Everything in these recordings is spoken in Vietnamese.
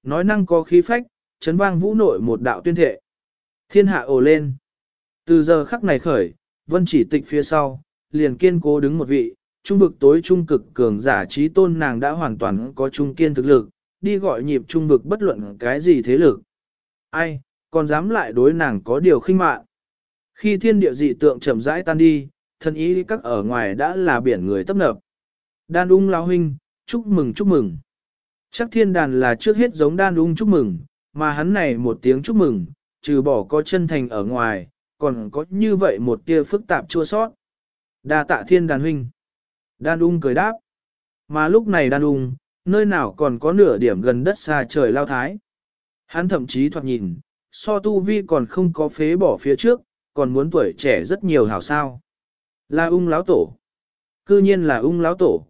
nói năng có khí phách, chấn vang vũ nội một đạo tuyên thệ. Thiên hạ ồ lên. Từ giờ khắc này khởi, Vân Chỉ Tịch phía sau, liền kiên cố đứng một vị, trung vực tối trung cực cường giả trí tôn, nàng đã hoàn toàn có trung kiên thực lực, đi gọi nhịp trung vực bất luận cái gì thế lực. Ai, còn dám lại đối nàng có điều khinh mạn. Khi thiên địa dị tượng chậm rãi tan đi, thân ý các ở ngoài đã là biển người tấp nập. Đan ung lão huynh, chúc mừng chúc mừng. Chắc thiên đàn là trước hết giống đan ung chúc mừng, mà hắn này một tiếng chúc mừng, trừ bỏ có chân thành ở ngoài, còn có như vậy một tia phức tạp chua sót. Đa tạ thiên đàn huynh. Đan ung cười đáp. Mà lúc này đan ung, nơi nào còn có nửa điểm gần đất xa trời lao thái. Hắn thậm chí thoạt nhìn, so tu vi còn không có phế bỏ phía trước, còn muốn tuổi trẻ rất nhiều hảo sao. Là ung lão tổ. Cư nhiên là ung lão tổ,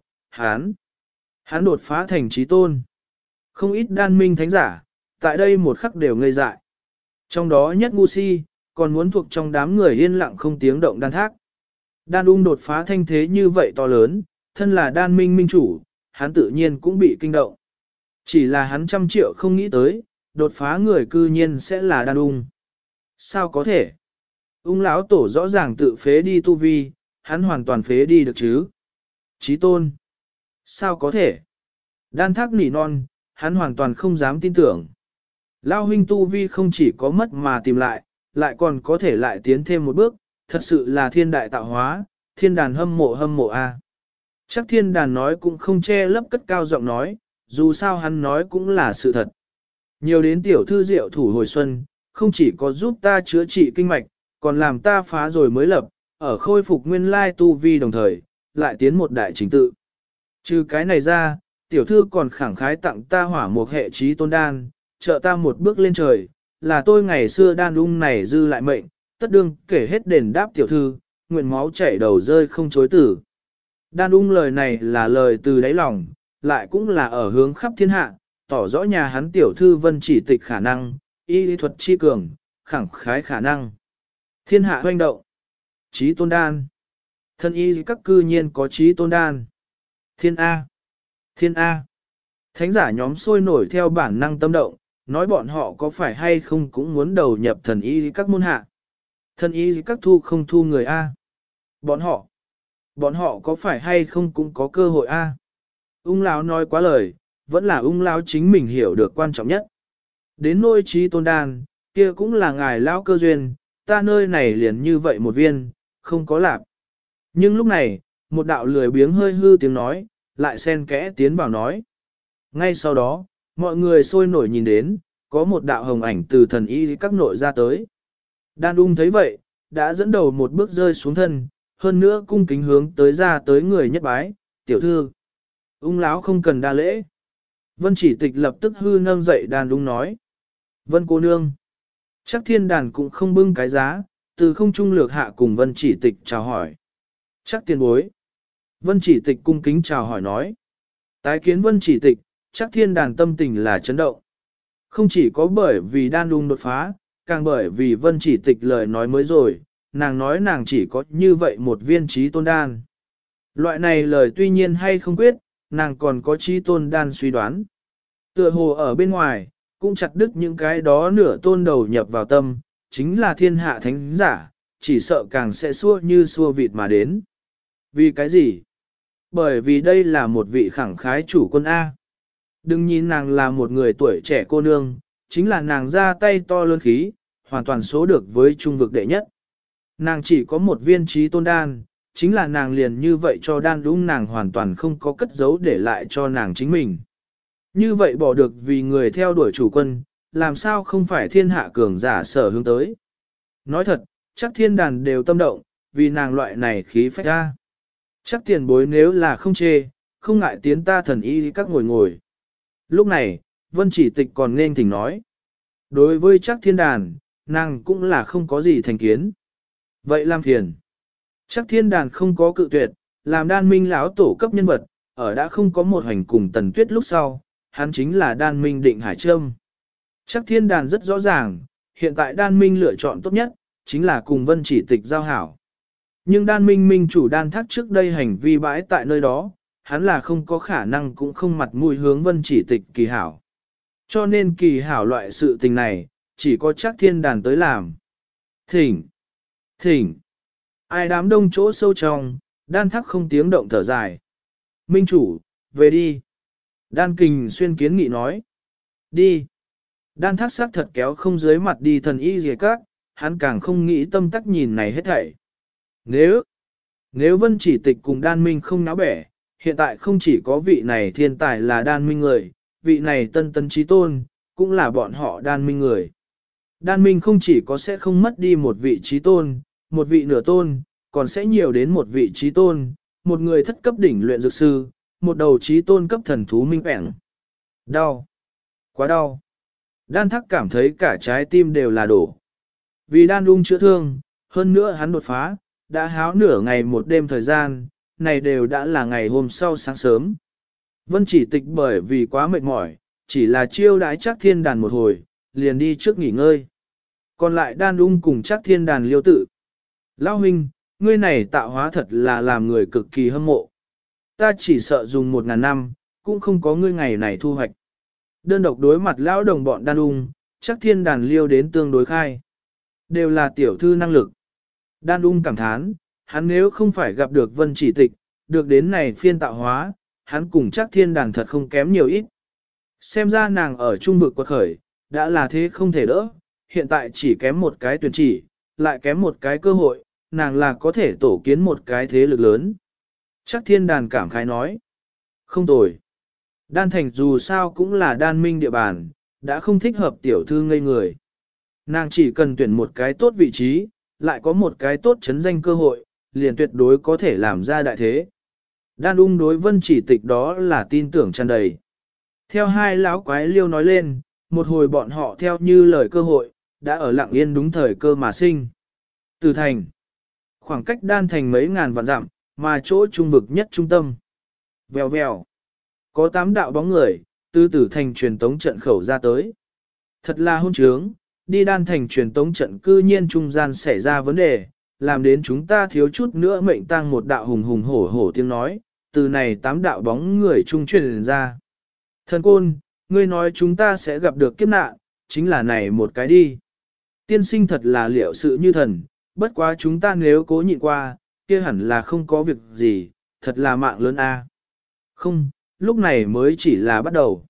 hắn đột phá thành trí tôn. Không ít đan minh thánh giả, tại đây một khắc đều ngây dại. Trong đó nhất ngu si, còn muốn thuộc trong đám người yên lặng không tiếng động đan thác. Đan ung đột phá thanh thế như vậy to lớn, thân là đan minh minh chủ, hắn tự nhiên cũng bị kinh động. Chỉ là hắn 100 triệu không nghĩ tới, đột phá người cư nhiên sẽ là đan ung. Sao có thể? Ung lão tổ rõ ràng tự phế đi tu vi, hắn hoàn toàn phế đi được chứ? Chí tôn. Sao có thể? Đan thác nỉ non, hắn hoàn toàn không dám tin tưởng. Lao huynh tu vi không chỉ có mất mà tìm lại còn có thể lại tiến thêm một bước, thật sự là thiên đại tạo hóa, thiên đàn hâm mộ a. Chắc thiên đàn nói cũng không che lấp cất cao giọng nói, dù sao hắn nói cũng là sự thật. Nhiều đến tiểu thư diệu thủ hồi xuân, không chỉ có giúp ta chữa trị kinh mạch, còn làm ta phá rồi mới lập, ở khôi phục nguyên lai tu vi đồng thời, lại tiến một đại chính tự. Trừ cái này ra, tiểu thư còn khẳng khái tặng ta hỏa một hệ trí tôn đan, trợ ta một bước lên trời, là tôi ngày xưa đan ung này dư lại mệnh, tất đương kể hết đền đáp tiểu thư, nguyện máu chảy đầu rơi không chối tử. Đan ung lời này là lời từ đáy lòng, lại cũng là ở hướng khắp thiên hạ, tỏ rõ nhà hắn tiểu thư Vân Chỉ Tịch khả năng, y lý thuật chi cường, khẳng khái khả năng. Thiên hạ hoành động. Trí tôn đan. Thân y các cư nhiên có trí tôn đan. Thiên A. Thiên A. Thánh giả nhóm sôi nổi theo bản năng tâm động, nói bọn họ có phải hay không cũng muốn đầu nhập thần y các môn hạ. Thần y các thu không thu người A. Bọn họ có phải hay không cũng có cơ hội A. Ung lão nói quá lời, vẫn là ung lão chính mình hiểu được quan trọng nhất. Đến nôi trí tôn đan, kia cũng là ngài lão cơ duyên, ta nơi này liền như vậy một viên, không có lạp. Nhưng lúc này, một đạo lười biếng hơi hư tiếng nói, lại xen kẽ tiến vào nói. Ngay sau đó, mọi người sôi nổi nhìn đến, có một đạo hồng ảnh từ thần y các nội ra tới. Đan ung thấy vậy, đã dẫn đầu một bước rơi xuống thân, hơn nữa cung kính hướng tới ra tới người nhất bái, tiểu thư. Ung lão không cần đa lễ. Vân Chỉ Tịch lập tức hư nâng dậy đàn ung nói. Vân cô nương. Chắc thiên đàn cũng không bưng cái giá, từ không trung lược hạ cùng Vân Chỉ Tịch chào hỏi. Chắc tiền bối. Vân Chỉ Tịch cung kính chào hỏi nói. Tái kiến Vân Chỉ Tịch, chắc thiên đàn tâm tình là chấn động. Không chỉ có bởi vì đan ung đột phá, càng bởi vì Vân Chỉ Tịch lời nói mới rồi, nàng nói nàng chỉ có như vậy một viên trí tôn đan. Loại này lời tuy nhiên hay không quyết, nàng còn có trí tôn đan suy đoán. Tựa hồ ở bên ngoài, cũng chặt đứt những cái đó nửa tôn đầu nhập vào tâm, chính là thiên hạ thánh giả, chỉ sợ càng sẽ xua như xua vịt mà đến. Vì cái gì? Bởi vì đây là một vị khẳng khái chủ quân A. Đừng nhìn nàng là một người tuổi trẻ cô nương, chính là nàng ra tay to lớn khí, hoàn toàn số được với trung vực đệ nhất. Nàng chỉ có một viên trí tôn đan, chính là nàng liền như vậy cho đan đúng nàng hoàn toàn không có cất giấu để lại cho nàng chính mình. Như vậy bỏ được vì người theo đuổi chủ quân, làm sao không phải thiên hạ cường giả sở hướng tới. Nói thật, chắc thiên đàn đều tâm động, vì nàng loại này khí phách ra. Chắc tiền bối nếu là không chê, không ngại tiến ta thần y các ngồi. Lúc này, Vân Chỉ Tịch còn nên thỉnh nói. Đối với chắc thiên đàn, nàng cũng là không có gì thành kiến. Vậy làm phiền. Chắc thiên đàn không có cự tuyệt, làm đan minh lão tổ cấp nhân vật, ở đã không có một hành cùng tần tuyết lúc sau, hắn chính là đan minh định hải trâm. Chắc thiên đàn rất rõ ràng, hiện tại đan minh lựa chọn tốt nhất, chính là cùng Vân Chỉ Tịch giao hảo. Nhưng đan minh minh chủ đan thác trước đây hành vi bãi tại nơi đó, hắn là không có khả năng cũng không mặt mũi hướng Vân Chỉ Tịch kỳ hảo. Cho nên kỳ hảo loại sự tình này, chỉ có chắc thiên đàn tới làm. Thỉnh! Thỉnh! Ai đám đông chỗ sâu trong, đan thắc không tiếng động thở dài. Minh chủ, về đi. Đan kình xuyên kiến nghị nói. Đi. Đan thác sắc thật kéo không dưới mặt đi thần y gì các, hắn càng không nghĩ tâm tắc nhìn này hết thảy. Nếu Vân Chỉ Tịch cùng đan minh không náo bẻ, hiện tại không chỉ có vị này thiên tài là đan minh người, vị này tân tân trí tôn, cũng là bọn họ đan minh người. Đan minh không chỉ có sẽ không mất đi một vị trí tôn, một vị nửa tôn, còn sẽ nhiều đến một vị trí tôn, một người thất cấp đỉnh luyện dược sư, một đầu trí tôn cấp thần thú minh bẻng. Đau. Quá đau. Đan thắc cảm thấy cả trái tim đều là đổ. Vì đan ung chữa thương, hơn nữa hắn đột phá, đã háo nửa ngày một đêm thời gian, này đều đã là ngày hôm sau sáng sớm. Vân Chỉ Tịch bởi vì quá mệt mỏi, chỉ là chiêu đãi chắc thiên đàn một hồi, liền đi trước nghỉ ngơi. Còn lại đan ung cùng chắc thiên đàn liêu tự. Lão huynh, ngươi này tạo hóa thật là làm người cực kỳ hâm mộ. Ta chỉ sợ dùng 1000 năm, cũng không có ngươi ngày này thu hoạch. Đơn độc đối mặt lão đồng bọn đan ung, chắc thiên đàn liêu đến tương đối khai. Đều là tiểu thư năng lực. Đan ung cảm thán, hắn nếu không phải gặp được Vân Chỉ Tịch, được đến này phiên tạo hóa, hắn cùng chắc thiên đàn thật không kém nhiều ít. Xem ra nàng ở trung vực quật khởi, đã là thế không thể đỡ, hiện tại chỉ kém một cái tuyển chỉ, lại kém một cái cơ hội, nàng là có thể tổ kiến một cái thế lực lớn. Chắc thiên đàn cảm khái nói. Không tồi. Đan thành dù sao cũng là đan minh địa bàn, đã không thích hợp tiểu thư ngây người. Nàng chỉ cần tuyển một cái tốt vị trí, lại có một cái tốt chấn danh cơ hội, liền tuyệt đối có thể làm ra đại thế. Đan ung đối Vân Chỉ Tịch đó là tin tưởng tràn đầy. Theo hai lão quái liêu nói lên, một hồi bọn họ theo như lời cơ hội, đã ở lặng yên đúng thời cơ mà sinh. Từ thành, khoảng cách đan thành mấy ngàn vạn dặm, mà chỗ trung vực nhất trung tâm. Vèo vèo, có 8 đạo bóng người, từ tử thành truyền tống trận khẩu ra tới. Thật là hôn trướng, đi đan thành truyền tống trận cư nhiên trung gian xảy ra vấn đề, làm đến chúng ta thiếu chút nữa mệnh tang một đạo hùng hùng hổ hổ tiếng nói, từ này 8 đạo bóng người trung truyền ra. Thần côn, ngươi nói chúng ta sẽ gặp được kiếp nạn, chính là này một cái đi. Tiên sinh thật là liệu sự như thần, bất quá chúng ta nếu cố nhịn qua, kia hẳn là không có việc gì, thật là mạng lớn a. Không, lúc này mới chỉ là bắt đầu.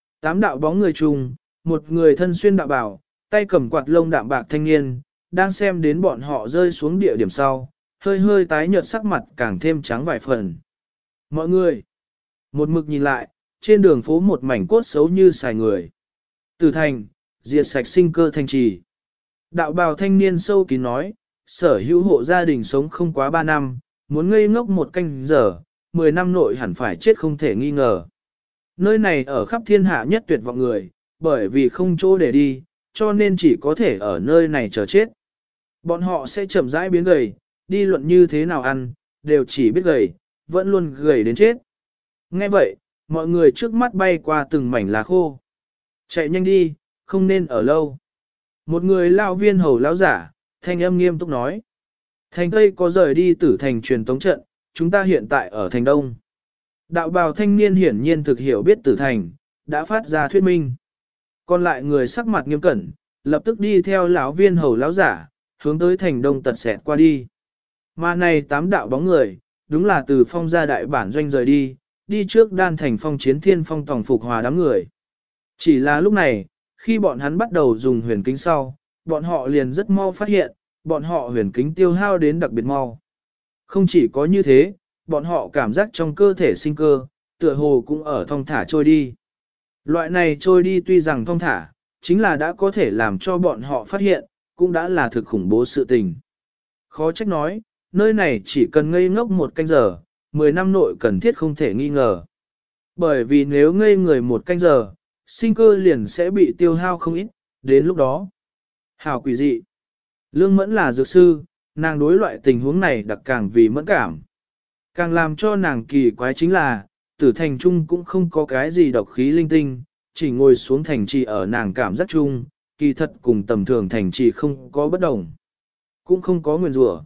8 đạo bóng người chung, một người thân xuyên đạo bào, tay cầm quạt lông đạm bạc thanh niên, đang xem đến bọn họ rơi xuống địa điểm sau, hơi hơi tái nhợt sắc mặt càng thêm trắng vài phần. Mọi người, một mực nhìn lại, trên đường phố một mảnh cốt xấu như xài người. Tử thành, diệt sạch sinh cơ thành trì. Đạo bào thanh niên sâu kín nói, sở hữu hộ gia đình sống không quá 3 năm, muốn ngây ngốc một canh giờ, 10 năm nội hẳn phải chết không thể nghi ngờ. Nơi này ở khắp thiên hạ nhất tuyệt vọng người, bởi vì không chỗ để đi, cho nên chỉ có thể ở nơi này chờ chết. Bọn họ sẽ chậm rãi biến gầy, đi luận như thế nào ăn, đều chỉ biết gầy, vẫn luôn gầy đến chết. Nghe vậy, mọi người trước mắt bay qua từng mảnh lá khô. Chạy nhanh đi, không nên ở lâu. Một người lão viên hầu lão giả, thanh âm nghiêm túc nói. Thành Tây có rời đi tử thành truyền tống trận, chúng ta hiện tại ở thành Đông. Đạo bào thanh niên hiển nhiên thực hiểu biết tử thành, đã phát ra thuyết minh. Còn lại người sắc mặt nghiêm cẩn, lập tức đi theo lão viên hầu lão giả, hướng tới thành Đông tật xẹt qua đi. Mà này 8 đạo bóng người, đúng là từ phong gia đại bản doanh rời đi, đi trước đan thành phong chiến thiên phong tổng phục hòa đám người. Chỉ là lúc này, khi bọn hắn bắt đầu dùng huyền kính sau, bọn họ liền rất mau phát hiện, bọn họ huyền kính tiêu hao đến đặc biệt mau. Không chỉ có như thế, bọn họ cảm giác trong cơ thể sinh cơ, tựa hồ cũng ở thong thả trôi đi. Loại này trôi đi tuy rằng thong thả, chính là đã có thể làm cho bọn họ phát hiện, cũng đã là thực khủng bố sự tình. Khó trách nói, nơi này chỉ cần ngây ngốc một canh giờ, 10 năm nội cần thiết không thể nghi ngờ. Bởi vì nếu ngây người một canh giờ, sinh cơ liền sẽ bị tiêu hao không ít, đến lúc đó. Hào quỷ dị. Lương Mẫn là dược sư, nàng đối loại tình huống này đặc càng vì mẫn cảm. Càng làm cho nàng kỳ quái chính là, tử thành trung cũng không có cái gì độc khí linh tinh, chỉ ngồi xuống thành trì ở nàng cảm giác chung, kỳ thật cùng tầm thường thành trì không có bất đồng. Cũng không có nguyền rủa.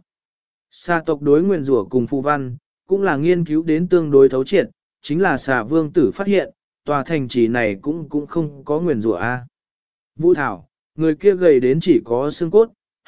Xà tộc đối nguyền rủa cùng phù văn, cũng là nghiên cứu đến tương đối thấu triệt, chính là xà vương tử phát hiện, tòa thành trì này cũng không có nguyền rủa a. Vũ Thảo, người kia gầy đến chỉ có xương cốt,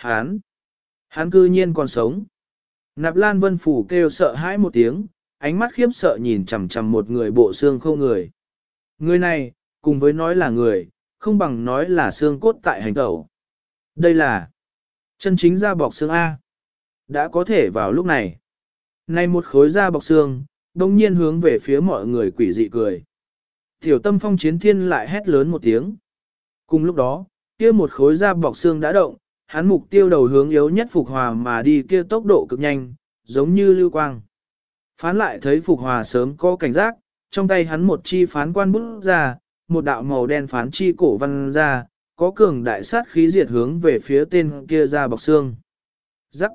hắn cư nhiên còn sống. Nạp Lan Vân Phủ kêu sợ hãi một tiếng, ánh mắt khiếp sợ nhìn chằm chằm một người bộ xương khô người. Người này, cùng với nói là người, không bằng nói là xương cốt tại hành tẩu. Đây là chân chính da bọc xương A. Đã có thể vào lúc này. Này một khối da bọc xương, đông nhiên hướng về phía mọi người quỷ dị cười. Tiểu Tâm Phong Chiến Thiên lại hét lớn một tiếng. Cùng lúc đó, kia một khối da bọc xương đã động, hắn mục tiêu đầu hướng yếu nhất Phục Hòa mà đi kia tốc độ cực nhanh, giống như lưu quang. Phán lại thấy Phục Hòa sớm có cảnh giác, trong tay hắn một chi phán quan bút ra, một đạo màu đen phán chi cổ văn ra, có cường đại sát khí diệt hướng về phía tên kia da bọc xương. Rắc!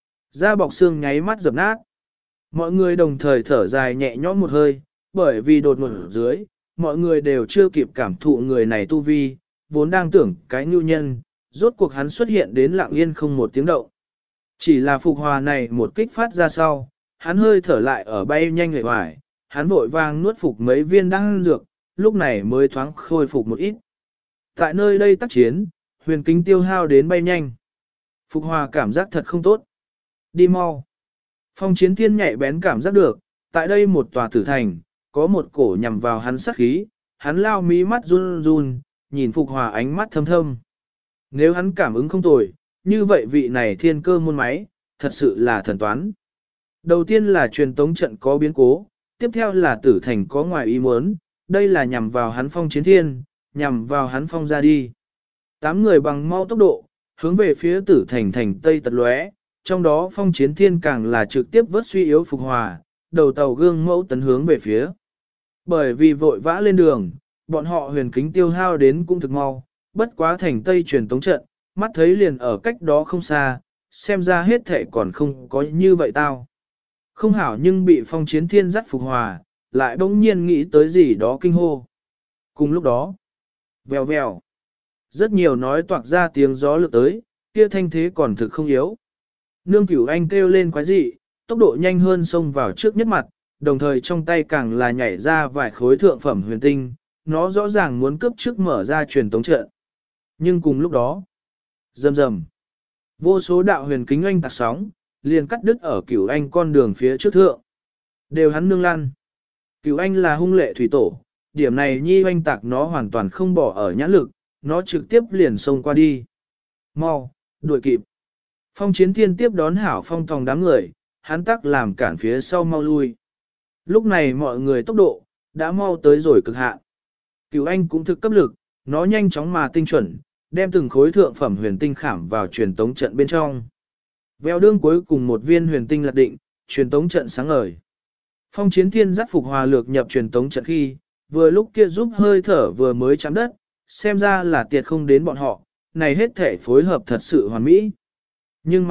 Da bọc xương nháy mắt dập nát. Mọi người đồng thời thở dài nhẹ nhõm một hơi, bởi vì đột ngột ở dưới, mọi người đều chưa kịp cảm thụ người này tu vi, vốn đang tưởng cái nhu nhân, rốt cuộc hắn xuất hiện đến lặng yên không một tiếng động. Chỉ là Phục Hòa này một kích phát ra sau, hắn hơi thở lại ở bay nhanh người hoài, hắn vội vàng nuốt phục mấy viên đan dược, lúc này mới thoáng khôi phục một ít. Tại nơi đây tác chiến, huyền kính tiêu hao đến bay nhanh. Phục Hòa cảm giác thật không tốt. Đi mau. Phong Chiến Thiên nhạy bén cảm giác được, tại đây một tòa tử thành, có một cổ nhằm vào hắn sát khí, hắn lao mí mắt run run, nhìn Phục Hòa ánh mắt thâm thâm. Nếu hắn cảm ứng không tồi, như vậy vị này thiên cơ môn máy, thật sự là thần toán. Đầu tiên là truyền tống trận có biến cố, tiếp theo là tử thành có ngoài ý muốn, đây là nhằm vào hắn Phong Chiến Thiên, nhằm vào hắn Phong ra đi. 8 người bằng mau tốc độ, hướng về phía tử thành thành Tây tật lóe, trong đó Phong Chiến Thiên càng là trực tiếp vớt suy yếu Phục Hòa, đầu tàu gương mẫu tấn hướng về phía. Bởi vì vội vã lên đường, bọn họ huyền kính tiêu hao đến cũng thực mau, bất quá thành Tây truyền tống trận, mắt thấy liền ở cách đó không xa, xem ra hết thể còn không có như vậy tao. Không hảo nhưng bị Phong Chiến Thiên dắt Phục Hòa, lại bỗng nhiên nghĩ tới gì đó kinh hô. Cùng lúc đó, vèo vèo, rất nhiều nói toạc ra tiếng gió lược tới, kia thanh thế còn thực không yếu. Nương Cửu Anh kêu lên quái dị, tốc độ nhanh hơn xông vào trước nhất mặt, đồng thời trong tay càng là nhảy ra vài khối thượng phẩm huyền tinh, nó rõ ràng muốn cướp trước mở ra truyền tống trận. Nhưng cùng lúc đó, rầm rầm, vô số đạo huyền kính anh tạc sóng, liền cắt đứt ở Cửu Anh con đường phía trước thượng. Đều hắn nương lăn. Cửu Anh là hung lệ thủy tổ, điểm này nhi oanh tạc nó hoàn toàn không bỏ ở nhãn lực, nó trực tiếp liền xông qua đi. Mau, đuổi kịp. Phong Chiến Thiên tiếp đón hảo phong tòng đám người, hắn tắc làm cản phía sau mau lui. Lúc này mọi người tốc độ, đã mau tới rồi cực hạn. Cửu Anh cũng thực cấp lực, nó nhanh chóng mà tinh chuẩn, đem từng khối thượng phẩm huyền tinh khảm vào truyền tống trận bên trong. Vèo đương cuối cùng một viên huyền tinh lạc định, truyền tống trận sáng ngời. Phong Chiến Thiên dắt Phục Hòa lược nhập truyền tống trận khi, vừa lúc kia giúp hơi thở vừa mới chạm đất, xem ra là tiệt không đến bọn họ, này hết thể phối hợp thật sự hoàn mỹ. Nhưng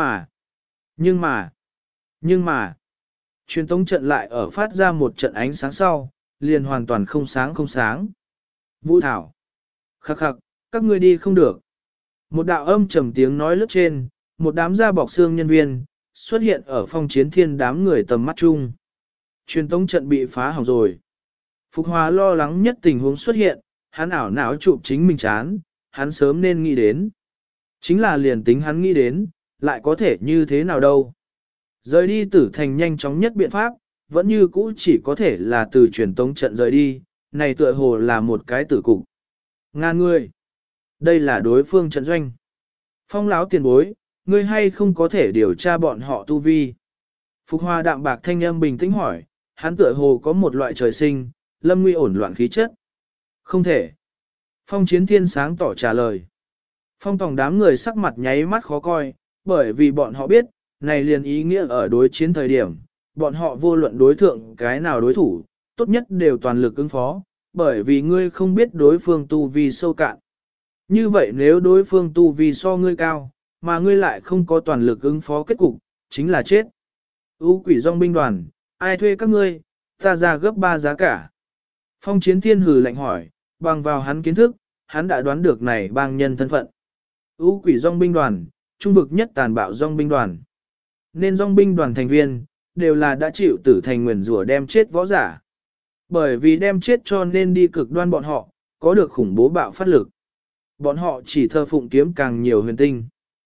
mà, truyền tống trận lại ở phát ra một trận ánh sáng sau, liền hoàn toàn không sáng. Vũ Thảo, khắc khắc, các ngươi đi không được. Một đạo âm trầm tiếng nói lướt trên, một đám da bọc xương nhân viên, xuất hiện ở Phong Chiến Thiên đám người tầm mắt chung. Truyền tống trận bị phá hỏng rồi. Phục Hòa lo lắng nhất tình huống xuất hiện, hắn ảo não chụp chính mình chán, hắn sớm nên nghĩ đến. Chính là liền tính hắn nghĩ đến, lại có thể như thế nào đâu. Rời đi tử thành nhanh chóng nhất biện pháp, vẫn như cũ chỉ có thể là từ truyền tống trận rời đi, này tựa hồ là một cái tử cục. Ngàn người. Đây là đối phương trận doanh. Phong láo tiền bối, ngươi hay không có thể điều tra bọn họ tu vi. Phục Hòa đạm bạc thanh âm bình tĩnh hỏi, hắn tựa hồ có một loại trời sinh, lâm nguy ổn loạn khí chất. Không thể. Phong Chiến Thiên sáng tỏ trả lời. Phong tòng đám người sắc mặt nháy mắt khó coi, bởi vì bọn họ biết, này liền ý nghĩa ở đối chiến thời điểm, bọn họ vô luận đối thượng cái nào đối thủ, tốt nhất đều toàn lực ứng phó, bởi vì ngươi không biết đối phương tu vi sâu cạn. Như vậy nếu đối phương tu vi so ngươi cao, mà ngươi lại không có toàn lực ứng phó kết cục, chính là chết. U Quỷ Dòng binh đoàn, ai thuê các ngươi, ta ra gấp 3 giá cả. Phong Chiến Thiên hừ lạnh hỏi, bằng vào hắn kiến thức, hắn đã đoán được này bang nhân thân phận. U Quỷ Dòng binh đoàn, trung vực nhất tàn bạo dòng binh đoàn. Nên dòng binh đoàn thành viên, đều là đã chịu tử thành nguyền rủa đem chết võ giả. Bởi vì đem chết cho nên đi cực đoan bọn họ, có được khủng bố bạo phát lực. Bọn họ chỉ thờ phụng kiếm càng nhiều huyền tinh.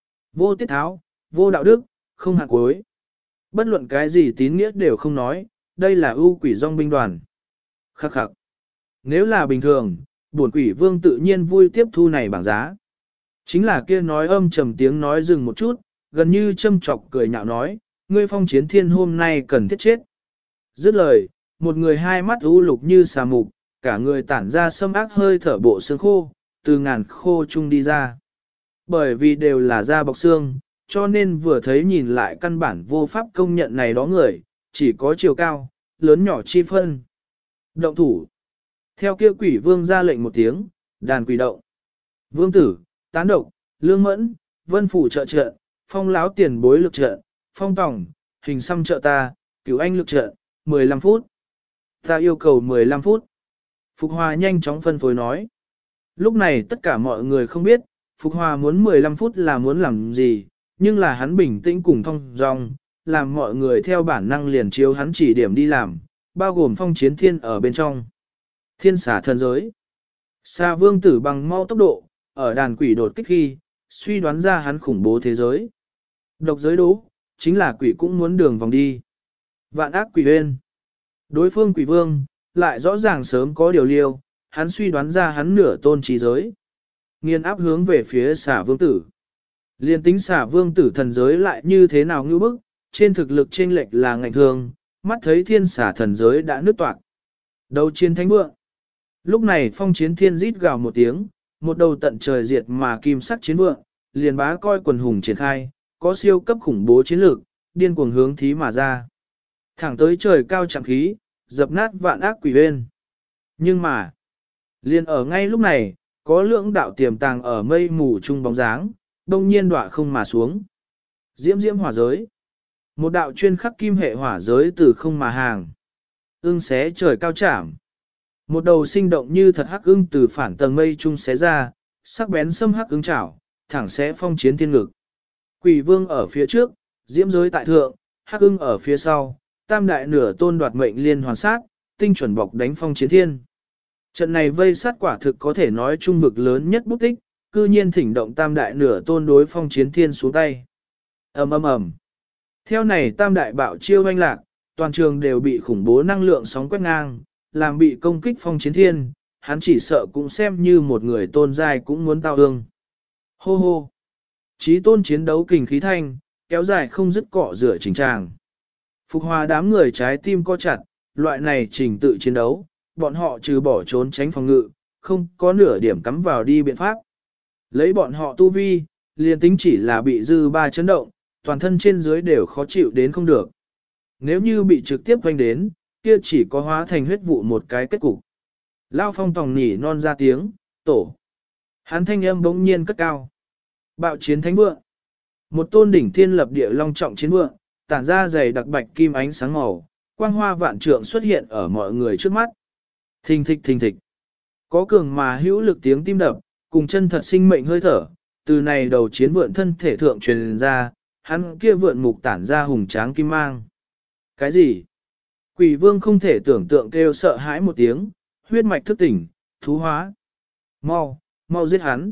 Vô tiết tháo, vô đạo đức, không hạn cuối. Bất luận cái gì tín nghĩa đều không nói, đây là ưu quỷ dòng binh đoàn. Khắc khắc. Nếu là bình thường, bổn quỷ vương tự nhiên vui tiếp thu này bảng giá. Chính là kia nói âm trầm tiếng nói dừng một chút, gần như châm chọc cười nhạo nói, ngươi Phong Chiến Thiên hôm nay cần thiết chết. Dứt lời, một người hai mắt u lục như xà mục, cả người tản ra sâm ác hơi thở bộ xương khô, từ ngàn khô chung đi ra. Bởi vì đều là da bọc xương, cho nên vừa thấy nhìn lại căn bản vô pháp công nhận này đó người, chỉ có chiều cao, lớn nhỏ chi phân. Động thủ. Theo kia quỷ vương ra lệnh một tiếng, đàn quỷ động. Vương tử, tán độc, lương mẫn, vân phủ trợ trợ, phong láo tiền bối lực trợ, phong tòng, hình xăm trợ ta, cứu anh lực trợ, 15 phút. Ta yêu cầu 15 phút. Phục Hòa nhanh chóng phân phối nói. Lúc này tất cả mọi người không biết, Phục Hòa muốn 15 phút là muốn làm gì, nhưng là hắn bình tĩnh cùng thông dong, làm mọi người theo bản năng liền chiếu hắn chỉ điểm đi làm, bao gồm Phong Chiến Thiên ở bên trong. Thiên xả thần giới. Xà vương tử bằng mau tốc độ, ở đàn quỷ đột kích khi, suy đoán ra hắn khủng bố thế giới. Độc giới đố, chính là quỷ cũng muốn đường vòng đi. Vạn ác quỷ huyên. Đối phương quỷ vương, lại rõ ràng sớm có điều liêu, hắn suy đoán ra hắn nửa tôn trí giới. Nghiên áp hướng về phía xả vương tử. Liên tính xả vương tử thần giới lại như thế nào ngư bức, trên thực lực chênh lệch là ngạnh thường, mắt thấy thiên xả thần giới đã nứt toạc. Đầu chiến thánh vượng. Lúc này Phong Chiến Thiên rít gào một tiếng, một đầu tận trời diệt mà kim sắc chiến vượng, liền bá coi quần hùng triển khai, có siêu cấp khủng bố chiến lược, điên cuồng hướng thí mà ra. Thẳng tới trời cao chẳng khí, dập nát vạn ác quỷ huyên. Nhưng mà, liền ở ngay lúc này, có lưỡng đạo tiềm tàng ở mây mù trung bóng dáng, đông nhiên đọa không mà xuống. Diễm diễm hỏa giới. Một đạo chuyên khắc kim hệ hỏa giới từ không mà hàng. Ưng xé trời cao chạm. Một đầu sinh động như thật hắc ưng từ phản tầng mây trung xé ra, sắc bén xâm hắc ưng chảo, thẳng xé Phong Chiến Thiên ngực. Quỷ vương ở phía trước, diễm giới tại thượng, hắc ưng ở phía sau, tam đại nửa tôn đoạt mệnh liên hoàn sát, tinh chuẩn bọc đánh Phong Chiến Thiên. Trận này vây sát quả thực có thể nói trung vực lớn nhất bút tích, cư nhiên thỉnh động tam đại nửa tôn đối Phong Chiến Thiên xuống tay. Ầm ầm ầm. Theo này tam đại bạo chiêu hoanh lạc, toàn trường đều bị khủng bố năng lượng sóng quét ngang, làm bị công kích Phong Chiến Thiên, hắn chỉ sợ cũng xem như một người tôn giai cũng muốn tao ương. Hô hô. Chí tôn chiến đấu kình khí thanh, kéo dài không dứt cọ rửa chỉnh tràng. Phục Hòa đám người trái tim co chặt, loại này trình tự chiến đấu, bọn họ trừ bỏ trốn tránh phòng ngự, không có nửa điểm cắm vào đi biện pháp. Lấy bọn họ tu vi, liền tính chỉ là bị dư ba chấn động, toàn thân trên dưới đều khó chịu đến không được. Nếu như bị trực tiếp hoành đến, kia chỉ có hóa thành huyết vụ một cái kết cục. Lao Phong tòng nỉ non ra tiếng, tổ. Hắn thanh âm bỗng nhiên cất cao. Bạo chiến thánh vượng. Một tôn đỉnh thiên lập địa long trọng chiến vượng, tản ra dày đặc bạch kim ánh sáng màu, quang hoa vạn trượng xuất hiện ở mọi người trước mắt. Thình thịch thình thịch. Có cường mà hữu lực tiếng tim đập, cùng chân thật sinh mệnh hơi thở, từ này đầu chiến vượn thân thể thượng truyền ra, hắn kia vượn mục tản ra hùng tráng kim mang. Cái gì? Quỷ vương không thể tưởng tượng kêu sợ hãi một tiếng, huyết mạch thức tỉnh, thú hóa. Mau, mau giết hắn.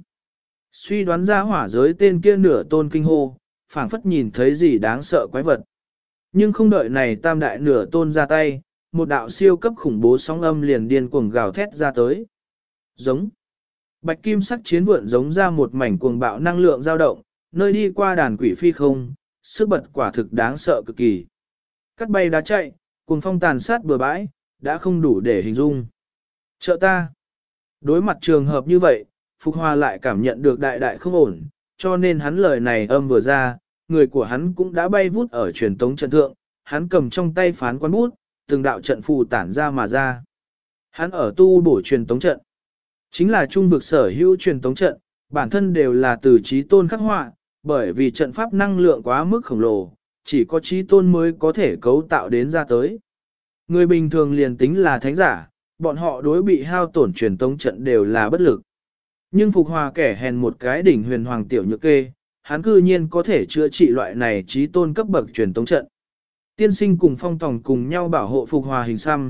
Suy đoán ra hỏa giới tên kia nửa tôn kinh hô, phảng phất nhìn thấy gì đáng sợ quái vật. Nhưng không đợi này tam đại nửa tôn ra tay, một đạo siêu cấp khủng bố sóng âm liền điên cuồng gào thét ra tới. Giống. Bạch kim sắc chiến vượn giống ra một mảnh cuồng bạo năng lượng dao động, nơi đi qua đàn quỷ phi không, sức bật quả thực đáng sợ cực kỳ. Cắt bay đá chạy, cuồng phong tàn sát bừa bãi, đã không đủ để hình dung. Trợ ta. Đối mặt trường hợp như vậy, Phục Hòa lại cảm nhận được đại đại không ổn, cho nên hắn lời này âm vừa ra, người của hắn cũng đã bay vút ở truyền tống trận thượng, hắn cầm trong tay phán quan bút, từng đạo trận phù tản ra mà ra. Hắn ở tu bổ truyền tống trận. Chính là trung vực sở hữu truyền tống trận, bản thân đều là từ trí tôn khắc họa, bởi vì trận pháp năng lượng quá mức khổng lồ, chỉ có trí tôn mới có thể cấu tạo đến ra tới. Người bình thường liền tính là thánh giả, bọn họ đối bị hao tổn truyền tống trận đều là bất lực. Nhưng Phục Hòa kẻ hèn một cái đỉnh huyền hoàng tiểu nhược kê, hắn cư nhiên có thể chữa trị loại này trí tôn cấp bậc truyền tống trận. Tiên sinh cùng Phong Tòng cùng nhau bảo hộ Phục Hòa hình xăm,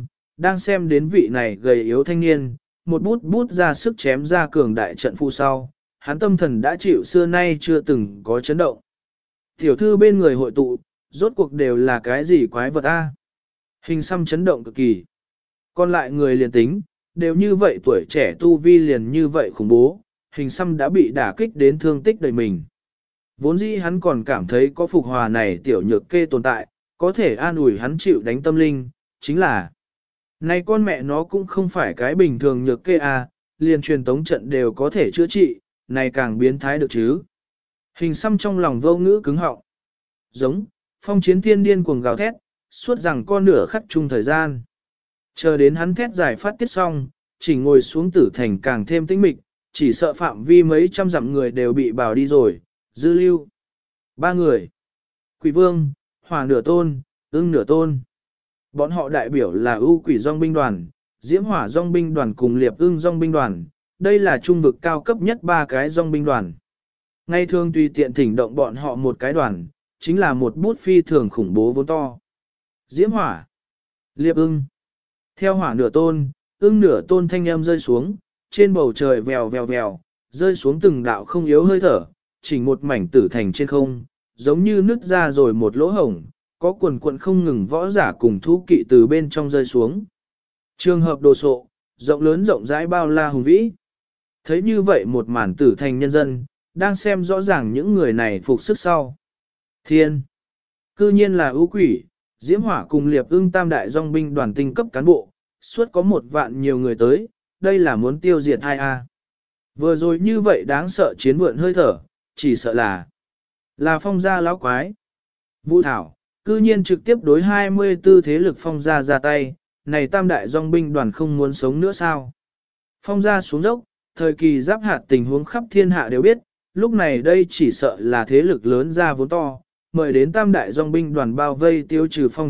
đang xem đến vị này gầy yếu thanh niên, một bút bút ra sức chém ra cường đại trận phu sau, hắn tâm thần đã chịu xưa nay chưa từng có chấn động. Tiểu thư bên người hội tụ, rốt cuộc đều là cái gì quái vật a? Hình xăm chấn động cực kỳ. Còn lại người liền tính, đều như vậy tuổi trẻ tu vi liền như vậy khủng bố, hình xăm đã bị đả kích đến thương tích đầy mình. Vốn dĩ hắn còn cảm thấy có phục hòa này tiểu nhược kê tồn tại, có thể an ủi hắn chịu đánh tâm linh, chính là này con mẹ nó cũng không phải cái bình thường nhược kê à, liền truyền tống trận đều có thể chữa trị, này càng biến thái được chứ. Hình xăm trong lòng vô ngữ cứng họng. Giống, phong chiến thiên điên cuồng gào thét, suốt rằng con nửa khắc chung thời gian. Chờ đến hắn thét giải phát tiết xong, chỉ ngồi xuống tử thành càng thêm tĩnh mịch, chỉ sợ phạm vi mấy trăm dặm người đều bị bảo đi rồi, dư lưu. 3 người. Quỷ vương, hỏa nửa tôn, ưng nửa tôn. Bọn họ đại biểu là ưu quỷ dòng binh đoàn, diễm hỏa dòng binh đoàn cùng liệp ưng dòng binh đoàn. Đây là trung vực cao cấp nhất 3 cái dòng binh đoàn. Ngay thường tùy tiện thỉnh động bọn họ một cái đoàn, chính là một bút phi thường khủng bố vốn to. Diễm hỏa, liệp ưng. Theo hỏa nửa tôn, ưng nửa tôn thanh âm rơi xuống, trên bầu trời vèo vèo vèo, rơi xuống từng đạo không yếu hơi thở, chỉnh một mảnh tử thành trên không, giống như nứt ra rồi một lỗ hổng, có quần quận không ngừng võ giả cùng thú kỵ từ bên trong rơi xuống. Trường hợp đồ sộ, rộng lớn rộng rãi bao la hùng vĩ. Thấy như vậy một màn tử thành nhân dân, đang xem rõ ràng những người này phục sức sau. Thiên, cư nhiên là ưu quỷ, diễm hỏa cùng liệp ưng tam đại dòng binh đoàn tinh cấp cán bộ, suốt có 1 vạn nhiều người tới, đây là muốn tiêu diệt 2A. Vừa rồi như vậy đáng sợ chiến vượn hơi thở, chỉ sợ là phong gia lão quái. Vũ Thảo, cư nhiên trực tiếp đối 24 thế lực phong gia ra tay, này tam đại dòng binh đoàn không muốn sống nữa sao? Phong gia xuống dốc, thời kỳ giáp hạt tình huống khắp thiên hạ đều biết, lúc này đây chỉ sợ là thế lực lớn ra vốn to, mời đến tam đại dòng binh đoàn bao vây tiêu trừ phong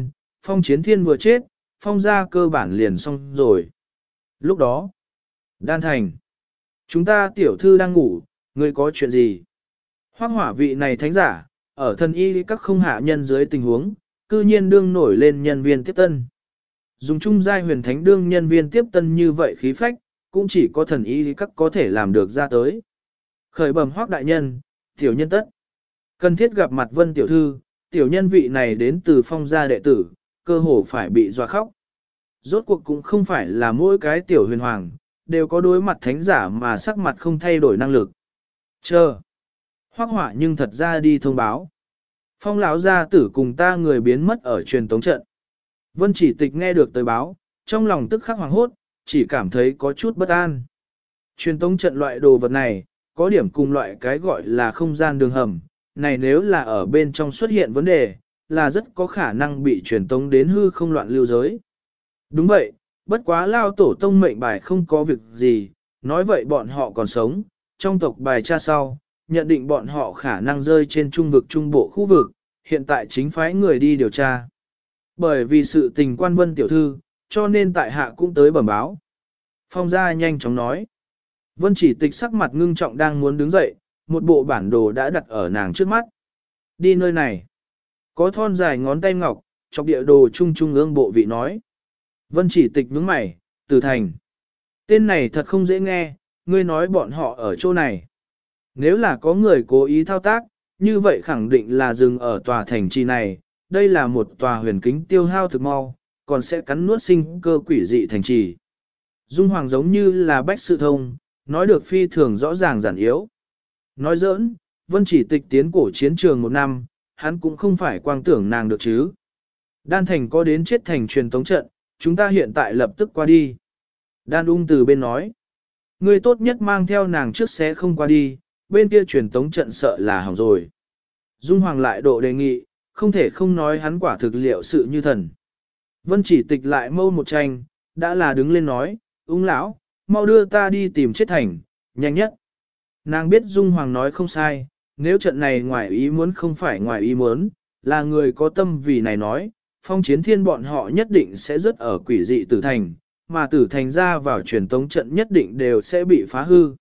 chiến thiên vừa chết, phong gia cơ bản liền xong rồi. Lúc đó, Đan Thành, chúng ta tiểu thư đang ngủ, ngươi có chuyện gì? Hoác hỏa vị này thánh giả, ở thần y các không hạ nhân dưới tình huống, cư nhiên đương nổi lên nhân viên tiếp tân. Dùng chung giai huyền thánh đương nhân viên tiếp tân như vậy khí phách, cũng chỉ có thần y các có thể làm được ra tới. Khởi bẩm Hoác đại nhân, tiểu nhân tất. Cần thiết gặp mặt Vân tiểu thư, tiểu nhân vị này đến từ phong gia đệ tử, cơ hồ phải bị dọa khóc. Rốt cuộc cũng không phải là mỗi cái tiểu huyền hoàng, đều có đối mặt thánh giả mà sắc mặt không thay đổi năng lực. Chờ. Hoác hỏa nhưng thật ra đi thông báo. Phong lão gia tử cùng ta người biến mất ở truyền tống trận. Vân chỉ tịch nghe được tới báo, trong lòng tức khắc hoàng hốt, chỉ cảm thấy có chút bất an. Truyền tống trận loại đồ vật này, có điểm cùng loại cái gọi là không gian đường hầm, này nếu là ở bên trong xuất hiện vấn đề, là rất có khả năng bị truyền tống đến hư không loạn lưu giới. Đúng vậy, bất quá lao tổ tông mệnh bài không có việc gì, nói vậy bọn họ còn sống, trong tộc bài tra sau, nhận định bọn họ khả năng rơi trên trung vực trung bộ khu vực, hiện tại chính phái người đi điều tra. Bởi vì sự tình quan Vân tiểu thư, cho nên tại hạ cũng tới bẩm báo. Phong gia nhanh chóng nói. Vân chỉ tịch sắc mặt ngưng trọng đang muốn đứng dậy, một bộ bản đồ đã đặt ở nàng trước mắt. Đi nơi này. Có thon dài ngón tay ngọc, chọc địa đồ trung trung ương bộ vị nói. Vân chỉ tịch nhướng mày, Từ Thành. Tên này thật không dễ nghe, ngươi nói bọn họ ở chỗ này. Nếu là có người cố ý thao tác, như vậy khẳng định là dừng ở tòa thành trì này, đây là một tòa huyền kính tiêu hao thực mau, còn sẽ cắn nuốt sinh cơ quỷ dị thành trì. Dung Hoàng giống như là bách sự thông, nói được phi thường rõ ràng giản yếu. Nói giỡn, Vân chỉ tịch tiến cổ chiến trường 1 năm, hắn cũng không phải quang tưởng nàng được chứ. Đan Thành có đến chết thành truyền tống trận, chúng ta hiện tại lập tức qua đi. Đan ung từ bên nói, ngươi tốt nhất mang theo nàng trước sẽ không qua đi, bên kia truyền tống trận sợ là hỏng rồi. Dung Hoàng lại độ đề nghị, không thể không nói hắn quả thực liệu sự như thần. Vân chỉ tịch lại mâu một tranh, đã là đứng lên nói, ung lão, mau đưa ta đi tìm chết thành, nhanh nhất. Nàng biết Dung Hoàng nói không sai, nếu trận này ngoài ý muốn không phải ngoài ý muốn, là người có tâm vì này nói, phong chiến thiên bọn họ nhất định sẽ rớt ở quỷ dị tử thành, mà tử thành ra vào truyền tống trận nhất định đều sẽ bị phá hư.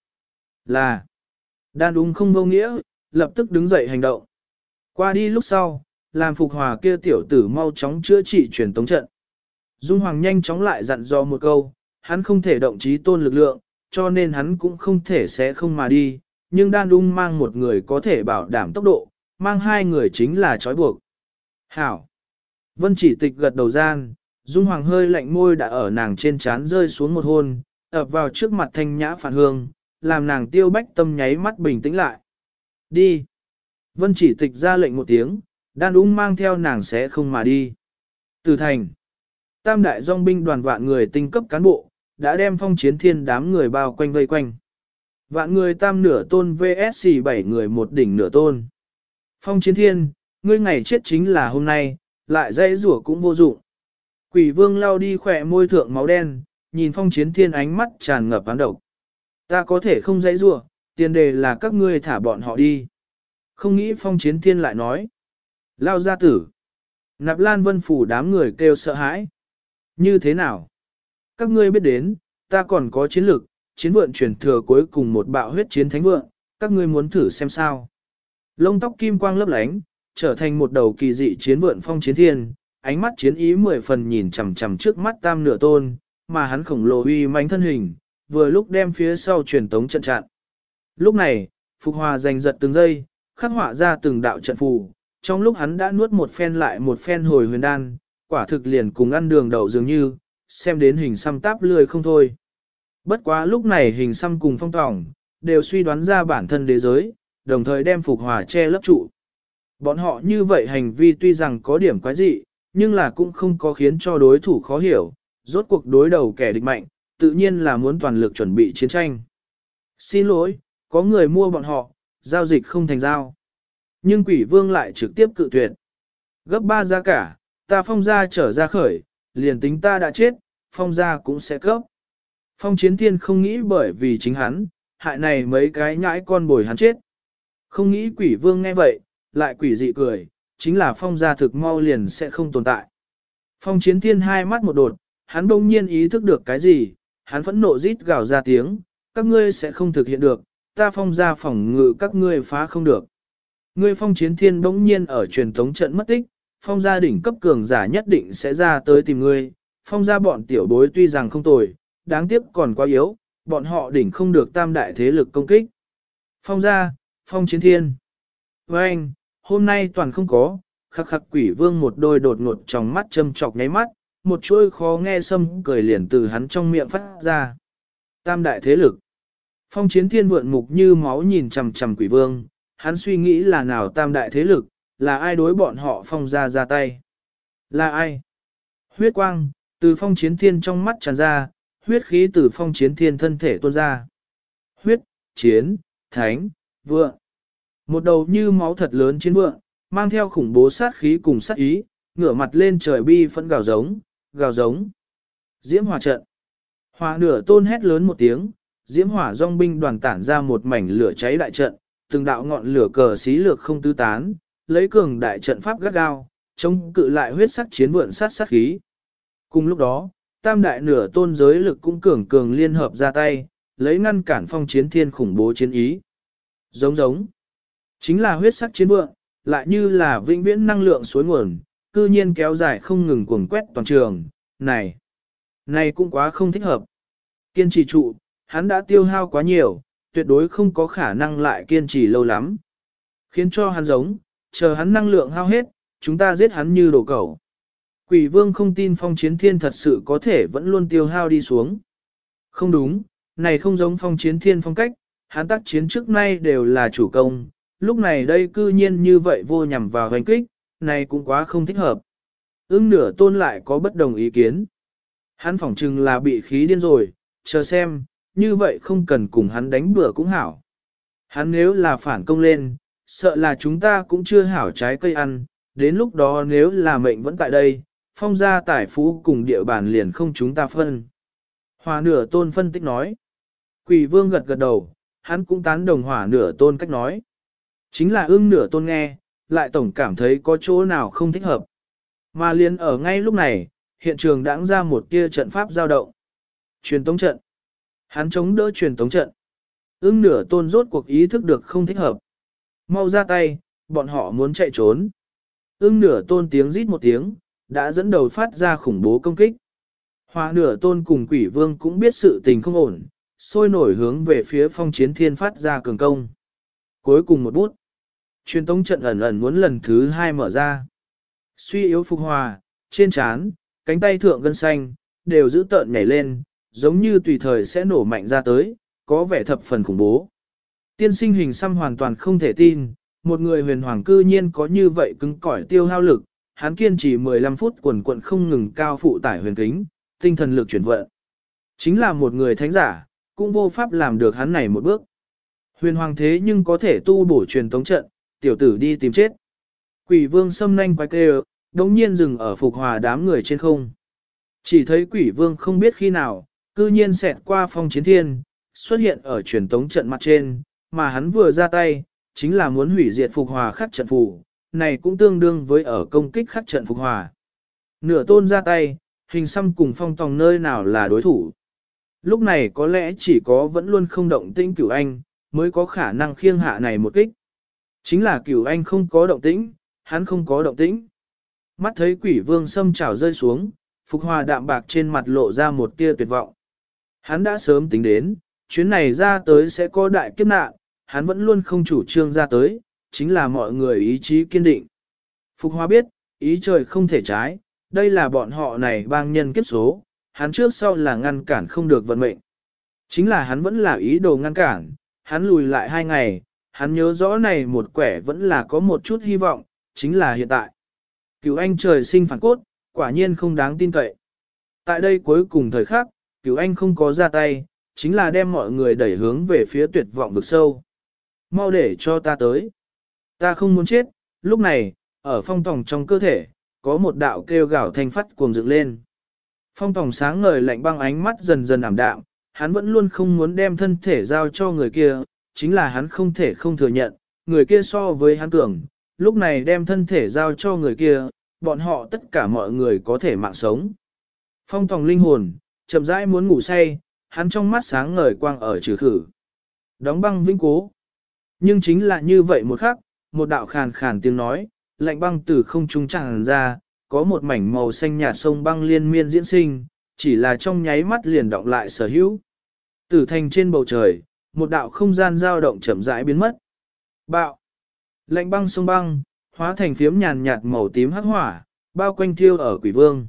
Là, đan ung không vô nghĩa, lập tức đứng dậy hành động. Qua đi lúc sau, làm phục hòa kia tiểu tử mau chóng chữa trị truyền tống trận. Dung Hoàng nhanh chóng lại dặn dò một câu, hắn không thể động chí tôn lực lượng, cho nên hắn cũng không thể sẽ không mà đi, nhưng đan ung mang một người có thể bảo đảm tốc độ, mang hai người chính là trói buộc. Hảo! Vân Chỉ Tịch gật đầu gian, Dung Hoàng hơi lạnh môi đã ở nàng trên trán rơi xuống một hôn, ập vào trước mặt Thanh Nhã Phản Hương, làm nàng Tiêu Bách Tâm nháy mắt bình tĩnh lại. Đi! Vân Chỉ Tịch ra lệnh một tiếng, đan ung mang theo nàng sẽ không mà đi. Từ thành, tam đại dòng binh đoàn vạn người tinh cấp cán bộ, đã đem Phong Chiến Thiên đám người bao quanh vây quanh. Vạn người tam nửa tôn VSC 7 người một đỉnh nửa tôn. Phong Chiến Thiên, ngươi ngày chết chính là hôm nay, lại dãy rủa cũng vô dụng. Quỷ vương lau đi khỏe môi thượng máu đen, nhìn Phong Chiến Thiên ánh mắt tràn ngập án độc. Ta có thể không dãy rủa, tiền đề là các ngươi thả bọn họ đi. Không nghĩ Phong Chiến Thiên lại nói. Lao gia tử. Nạp Lan Vân Phủ đám người kêu sợ hãi. Như thế nào? Các ngươi biết đến, ta còn có chiến lược, chiến vượn truyền thừa cuối cùng một bạo huyết chiến thánh vượn, các ngươi muốn thử xem sao. Lông tóc kim quang lấp lánh, trở thành một đầu kỳ dị chiến vượn Phong Chiến Thiên, ánh mắt chiến ý 10 phần nhìn chằm chằm trước mắt tam nửa tôn, mà hắn khổng lồ uy mãnh thân hình, vừa lúc đem phía sau truyền tống trận chặn. Lúc này, Phục Hòa giành giật từng giây, khắc họa ra từng đạo trận phù, trong lúc hắn đã nuốt một phen lại một phen hồi huyền đan, quả thực liền cùng ăn đường đậu dường như, xem đến hình xăm táp lười không thôi. Bất quá lúc này hình xăm cùng Phong Tòng, đều suy đoán ra bản thân đế giới, đồng thời đem Phục Hòa che lấp trụ. Bọn họ như vậy hành vi tuy rằng có điểm quái dị, nhưng là cũng không có khiến cho đối thủ khó hiểu, rốt cuộc đối đầu kẻ địch mạnh, tự nhiên là muốn toàn lực chuẩn bị chiến tranh. Xin lỗi, có người mua bọn họ, giao dịch không thành giao. Nhưng Quỷ Vương lại trực tiếp cự tuyệt. Gấp 3 giá cả, ta Phong gia trở ra khởi, liền tính ta đã chết, Phong gia cũng sẽ cấp. Phong Chiến Thiên không nghĩ bởi vì chính hắn, hại này mấy cái nhãi con bồi hắn chết. Không nghĩ Quỷ Vương nghe vậy, lại quỷ dị cười, chính là Phong gia thực mau liền sẽ không tồn tại. Phong Chiến Thiên hai mắt một đột, hắn đông nhiên ý thức được cái gì, hắn phẫn nộ rít gào ra tiếng, các ngươi sẽ không thực hiện được, ta Phong gia phòng ngự các ngươi phá không được. Ngươi Phong Chiến Thiên bỗng nhiên ở truyền tống trận mất tích, Phong gia đỉnh cấp cường giả nhất định sẽ ra tới tìm ngươi, Phong gia bọn tiểu bối tuy rằng không tồi, đáng tiếc còn quá yếu, bọn họ đỉnh không được tam đại thế lực công kích. Phong gia, Phong Chiến Thiên. Với anh, hôm nay toàn không có, khắc khắc Quỷ Vương một đôi đột ngột trong mắt châm chọc nháy mắt, một chuỗi khó nghe sâm cười liền từ hắn trong miệng phát ra. Tam đại thế lực. Phong Chiến Thiên vượn mục như máu nhìn chằm chằm Quỷ Vương, hắn suy nghĩ là nào tam đại thế lực, là ai đối bọn họ Phong gia ra tay. Là ai? Huyết quang, từ Phong Chiến Thiên trong mắt tràn ra, huyết khí từ Phong Chiến Thiên thân thể tuôn ra. Huyết, chiến, thánh, vượng. Một đầu như máu thật lớn chiến vượng, mang theo khủng bố sát khí cùng sát ý, ngửa mặt lên trời bi phẫn gào giống, gào giống. Diễm hỏa trận. Hỏa nửa tôn hét lớn một tiếng, diễm hỏa dòng binh đoàn tản ra một mảnh lửa cháy đại trận, từng đạo ngọn lửa cờ xí lược không tứ tán, lấy cường đại trận pháp gắt gao, chống cự lại huyết sắc chiến vượn sát khí. Cùng lúc đó, tam đại nửa tôn giới lực cũng cường liên hợp ra tay, lấy ngăn cản Phong Chiến Thiên khủng bố chiến ý. Giống giống. Chính là huyết sắc chiến vượn, lại như là vĩnh viễn năng lượng suối nguồn, cư nhiên kéo dài không ngừng cuồng quét toàn trường. Này cũng quá không thích hợp. Kiên trì trụ, hắn đã tiêu hao quá nhiều, tuyệt đối không có khả năng lại kiên trì lâu lắm. Khiến cho hắn giống, chờ hắn năng lượng hao hết, chúng ta giết hắn như đồ cẩu. Quỷ Vương không tin Phong Chiến Thiên thật sự có thể vẫn luôn tiêu hao đi xuống. Không đúng, này không giống Phong Chiến Thiên phong cách, hắn tác chiến trước nay đều là chủ công, lúc này đây cư nhiên như vậy vô nhằm vào hành kích, này cũng quá không thích hợp. Nửa tôn lại có bất đồng ý kiến. Hắn phỏng chừng là bị khí điên rồi, chờ xem, như vậy không cần cùng hắn đánh bừa cũng hảo. Hắn nếu là phản công lên, sợ là chúng ta cũng chưa hảo trái cây ăn, đến lúc đó nếu là mệnh vẫn tại đây, Phong gia tài phú cùng địa bàn liền không chúng ta phân. Hỏa nửa tôn phân tích nói. Quỷ Vương gật gật đầu, hắn cũng tán đồng hỏa nửa tôn cách nói. Chính là nửa tôn nghe, lại tổng cảm thấy có chỗ nào không thích hợp. Mà liền ở ngay lúc này, hiện trường đãng ra một tia trận pháp dao động. Truyền tống trận. Hắn chống đỡ truyền tống trận. Nửa tôn rốt cuộc ý thức được không thích hợp. Mau ra tay, bọn họ muốn chạy trốn. Nửa tôn tiếng rít một tiếng, đã dẫn đầu phát ra khủng bố công kích. Hoa nửa tôn cùng quỷ vương cũng biết sự tình không ổn, sôi nổi hướng về phía phong chiến thiên phát ra cường công. Cuối cùng một bút, truyền tống trận ẩn ẩn muốn lần thứ 2 mở ra. Suy yếu Phục Hòa, trên trán, cánh tay thượng gân xanh, đều giữ tợn nhảy lên, giống như tùy thời sẽ nổ mạnh ra tới, có vẻ thập phần khủng bố. Tiên sinh hình xăm hoàn toàn không thể tin, một người huyền hoàng cư nhiên có như vậy cứng cỏi tiêu hao lực, hắn kiên trì 15 phút quần quận không ngừng cao phụ tải huyền kính, tinh thần lực chuyển vận. Chính là một người thánh giả, cũng vô pháp làm được hắn này một bước. Huyền hoàng thế nhưng có thể tu bổ truyền tống trận, tiểu tử đi tìm chết. Quỷ vương xâm nanh quái kêu, đống nhiên dừng ở Phục Hòa đám người trên không. Chỉ thấy quỷ vương không biết khi nào, cư nhiên xẹt qua phong chiến thiên, xuất hiện ở truyền tống trận mặt trên, mà hắn vừa ra tay, chính là muốn hủy diệt Phục Hòa khắc trận phù, này cũng tương đương với ở công kích khắc trận Phục Hòa. Nửa tôn ra tay, hình xăm cùng phong tòng nơi nào là đối thủ. Lúc này có lẽ chỉ có vẫn luôn không động tĩnh Cửu Anh, mới có khả năng khiêng hạ này một kích. Chính là Cửu Anh không có động tĩnh, hắn không có động tĩnh. Mắt thấy quỷ vương xâm trào rơi xuống, Phục Hòa đạm bạc trên mặt lộ ra một tia tuyệt vọng. Hắn đã sớm tính đến, chuyến này ra tới sẽ có đại kiếp nạn, hắn vẫn luôn không chủ trương ra tới, chính là mọi người ý chí kiên định. Phục Hòa biết, ý trời không thể trái, đây là bọn họ này bang nhân kiếp số, hắn trước sau là ngăn cản không được vận mệnh. Chính là hắn vẫn là ý đồ ngăn cản, hắn lùi lại 2 ngày, hắn nhớ rõ này một quẻ vẫn là có một chút hy vọng, chính là hiện tại. Cửu Anh trời sinh phản cốt, quả nhiên không đáng tin cậy. Tại đây cuối cùng thời khắc, Cửu Anh không có ra tay, chính là đem mọi người đẩy hướng về phía tuyệt vọng vực sâu. Mau để cho ta tới. Ta không muốn chết, lúc này, ở phong tòng trong cơ thể, có một đạo kêu gào thanh phát cuồng dựng lên. Phong tòng sáng ngời lạnh băng ánh mắt dần dần ảm đạm, hắn vẫn luôn không muốn đem thân thể giao cho người kia, chính là hắn không thể không thừa nhận, người kia so với hắn cường, lúc này đem thân thể giao cho người kia, bọn họ tất cả mọi người có thể mạng sống. Phong tòng linh hồn, chậm rãi muốn ngủ say, hắn trong mắt sáng ngời quang ở trừ khử. Đóng băng vĩnh cố. Nhưng chính là như vậy một khắc, một đạo khàn khàn tiếng nói, lạnh băng từ không trung tràn ra, có một mảnh màu xanh nhạt sông băng liên miên diễn sinh, chỉ là trong nháy mắt liền động lại sở hữu. Tử thành trên bầu trời, một đạo không gian dao động chậm rãi biến mất. Bạo. Lạnh băng sông băng, hóa thành phiếm nhàn nhạt màu tím hắc hỏa, bao quanh thiêu ở quỷ vương.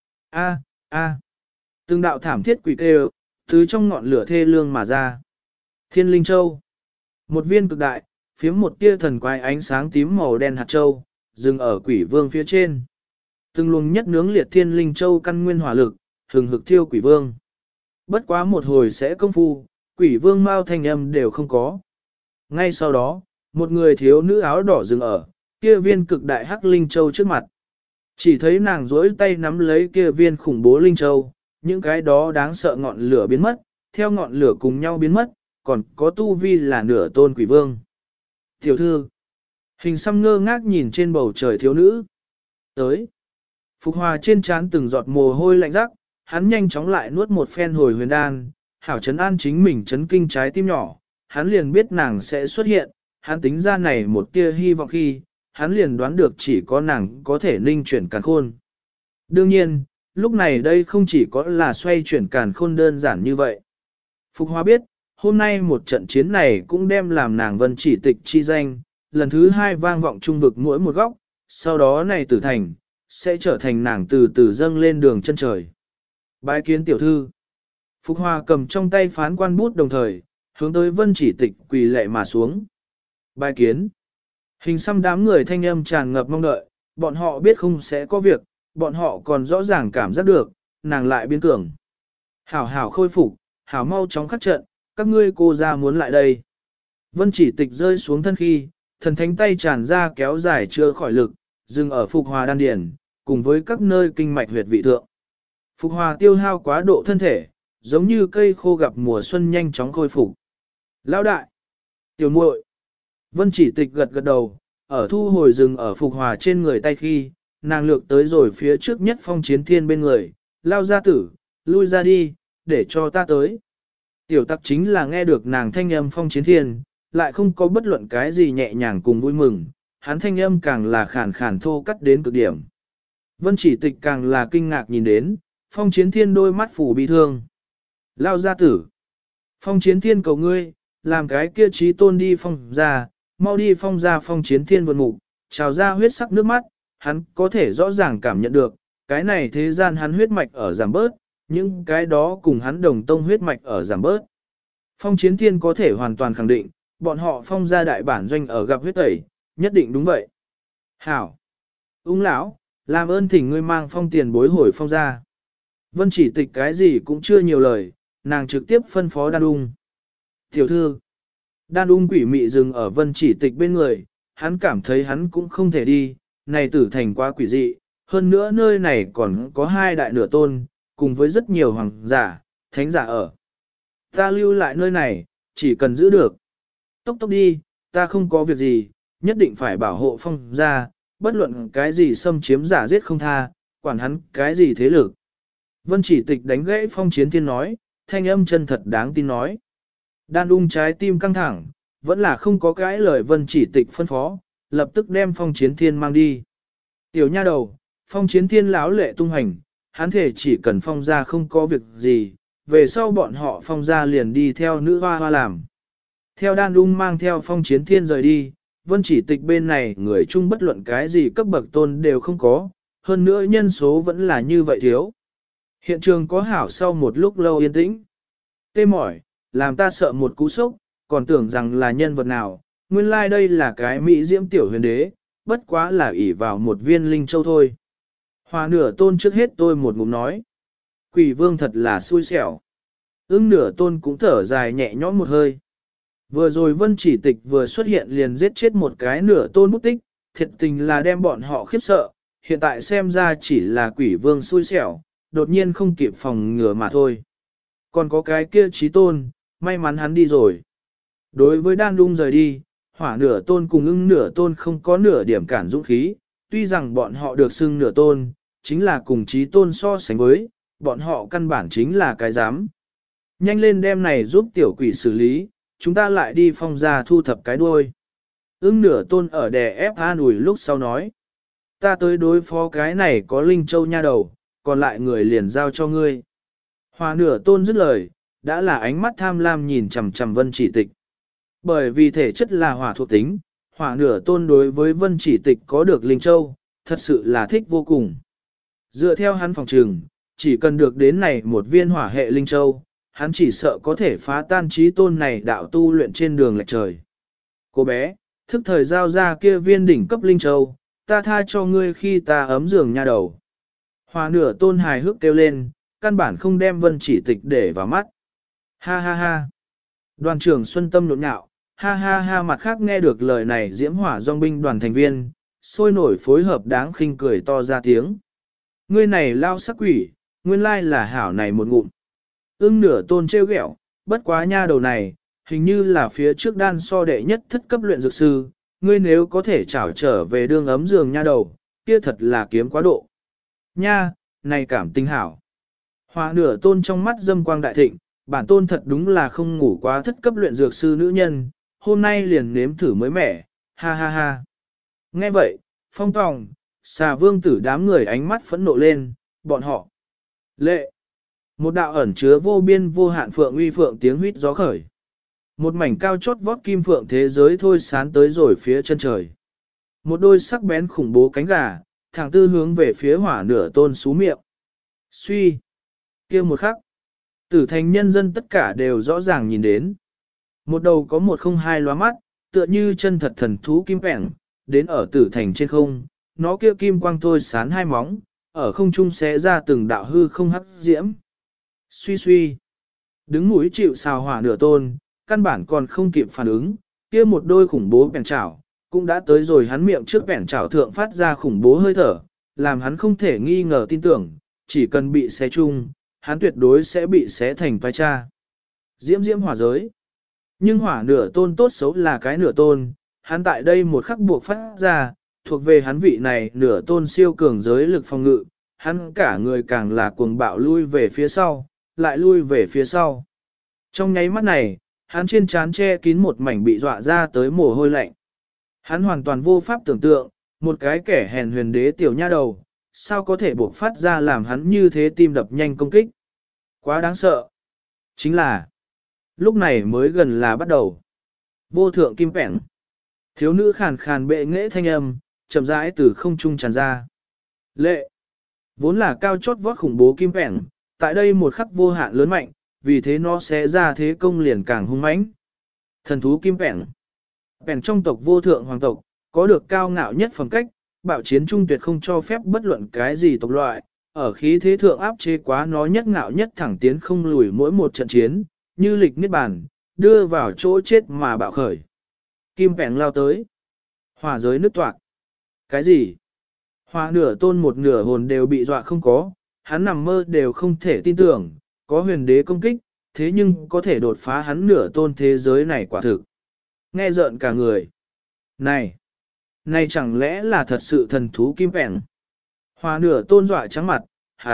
A, a. Từng đạo thảm thiết quỷ kêu, từ trong ngọn lửa thê lương mà ra. Thiên Linh Châu. Một viên cực đại, phiếm một tia thần quái ánh sáng tím màu đen hạt châu, dừng ở quỷ vương phía trên. Từng luồng nhất nướng liệt Thiên Linh Châu căn nguyên hỏa lực, hừng hực thiêu quỷ vương. Bất quá một hồi sẽ công phu, quỷ vương mau thanh âm đều không có. Ngay sau đó, một người thiếu nữ áo đỏ dừng ở, kia viên cực đại hắc Linh Châu trước mặt. Chỉ thấy nàng duỗi tay nắm lấy kia viên khủng bố Linh Châu, những cái đó đáng sợ ngọn lửa biến mất, theo ngọn lửa cùng nhau biến mất, còn có tu vi là nửa tôn quỷ vương. Tiểu thư, hình xăm ngơ ngác nhìn trên bầu trời thiếu nữ. Tới, Phục Hòa trên trán từng giọt mồ hôi lạnh rắc, hắn nhanh chóng lại nuốt một phen hồi huyền đan, hảo trấn an chính mình chấn kinh trái tim nhỏ, hắn liền biết nàng sẽ xuất hiện, hắn tính ra này một tia hy vọng khi, hắn liền đoán được chỉ có nàng có thể ninh chuyển càn khôn. Đương nhiên, lúc này đây không chỉ có là xoay chuyển càn khôn đơn giản như vậy. Phục Hòa biết, hôm nay một trận chiến này cũng đem làm nàng vân chỉ tịch chi danh, lần thứ 2 vang vọng trung vực mỗi một góc, sau đó này tử thành, sẽ trở thành nàng từ từ dâng lên đường chân trời. Bái kiến tiểu thư. Phục Hòa cầm trong tay phán quan bút đồng thời, hướng tới vân chỉ tịch quỳ lệ mà xuống. Bái kiến. Hình xăm đám người thanh âm tràn ngập mong đợi, bọn họ biết không sẽ có việc, bọn họ còn rõ ràng cảm giác được, nàng lại biến cường. Hảo hảo khôi phục, hảo mau chóng khắc trận, các ngươi cô ra muốn lại đây. Vân chỉ tịch rơi xuống thân khi, thần thánh tay tràn ra kéo dài chưa khỏi lực, dừng ở Phục Hòa đan điển, cùng với các nơi kinh mạch huyệt vị thượng. Phục Hòa tiêu hao quá độ thân thể, giống như cây khô gặp mùa xuân nhanh chóng khôi phục. Lão đại, tiểu muội. Vân chỉ tịch gật gật đầu, ở thu hồi rừng ở Phục Hòa trên người tay khi, nàng lược tới rồi phía trước nhất phong chiến thiên bên người, lao ra tử, lui ra đi, để cho ta tới. Tiểu tắc chính là nghe được nàng thanh âm phong chiến thiên, lại không có bất luận cái gì nhẹ nhàng cùng vui mừng, hắn thanh âm càng là khàn khàn thô cắt đến cực điểm. Vân chỉ tịch càng là kinh ngạc nhìn đến, Phong Chiến Thiên đôi mắt phủ bị thương. Lao gia tử. Phong Chiến Thiên cầu ngươi, làm cái kia trí tôn đi phong ra, mau đi phong ra. Phong Chiến Thiên vượt mục, trào ra huyết sắc nước mắt, hắn có thể rõ ràng cảm nhận được, cái này thế gian hắn huyết mạch ở giảm bớt, những cái đó cùng hắn đồng tông huyết mạch ở giảm bớt. Phong Chiến Thiên có thể hoàn toàn khẳng định, bọn họ phong ra đại bản doanh ở gặp huyết tẩy, nhất định đúng vậy. Hảo! Ung lão, làm ơn thỉnh ngươi mang phong tiền bối hồi phong ra. Vân Chỉ Tịch cái gì cũng chưa nhiều lời, nàng trực tiếp phân phó Đan Ung. Tiểu thư, Đan Ung quỷ mị dừng ở Vân Chỉ Tịch bên người, hắn cảm thấy hắn cũng không thể đi, này tử thành quá quỷ dị, hơn nữa nơi này còn có hai đại nửa tôn, cùng với rất nhiều hoàng giả, thánh giả ở. Ta lưu lại nơi này, chỉ cần giữ được. Tốc tốc đi, ta không có việc gì, nhất định phải bảo hộ phong ra, bất luận cái gì xâm chiếm giả giết không tha, quản hắn cái gì thế lực. Vân Chỉ Tịch đánh gãy Phong Chiến Thiên nói, thanh âm chân thật đáng tin nói. Đan Ung trái tim căng thẳng, vẫn là không có cái lời Vân Chỉ Tịch phân phó, lập tức đem Phong Chiến Thiên mang đi. Tiểu nha đầu, Phong Chiến Thiên láo lệ tung hành, hắn thể chỉ cần phong ra không có việc gì, về sau bọn họ phong ra liền đi theo nữ hoa hoa làm. Theo Đan Ung mang theo Phong Chiến Thiên rời đi, Vân Chỉ Tịch bên này người chung bất luận cái gì cấp bậc tôn đều không có, hơn nữa nhân số vẫn là như vậy thiếu. Hiện trường có hảo sau một lúc lâu yên tĩnh. Tê mỏi, làm ta sợ một cú sốc, còn tưởng rằng là nhân vật nào, nguyên lai đây là cái mỹ diễm tiểu huyền đế, bất quá là ỷ vào một viên linh châu thôi. Hòa nửa tôn trước hết tôi một ngụm nói. Quỷ vương thật là xui xẻo. Ưng nửa tôn cũng thở dài nhẹ nhõm một hơi. Vừa rồi Vân Chỉ Tịch vừa xuất hiện liền giết chết một cái nửa tôn bút tích, thiệt tình là đem bọn họ khiếp sợ, hiện tại xem ra chỉ là quỷ vương xui xẻo, đột nhiên không kịp phòng ngừa mà thôi. Còn có cái kia trí tôn, may mắn hắn đi rồi. Đối với Đan Ung rời đi, hỏa nửa tôn cùng ưng nửa tôn không có nửa điểm cản dũng khí, tuy rằng bọn họ được xưng nửa tôn, chính là cùng trí tôn so sánh với, bọn họ căn bản chính là cái dám. Nhanh lên đem này giúp tiểu quỷ xử lý, chúng ta lại đi phong ra thu thập cái đuôi. Ưng nửa tôn ở đè ép an ủi lúc sau nói. Ta tới đối phó cái này có linh châu nha đầu, còn lại người liền giao cho ngươi. Hòa nửa tôn dứt lời, đã là ánh mắt tham lam nhìn chằm chằm Vân Chỉ Tịch. Bởi vì thể chất là hỏa thuộc tính, hỏa nửa tôn đối với Vân Chỉ Tịch có được linh châu, thật sự là thích vô cùng. Dựa theo hắn phòng trường, chỉ cần được đến này một viên hỏa hệ linh châu, hắn chỉ sợ có thể phá tan trí tôn này đạo tu luyện trên đường lệch trời. Cô bé, thức thời giao ra kia viên đỉnh cấp linh châu, ta tha cho ngươi khi ta ấm giường nha đầu. Hòa nửa tôn hài hước kêu lên, căn bản không đem Vân Chỉ Tịch để vào mắt. Ha ha ha. Đoàn trưởng Xuân Tâm nhộn nhạo, ha ha ha, mặt khác nghe được lời này diễm hỏa dòng binh đoàn thành viên, sôi nổi phối hợp đáng khinh cười to ra tiếng. Ngươi này lao sắc quỷ, nguyên lai là hảo này một ngụm. Ưng nửa tôn trêu ghẹo, bất quá nha đầu này, hình như là phía trước đan so đệ nhất thất cấp luyện dược sư, ngươi nếu có thể trảo trở về đương ấm giường nha đầu, kia thật là kiếm quá độ. Nha, này cảm tình hảo. Hòa nửa tôn trong mắt dâm quang đại thịnh, bản tôn thật đúng là không ngủ quá thất cấp luyện dược sư nữ nhân, hôm nay liền nếm thử mới mẻ, ha ha ha. Nghe vậy, Phong Tòng, Xà Vương tử đám người ánh mắt phẫn nộ lên, bọn họ. Lệ. Một đạo ẩn chứa vô biên vô hạn phượng uy phượng tiếng huýt gió khởi. Một mảnh cao chót vót kim phượng thế giới thôi sán tới rồi phía chân trời. Một đôi sắc bén khủng bố cánh gà, thẳng tư hướng về phía hỏa nửa tôn xú miệng. Suy. Kia một khắc. Tử thành nhân dân tất cả đều rõ ràng nhìn đến. Một đầu có 102 lóa mắt, tựa như chân thật thần thú kim bẻng, đến ở tử thành trên không, nó kia kim quang thôi sán hai móng, ở không trung xé ra từng đạo hư không hắc diễm. Suy suy, đứng mũi chịu sào hỏa nửa tôn, căn bản còn không kịp phản ứng, kia một đôi khủng bố bẻng chảo, cũng đã tới rồi hắn miệng trước bẻng chảo thượng phát ra khủng bố hơi thở, làm hắn không thể nghi ngờ tin tưởng, chỉ cần bị xé chung, hắn tuyệt đối sẽ bị xé thành toái cha. Diễm diễm hỏa giới. Nhưng hỏa nửa tôn tốt xấu là cái nửa tôn, hắn tại đây một khắc buộc phát ra, thuộc về hắn vị này nửa tôn siêu cường giới lực phòng ngự, hắn cả người càng là cuồng bạo lui về phía sau, lại lui về phía sau. Trong nháy mắt này, hắn trên trán che kín một mảnh bị dọa ra tới mồ hôi lạnh. Hắn hoàn toàn vô pháp tưởng tượng, một cái kẻ hèn huyền đế tiểu nha đầu, sao có thể buộc phát ra làm hắn như thế tim đập nhanh công kích. Quá đáng sợ. Chính là, lúc này mới gần là bắt đầu. Vô thượng kim pẻng. Thiếu nữ khàn khàn bệ nghệ thanh âm, chậm rãi từ không trung tràn ra. Lệ. Vốn là cao chót vót khủng bố kim pẻng, tại đây một khắc vô hạn lớn mạnh, vì thế nó sẽ ra thế công liền càng hung mãnh. Thần thú kim pẻng. Pẻng trong tộc vô thượng hoàng tộc, có được cao ngạo nhất phẩm cách, bạo chiến trung tuyệt không cho phép bất luận cái gì tộc loại, ở khí thế thượng áp chế quá nó nhất ngạo nhất thẳng tiến không lùi mỗi một trận chiến, như lịch niết bàn, đưa vào chỗ chết mà bạo khởi. Kim pẻng lao tới. Hỏa giới nứt toạc. Cái gì? Hỏa nửa tôn một nửa hồn đều bị dọa không có, hắn nằm mơ đều không thể tin tưởng, có huyền đế công kích, thế nhưng có thể đột phá hắn nửa tôn thế giới này quả thực. Nghe rợn cả người. Này chẳng lẽ là thật sự thần thú kim pẻng? Hỏa nửa tôn dọa trắng mặt,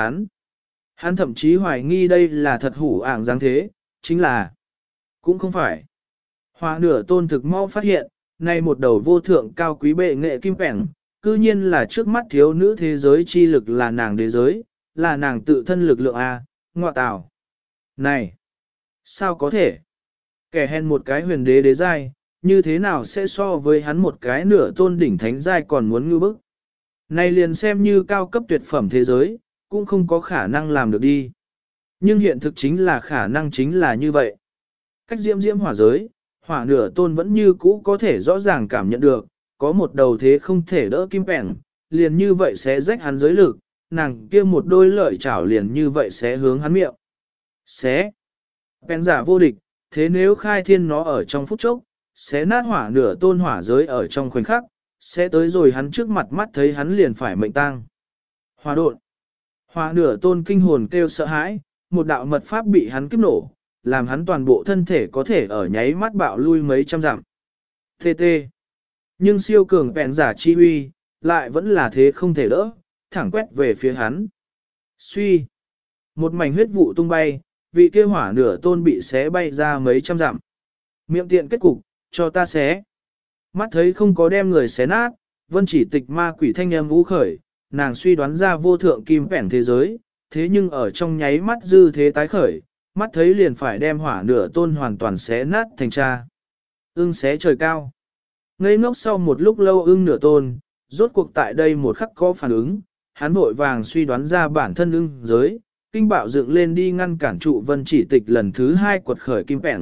hắn thậm chí hoài nghi đây là thật hủ ảng dáng thế, chính là cũng không phải. Hỏa nửa tôn thực mau phát hiện, này một đầu vô thượng cao quý bệ nghệ kim pẻng, cư nhiên là trước mắt thiếu nữ thế giới chi lực là nàng đế giới, là nàng tự thân lực lượng A, ngọa tào. Này, sao có thể? Kẻ hèn một cái huyền đế đế giai, như thế nào sẽ so với hắn một cái nửa tôn đỉnh thánh giai còn muốn ngư bức? Này liền xem như cao cấp tuyệt phẩm thế giới, cũng không có khả năng làm được đi. Nhưng hiện thực chính là khả năng chính là như vậy. Cách diễm hỏa giới, hỏa nửa tôn vẫn như cũ có thể rõ ràng cảm nhận được, có một đầu thế không thể đỡ kim pẻng, liền như vậy sẽ rách hắn giới lực, nàng kia một đôi lợi chảo liền như vậy sẽ hướng hắn miệng. Xé. Pẻng giả vô địch, thế nếu khai thiên nó ở trong phút chốc, sẽ nát hỏa nửa tôn hỏa giới ở trong khoảnh khắc, sẽ tới rồi hắn trước mặt mắt thấy hắn liền phải mệnh tang. Hỏa độn. Hỏa nửa tôn kinh hồn kêu sợ hãi, một đạo mật pháp bị hắn kiếp nổ, làm hắn toàn bộ thân thể có thể ở nháy mắt bạo lui mấy trăm dặm. TT. Nhưng siêu cường bèn giả chi uy, lại vẫn là thế không thể đỡ, thẳng quét về phía hắn. Suy. Một mảnh huyết vụ tung bay, vị kia hỏa nửa tôn bị xé bay ra mấy trăm dặm. Miệng tiện kết cục, cho ta xé. Mắt thấy không có đem người xé nát, vân chỉ tịch ma quỷ thanh âm vũ khởi, nàng suy đoán ra vô thượng kim bẻn thế giới, thế nhưng ở trong nháy mắt dư thế tái khởi, mắt thấy liền phải đem hỏa nửa tôn hoàn toàn xé nát thành cha. Ưng xé trời cao. Ngây ngốc sau một lúc lâu ưng nửa tôn, rốt cuộc tại đây một khắc có phản ứng, hắn vội vàng suy đoán ra bản thân ưng giới, kinh bạo dựng lên đi ngăn cản trụ vân chỉ tịch lần thứ hai quật khởi kim bẻn.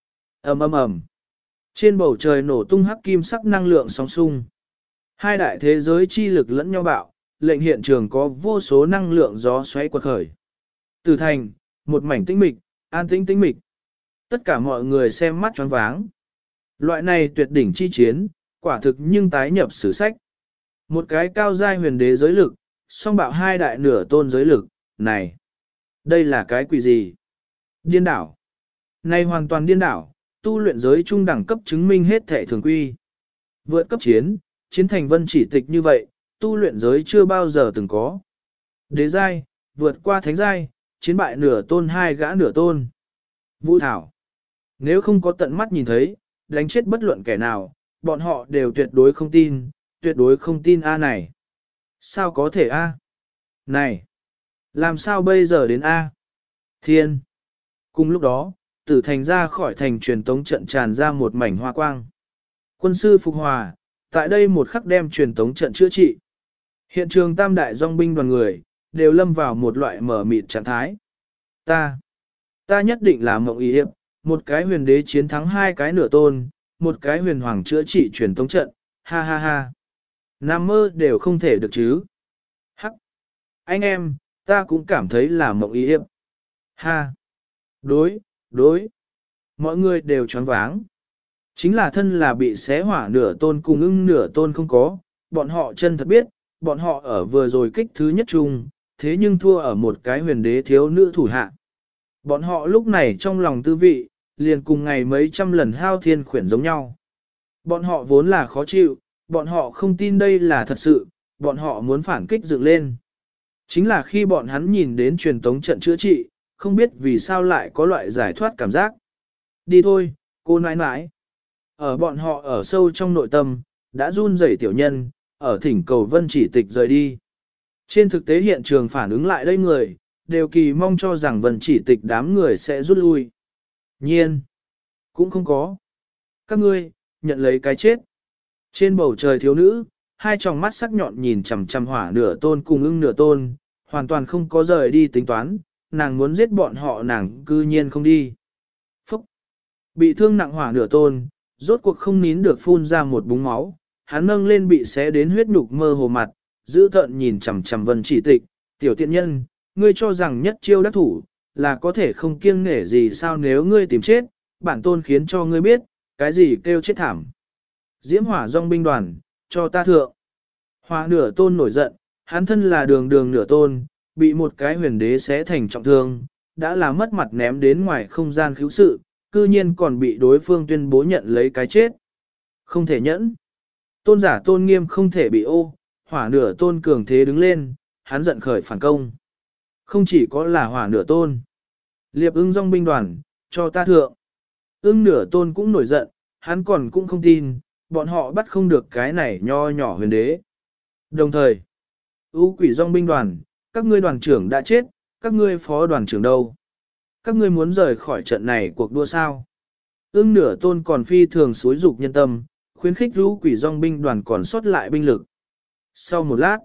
Ầm. Trên bầu trời nổ tung hắc kim sắc năng lượng sóng xung. Hai đại thế giới chi lực lẫn nhau bạo, lệnh hiện trường có vô số năng lượng gió xoáy quật khởi. Từ thành, một mảnh tĩnh mịch, an tĩnh tĩnh mịch. Tất cả mọi người xem mắt choáng váng. Loại này tuyệt đỉnh chi chiến, quả thực nhưng tái nhập sử sách. Một cái cao giai huyền đế giới lực, song bạo hai đại nửa tôn giới lực, này. Đây là cái quỷ gì? Điên đảo. Này hoàn toàn điên đảo, tu luyện giới trung đẳng cấp chứng minh hết thể thường quy. Vượt cấp chiến thành vân chỉ tịch như vậy, tu luyện giới chưa bao giờ từng có. Đế giai, vượt qua thánh giai, chiến bại nửa tôn hai gã nửa tôn. Vũ thảo. Nếu không có tận mắt nhìn thấy, đánh chết bất luận kẻ nào, bọn họ đều tuyệt đối không tin A này. Sao có thể A? Này! Làm sao bây giờ đến A? Thiên! Cùng lúc đó, tử thành ra khỏi thành truyền tống trận tràn ra một mảnh hoa quang. Quân sư phục hòa, tại đây một khắc đem truyền tống trận chữa trị. Hiện trường tam đại dòng binh đoàn người, đều lâm vào một loại mở mịt trạng thái. Ta nhất định là mộng ý hiệp, một cái huyền đế chiến thắng hai cái nửa tôn, một cái huyền hoàng chữa trị truyền tống trận, ha ha ha. Nam mơ đều không thể được chứ. Hắc. Anh em, ta cũng cảm thấy là mộng ý hiệp. Ha. Đối. Mọi người đều choáng váng. Chính là thân là bị xé hỏa nửa tôn cùng ưng nửa tôn không có, bọn họ chân thật biết, bọn họ ở vừa rồi kích thứ nhất chung, thế nhưng thua ở một cái huyền đế thiếu nữ thủ hạ. Bọn họ lúc này trong lòng tư vị, liền cùng ngày mấy trăm lần hao thiên khuyển giống nhau. Bọn họ vốn là khó chịu, bọn họ không tin đây là thật sự, bọn họ muốn phản kích dựng lên. Chính là khi bọn hắn nhìn đến truyền tống trận chữa trị, không biết vì sao lại có loại giải thoát cảm giác. Đi thôi, cô nãi nãi. Ở bọn họ ở sâu trong nội tâm, đã run rẩy tiểu nhân, ở thỉnh cầu vân chỉ tịch rời đi. Trên thực tế hiện trường phản ứng lại đây người, đều kỳ mong cho rằng Vân Chỉ Tịch đám người sẽ rút lui. Nhiên, cũng không có. Các ngươi, nhận lấy cái chết. Trên bầu trời thiếu nữ, hai tròng mắt sắc nhọn nhìn chằm chằm hỏa nửa tôn cùng ưng nửa tôn, hoàn toàn không có rời đi tính toán, nàng muốn giết bọn họ nàng cư nhiên không đi. Phúc! Bị thương nặng hỏa nửa tôn, rốt cuộc không nín được phun ra một búng máu, hắn nâng lên bị xé đến huyết nhục mơ hồ mặt, giữ tợn nhìn chằm chằm Vân Chỉ Tịch, tiểu tiện nhân, ngươi cho rằng nhất chiêu đắc thủ, là có thể không kiêng nể gì sao nếu ngươi tìm chết, bản tôn khiến cho ngươi biết, cái gì kêu chết thảm. Diễm hỏa dòng binh đoàn, cho ta thượng. Hỏa nửa tôn nổi giận, hắn thân là đường đường nửa tôn, bị một cái huyền đế xé thành trọng thương, đã là mất mặt ném đến ngoài không gian cứu sự, cư nhiên còn bị đối phương tuyên bố nhận lấy cái chết. Không thể nhẫn. Tôn giả tôn nghiêm không thể bị ô, hỏa nửa tôn cường thế đứng lên, hắn giận khởi phản công. Không chỉ có là hỏa nửa tôn. Liệp ưng dòng binh đoàn, cho ta thượng. Ưng nửa tôn cũng nổi giận, hắn còn cũng không tin, bọn họ bắt không được cái này nho nhỏ huyền đế. Đồng thời, ưu quỷ dòng binh đoàn, các ngươi đoàn trưởng đã chết, các ngươi phó đoàn trưởng đâu? Các ngươi muốn rời khỏi trận này cuộc đua sao? Ưng nửa tôn còn phi thường xúi dục nhân tâm, khuyến khích ưu quỷ dòng binh đoàn còn sót lại binh lực. Sau một lát,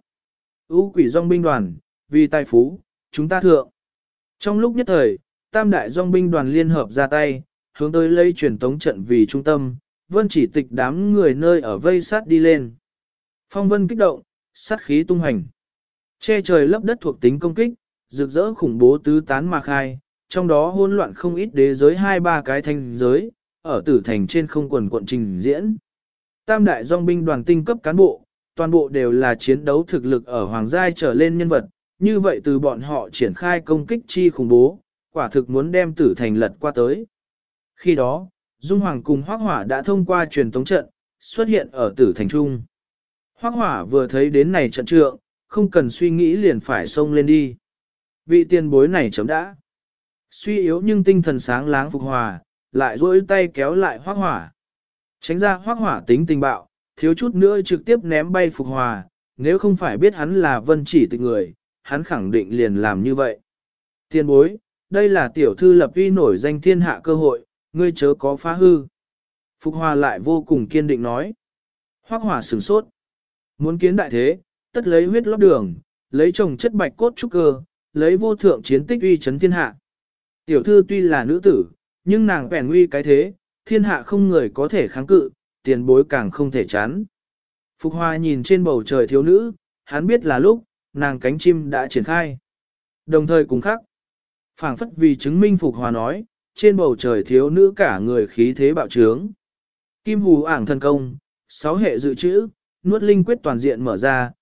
ưu quỷ dòng binh đoàn, vì tài phú, chúng ta thượng. Trong lúc nhất thời, tam đại dòng binh đoàn liên hợp ra tay, hướng tới lấy truyền tống trận vì trung tâm, Vân Chỉ Tịch đám người nơi ở vây sát đi lên. Phong vân kích động, sát khí tung hành. Che trời lấp đất thuộc tính công kích, rực rỡ khủng bố tứ tán mà khai, trong đó hỗn loạn không ít đế giới 2-3 cái thanh giới, ở tử thành trên không quần quận trình diễn. Tam đại dòng binh đoàn tinh cấp cán bộ, toàn bộ đều là chiến đấu thực lực ở hoàng giai trở lên nhân vật, như vậy từ bọn họ triển khai công kích chi khủng bố, quả thực muốn đem tử thành lật qua tới. Khi đó, Dung Hoàng cùng Hoác Hỏa đã thông qua truyền tống trận, xuất hiện ở tử thành trung. Hoác Hỏa vừa thấy đến này trận trượng, không cần suy nghĩ liền phải xông lên đi. Vị tiền bối này chấm đã. Suy yếu nhưng tinh thần sáng láng Phục Hòa, lại duỗi tay kéo lại Hoác Hỏa. Tránh ra Hoác Hỏa tính tình bạo, thiếu chút nữa trực tiếp ném bay Phục Hòa, nếu không phải biết hắn là Vân Chỉ Tịch người, hắn khẳng định liền làm như vậy. Tiền bối, đây là tiểu thư lập uy nổi danh thiên hạ cơ hội, ngươi chớ có phá hư. Phục Hòa lại vô cùng kiên định nói. Hoác Hỏa sửng sốt. Muốn kiến đại thế, tất lấy huyết lót đường, lấy trồng chất bạch cốt trúc cơ, lấy vô thượng chiến tích uy chấn thiên hạ. Tiểu thư tuy là nữ tử, nhưng nàng bèn uy cái thế, thiên hạ không người có thể kháng cự, tiền bối càng không thể chán. Phục Hòa nhìn trên bầu trời thiếu nữ, hắn biết là lúc, nàng cánh chim đã triển khai. Đồng thời cùng khắc, phảng phất vì chứng minh Phục Hòa nói, trên bầu trời thiếu nữ cả người khí thế bạo trướng. Kim hù ảng thần công, 6 hệ dự trữ, nuốt linh quyết toàn diện mở ra,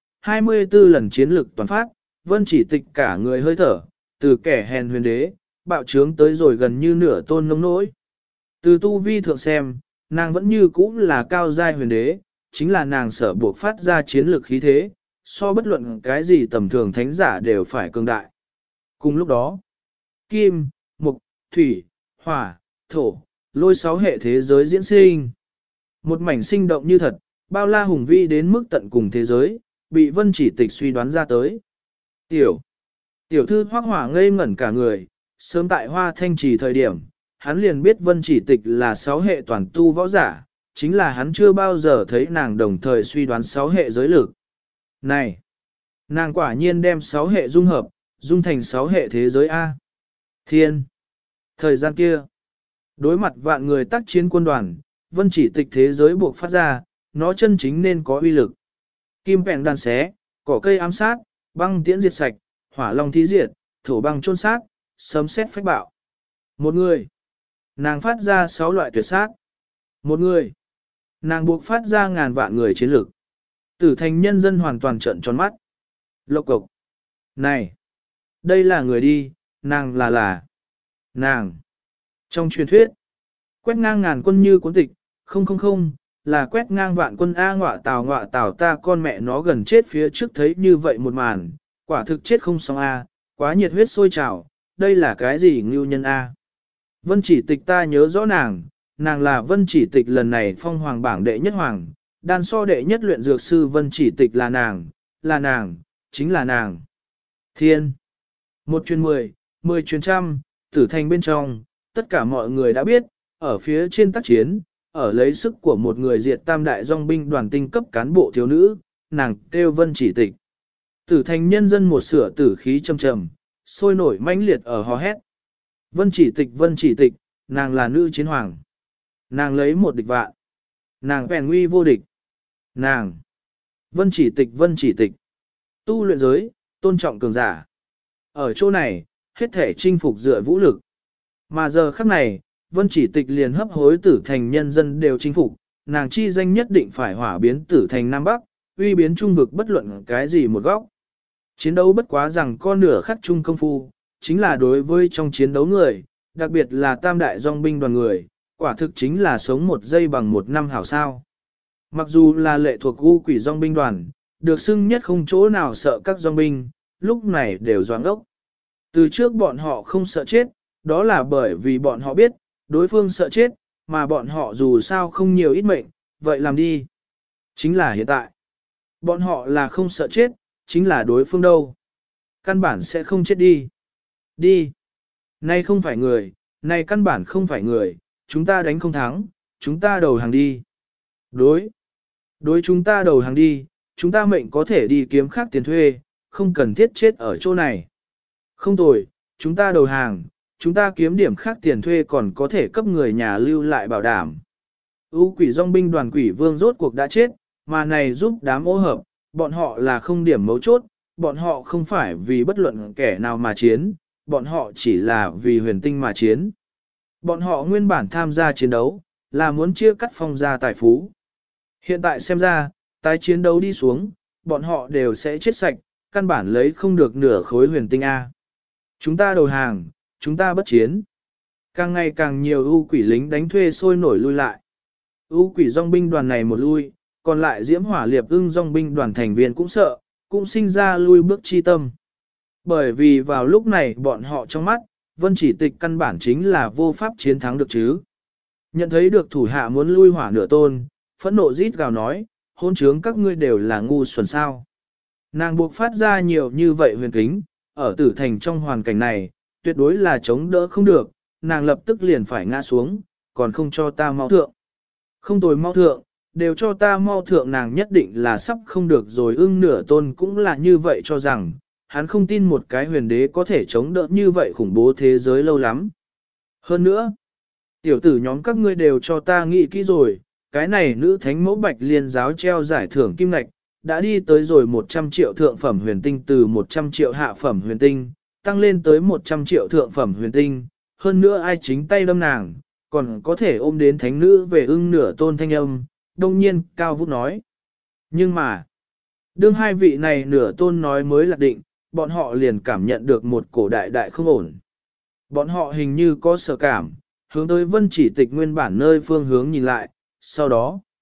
24 lần chiến lực toàn phát, Vân Chỉ Tịch cả người hơi thở, từ kẻ hèn huyền đế, bạo trướng tới rồi gần như nửa tôn nông nỗi. Từ tu vi thượng xem, nàng vẫn như cũ là cao giai huyền đế, chính là nàng sở buộc phát ra chiến lực khí thế, so bất luận cái gì tầm thường thánh giả đều phải cường đại. Cùng lúc đó, kim, mộc, thủy, hỏa, thổ, lôi 6 hệ thế giới diễn sinh. Một mảnh sinh động như thật, bao la hùng vĩ đến mức tận cùng thế giới, bị Vân Chỉ Tịch suy đoán ra tới. Tiểu thư Hoác Hỏa ngây ngẩn cả người, sớm tại Hoa Thanh Trì thời điểm, hắn liền biết Vân Chỉ Tịch là 6 hệ toàn tu võ giả, chính là hắn chưa bao giờ thấy nàng đồng thời suy đoán 6 hệ giới lực. Này! Nàng quả nhiên đem 6 hệ dung hợp, dung thành 6 hệ thế giới A. Thiên! Thời gian kia, đối mặt vạn người tác chiến quân đoàn, Vân Chỉ Tịch thế giới buộc phát ra, nó chân chính nên có uy lực. Kim bèn đàn xé, cỏ cây ám sát, băng tiễn diệt sạch, hỏa long thí diệt, thổ băng chôn sát, sấm sét phách bạo. Một người, nàng phát ra 6 loại tuyệt sát. Một người, nàng buộc phát ra ngàn vạn người chiến lực. Tử thành nhân dân hoàn toàn trợn tròn mắt. Lộc cộc. Này, đây là người đi, nàng là nàng. Trong truyền thuyết, quét ngang ngàn quân như cuốn tịch, không, là quét ngang vạn quân A ngọa tào ta con mẹ nó gần chết phía trước thấy như vậy một màn, quả thực chết không xong A, quá nhiệt huyết sôi trào, đây là cái gì ngưu nhân A. Vân Chỉ Tịch ta nhớ rõ nàng là Vân Chỉ Tịch lần này phong hoàng bảng đệ nhất hoàng, đan so đệ nhất luyện dược sư Vân Chỉ Tịch là nàng, chính là nàng. Thiên. Một truyền 10, 10 truyền trăm, tử thành bên trong, tất cả mọi người đã biết, ở phía trên tác chiến, ở lấy sức của một người diệt tam đại dòng binh đoàn tinh cấp cán bộ thiếu nữ, nàng kêu Vân Chỉ Tịch. Tử thành nhân dân một sửa tử khí trầm trầm, sôi nổi mãnh liệt ở hò hét. Vân Chỉ Tịch, nàng là nữ chiến hoàng. Nàng lấy một địch vạn. Nàng bèn nguy vô địch. Nàng. Vân Chỉ Tịch. Tu luyện giới, tôn trọng cường giả. Ở chỗ này, hết thể chinh phục dựa vũ lực. Mà giờ khắc này, Vân Chỉ Tịch liền hấp hối tử thành nhân dân đều chinh phục, nàng chi danh nhất định phải hỏa biến tử thành Nam Bắc, uy biến trung vực bất luận cái gì một góc. Chiến đấu bất quá rằng con nửa khắc chung công phu, chính là đối với trong chiến đấu người, đặc biệt là tam đại dòng binh đoàn người, quả thực chính là sống một giây bằng một năm hảo sao. Mặc dù là lệ thuộc u quỷ dòng binh đoàn, được xưng nhất không chỗ nào sợ các dòng binh, lúc này đều doáng ốc. Từ trước bọn họ không sợ chết, đó là bởi vì bọn họ biết, đối phương sợ chết, mà bọn họ dù sao không nhiều ít mệnh, vậy làm đi. Chính là hiện tại. Bọn họ là không sợ chết, chính là đối phương đâu. Căn bản sẽ không chết đi. Đi. Nay không phải người, nay căn bản không phải người, chúng ta đánh không thắng, chúng ta đầu hàng đi. Đối chúng ta đầu hàng đi, chúng ta mệnh có thể đi kiếm khác tiền thuê, không cần thiết chết ở chỗ này. Không tồi, chúng ta đầu hàng, chúng ta kiếm điểm khác tiền thuê còn có thể cấp người nhà lưu lại bảo đảm. U quỷ dòng binh đoàn quỷ vương rốt cuộc đã chết, mà này giúp đám ô hợp, bọn họ là không điểm mấu chốt, bọn họ không phải vì bất luận kẻ nào mà chiến, bọn họ chỉ là vì huyền tinh mà chiến. Bọn họ nguyên bản tham gia chiến đấu, là muốn chia cắt phong gia tài phú. Hiện tại xem ra, tái chiến đấu đi xuống, bọn họ đều sẽ chết sạch, căn bản lấy không được nửa khối huyền tinh A. Chúng ta đầu hàng, chúng ta bất chiến. Càng ngày càng nhiều ưu quỷ lính đánh thuê sôi nổi lui lại. Ưu quỷ dòng binh đoàn này một lui, còn lại diễm hỏa liệp ưng dòng binh đoàn thành viên cũng sợ, cũng sinh ra lui bước chi tâm. Bởi vì vào lúc này bọn họ trong mắt, Vân Chỉ Tịch căn bản chính là vô pháp chiến thắng được chứ. Nhận thấy được thủ hạ muốn lui hỏa nửa tôn, phẫn nộ rít gào nói, hôn trướng các ngươi đều là ngu xuẩn sao. Nàng buộc phát ra nhiều như vậy huyền kính, ở tử thành trong hoàn cảnh này, tuyệt đối là chống đỡ không được, nàng lập tức liền phải ngã xuống, còn không cho ta mau thượng. Không tồi mau thượng, đều cho ta mau thượng, nàng nhất định là sắp không được rồi. Ưng nửa tôn cũng là như vậy cho rằng, hắn không tin một cái huyền đế có thể chống đỡ như vậy khủng bố thế giới lâu lắm. Hơn nữa, tiểu tử nhóm các ngươi đều cho ta nghĩ kỹ rồi, cái này nữ thánh mẫu bạch liên giáo treo giải thưởng kim lạch, đã đi tới rồi 100 triệu thượng phẩm huyền tinh, từ 100 triệu hạ phẩm huyền tinh, tăng lên tới 100 triệu thượng phẩm huyền tinh, hơn nữa ai chính tay đâm nàng, còn có thể ôm đến thánh nữ về. Ưng nửa tôn thanh âm, đông nhiên cao vút nói. Nhưng mà, đương hai vị này nửa tôn nói mới là định, bọn họ liền cảm nhận được một cổ đại đại không ổn. Bọn họ hình như có sợ cảm, hướng tới Vân Chỉ Tịch nguyên bản nơi phương hướng nhìn lại, sau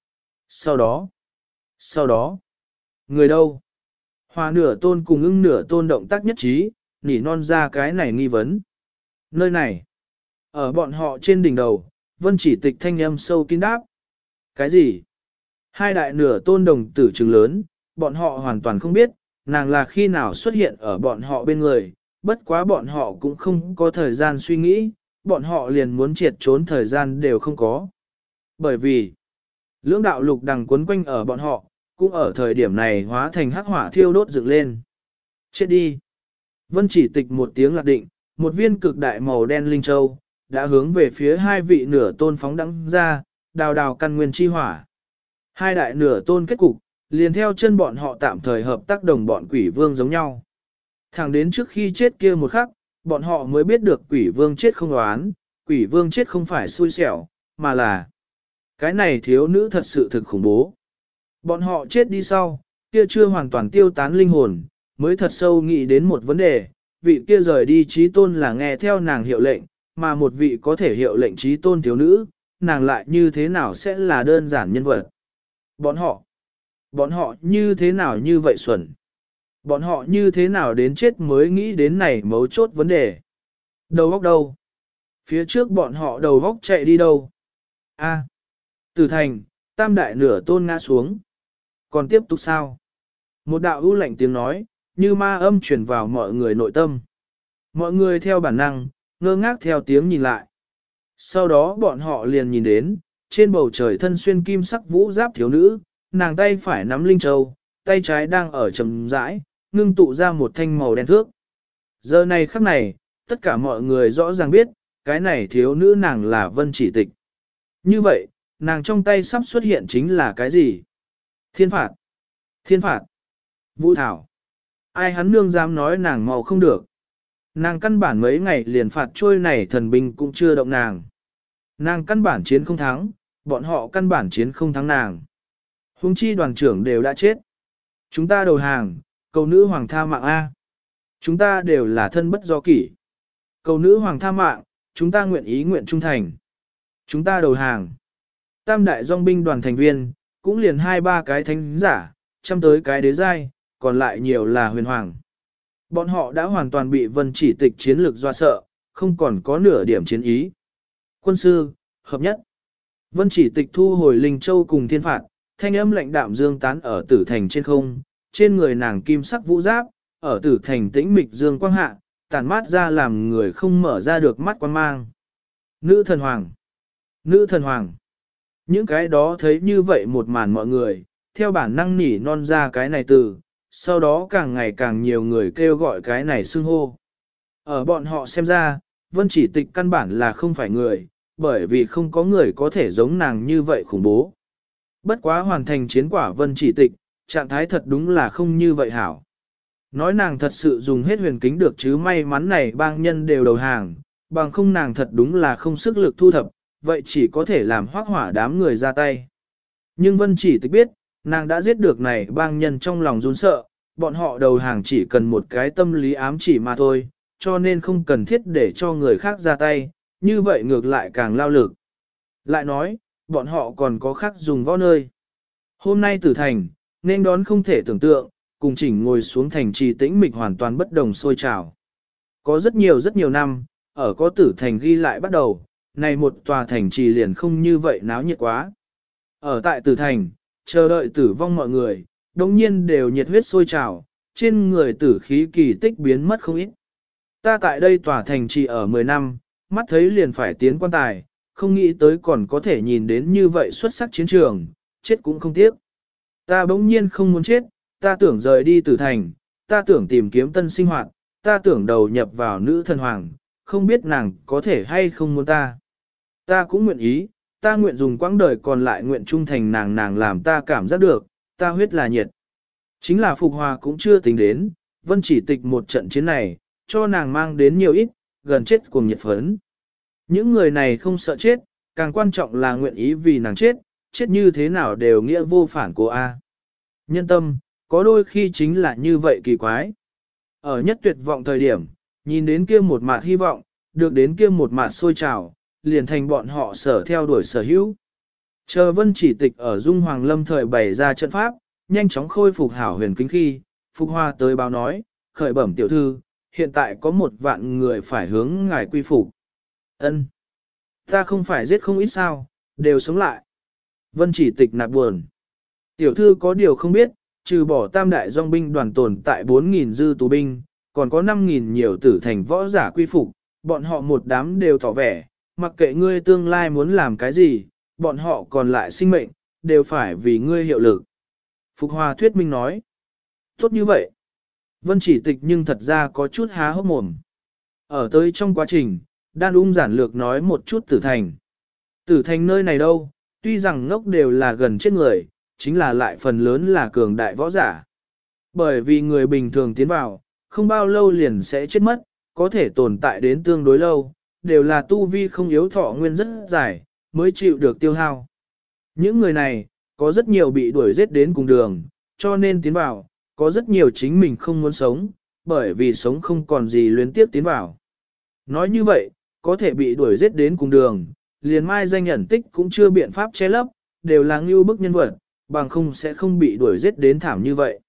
đó, người đâu? Hòa nửa tôn cùng ưng nửa tôn động tác nhất trí, nỉ non ra cái này nghi vấn. Nơi này, ở bọn họ trên đỉnh đầu, Vân Chỉ Tịch thanh âm sâu kín đáp. Cái gì? Hai đại nửa tôn đồng tử trừng lớn, bọn họ hoàn toàn không biết, nàng là khi nào xuất hiện ở bọn họ bên người, bất quá bọn họ cũng không có thời gian suy nghĩ, bọn họ liền muốn triệt trốn thời gian đều không có. Bởi vì, lưỡng đạo lục đằng quấn quanh ở bọn họ, cũng ở thời điểm này hóa thành hắc hỏa thiêu đốt dựng lên. Chết đi! Vân Chỉ Tịch một tiếng lạc định, một viên cực đại màu đen linh châu, đã hướng về phía hai vị nửa tôn phóng đẳng ra, đào đào căn nguyên chi hỏa. Hai đại nửa tôn kết cục, liền theo chân bọn họ tạm thời hợp tác đồng bọn quỷ vương giống nhau. Thẳng đến trước khi chết kia một khắc, bọn họ mới biết được quỷ vương chết không đoán, quỷ vương chết không phải xui xẻo, mà là cái này thiếu nữ thật sự thực khủng bố. Bọn họ chết đi sau, kia chưa hoàn toàn tiêu tán linh hồn, mới thật sâu nghĩ đến một vấn đề, vị kia rời đi trí tôn là nghe theo nàng hiệu lệnh, mà một vị có thể hiệu lệnh trí tôn thiếu nữ, nàng lại như thế nào sẽ là đơn giản nhân vật. Bọn họ như thế nào như vậy xuẩn? Bọn họ như thế nào đến chết mới nghĩ đến này mấu chốt vấn đề? Đầu góc đâu? Phía trước bọn họ đầu góc chạy đi đâu? A. Tử thành, tam đại nửa tôn ngã xuống. Còn tiếp tục sao? Một đạo ưu lạnh tiếng nói, như ma âm truyền vào mọi người nội tâm. Mọi người theo bản năng, ngơ ngác theo tiếng nhìn lại. Sau đó bọn họ liền nhìn đến, trên bầu trời thân xuyên kim sắc vũ giáp thiếu nữ, nàng tay phải nắm linh châu, tay trái đang ở chầm rãi, ngưng tụ ra một thanh màu đen thước. Giờ này khắc này, tất cả mọi người rõ ràng biết, cái này thiếu nữ nàng là Vân Chỉ Tịch. Như vậy, nàng trong tay sắp xuất hiện chính là cái gì? Thiên phạt! Thiên phạt! Vũ thảo! Ai hắn nương dám nói nàng màu không được. Nàng căn bản mấy ngày liền phạt trôi này thần binh cũng chưa động nàng. Nàng căn bản chiến không thắng, bọn họ căn bản chiến không thắng nàng. Hùng chi đoàn trưởng đều đã chết. Chúng ta đầu hàng, cầu nữ hoàng tha mạng A. Chúng ta đều là thân bất do kỷ. Cầu nữ hoàng tha mạng, chúng ta nguyện trung thành. Chúng ta đầu hàng. Tam đại dòng binh đoàn thành viên, cũng liền 2-3 cái thánh giả, chăm tới cái đế giai, còn lại nhiều là huyền hoàng. Bọn họ đã hoàn toàn bị Vân Chỉ Tịch chiến lược dọa sợ, không còn có nửa điểm chiến ý. Quân sư, hợp nhất. Vân Chỉ Tịch thu hồi Linh Châu cùng thiên phạt, thanh âm lạnh đạm dương tán ở tử thành trên không, trên người nàng kim sắc vũ giáp, ở tử thành tĩnh mịch dương quang hạ, tản mát ra làm người không mở ra được mắt quan mang. Nữ thần hoàng. Nữ thần hoàng. Những cái đó thấy như vậy một màn mọi người, theo bản năng nỉ non ra cái này từ, sau đó càng ngày càng nhiều người kêu gọi cái này xưng hô. Ở bọn họ xem ra, Vân Chỉ Tịch căn bản là không phải người, bởi vì không có người có thể giống nàng như vậy khủng bố. Bất quá hoàn thành chiến quả Vân Chỉ Tịch, trạng thái thật đúng là không như vậy hảo. Nói nàng thật sự dùng hết huyền kính được chứ may mắn này bang nhân đều đầu hàng, bằng không nàng thật đúng là không sức lực thu thập, vậy chỉ có thể làm hoác hỏa đám người ra tay. Nhưng Vân Chỉ Tịch biết, nàng đã giết được này bang nhân trong lòng run sợ, bọn họ đầu hàng chỉ cần một cái tâm lý ám chỉ mà thôi, cho nên không cần thiết để cho người khác ra tay, như vậy ngược lại càng lao lực. Lại nói, bọn họ còn có khác dùng võ nơi. Hôm nay tử thành, nên đón không thể tưởng tượng, cùng chỉnh ngồi xuống thành trì tĩnh mịch hoàn toàn bất đồng sôi trào. Có rất nhiều năm, ở có tử thành ghi lại bắt đầu, này một tòa thành trì liền không như vậy náo nhiệt quá. Ở tại tử thành, chờ đợi tử vong mọi người, đồng nhiên đều nhiệt huyết sôi trào, trên người tử khí kỳ tích biến mất không ít. Ta tại đây tòa thành trì ở 10 năm, mắt thấy liền phải tiến quan tài, không nghĩ tới còn có thể nhìn đến như vậy xuất sắc chiến trường, chết cũng không tiếc. Ta bỗng nhiên không muốn chết, ta tưởng rời đi tử thành, ta tưởng tìm kiếm tân sinh hoạt, ta tưởng đầu nhập vào nữ thần hoàng, không biết nàng có thể hay không muốn ta. Ta cũng nguyện ý, ta nguyện dùng quãng đời còn lại nguyện trung thành nàng làm ta cảm giác được, ta huyết là nhiệt. Chính là Phục Hòa cũng chưa tính đến, Vân Chỉ Tịch một trận chiến này, cho nàng mang đến nhiều ít, gần chết cuồng nhiệt phấn. Những người này không sợ chết, càng quan trọng là nguyện ý vì nàng chết, chết như thế nào đều nghĩa vô phản của A. Nhân tâm, có đôi khi chính là như vậy kỳ quái. Ở nhất tuyệt vọng thời điểm, nhìn đến kia một mạt hy vọng, được đến kia một mạt sôi trào, liền thành bọn họ sở theo đuổi sở hữu. Chờ Vân Chỉ Tịch ở Dung Hoàng Lâm thời bày ra trận pháp, nhanh chóng khôi phục hảo huyền kính khi, Phục Hoa tới báo nói, khởi bẩm tiểu thư, hiện tại có 1 vạn người phải hướng ngài quy phục. Ân, ta không phải giết không ít sao, đều sống lại. Vân Chỉ Tịch nạp buồn. Tiểu thư có điều không biết, trừ bỏ tam đại dòng binh đoàn tồn tại 4.000 dư tù binh, còn có 5.000 nhiều tử thành võ giả quy phục, bọn họ một đám đều tỏ vẻ, mặc kệ ngươi tương lai muốn làm cái gì, bọn họ còn lại sinh mệnh, đều phải vì ngươi hiệu lực. Phục Hòa thuyết minh nói, tốt như vậy. Vân Chỉ Tịch nhưng thật ra có chút há hốc mồm. Ở tới trong quá trình, Đan Ung giản lược nói một chút tử thành. Tử thành nơi này đâu, tuy rằng ngốc đều là gần chết người, chính là lại phần lớn là cường đại võ giả. Bởi vì người bình thường tiến vào, không bao lâu liền sẽ chết mất, có thể tồn tại đến tương đối lâu, đều là tu vi không yếu thọ nguyên rất dài, mới chịu được tiêu hao. Những người này, có rất nhiều bị đuổi giết đến cùng đường, cho nên tiến vào, có rất nhiều chính mình không muốn sống, bởi vì sống không còn gì luyến tiếp tiến vào. Nói như vậy, có thể bị đuổi giết đến cùng đường, liền mai danh nhận tích cũng chưa biện pháp che lấp, đều là ngưu bức nhân vật, bằng không sẽ không bị đuổi giết đến thảm như vậy.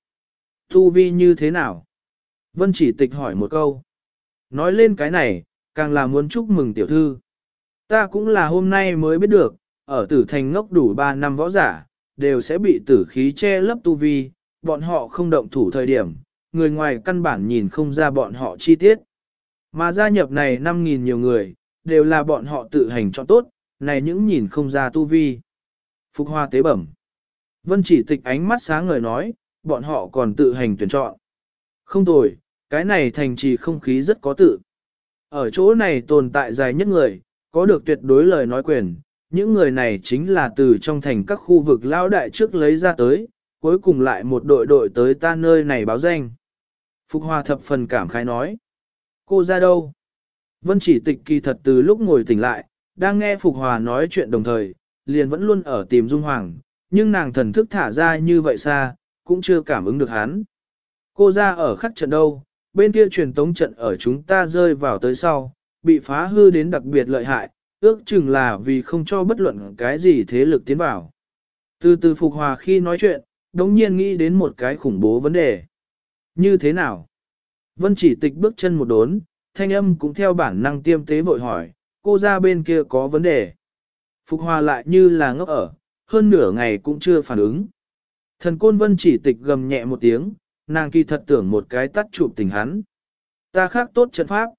Tu vi như thế nào? Vân Chỉ Tịch hỏi một câu. Nói lên cái này, càng là muốn chúc mừng tiểu thư. Ta cũng là hôm nay mới biết được, ở tử thành ngốc đủ 3 năm võ giả, đều sẽ bị tử khí che lấp tu vi, bọn họ không động thủ thời điểm, người ngoài căn bản nhìn không ra bọn họ chi tiết. Mà gia nhập này 5.000 nhiều người, đều là bọn họ tự hành chọn tốt, này những nhìn không ra tu vi. Phục Hoa tế bẩm. Vân Chỉ Tịch ánh mắt sáng ngời nói, bọn họ còn tự hành tuyển chọn. Không tồi, cái này thành trì không khí rất có tự. Ở chỗ này tồn tại dài nhất người, có được tuyệt đối lời nói quyền, những người này chính là từ trong thành các khu vực lao đại trước lấy ra tới, cuối cùng lại một đội đội tới ta nơi này báo danh. Phục Hoa thập phần cảm khái nói. Cô ra đâu? Vân Chỉ Tịch kỳ thật từ lúc ngồi tỉnh lại, đang nghe Phục Hòa nói chuyện đồng thời, liền vẫn luôn ở tìm Dung Hoàng, nhưng nàng thần thức thả ra như vậy xa, cũng chưa cảm ứng được hắn. Cô ra ở khắc trận đâu, bên kia truyền tống trận ở chúng ta rơi vào tới sau, bị phá hư đến đặc biệt lợi hại, ước chừng là vì không cho bất luận cái gì thế lực tiến vào. Từ từ Phục Hòa khi nói chuyện, đống nhiên nghĩ đến một cái khủng bố vấn đề. Như thế nào? Vân Chỉ Tịch bước chân một đốn, thanh âm cũng theo bản năng tiêm tế vội hỏi, cô ra bên kia có vấn đề. Phục Hòa lại như là ngốc ở, hơn nửa ngày cũng chưa phản ứng. Thần Côn Vân Chỉ Tịch gầm nhẹ một tiếng, nàng kỳ thật tưởng một cái tắt chụp tình hắn. Ta khác tốt trận pháp,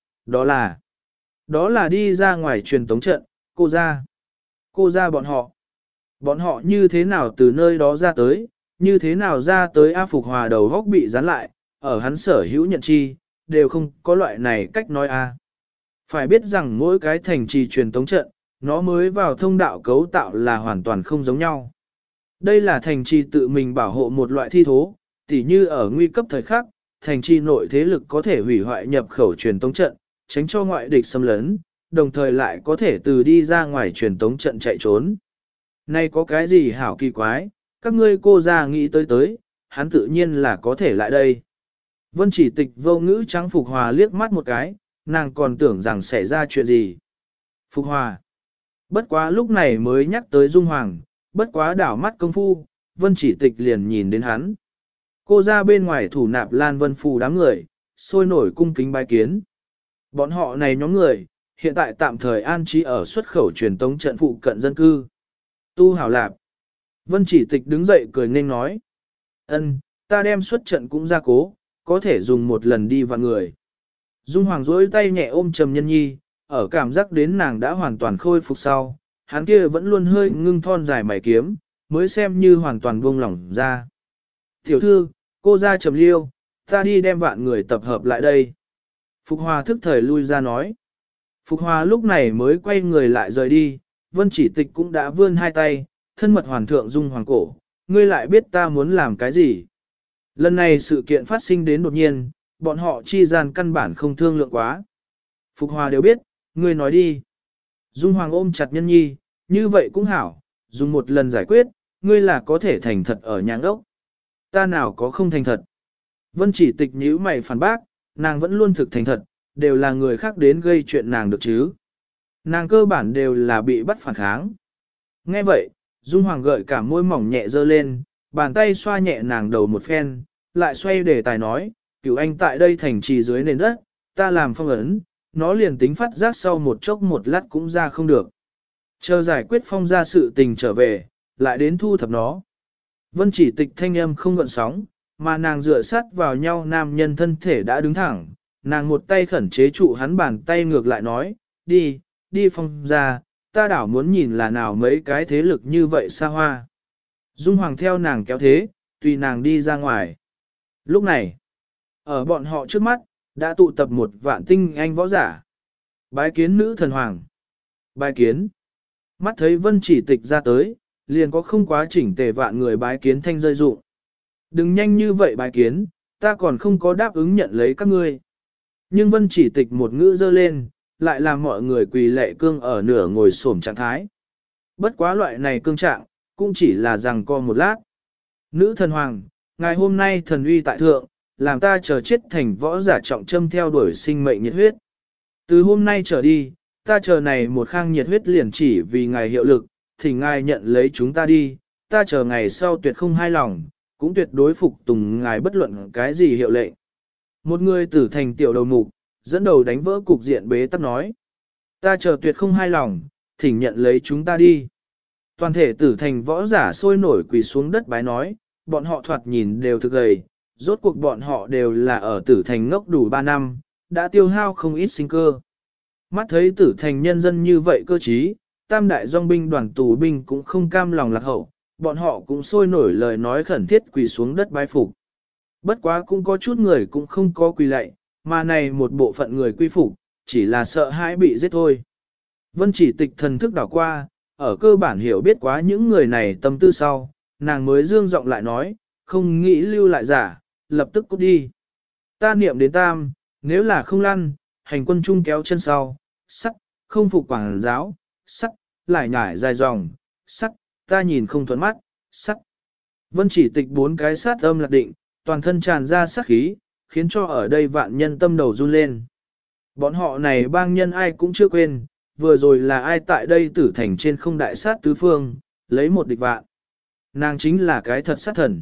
đó là đi ra ngoài truyền tống trận, cô ra bọn họ như thế nào từ nơi đó ra tới, như thế nào ra tới A. Phục Hòa đầu góc bị dán lại, ở hắn sở hữu nhận chi, đều không có loại này cách nói A. Phải biết rằng mỗi cái thành trì truyền tống trận, nó mới vào thông đạo cấu tạo là hoàn toàn không giống nhau. Đây là thành trì tự mình bảo hộ một loại thi thố, tỉ như ở nguy cấp thời khắc, thành trì nội thế lực có thể hủy hoại nhập khẩu truyền tống trận, tránh cho ngoại địch xâm lấn, đồng thời lại có thể từ đi ra ngoài truyền tống trận chạy trốn. Nay có cái gì hảo kỳ quái, các ngươi cô ra nghĩ tới, hắn tự nhiên là có thể lại đây. Vân Chỉ Tịch vô ngữ trắng Phục Hòa liếc mắt một cái, nàng còn tưởng rằng xảy ra chuyện gì. Phục Hòa. Bất quá lúc này mới nhắc tới Dung Hoàng, bất quá đảo mắt công phu, Vân Chỉ Tịch liền nhìn đến hắn. Cô ra bên ngoài thủ nạp Lan Vân Phù đám người, sôi nổi cung kính bái kiến. Bọn họ này nhóm người, hiện tại tạm thời an trí ở xuất khẩu truyền tống trận phụ cận dân cư. Tu hảo lạp. Vân Chỉ Tịch đứng dậy cười nên nói. Ân, ta đem xuất trận cũng ra cố, có thể dùng một lần đi vạn người. Dung Hoàng duỗi tay nhẹ ôm Trầm Nhân Nhi, ở cảm giác đến nàng đã hoàn toàn khôi phục sau, hắn kia vẫn luôn hơi ngưng thon dài mày kiếm, mới xem như hoàn toàn buông lỏng ra. Tiểu thư, cô ra Trầm Liêu, ta đi đem vạn người tập hợp lại đây. Phục Hòa thức thời lui ra nói. Phục Hòa lúc này mới quay người lại rời đi, Vân Chỉ Tịch cũng đã vươn hai tay, thân mật hoàn thượng Dung Hoàng cổ, ngươi lại biết ta muốn làm cái gì. Lần này sự kiện phát sinh đến đột nhiên, bọn họ chi gian căn bản không thương lượng quá. Phục Hòa đều biết, ngươi nói đi. Dung Hoàng ôm chặt Nhân Nhi, như vậy cũng hảo, dùng một lần giải quyết, ngươi là có thể thành thật ở nhà ốc. Ta nào có không thành thật. Vân Chỉ Tịch nhíu mày phản bác, nàng vẫn luôn thực thành thật, đều là người khác đến gây chuyện nàng được chứ. Nàng cơ bản đều là bị bắt phản kháng. Nghe vậy, Dung Hoàng gợi cả môi mỏng nhẹ dơ lên, bàn tay xoa nhẹ nàng đầu một phen, lại xoay đề tài nói, cửu anh tại đây thành trì dưới nền đất, ta làm phong ấn, nó liền tính phát giác sau một chốc một lát cũng ra không được. Chờ giải quyết phong ra sự tình trở về, lại đến thu thập nó. Vân Chỉ Tịch thanh âm không gợn sóng, mà nàng dựa sát vào nhau nam nhân thân thể đã đứng thẳng, nàng một tay khẩn chế trụ hắn bàn tay ngược lại nói, đi phong ra, ta đảo muốn nhìn là nào mấy cái thế lực như vậy xa hoa. Dung Hoàng theo nàng kéo thế, tùy nàng đi ra ngoài. Lúc này, ở bọn họ trước mắt, đã tụ tập một vạn tinh anh võ giả. Bái kiến nữ thần hoàng. Bái kiến. Mắt thấy Vân Chỉ Tịch ra tới, liền có không quá chỉnh tề vạn người bái kiến thanh rơi dụng. Đừng nhanh như vậy bái kiến, ta còn không có đáp ứng nhận lấy các ngươi. Nhưng Vân Chỉ Tịch một ngữ dơ lên, lại làm mọi người quỳ lệ cương ở nửa ngồi xổm trạng thái. Bất quá loại này cương trạng, cũng chỉ là rằng co một lát. Nữ thần hoàng, ngày hôm nay thần uy tại thượng, làm ta chờ chết thành võ giả trọng châm theo đuổi sinh mệnh nhiệt huyết. Từ hôm nay trở đi, ta chờ này một khang nhiệt huyết liền chỉ vì ngài hiệu lực, thì ngài nhận lấy chúng ta đi, ta chờ ngày sau tuyệt không hai lòng, cũng tuyệt đối phục tùng ngài bất luận cái gì hiệu lệnh. Một người tử thành tiểu đầu mục, dẫn đầu đánh vỡ cục diện bế tắc nói. Ta chờ tuyệt không hai lòng, thỉnh nhận lấy chúng ta đi. Toàn thể tử thành võ giả sôi nổi quỳ xuống đất bái nói, bọn họ thoạt nhìn đều thực gầy, rốt cuộc bọn họ đều là ở tử thành ngốc đủ 3 năm, đã tiêu hao không ít sinh cơ. Mắt thấy tử thành nhân dân như vậy cơ trí, tam đại dòng binh đoàn tù binh cũng không cam lòng lạc hậu, bọn họ cũng sôi nổi lời nói khẩn thiết quỳ xuống đất bái phục. Bất quá cũng có chút người cũng không có quỳ lạy, mà này một bộ phận người quy phục, chỉ là sợ hãi bị giết thôi. Vân Chỉ Tịch thần thức đảo qua, ở cơ bản hiểu biết quá những người này tâm tư sau, nàng mới dương giọng lại nói, không nghĩ lưu lại giả, lập tức cút đi. Ta niệm đến tam, nếu là không lăn, hành quân chung kéo chân sau, sắt, không phục quảng giáo, sắt, lại nhải dài dòng, sắt, ta nhìn không thuận mắt, sắt. Vân Chỉ Tịch 4 cái sát âm lạc định, toàn thân tràn ra sát khí, khiến cho ở đây vạn nhân tâm đầu run lên. Bọn họ này bang nhân ai cũng chưa quên, vừa rồi là ai tại đây tử thành trên không đại sát tứ phương, lấy một địch vạn. Nàng chính là cái thật sát thần.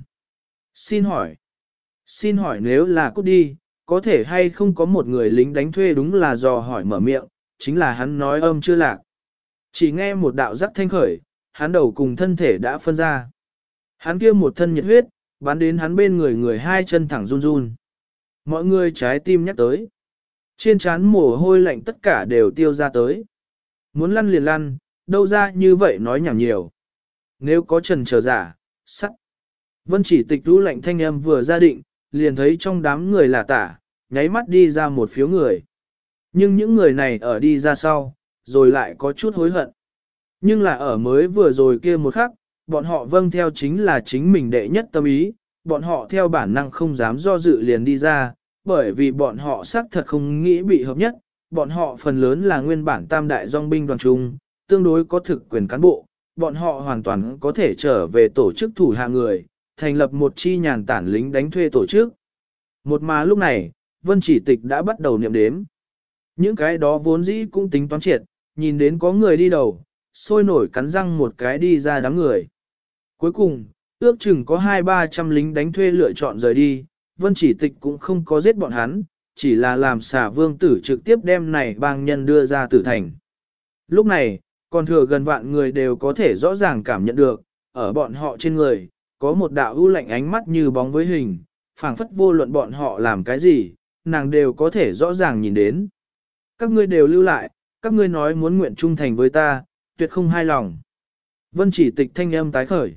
Xin hỏi nếu là cút đi, có thể hay không có một người lính đánh thuê đúng là dò hỏi mở miệng, chính là hắn nói âm chưa lạc. Chỉ nghe một đạo rắc thanh khởi, hắn đầu cùng thân thể đã phân ra. Hắn kia một thân nhiệt huyết, bắn đến hắn bên người người hai chân thẳng run run. Mọi người trái tim nhắc tới. Trên trán mồ hôi lạnh tất cả đều tiêu ra tới. Muốn lăn liền lăn, đâu ra như vậy nói nhảm nhiều. Nếu có trần chờ giả, sắt. Vân Chỉ Tịch rũ lạnh thanh âm vừa ra định, liền thấy trong đám người là tả, nháy mắt đi ra một phiếu người. Nhưng những người này ở đi ra sau, rồi lại có chút hối hận. Nhưng là ở mới vừa rồi kia một khắc, bọn họ vâng theo chính là chính mình đệ nhất tâm ý, bọn họ theo bản năng không dám do dự liền đi ra, bởi vì bọn họ xác thật không nghĩ bị hợp nhất, bọn họ phần lớn là nguyên bản tam đại dòng binh đoàn trung, tương đối có thực quyền cán bộ, bọn họ hoàn toàn có thể trở về tổ chức thủ hạ người, thành lập một chi nhàn tản lính đánh thuê tổ chức. Một mà lúc này, Vân Chỉ Tịch đã bắt đầu niệm đếm. Những cái đó vốn dĩ cũng tính toán triệt, nhìn đến có người đi đầu, sôi nổi cắn răng một cái đi ra đám người. Cuối cùng, ước chừng có 200-300 lính đánh thuê lựa chọn rời đi, Vân Chỉ Tịch cũng không có giết bọn hắn, chỉ là làm xả vương tử trực tiếp đem này bang nhân đưa ra tử thành. Lúc này, còn thừa gần vạn người đều có thể rõ ràng cảm nhận được, ở bọn họ trên người, có một đạo ưu lạnh ánh mắt như bóng với hình, phảng phất vô luận bọn họ làm cái gì, nàng đều có thể rõ ràng nhìn đến. Các ngươi đều lưu lại, các ngươi nói muốn nguyện trung thành với ta, tuyệt không hai lòng. Vân Chỉ Tịch thanh âm tái khởi.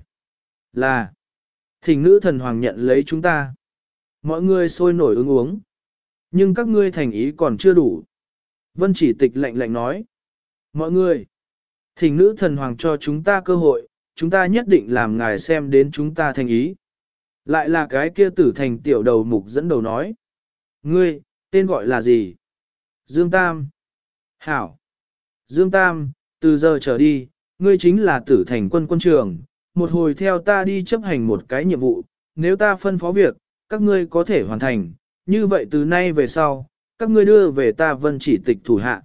Là, thỉnh nữ thần hoàng nhận lấy chúng ta. Mọi người sôi nổi ứng uống. Nhưng các ngươi thành ý còn chưa đủ. Vân Chỉ Tịch lạnh lạnh nói. Mọi người, thỉnh nữ thần hoàng cho chúng ta cơ hội, chúng ta nhất định làm ngài xem đến chúng ta thành ý. Lại là cái kia tử thành tiểu đầu mục dẫn đầu nói. Ngươi, tên gọi là gì? Dương Tam. Hảo. Dương Tam, từ giờ trở đi, ngươi chính là tử thành quân quân trường, một hồi theo ta đi chấp hành một cái nhiệm vụ, nếu ta phân phó việc, các ngươi có thể hoàn thành, như vậy từ nay về sau, các ngươi đưa về ta Vân Chỉ Tịch thủ hạ.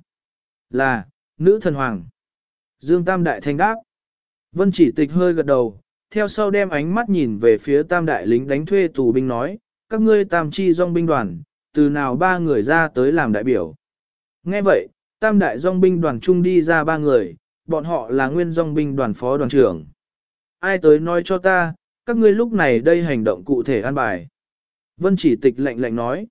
Là, nữ thần hoàng. Dương Tam đại thanh đáp. Vân Chỉ Tịch hơi gật đầu, theo sau đem ánh mắt nhìn về phía tam đại lính đánh thuê tù binh nói, các ngươi tam chi dòng binh đoàn, từ nào 3 người ra tới làm đại biểu. Nghe vậy, tam đại dòng binh đoàn chung đi ra 3 người, bọn họ là nguyên dòng binh đoàn phó đoàn trưởng. Ai tới nói cho ta, các ngươi lúc này đây hành động cụ thể an bài. Vân Chỉ Tịch lạnh lạnh nói.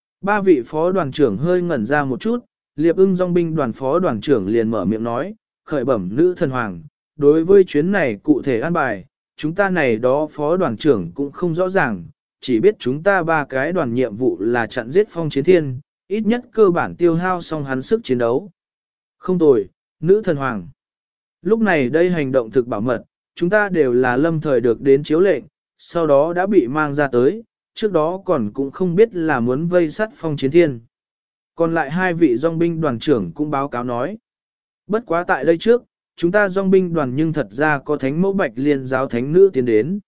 3 vị phó đoàn trưởng hơi ngẩn ra một chút, Liệp Ưng dòng binh đoàn phó đoàn trưởng liền mở miệng nói, khởi bẩm nữ thần hoàng, đối với chuyến này cụ thể an bài, chúng ta này đó phó đoàn trưởng cũng không rõ ràng, chỉ biết chúng ta 3 cái đoàn nhiệm vụ là chặn giết Phong Chiến Thiên, ít nhất cơ bản tiêu hao xong hắn sức chiến đấu. Không tồi, nữ thần hoàng. Lúc này đây hành động thực bảo mật, chúng ta đều là lâm thời được đến chiếu lệnh, sau đó đã bị mang ra tới, trước đó còn cũng không biết là muốn vây sát Phong Chiến Thiên. Còn lại 2 vị dòng binh đoàn trưởng cũng báo cáo nói. Bất quá tại đây trước, chúng ta dòng binh đoàn nhưng thật ra có thánh mẫu bạch liên giáo thánh nữ tiến đến.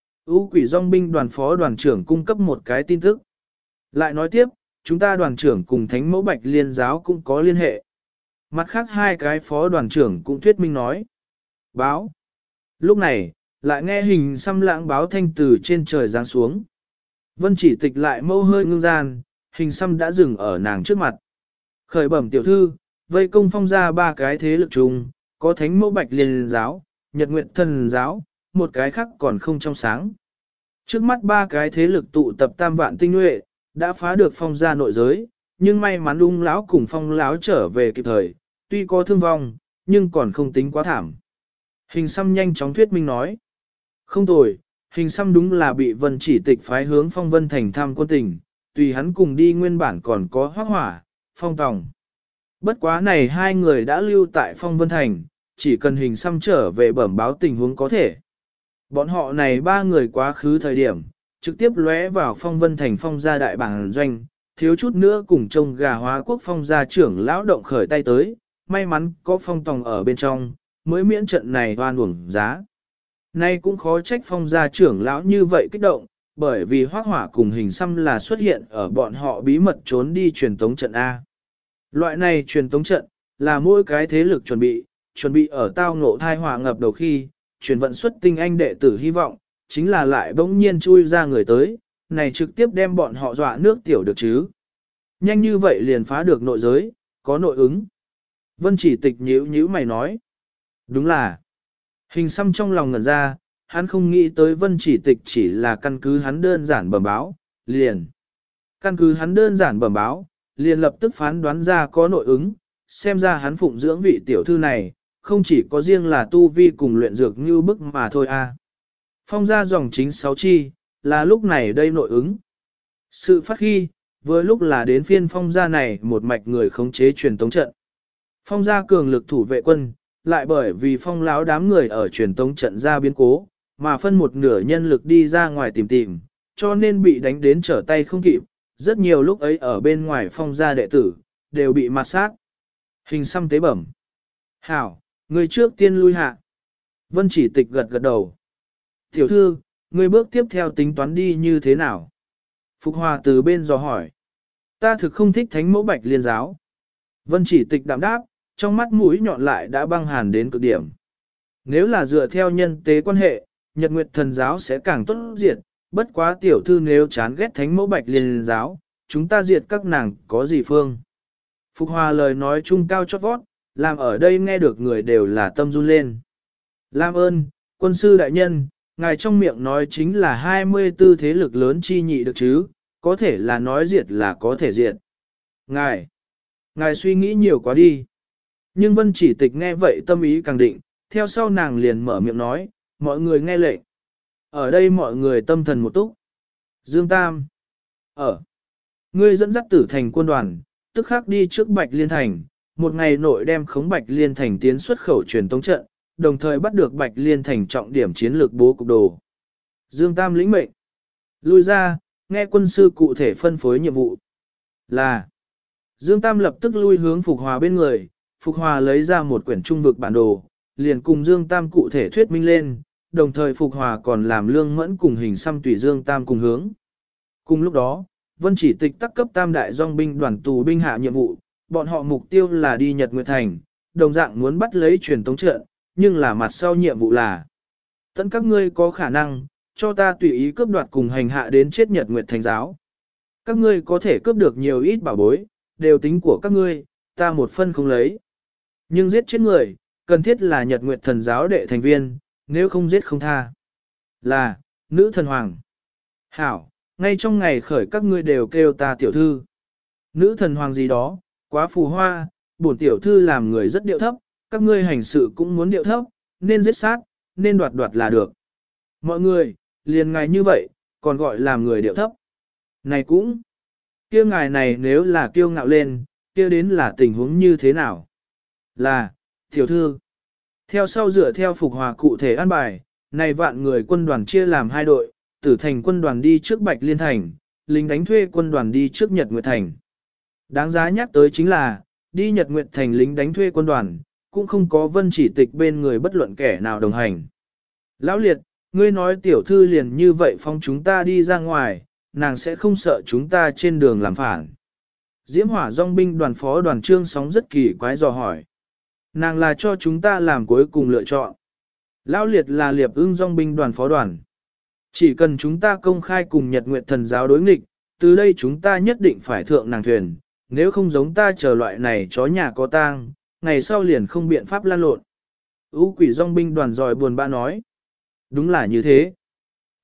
U quỷ dòng binh đoàn phó đoàn trưởng cung cấp một cái tin tức. Lại nói tiếp, chúng ta đoàn trưởng cùng thánh mẫu bạch liên giáo cũng có liên hệ. Mặt khác 2 cái phó đoàn trưởng cũng thuyết minh nói. Báo. Lúc này, lại nghe hình xăm lãng báo thanh từ trên trời giáng xuống. Vân Chỉ Tịch lại mâu hơi ngưng gian, hình xăm đã dừng ở nàng trước mặt. Khởi bẩm tiểu thư, vây công Phong ra 3 cái thế lực chung, có thánh mẫu bạch liên giáo, nhật nguyện thần giáo, một cái khác còn không trong sáng. Trước mắt ba cái thế lực tụ tập tam vạn tinh nhuệ, đã phá được phong gia nội giới, nhưng may mắn ung lão cùng phong lão trở về kịp thời, tuy có thương vong, nhưng còn không tính quá thảm. Hình xăm nhanh chóng thuyết minh nói. Không tồi, hình xăm đúng là bị Vân Chỉ Tịch phái hướng Phong Vân Thành thăm quân tình, tùy hắn cùng đi nguyên bản còn có Hoắc Hỏa, Phong Tòng. Bất quá này hai người đã lưu tại Phong Vân Thành, chỉ cần hình xăm trở về bẩm báo tình huống có thể. Bọn họ này ba người quá khứ thời điểm, trực tiếp lóe vào Phong Vân Thành Phong gia đại bản doanh, thiếu chút nữa cùng trông gà hóa quốc Phong gia trưởng lão động khởi tay tới, may mắn có Phong Tòng ở bên trong, mới miễn trận này oan uổng giá. Nay cũng khó trách Phong gia trưởng lão như vậy kích động, bởi vì Hoắc Hỏa cùng hình xăm là xuất hiện ở bọn họ bí mật trốn đi truyền tống trận A. Loại này truyền tống trận, là mỗi cái thế lực chuẩn bị ở tao ngộ thai hỏa ngập đầu khi, truyền vận xuất tinh anh đệ tử hy vọng, chính là lại bỗng nhiên chui ra người tới, này trực tiếp đem bọn họ dọa nước tiểu được chứ. Nhanh như vậy liền phá được nội giới, có nội ứng. Vân Chỉ Tịch nhíu mày nói. Đúng là. Hình xăm trong lòng ngẩn ra, hắn không nghĩ tới Vân Chỉ Tịch chỉ là căn cứ hắn đơn giản bẩm báo, liền. Căn cứ hắn đơn giản bẩm báo, liền lập tức phán đoán ra có nội ứng, xem ra hắn phụng dưỡng vị tiểu thư này, không chỉ có riêng là tu vi cùng luyện dược như bức mà thôi a. Phong ra dòng chính 6 chi, là lúc này đây nội ứng. Sự phát khi, vừa lúc là đến phiên phong gia này một mạch người khống chế truyền tống trận. Phong gia cường lực thủ vệ quân, lại bởi vì phong láo đám người ở truyền tống trận ra biến cố, mà phân một nửa nhân lực đi ra ngoài tìm, cho nên bị đánh đến trở tay không kịp, rất nhiều lúc ấy ở bên ngoài phong gia đệ tử, đều bị mạt sát. Hình xăm tế bẩm. Hảo, người trước tiên lui hạ. Vân Chỉ Tịch gật đầu. Tiểu thư, người bước tiếp theo tính toán đi như thế nào? Phục Hòa từ bên dò hỏi. Ta thực không thích thánh mẫu bạch liên giáo. Vân Chỉ Tịch đạm đáp, trong mắt mũi nhọn lại đã băng hàn đến cực điểm. Nếu là dựa theo nhân tế quan hệ, Nhật Nguyệt thần giáo sẽ càng tốt diệt, bất quá tiểu thư nếu chán ghét thánh mẫu bạch liên giáo, chúng ta diệt các nàng có gì phương. Phục Hòa lời nói trung cao chót vót, làm ở đây nghe được người đều là tâm run lên. Lam ơn, quân sư đại nhân, ngài trong miệng nói chính là 24 thế lực lớn chi nhị được chứ, có thể là nói diệt là có thể diệt. Ngài suy nghĩ nhiều quá đi. Nhưng Vân Chỉ Tịch nghe vậy tâm ý càng định, theo sau nàng liền mở miệng nói, mọi người nghe lệnh. Ở đây mọi người tâm thần một túc. Dương Tam. Ngươi dẫn dắt Tử Thành quân đoàn, tức khắc đi trước Bạch Liên Thành, một ngày nội đem khống Bạch Liên Thành tiến xuất khẩu truyền tống trận, đồng thời bắt được Bạch Liên Thành trọng điểm chiến lược bố cục đồ. Dương Tam lĩnh mệnh. Lui ra, nghe quân sư cụ thể phân phối nhiệm vụ. Là. Dương Tam lập tức lui hướng Phục Hòa bên người, Phục Hòa lấy ra một quyển trung vực bản đồ, liền cùng Dương Tam cụ thể thuyết minh lên, đồng thời Phục Hòa còn làm Lương Mẫn cùng hình xăm tùy Dương Tam cùng hướng. Cùng lúc đó, Vân Chỉ Tịch tắc cấp tam đại dòng binh đoàn tù binh hạ nhiệm vụ, bọn họ mục tiêu là đi Nhật Nguyệt Thành, đồng dạng muốn bắt lấy truyền tống trận, nhưng là mặt sau nhiệm vụ là tận các ngươi có khả năng, cho ta tùy ý cướp đoạt cùng hành hạ đến chết Nhật Nguyệt Thành giáo. Các ngươi có thể cướp được nhiều ít bảo bối, đều tính của các ngươi, ta một phân không lấy. Nhưng giết chết người, cần thiết là Nhật Nguyệt Thần giáo đệ thành viên, nếu không giết không tha. Là, nữ thần hoàng. Hảo, ngay trong ngày khởi các ngươi đều kêu ta tiểu thư. Nữ thần hoàng gì đó, quá phù hoa, bổn tiểu thư làm người rất điệu thấp, các ngươi hành sự cũng muốn điệu thấp, nên giết sát, nên đoạt là được. Mọi người, liền ngài như vậy, còn gọi làm người điệu thấp. Này cũng, kia ngài này nếu là kiêu ngạo lên, kia đến là tình huống như thế nào? Là, tiểu thư. Theo sau dựa theo Phục Hòa cụ thể an bài, này vạn người quân đoàn chia làm hai đội, Tử Thành quân đoàn đi trước Bạch Liên Thành, lính đánh thuê quân đoàn đi trước Nhật Nguyệt Thành. Đáng giá nhắc tới chính là, đi Nhật Nguyệt Thành lính đánh thuê quân đoàn, cũng không có Vân Chỉ Tịch bên người bất luận kẻ nào đồng hành. Lão Liệt, ngươi nói tiểu thư liền như vậy phong chúng ta đi ra ngoài, nàng sẽ không sợ chúng ta trên đường làm phản. Diễm Hỏa Dòng binh đoàn phó đoàn trương sóng rất kỳ quái dò hỏi. Nàng là cho chúng ta làm cuối cùng lựa chọn. Lão Liệt là Liệp Ưng Dòng binh đoàn phó đoàn. Chỉ cần chúng ta công khai cùng Nhật Nguyệt Thần giáo đối nghịch, từ đây chúng ta nhất định phải thượng nàng thuyền, nếu không giống ta chờ loại này chó nhà có tang, ngày sau liền không biện pháp lan lộn. U Quỷ Dòng binh đoàn giỏi buồn bã nói. Đúng là như thế.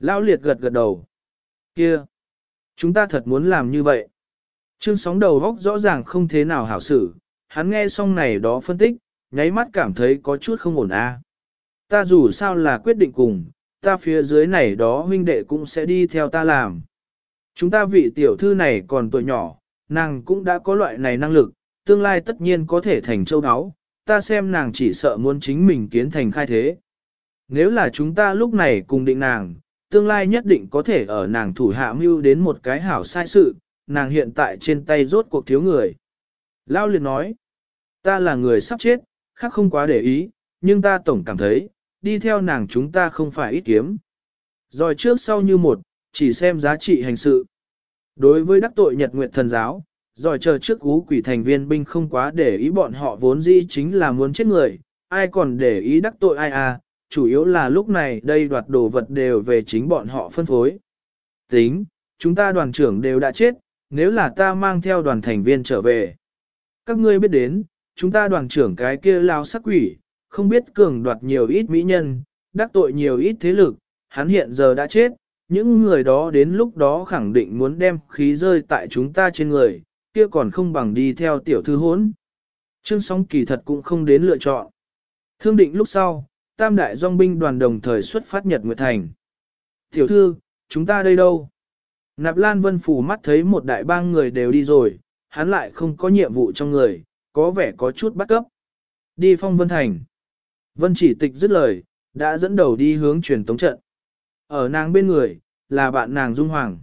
Lão liệt gật gật đầu. Kia! Chúng ta thật muốn làm như vậy. Trương Sóng đầu góc rõ ràng không thế nào hảo xử, hắn nghe xong này đó phân tích, nháy mắt cảm thấy có chút không ổn a. Ta dù sao là quyết định cùng, ta phía dưới này đó huynh đệ cũng sẽ đi theo ta làm. Chúng ta vị tiểu thư này còn tuổi nhỏ, nàng cũng đã có loại này năng lực, tương lai tất nhiên có thể thành châu áo, ta xem nàng chỉ sợ muốn chính mình kiến thành khai thế. Nếu là chúng ta lúc này cùng định nàng, tương lai nhất định có thể ở nàng thủ hạ mưu đến một cái hảo sai sự, nàng hiện tại trên tay rốt cuộc thiếu người. Lao liền nói, ta là người sắp chết, khác không quá để ý, nhưng ta tổng cảm thấy, đi theo nàng chúng ta không phải ít kiếm. Rồi trước sau như một, chỉ xem giá trị hành sự. Đối với đắc tội Nhật Nguyệt Thần Giáo, rồi chờ trước Ú Quỷ thành viên binh không quá để ý bọn họ vốn dĩ chính là muốn chết người, ai còn để ý đắc tội ai à, chủ yếu là lúc này đây đoạt đồ vật đều về chính bọn họ phân phối. Tính, chúng ta đoàn trưởng đều đã chết, nếu là ta mang theo đoàn thành viên trở về. Các ngươi biết đến, chúng ta đoàn trưởng cái kia lao sắc quỷ, không biết cường đoạt nhiều ít mỹ nhân, đắc tội nhiều ít thế lực, hắn hiện giờ đã chết, những người đó đến lúc đó khẳng định muốn đem khí rơi tại chúng ta trên người, kia còn không bằng đi theo tiểu thư hốn. Trương Sóng kỳ thật cũng không đến lựa chọn. Thương định lúc sau, tam đại dòng binh đoàn đồng thời xuất phát Nhật Nguyệt Thành. Tiểu thư, chúng ta đây đâu? Nạp Lan Vân Phủ mắt thấy một đại bang người đều đi rồi, hắn lại không có nhiệm vụ trong người, có vẻ có chút bắt cấp. Đi Phong Vân Thành. Vân Chỉ Tịch dứt lời, đã dẫn đầu đi hướng truyền tống trận. Ở nàng bên người, là bạn nàng Dung Hoàng.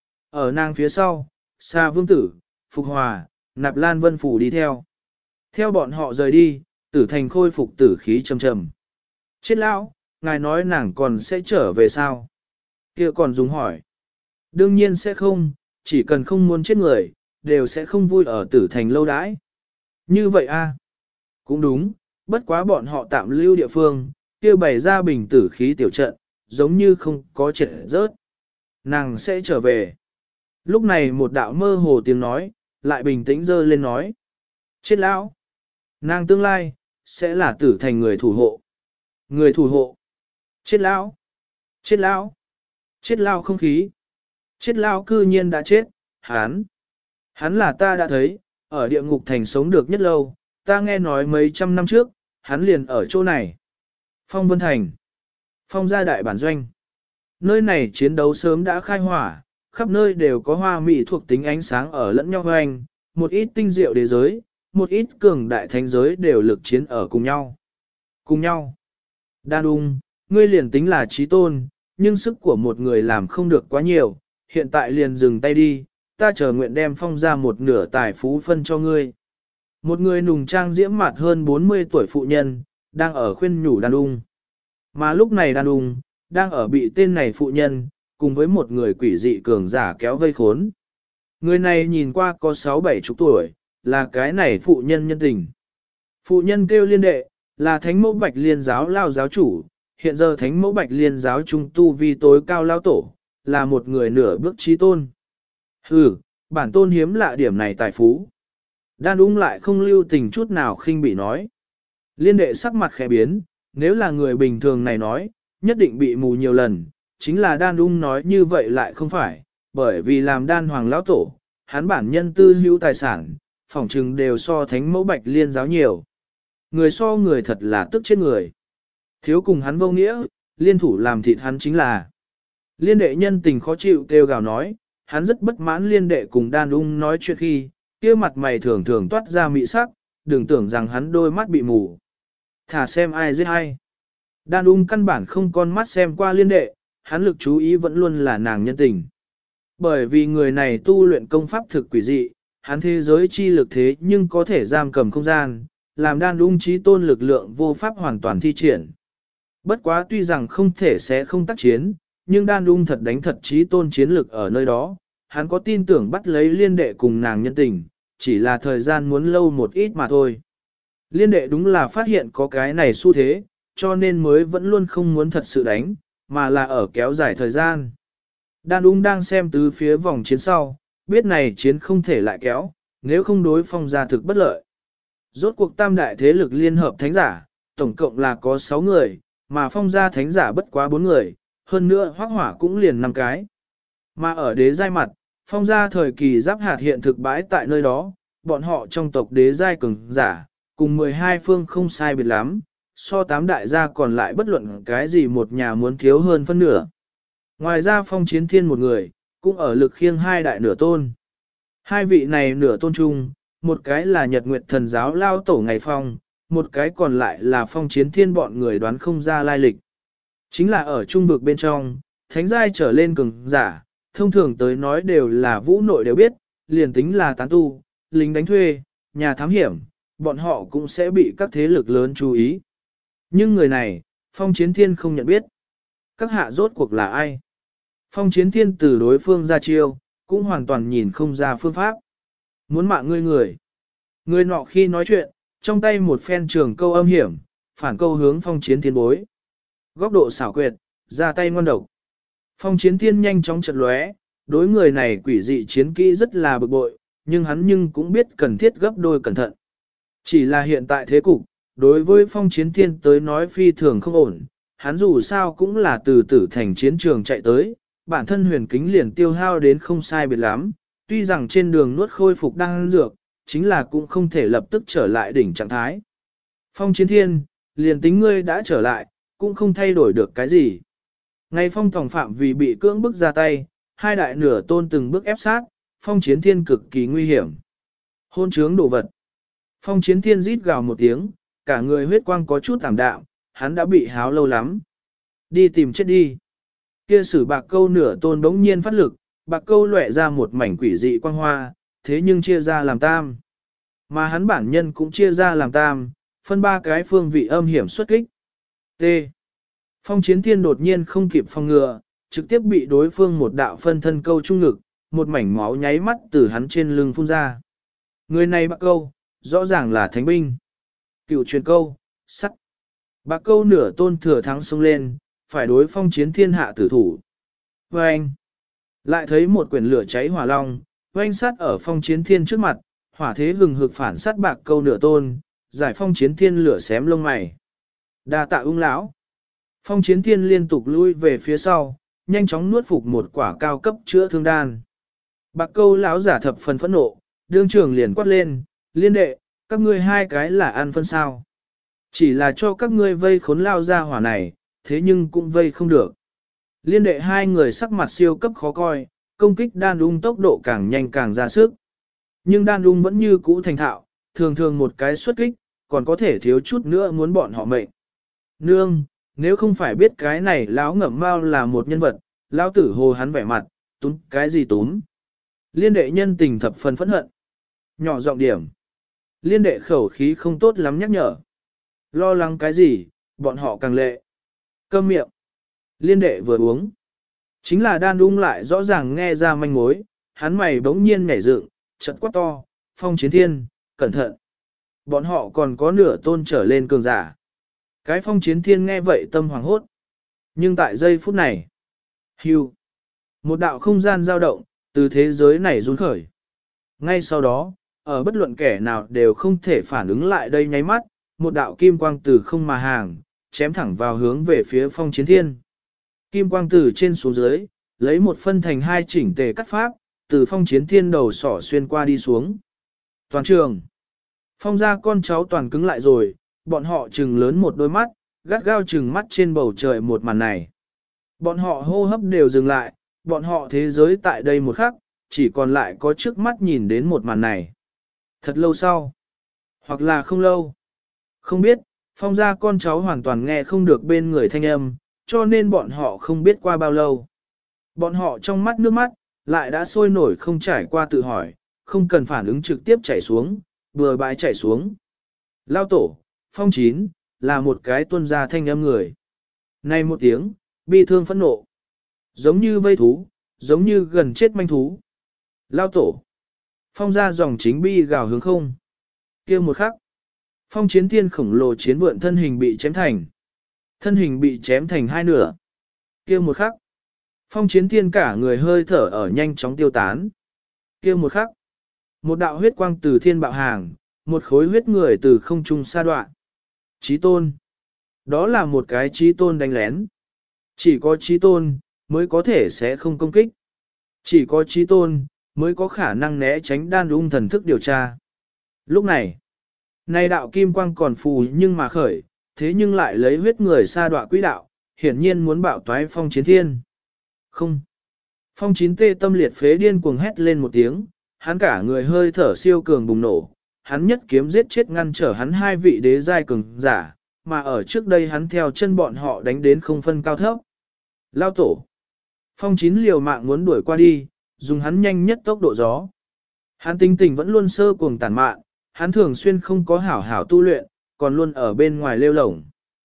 Ở nàng phía sau, Sa Vương Tử, Phục Hòa, Nạp Lan Vân Phủ đi theo. Theo bọn họ rời đi, Tử Thành khôi phục tử khí trầm trầm. Chết lão, ngài nói nàng còn sẽ trở về sao? Kia còn Dung hỏi. Đương nhiên sẽ không, chỉ cần không muốn chết người, đều sẽ không vui ở Tử Thành lâu đãi. Như vậy a, cũng đúng, bất quá bọn họ tạm lưu địa phương, kia bày ra bình tử khí tiểu trận, giống như không có triệt rớt. Nàng sẽ trở về. Lúc này một đạo mơ hồ tiếng nói, lại bình tĩnh dơ lên nói. Chết lão. Nàng tương lai, sẽ là Tử Thành người thủ hộ. Người thủ hộ. Chết lão. Chết lão. Chết lão không khí. Chết lão cư nhiên đã chết, hắn là ta đã thấy, ở địa ngục thành sống được nhất lâu, ta nghe nói mấy trăm năm trước, hắn liền ở chỗ này. Phong Vân Thành. Phong gia đại bản doanh. Nơi này chiến đấu sớm đã khai hỏa, khắp nơi đều có hoa mỹ thuộc tính ánh sáng ở lẫn nhau hoành, một ít tinh diệu đế giới, một ít cường đại thánh giới đều lực chiến ở cùng nhau. Cùng nhau. Đan ung, ngươi liền tính là trí tôn, nhưng sức của một người làm không được quá nhiều, hiện tại liền dừng tay đi, ta chờ nguyện đem Phong ra một nửa tài phú phân cho ngươi. Một người nùng trang diễm mặt hơn 40 tuổi phụ nhân, đang ở khuyên nhủ Đan ung. Mà lúc này Đan ung, đang ở bị tên này phụ nhân, cùng với một người quỷ dị cường giả kéo vây khốn. Người này nhìn qua có 6-7 chục tuổi, là cái này phụ nhân nhân tình. Phụ nhân kêu Liên Đệ, là Thánh Mẫu Bạch Liên giáo lao giáo chủ, hiện giờ Thánh Mẫu Bạch Liên giáo trung tu vi tối cao lao tổ, là một người nửa bước trí tôn. Hừ, bản tôn hiếm lạ điểm này tài phú. Đan ung lại không lưu tình chút nào khinh bị nói. Liên Đệ sắc mặt khẽ biến, nếu là người bình thường này nói, nhất định bị mù nhiều lần, chính là Đan ung nói như vậy lại không phải, bởi vì làm Đan hoàng lão tổ, hắn bản nhân tư hữu tài sản, phỏng chừng đều so Thánh Mẫu Bạch Liên giáo nhiều. Người so người thật là tức chết người. Thiếu cùng hắn vô nghĩa, liên thủ làm thịt hắn chính là. Liên Đệ nhân tình khó chịu kêu gào nói, hắn rất bất mãn Liên Đệ cùng Đan ung nói chuyện khi, kia mặt mày thường thường toát ra mị sắc, đừng tưởng rằng hắn đôi mắt bị mù. Thả xem ai giết ai. Đan ung căn bản không con mắt xem qua Liên Đệ, hắn lực chú ý vẫn luôn là nàng nhân tình. Bởi vì người này tu luyện công pháp thực quỷ dị, hắn thế giới chi lực thế nhưng có thể giam cầm không gian, làm Đan ung trí tôn lực lượng vô pháp hoàn toàn thi triển. Bất quá tuy rằng không thể sẽ không tác chiến, nhưng Đan ung thật đánh thật trí tôn chiến lực ở nơi đó, hắn có tin tưởng bắt lấy Liên Đệ cùng nàng nhân tình, chỉ là thời gian muốn lâu một ít mà thôi. Liên Đệ đúng là phát hiện có cái này xu thế, cho nên mới vẫn luôn không muốn thật sự đánh, mà là ở kéo dài thời gian. Đan ung đang xem từ phía vòng chiến sau, biết này chiến không thể lại kéo, nếu không đối Phong gia thực bất lợi. Rốt cuộc tam đại thế lực liên hợp thánh giả, tổng cộng là có 6 người, mà Phong gia thánh giả bất quá 4 người, hơn nữa hoác hỏa cũng liền 5 cái. Mà ở đế giai mặt, phong gia thời kỳ giáp hạt hiện thực bãi tại nơi đó, bọn họ trong tộc đế giai cường giả, cùng 12 phương không sai biệt lắm, so 8 đại gia còn lại bất luận cái gì một nhà muốn thiếu hơn phân nửa. Ngoài ra phong chiến thiên một người, cũng ở lực khiêng 2 đại nửa tôn. Hai vị này nửa tôn chung, một cái là Nhật Nguyệt thần giáo lao tổ ngày phong, một cái còn lại là phong chiến thiên bọn người đoán không ra lai lịch. Chính là ở trung vực bên trong, thánh giai trở lên cường giả, thông thường tới nói đều là vũ nội đều biết, liền tính là tán tu, lính đánh thuê, nhà thám hiểm, bọn họ cũng sẽ bị các thế lực lớn chú ý. Nhưng người này, phong chiến thiên không nhận biết. Các hạ rốt cuộc là ai? Phong chiến thiên từ đối phương ra chiêu, cũng hoàn toàn nhìn không ra phương pháp. Muốn mạng ngươi người. Người nọ khi nói chuyện, trong tay một phen trường câu âm hiểm, phản câu hướng phong chiến thiên bối. Góc độ xảo quyệt, ra tay ngon độc. Phong chiến thiên nhanh chóng chật lóe, đối người này quỷ dị chiến kỹ rất là bực bội, nhưng cũng biết cần thiết gấp đôi cẩn thận. Chỉ là hiện tại thế cục, đối với phong chiến thiên tới nói phi thường không ổn, hắn dù sao cũng là từ tử thành chiến trường chạy tới, bản thân huyền kính liền tiêu hao đến không sai biệt lắm, tuy rằng trên đường nuốt khôi phục đang dược, chính là cũng không thể lập tức trở lại đỉnh trạng thái. Phong chiến thiên, liền tính ngươi đã trở lại, cũng không thay đổi được cái gì. Ngày phong thòng phạm vì bị cưỡng bức ra tay, 2 đại nửa tôn từng bước ép sát, phong chiến thiên cực kỳ nguy hiểm. Hôn trướng đồ vật. Phong chiến thiên rít gào một tiếng, cả người huyết quang có chút tảm đạm, hắn đã bị háo lâu lắm. Đi tìm chết đi. Kia sử bạc câu nửa tôn đống nhiên phát lực, bạc câu lóe ra một mảnh quỷ dị quang hoa, thế nhưng chia ra làm tam. Mà hắn bản nhân cũng chia ra làm tam, phân 3 cái phương vị âm hiểm xuất kích. T. Phong chiến thiên đột nhiên không kịp phòng ngừa, trực tiếp bị đối phương một đạo phân thân câu trung ngực, một mảnh máu nháy mắt từ hắn trên lưng phun ra. Người này bạc câu, rõ ràng là thánh binh. Cựu truyền câu, sắt. Bạc câu nửa tôn thừa thắng xông lên, phải đối phong chiến thiên hạ tử thủ. Vâng! Lại thấy một quyển lửa cháy hỏa long, oanh sát ở phong chiến thiên trước mặt, hỏa thế hừng hực phản sát bạc câu nửa tôn, giải phong chiến thiên lửa xém lông mày. Đa tạ ung lão. Phong chiến thiên liên tục lui về phía sau, nhanh chóng nuốt phục một quả cao cấp chữa thương đan. Bạc câu lão giả thập phần phẫn nộ, đương trường liền quát lên, liên đệ, các ngươi 2 cái là ăn phân sao. Chỉ là cho các ngươi vây khốn lao ra hỏa này, thế nhưng cũng vây không được. Liên đệ 2 người sắc mặt siêu cấp khó coi, công kích đan ung tốc độ càng nhanh càng ra sức. Nhưng đan ung vẫn như cũ thành thạo, thường thường một cái xuất kích, còn có thể thiếu chút nữa muốn bọn họ mệnh. Nương, nếu không phải biết cái này lão ngậm mau là một nhân vật, lão tử hồ hắn vẻ mặt, túm cái gì túm. Liên đệ nhân tình thập phần phẫn hận. Nhỏ giọng điểm. Liên đệ khẩu khí không tốt lắm nhắc nhở. Lo lắng cái gì, bọn họ càng lệ. Câm miệng. Liên đệ vừa uống. Chính là đan ung lại rõ ràng nghe ra manh mối, hắn mày bỗng nhiên nhảy dựng, chật quát to, phong chiến thiên, cẩn thận. Bọn họ còn có nửa tôn trở lên cường giả. Cái phong chiến thiên nghe vậy tâm hoàng hốt. Nhưng tại giây phút này, hưu, một đạo không gian dao động, từ thế giới này run khởi. Ngay sau đó, ở bất luận kẻ nào đều không thể phản ứng lại đây nháy mắt, một đạo kim quang từ không mà hàng, chém thẳng vào hướng về phía phong chiến thiên. Kim quang từ trên xuống dưới, lấy một phân thành 2 chỉnh tề cắt pháp, từ phong chiến thiên đầu sỏ xuyên qua đi xuống. Toàn trường, phong gia con cháu toàn cứng lại rồi, bọn họ trừng lớn một đôi mắt, gắt gao trừng mắt trên bầu trời một màn này. Bọn họ hô hấp đều dừng lại, bọn họ thế giới tại đây một khắc, chỉ còn lại có trước mắt nhìn đến một màn này. Thật lâu sau, hoặc là không lâu, không biết, phong gia con cháu hoàn toàn nghe không được bên người thanh âm, cho nên bọn họ không biết qua bao lâu. Bọn họ trong mắt nước mắt, lại đã sôi nổi không trải qua tự hỏi, không cần phản ứng trực tiếp chảy xuống, bừa bãi chảy xuống. Lao tổ, phong chín, là một cái tuân gia thanh âm người. Này một tiếng, bi thương phẫn nộ. Giống như vây thú, giống như gần chết manh thú. Lao tổ. Phong ra dòng chính bi gào hướng không. Kia một khắc. Phong chiến thiên khổng lồ chiến vượn thân hình bị chém thành. Thân hình bị chém thành 2 nửa. Kia một khắc. Phong chiến thiên cả người hơi thở ở nhanh chóng tiêu tán. Kia một khắc. Một đạo huyết quang từ thiên bạo hàng, một khối huyết người từ không trung sa đoạn. Chí tôn. Đó là một cái chí tôn đánh lén. Chỉ có trí tôn, mới có thể sẽ không công kích. Chỉ có trí tôn, mới có khả năng né tránh đan ung thần thức điều tra. Lúc này, nay đạo kim quang còn phù nhưng mà khởi, thế nhưng lại lấy huyết người sa đọa quỹ đạo, hiển nhiên muốn bạo toái phong chiến thiên. Không. Phong chín tê tâm liệt phế điên cuồng hét lên một tiếng, hắn cả người hơi thở siêu cường bùng nổ, hắn nhất kiếm giết chết ngăn trở hắn hai vị đế giai cường giả, mà ở trước đây hắn theo chân bọn họ đánh đến không phân cao thấp. Lao tổ. Phong chín liều mạng muốn đuổi qua đi, dùng hắn nhanh nhất tốc độ gió. Hắn tính tình vẫn luôn sơ cuồng tàn mạn, hắn thường xuyên không có hảo hảo tu luyện, còn luôn ở bên ngoài lêu lổng.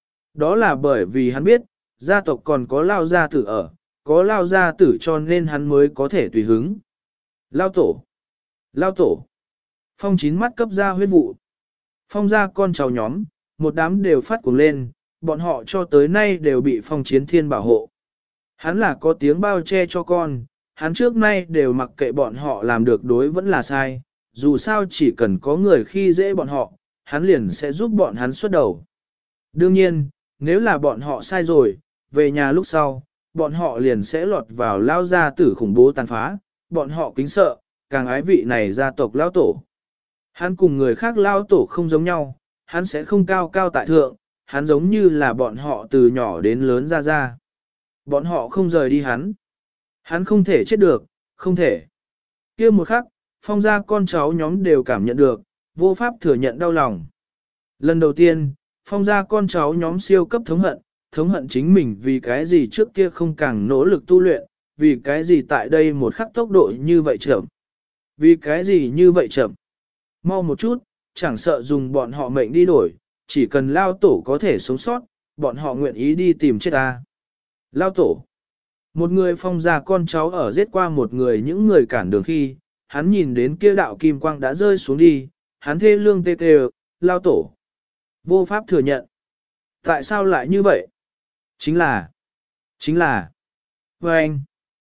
Đó là bởi vì hắn biết, gia tộc còn có lao gia tử ở, có lao gia tử cho nên hắn mới có thể tùy hứng. Lao tổ. Lao tổ. Phong chín mắt cấp ra huyết vụ. Phong ra con cháu nhóm, một đám đều phát cuồng lên, bọn họ cho tới nay đều bị phong chiến thiên bảo hộ. Hắn là có tiếng bao che cho con, hắn trước nay đều mặc kệ bọn họ làm được đối vẫn là sai, dù sao chỉ cần có người khi dễ bọn họ, hắn liền sẽ giúp bọn hắn xuất đầu. Đương nhiên, nếu là bọn họ sai rồi, về nhà lúc sau, bọn họ liền sẽ lọt vào lao gia tử khủng bố tàn phá, bọn họ kính sợ, càng ái vị này gia tộc lao tổ. Hắn cùng người khác lao tổ không giống nhau, hắn sẽ không cao cao tại thượng, hắn giống như là bọn họ từ nhỏ đến lớn ra. Bọn họ không rời đi hắn. Hắn không thể chết được, không thể. Kia một khắc, phong gia con cháu nhóm đều cảm nhận được, vô pháp thừa nhận đau lòng. Lần đầu tiên, phong gia con cháu nhóm siêu cấp thống hận chính mình vì cái gì trước kia không càng nỗ lực tu luyện, vì cái gì tại đây một khắc tốc độ như vậy chậm. Vì cái gì như vậy chậm. Mau một chút, chẳng sợ dùng bọn họ mệnh đi đổi, chỉ cần lao tổ có thể sống sót, bọn họ nguyện ý đi tìm chết ta. Lao tổ. Một người phong gia con cháu ở giết qua một người những người cản đường khi, hắn nhìn đến kia đạo kim quang đã rơi xuống đi, hắn thê lương tê tê, lao tổ. Vô pháp thừa nhận. Tại sao lại như vậy? Chính là, anh,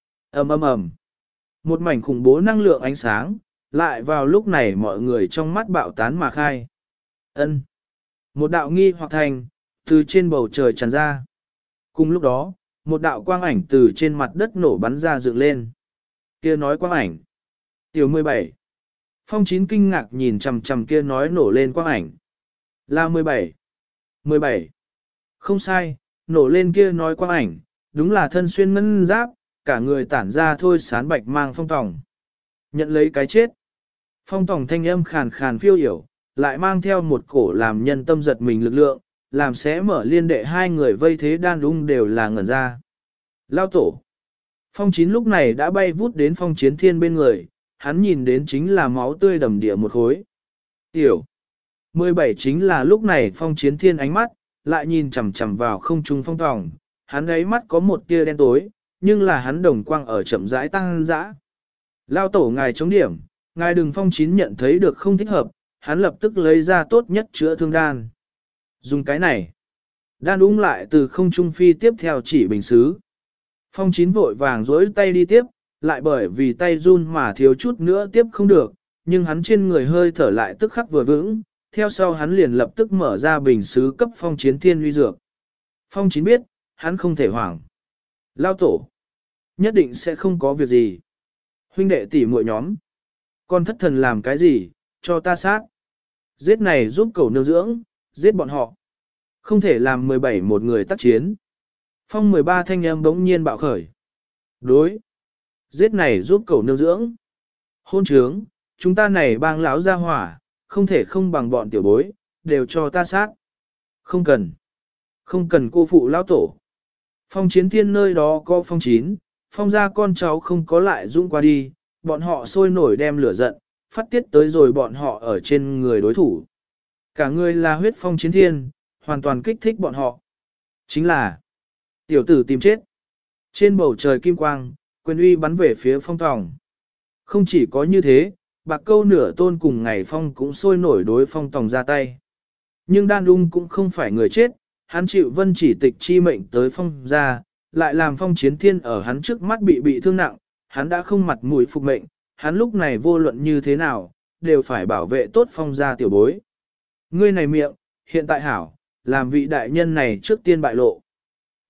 ầm. Một mảnh khủng bố năng lượng ánh sáng, lại vào lúc này mọi người trong mắt bạo tán mà khai. Ân. Một đạo nghi hoặc thành, từ trên bầu trời tràn ra. Cùng lúc đó, một đạo quang ảnh từ trên mặt đất nổ bắn ra dựng lên. Kia nói quang ảnh. Tiểu 17. Phong chín kinh ngạc nhìn chằm chằm kia nói nổ lên quang ảnh. Là 17. 17. Không sai, nổ lên kia nói quang ảnh, đúng là thân xuyên ngân giáp, cả người tản ra thôi sán bạch mang phong tòng. Nhận lấy cái chết. Phong tòng thanh âm khàn khàn phiêu hiểu, lại mang theo một cổ làm nhân tâm giật mình lực lượng, làm sẽ mở liên đệ hai người vây thế đan ung đều là ngẩn ra. Lao tổ. Phong chín lúc này đã bay vút đến phong chiến thiên bên người, hắn nhìn đến chính là máu tươi đầm địa một khối. Tiểu. 17 chính là lúc này phong chiến thiên ánh mắt, lại nhìn chằm chằm vào không trung phong tòng, hắn ấy mắt có một tia đen tối, nhưng là hắn đồng quang ở chậm rãi tăng dã. Lao tổ ngài chống điểm, ngài đừng phong chín nhận thấy được không thích hợp, hắn lập tức lấy ra tốt nhất chữa thương đan. Dùng cái này, đan ung lại từ không trung phi tiếp theo chỉ bình xứ. Phong chín vội vàng dối tay đi tiếp, lại bởi vì tay run mà thiếu chút nữa tiếp không được, nhưng hắn trên người hơi thở lại tức khắc vừa vững, theo sau hắn liền lập tức mở ra bình xứ cấp phong chiến thiên uy dược. Phong chín biết, hắn không thể hoảng. Lao tổ, nhất định sẽ không có việc gì. Huynh đệ tỷ muội nhóm, con thất thần làm cái gì, cho ta sát. Giết này giúp cầu nương dưỡng, giết bọn họ. Không thể làm 17 một người tác chiến. Phong 13 thanh em bỗng nhiên bạo khởi. Đối. Giết này giúp cầu nương dưỡng. Hôn trướng, chúng ta này bang lão ra hỏa, không thể không bằng bọn tiểu bối, đều cho ta sát. Không cần. Không cần cô phụ lão tổ. Phong chiến thiên nơi đó có phong chín, phong ra con cháu không có lại dũng qua đi, bọn họ sôi nổi đem lửa giận, phát tiết tới rồi bọn họ ở trên người đối thủ. Cả người là huyết phong chiến thiên, hoàn toàn kích thích bọn họ. Chính là tiểu tử tìm chết. Trên bầu trời kim quang, quyền uy bắn về phía phong tòng. Không chỉ có như thế, bạc câu nửa tôn cùng ngày phong cũng sôi nổi đối phong tòng ra tay. Nhưng đan ung cũng không phải người chết, hắn chịu vân chỉ tịch chi mệnh tới phong ra, lại làm phong chiến thiên ở hắn trước mắt bị thương nặng, hắn đã không mặt mũi phục mệnh, hắn lúc này vô luận như thế nào, đều phải bảo vệ tốt phong gia tiểu bối. Ngươi này miệng, hiện tại hảo, làm vị đại nhân này trước tiên bại lộ.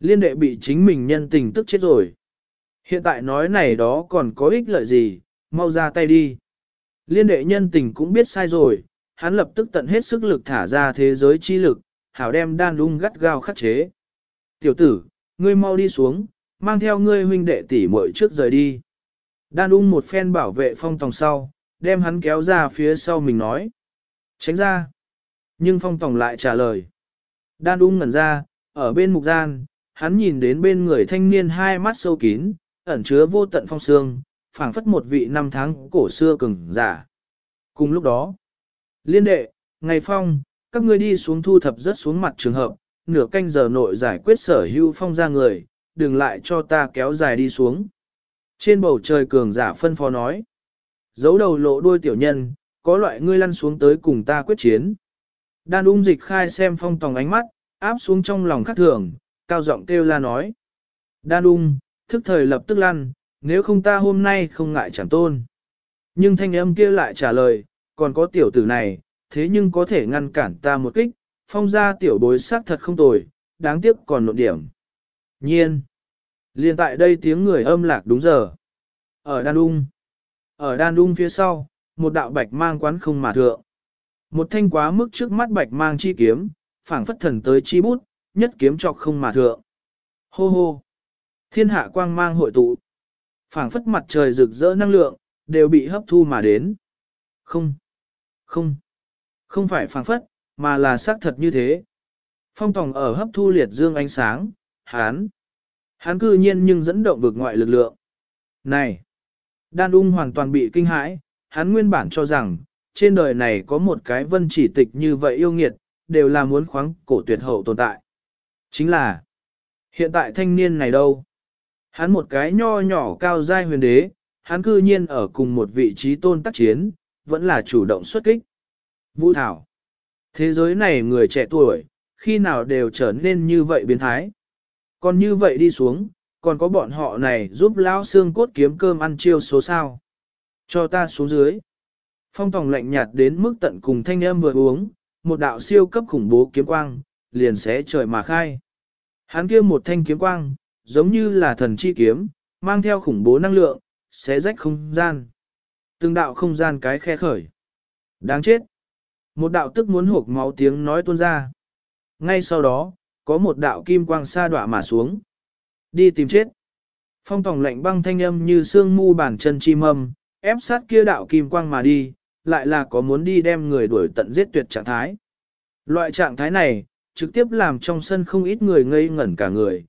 Liên đệ bị chính mình nhân tình tức chết rồi. Hiện tại nói này đó còn có ích lợi gì, mau ra tay đi. Liên đệ nhân tình cũng biết sai rồi, hắn lập tức tận hết sức lực thả ra thế giới chi lực, hảo đem đan ung gắt gao khắc chế. Tiểu tử, ngươi mau đi xuống, mang theo ngươi huynh đệ tỷ muội trước rời đi. Đan ung một phen bảo vệ phong tòng sau, đem hắn kéo ra phía sau mình nói. Tránh ra. Nhưng phong tòng lại trả lời. Đan ung ngẩn ra, ở bên mục gian, hắn nhìn đến bên người thanh niên hai mắt sâu kín, ẩn chứa vô tận phong sương, phảng phất một vị năm tháng cổ xưa cường giả. Cùng lúc đó, liên đệ, ngày phong, các ngươi đi xuống thu thập rất xuống mặt trường hợp, nửa canh giờ nội giải quyết sở hữu phong ra người, đừng lại cho ta kéo dài đi xuống. Trên bầu trời cường giả phân phó nói, giấu đầu lộ đuôi tiểu nhân, có loại ngươi lăn xuống tới cùng ta quyết chiến. Đan ung dịch khai xem phong tòng ánh mắt, áp xuống trong lòng khắc thường, cao giọng kêu la nói. Đan ung, thức thời lập tức lăn, nếu không ta hôm nay không ngại chẳng tôn. Nhưng thanh âm kia lại trả lời, còn có tiểu tử này, thế nhưng có thể ngăn cản ta một kích, phong ra tiểu bối xác thật không tồi, đáng tiếc còn nộn điểm. Nhiên, liền tại đây tiếng người âm lạc đúng giờ. Ở đan ung phía sau, một đạo bạch mang quán không mà thượng. Một thanh quá mức trước mắt bạch mang chi kiếm, phảng phất thần tới chi bút, nhất kiếm chọc không mà thượng. Hô hô, thiên hạ quang mang hội tụ, phảng phất mặt trời rực rỡ năng lượng, đều bị hấp thu mà đến. Không phải phảng phất, mà là xác thật như thế. Phong tòng ở hấp thu liệt dương ánh sáng, hắn cư nhiên nhưng dẫn động vực ngoại lực lượng. Này, đan ung hoàn toàn bị kinh hãi, hắn nguyên bản cho rằng, trên đời này có một cái vân chỉ tịch như vậy yêu nghiệt, đều là muốn khoáng cổ tuyệt hậu tồn tại. Chính là, hiện tại thanh niên này đâu? Hắn một cái nho nhỏ cao giai huyền đế, hắn cư nhiên ở cùng một vị trí tôn tác chiến, vẫn là chủ động xuất kích. Vũ Thảo, thế giới này người trẻ tuổi, khi nào đều trở nên như vậy biến thái. Còn như vậy đi xuống, còn có bọn họ này giúp lão xương cốt kiếm cơm ăn chiêu số sao. Cho ta xuống dưới. Phong tòng lạnh nhạt đến mức tận cùng thanh âm vừa uống, một đạo siêu cấp khủng bố kiếm quang, liền xé trời mà khai. Hắn kia một thanh kiếm quang, giống như là thần chi kiếm, mang theo khủng bố năng lượng, xé rách không gian. Từng đạo không gian cái khe khởi. Đáng chết. Một đạo tức muốn hộp máu tiếng nói tuôn ra. Ngay sau đó, có một đạo kim quang sa đọa mà xuống. Đi tìm chết. Phong tòng lạnh băng thanh âm như sương mu bàn chân chim âm, ép sát kia đạo kim quang mà đi, lại là có muốn đi đem người đuổi tận giết tuyệt trạng thái. Loại trạng thái này, trực tiếp làm trong sân không ít người ngây ngẩn cả người,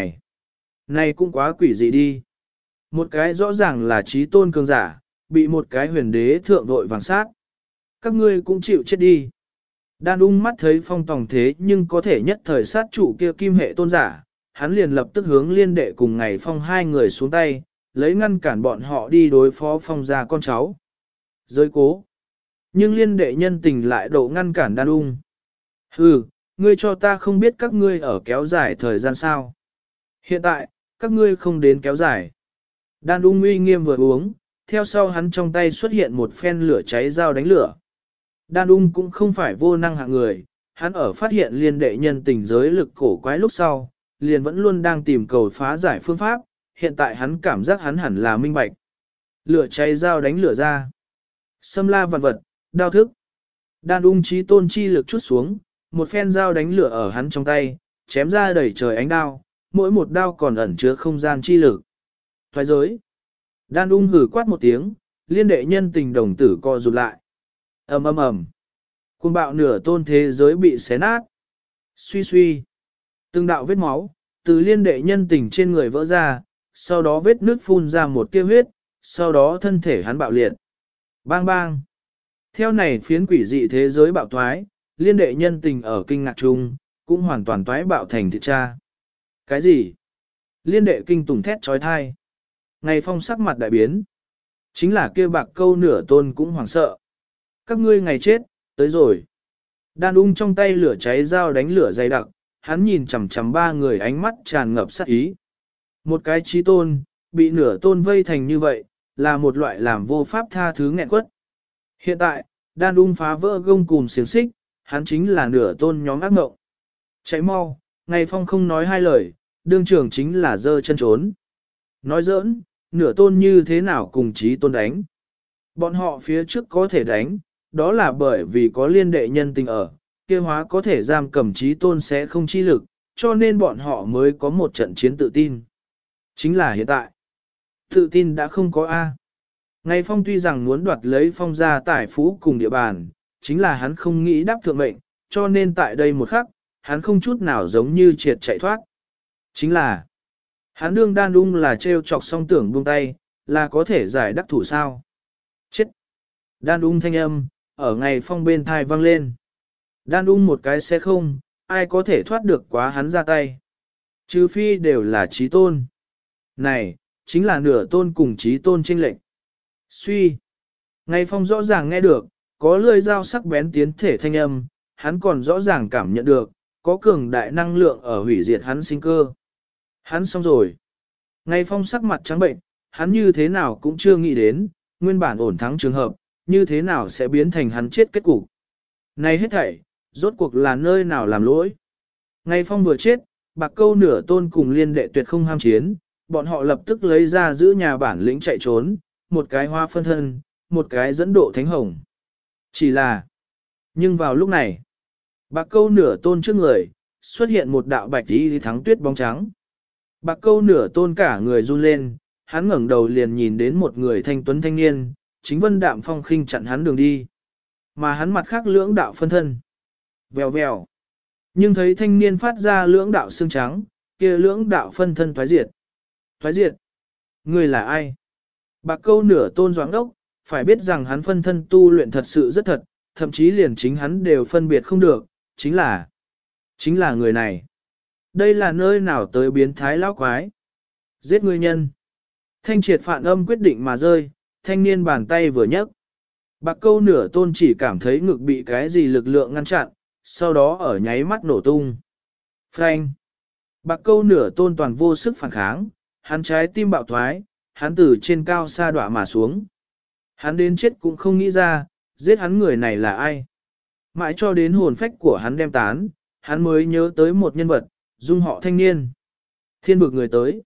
này cũng quá quỷ dị đi. Một cái rõ ràng là trí tôn cường giả, bị một cái huyền đế thượng vội vàng sát. Các ngươi cũng chịu chết đi. Đan ung mắt thấy phong tòng thế nhưng có thể nhất thời sát chủ kia kim hệ tôn giả, hắn liền lập tức hướng liên đệ cùng ngày phong hai người xuống tay, lấy ngăn cản bọn họ đi đối phó phong gia con cháu. Giới cố. Nhưng liên đệ nhân tình lại độ ngăn cản đan ung. Hừ, ngươi cho ta không biết các ngươi ở kéo dài thời gian sao. Hiện tại, các ngươi không đến kéo dài. Đan ung uy nghiêm vừa uống, theo sau hắn trong tay xuất hiện một phen lửa cháy dao đánh lửa. Đan ung cũng không phải vô năng hạng người, hắn ở phát hiện liên đệ nhân tình giới lực cổ quái lúc sau, liền vẫn luôn đang tìm cầu phá giải phương pháp, hiện tại hắn cảm giác hắn hẳn là minh bạch. Lửa cháy dao đánh lửa ra. Xâm la vạn vật, đao thức. Đan ung trí tôn chi lực chút xuống, một phen dao đánh lửa ở hắn trong tay, chém ra đầy trời ánh đao, mỗi một đao còn ẩn chứa không gian chi lực. Thoái giới. Đan ung hử quát một tiếng, liên đệ nhân tình đồng tử co rụt lại. Ầm ầm ầm. Cuồng bạo nửa tôn thế giới bị xé nát. Suy suy. Từng đạo vết máu, từ liên đệ nhân tình trên người vỡ ra, sau đó vết nước phun ra một tia huyết, sau đó thân thể hắn bạo liệt. Bang bang. Theo này phiến quỷ dị thế giới bạo thoái, liên đệ nhân tình ở kinh ngạc chung, cũng hoàn toàn toái bạo thành thịt cha. Cái gì? Liên đệ kinh tùng thét trói thai. Ngày phong sắc mặt đại biến. Chính là kia bạc câu nửa tôn cũng hoảng sợ. Các ngươi ngày chết, tới rồi. Đan ung trong tay lửa cháy dao đánh lửa dày đặc, hắn nhìn chằm chằm ba người ánh mắt tràn ngập sát ý. Một cái trí tôn, bị nửa tôn vây thành như vậy, là một loại làm vô pháp tha thứ nghẹn quất. Hiện tại, đan ung phá vỡ gông cùm xiềng xích, hắn chính là nửa tôn nhóm ác ngộng. Chạy mau, ngày phong không nói hai lời, đương trường chính là dơ chân trốn. Nói giỡn, nửa tôn như thế nào cùng chí tôn đánh. Bọn họ phía trước có thể đánh, đó là bởi vì có liên đệ nhân tình ở, kia hóa có thể giam cầm chí tôn sẽ không chi lực, cho nên bọn họ mới có một trận chiến tự tin. Chính là hiện tại. Tự tin đã không có A. Ngày Phong tuy rằng muốn đoạt lấy Phong gia tài phú cùng địa bàn, chính là hắn không nghĩ đáp thượng mệnh, cho nên tại đây một khắc, hắn không chút nào giống như triệt chạy thoát. Chính là, hắn đương đan ung là trêu chọc song tưởng buông tay, là có thể giải đắc thủ sao. Chết! Đan ung thanh âm, ở Ngày Phong bên thai vang lên. Đan ung một cái sẽ không, ai có thể thoát được quá hắn ra tay. Trừ phi đều là trí tôn. Này, chính là nửa tôn cùng trí tôn chênh lệnh. Suy. Ngày Phong rõ ràng nghe được, có lưỡi dao sắc bén tiến thể thanh âm, hắn còn rõ ràng cảm nhận được, có cường đại năng lượng ở hủy diệt hắn sinh cơ. Hắn xong rồi. Ngày Phong sắc mặt trắng bệnh, hắn như thế nào cũng chưa nghĩ đến, nguyên bản ổn thắng trường hợp, như thế nào sẽ biến thành hắn chết kết cục. Này hết thảy, rốt cuộc là nơi nào làm lỗi. Ngày Phong vừa chết, Bạc Câu nửa tôn cùng liên đệ tuyệt không ham chiến, bọn họ lập tức lấy ra giữ nhà bản lĩnh chạy trốn, một cái hoa phân thân, một cái dẫn độ thánh hồng. Chỉ là, nhưng vào lúc này, Bạc Câu nửa tôn trước người, xuất hiện một đạo bạch tí thắng tuyết bóng trắng. Bạc Câu nửa tôn cả người run lên, hắn ngẩng đầu liền nhìn đến một người thanh tuấn thanh niên, chính Vân Đạm Phong khinh chặn hắn đường đi. Mà hắn mặt khác lưỡng đạo phân thân. Vèo vèo. Nhưng thấy thanh niên phát ra lưỡng đạo xương trắng, kia lưỡng đạo phân thân thoái diệt. Thoái diệt? Người là ai? Bạc Câu nửa tôn doãn đốc, phải biết rằng hắn phân thân tu luyện thật sự rất thật, thậm chí liền chính hắn đều phân biệt không được, chính là người này. Đây là nơi nào tới biến thái lão quái? Giết người nhân. Thanh triệt phản âm quyết định mà rơi, thanh niên bàn tay vừa nhấc. Bạc Câu nửa tôn chỉ cảm thấy ngực bị cái gì lực lượng ngăn chặn, sau đó ở nháy mắt nổ tung. Phanh. Bạc Câu nửa tôn toàn vô sức phản kháng, hắn trái tim bạo thoái, hắn từ trên cao sa đọa mà xuống. Hắn đến chết cũng không nghĩ ra, giết hắn người này là ai. Mãi cho đến hồn phách của hắn đem tán, hắn mới nhớ tới một nhân vật, dung họ thanh niên. Thiên vực người tới.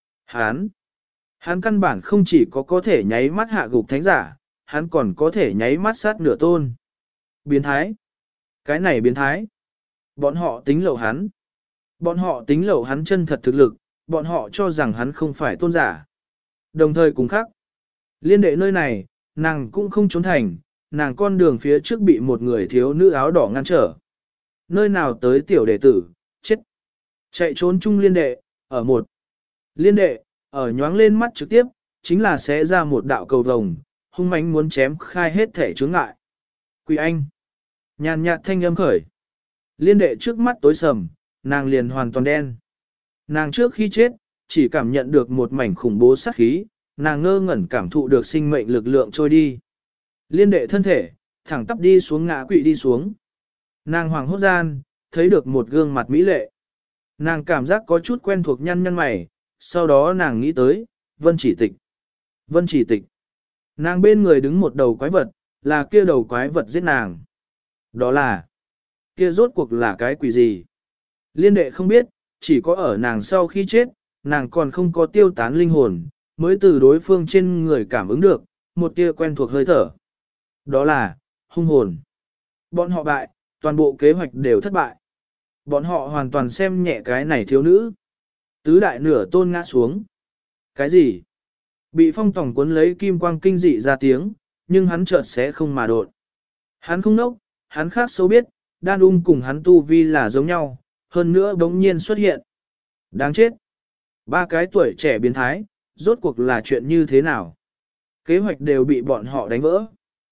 Hắn căn bản không chỉ có thể nháy mắt hạ gục thánh giả, hắn còn có thể nháy mắt sát nửa tôn. Biến thái. Cái này biến thái. Bọn họ tính lậu hắn. Bọn họ tính lậu hắn chân thật thực lực, bọn họ cho rằng hắn không phải tôn giả. Đồng thời cùng khác. Liên đệ nơi này, nàng cũng không trốn thành, nàng con đường phía trước bị một người thiếu nữ áo đỏ ngăn trở. Nơi nào tới tiểu đệ tử, chết. Chạy trốn chung liên đệ, ở một. Liên đệ, ở nhoáng lên mắt trực tiếp, chính là sẽ ra một đạo cầu vồng, hung mãnh muốn chém khai hết thể chướng ngại. Quỳ anh. Nhàn nhạt thanh âm khởi. Liên đệ trước mắt tối sầm, nàng liền hoàn toàn đen. Nàng trước khi chết, chỉ cảm nhận được một mảnh khủng bố sát khí, nàng ngơ ngẩn cảm thụ được sinh mệnh lực lượng trôi đi. Liên đệ thân thể, thẳng tắp đi xuống ngã quỵ đi xuống. Nàng hoàng hốt gian, thấy được một gương mặt mỹ lệ. Nàng cảm giác có chút quen thuộc nhăn nhăn mày, sau đó nàng nghĩ tới, Vân Chỉ Tịch. Vân Chỉ Tịch. Nàng bên người đứng một đầu quái vật, là kia đầu quái vật giết nàng. Đó là, kia rốt cuộc là cái quỷ gì? Liên đệ không biết, chỉ có ở nàng sau khi chết, nàng còn không có tiêu tán linh hồn, mới từ đối phương trên người cảm ứng được, một tia quen thuộc hơi thở. Đó là, hung hồn. Bọn họ bại, toàn bộ kế hoạch đều thất bại. Bọn họ hoàn toàn xem nhẹ cái này thiếu nữ. Tứ đại nửa tôn ngã xuống. Cái gì? Bị phong tổng cuốn lấy kim quang kinh dị ra tiếng, nhưng hắn chợt sẽ không mà đột. Hắn không nốc, hắn khác xấu biết, đan cùng hắn tu vi là giống nhau, hơn nữa bỗng nhiên xuất hiện. Đáng chết. Ba cái tuổi trẻ biến thái, rốt cuộc là chuyện như thế nào? Kế hoạch đều bị bọn họ đánh vỡ.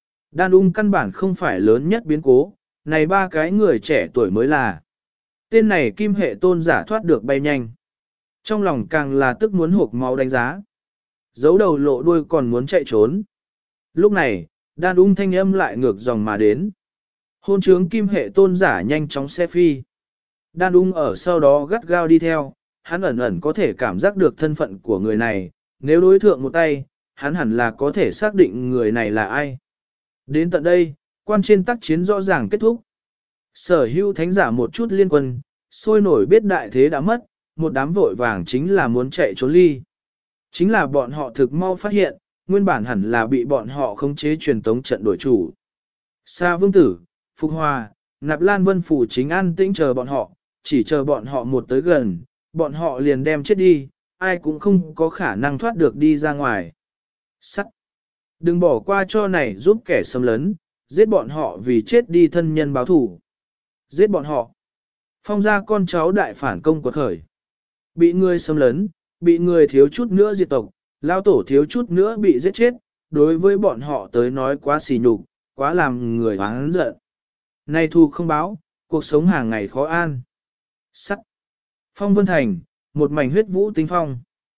Đan căn bản không phải lớn nhất biến cố, này ba cái người trẻ tuổi mới là. Tên này kim hệ tôn giả thoát được bay nhanh. Trong lòng càng là tức muốn hộp máu đánh giá. Giấu đầu lộ đuôi còn muốn chạy trốn. Lúc này, đan thanh âm lại ngược dòng mà đến. Hôn trướng kim hệ tôn giả nhanh chóng xe phi. Đan ở sau đó gắt gao đi theo, hắn ẩn ẩn có thể cảm giác được thân phận của người này, nếu đối thượng một tay, hắn hẳn là có thể xác định người này là ai. Đến tận đây, quan trên tác chiến rõ ràng kết thúc. Sở hữu thánh giả một chút liên quân, sôi nổi biết đại thế đã mất, một đám vội vàng chính là muốn chạy trốn ly. Chính là bọn họ thực mau phát hiện, nguyên bản hẳn là bị bọn họ khống chế truyền tống trận đổi chủ. Sa Vương Tử, Phục Hòa, Nạp Lan Vân Phủ chính an tĩnh chờ bọn họ, chỉ chờ bọn họ một tới gần, bọn họ liền đem chết đi, ai cũng không có khả năng thoát được đi ra ngoài. Sắt! Đừng bỏ qua cho này giúp kẻ xâm lấn, giết bọn họ vì chết đi thân nhân báo thủ. Giết bọn họ! Phong gia con cháu đại phản công quật khởi. Bị người xâm lấn, bị người thiếu chút nữa diệt tộc, lao tổ thiếu chút nữa bị giết chết, đối với bọn họ tới nói quá xỉ nhục, quá làm người oán giận. Nay thù không báo, cuộc sống hàng ngày khó an. Sắt. Phong Vân Thành, một mảnh huyết vũ tinh phong.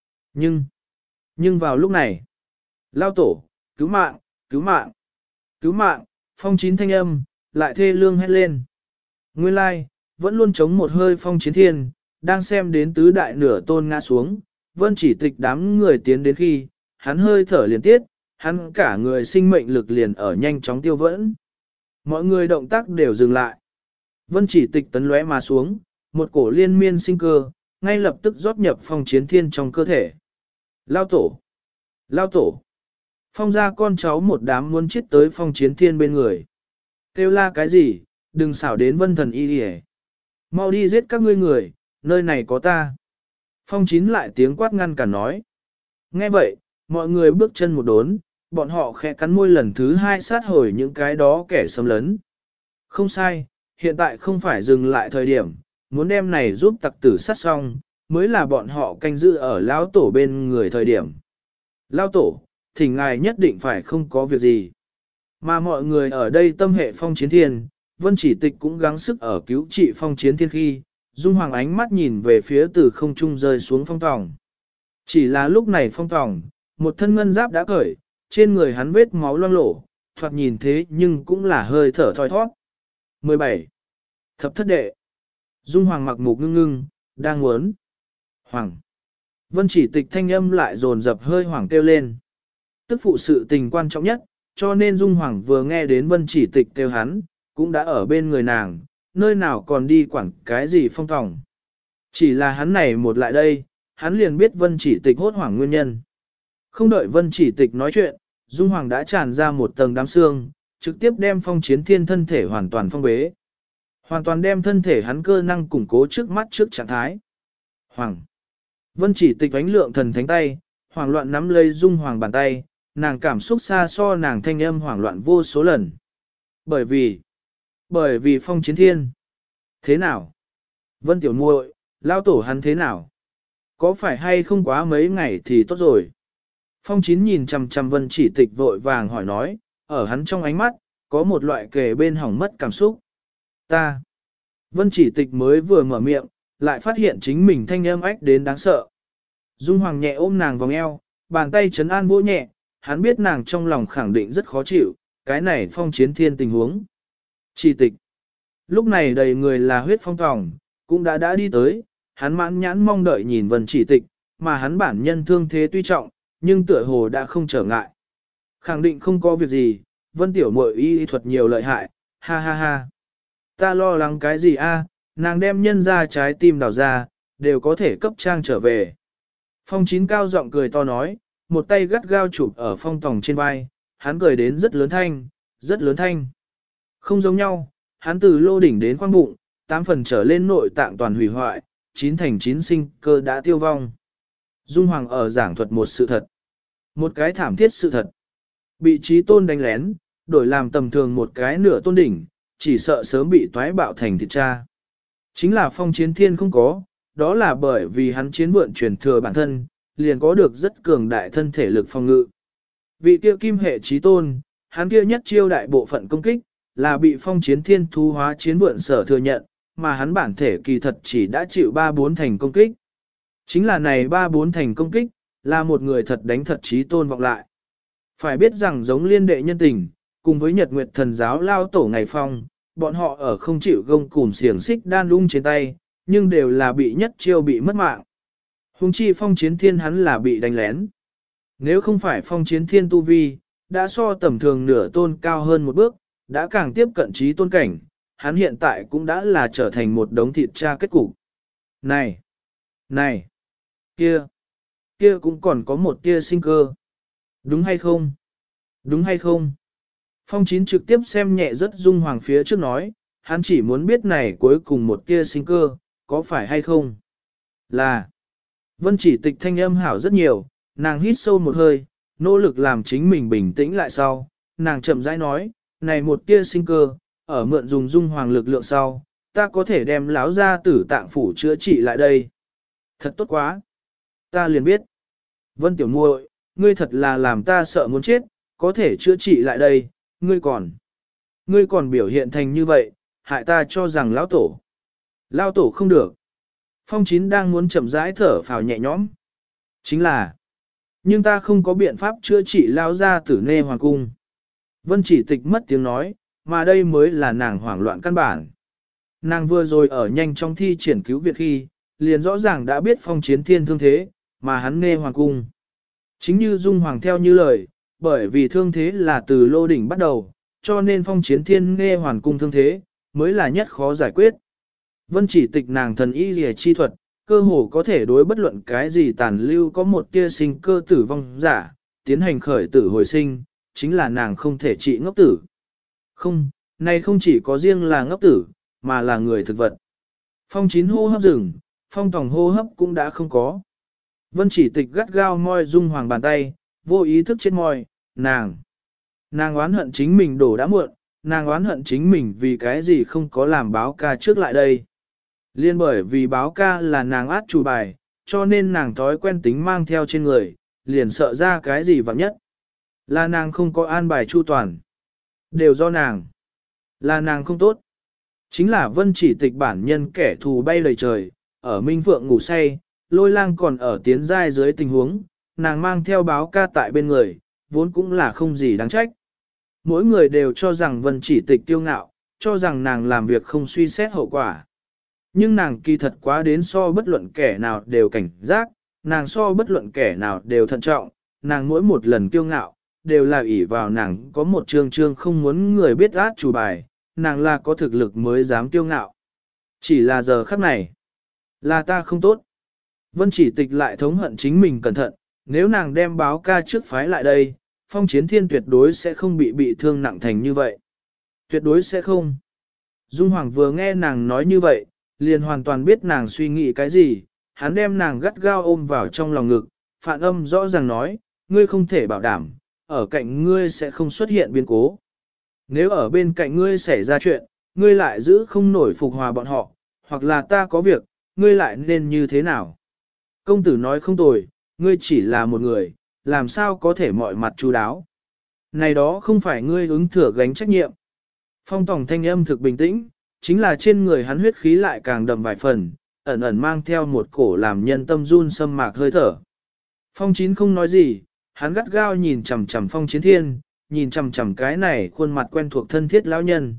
Nhưng vào lúc này, lao tổ, cứu mạng, cứu mạng, cứu mạng, Phong Chín thanh âm, lại thê lương hét lên. Nguyên lai, vẫn luôn chống một hơi Phong Chiến Thiên, đang xem đến tứ đại nửa tôn ngã xuống, Vân Chỉ Tịch đám người tiến đến khi, hắn hơi thở liền tiết, hắn cả người sinh mệnh lực liền ở nhanh chóng tiêu vỡn. Mọi người động tác đều dừng lại. Vân Chỉ Tịch tấn lóe mà xuống, một cổ liên miên sinh cơ, ngay lập tức rót nhập Phong Chiến Thiên trong cơ thể. Lao tổ! Lao tổ! Phong ra con cháu một đám muốn chết tới Phong Chiến Thiên bên người. Kêu la cái gì, đừng xảo đến Vân Thần Y đi. Mau đi giết các ngươi người, nơi này có ta. Phong Chín lại tiếng quát ngăn cản nói. Nghe vậy, mọi người bước chân một đốn, bọn họ khẽ cắn môi lần thứ hai sát hồi những cái đó kẻ xâm lấn. Không sai, hiện tại không phải dừng lại thời điểm, muốn đem này giúp tặc tử sát xong, mới là bọn họ canh giữ ở lão tổ bên người thời điểm. Lão tổ, thỉnh ngài nhất định phải không có việc gì. Mà mọi người ở đây tâm hệ Phong Chiến Thiên, Vân Chỉ Tịch cũng gắng sức ở cứu trị Phong Chiến Thiên khi, Dung Hoàng ánh mắt nhìn về phía từ không trung rơi xuống phong tòng. Chỉ là lúc này phong tòng, một thân ngân giáp đã cởi, trên người hắn vết máu loang lổ, thoạt nhìn thế nhưng cũng là hơi thở thoi thoát. 17. Thập thất đệ. Dung Hoàng mặc mục ngưng ngưng, đang muốn. Hoàng. Vân Chỉ Tịch thanh âm lại dồn dập hơi hoảng kêu lên. Tức phụ sự tình quan trọng nhất, cho nên Dung Hoàng vừa nghe đến Vân Chỉ Tịch kêu hắn, cũng đã ở bên người nàng, nơi nào còn đi quản cái gì phong tòng. Chỉ là hắn này một lại đây, hắn liền biết Vân Chỉ Tịch hốt hoảng nguyên nhân. Không đợi Vân Chỉ Tịch nói chuyện, Dung Hoàng đã tràn ra một tầng đám xương, trực tiếp đem Phong Chiến Thiên thân thể hoàn toàn phong bế. Hoàn toàn đem thân thể hắn cơ năng củng cố trước mắt trước trạng thái. Hoàng. Vân Chỉ Tịch ánh lượng thần thánh tay, hoảng loạn nắm lấy Dung Hoàng bàn tay, nàng cảm xúc xa so nàng thanh âm hoảng loạn vô số lần. Bởi vì Phong Chiến Thiên. Thế nào? Vân tiểu muội, lao tổ hắn thế nào? Có phải hay không quá mấy ngày thì tốt rồi? Phong Chín nhìn chằm chằm Vân Chỉ Tịch vội vàng hỏi nói, ở hắn trong ánh mắt, có một loại kề bên hỏng mất cảm xúc. Ta. Vân Chỉ Tịch mới vừa mở miệng, lại phát hiện chính mình thanh âm ách đến đáng sợ. Dung Hoàng nhẹ ôm nàng vòng eo, bàn tay trấn an vỗ nhẹ, hắn biết nàng trong lòng khẳng định rất khó chịu, cái này Phong Chiến Thiên tình huống. Chỉ Tịch. Lúc này đầy người là huyết phong tòng, cũng đã đi tới, hắn mãn nhãn mong đợi nhìn Vân Chỉ Tịch, mà hắn bản nhân thương thế tuy trọng, nhưng tựa hồ đã không trở ngại. Khẳng định không có việc gì, Vân tiểu muội y thuật nhiều lợi hại, ha ha ha. Ta lo lắng cái gì a? Nàng đem nhân ra trái tim đào ra, đều có thể cấp trang trở về. Phong Chín cao giọng cười to nói, một tay gắt gao chụp ở phong tòng trên vai, hắn cười đến rất lớn thanh, rất lớn thanh. Không giống nhau, hắn từ lô đỉnh đến khoang bụng, 8 phần trở lên nội tạng toàn hủy hoại, 9 thành 9 sinh cơ đã tiêu vong. Dung Hoàng ở giảng thuật một sự thật. Một cái thảm thiết sự thật. Bị Chí Tôn đánh lén, đổi làm tầm thường một cái nửa tôn đỉnh, chỉ sợ sớm bị toái bạo thành thịt cha. Chính là Phong Chiến Thiên không có, đó là bởi vì hắn chiến vượn truyền thừa bản thân, liền có được rất cường đại thân thể lực phòng ngự. Vị kia kim hệ Chí Tôn, hắn kia nhất chiêu đại bộ phận công kích, là bị Phong Chiến Thiên thu hóa chiến vượn sở thừa nhận, mà hắn bản thể kỳ thật chỉ đã chịu 3-4 thành công kích. Chính là này 3-4 thành công kích, là một người thật đánh thật Chí Tôn vọng lại. Phải biết rằng giống liên đệ nhân tình, cùng với Nhật Nguyệt Thần giáo lao tổ ngày phong, bọn họ ở không chịu gông cùm xiềng xích đan lung trên tay, nhưng đều là bị nhất chiêu bị mất mạng. Hùng chi Phong Chiến Thiên hắn là bị đánh lén. Nếu không phải Phong Chiến Thiên tu vi, đã so tầm thường nửa tôn cao hơn một bước, đã càng tiếp cận Chí Tôn cảnh, hắn hiện tại cũng đã là trở thành một đống thịt cha kết cục. Này! Này, kia, kia cũng còn có một tia sinh cơ. Đúng hay không? Đúng hay không? Phong Chín trực tiếp xem nhẹ rất Dung Hoàng phía trước nói, hắn chỉ muốn biết này cuối cùng một tia sinh cơ, có phải hay không? Là, Vân Chỉ Tịch thanh âm hảo rất nhiều, nàng hít sâu một hơi, nỗ lực làm chính mình bình tĩnh lại sau, nàng chậm rãi nói, này một tia sinh cơ, ở mượn dùng Dung Hoàng lực lượng sau, ta có thể đem láo ra tử tạng phủ chữa trị lại đây. Thật tốt quá. Ta liền biết. Vân Tiểu muội, ngươi thật là làm ta sợ muốn chết, có thể chữa trị lại đây, ngươi còn biểu hiện thành như vậy, hại ta cho rằng lão tổ không được. Phong Chín đang muốn chậm rãi thở phào nhẹ nhõm. Chính là, nhưng ta không có biện pháp chữa trị lao ra tử nê hoàng cung. Vân Chỉ Tịch mất tiếng nói, mà đây mới là nàng hoảng loạn căn bản. Nàng vừa rồi ở nhanh trong thi triển cứu việc khi, liền rõ ràng đã biết Phong Chiến Thiên thương thế, mà hắn nê hoàng cung. Chính như Dung Hoàng theo như lời, bởi vì thương thế là từ lô đỉnh bắt đầu, cho nên Phong Chiến Thiên nê hoàng cung thương thế, mới là nhất khó giải quyết. Vân Chỉ Tịch nàng thần y rìa chi thuật, cơ hồ có thể đối bất luận cái gì tàn lưu có một tia sinh cơ tử vong giả, tiến hành khởi tử hồi sinh, chính là nàng không thể trị ngốc tử. Không, này không chỉ có riêng là ngốc tử, mà là người thực vật. Phong Chín hô hấp dừng, Phong Tòng hô hấp cũng đã không có. Vân Chỉ Tịch gắt gao moi Dung Hoàng bàn tay, vô ý thức chết moi, nàng oán hận chính mình đổ đã muộn, nàng oán hận chính mình vì cái gì không có làm báo ca trước lại đây. Liên bởi vì báo ca là nàng át chủ bài, cho nên nàng thói quen tính mang theo trên người, liền sợ ra cái gì vặn nhất. Là nàng không có an bài chu toàn. Đều do nàng. Là nàng không tốt. Chính là Vân Chỉ Tịch bản nhân kẻ thù bay lời trời, ở Minh Phượng ngủ say, Lôi Lang còn ở tiến giai dưới tình huống, nàng mang theo báo ca tại bên người, vốn cũng là không gì đáng trách. Mỗi người đều cho rằng Vân Chỉ Tịch kiêu ngạo, cho rằng nàng làm việc không suy xét hậu quả. Nhưng nàng kỳ thật quá đến so bất luận kẻ nào đều cảnh giác, nàng so bất luận kẻ nào đều thận trọng, nàng mỗi một lần kiêu ngạo, đều là ỷ vào nàng có một trương không muốn người biết át chủ bài, nàng là có thực lực mới dám kiêu ngạo. Chỉ là giờ khắc này, là ta không tốt. Vân Chỉ Tịch lại thống hận chính mình cẩn thận, nếu nàng đem báo ca trước phái lại đây, Phong Chiến Thiên tuyệt đối sẽ không bị thương nặng thành như vậy. Tuyệt đối sẽ không. Dung Hoàng vừa nghe nàng nói như vậy, liền hoàn toàn biết nàng suy nghĩ cái gì, hắn đem nàng gắt gao ôm vào trong lòng ngực, phản âm rõ ràng nói, ngươi không thể bảo đảm, ở cạnh ngươi sẽ không xuất hiện biến cố. Nếu ở bên cạnh ngươi xảy ra chuyện, ngươi lại giữ không nổi phục hòa bọn họ, hoặc là ta có việc, ngươi lại nên như thế nào? Công tử nói không tồi, ngươi chỉ là một người, làm sao có thể mọi mặt chu đáo. Này đó không phải ngươi ứng thừa gánh trách nhiệm. Phong Tòng thanh âm thực bình tĩnh, chính là trên người hắn huyết khí lại càng đậm vài phần, ẩn ẩn mang theo một cổ làm nhân tâm run sâm mạc hơi thở. Phong Chín không nói gì, hắn gắt gao nhìn chằm chằm Phong Chiến Thiên, nhìn chằm chằm cái này khuôn mặt quen thuộc thân thiết lão nhân.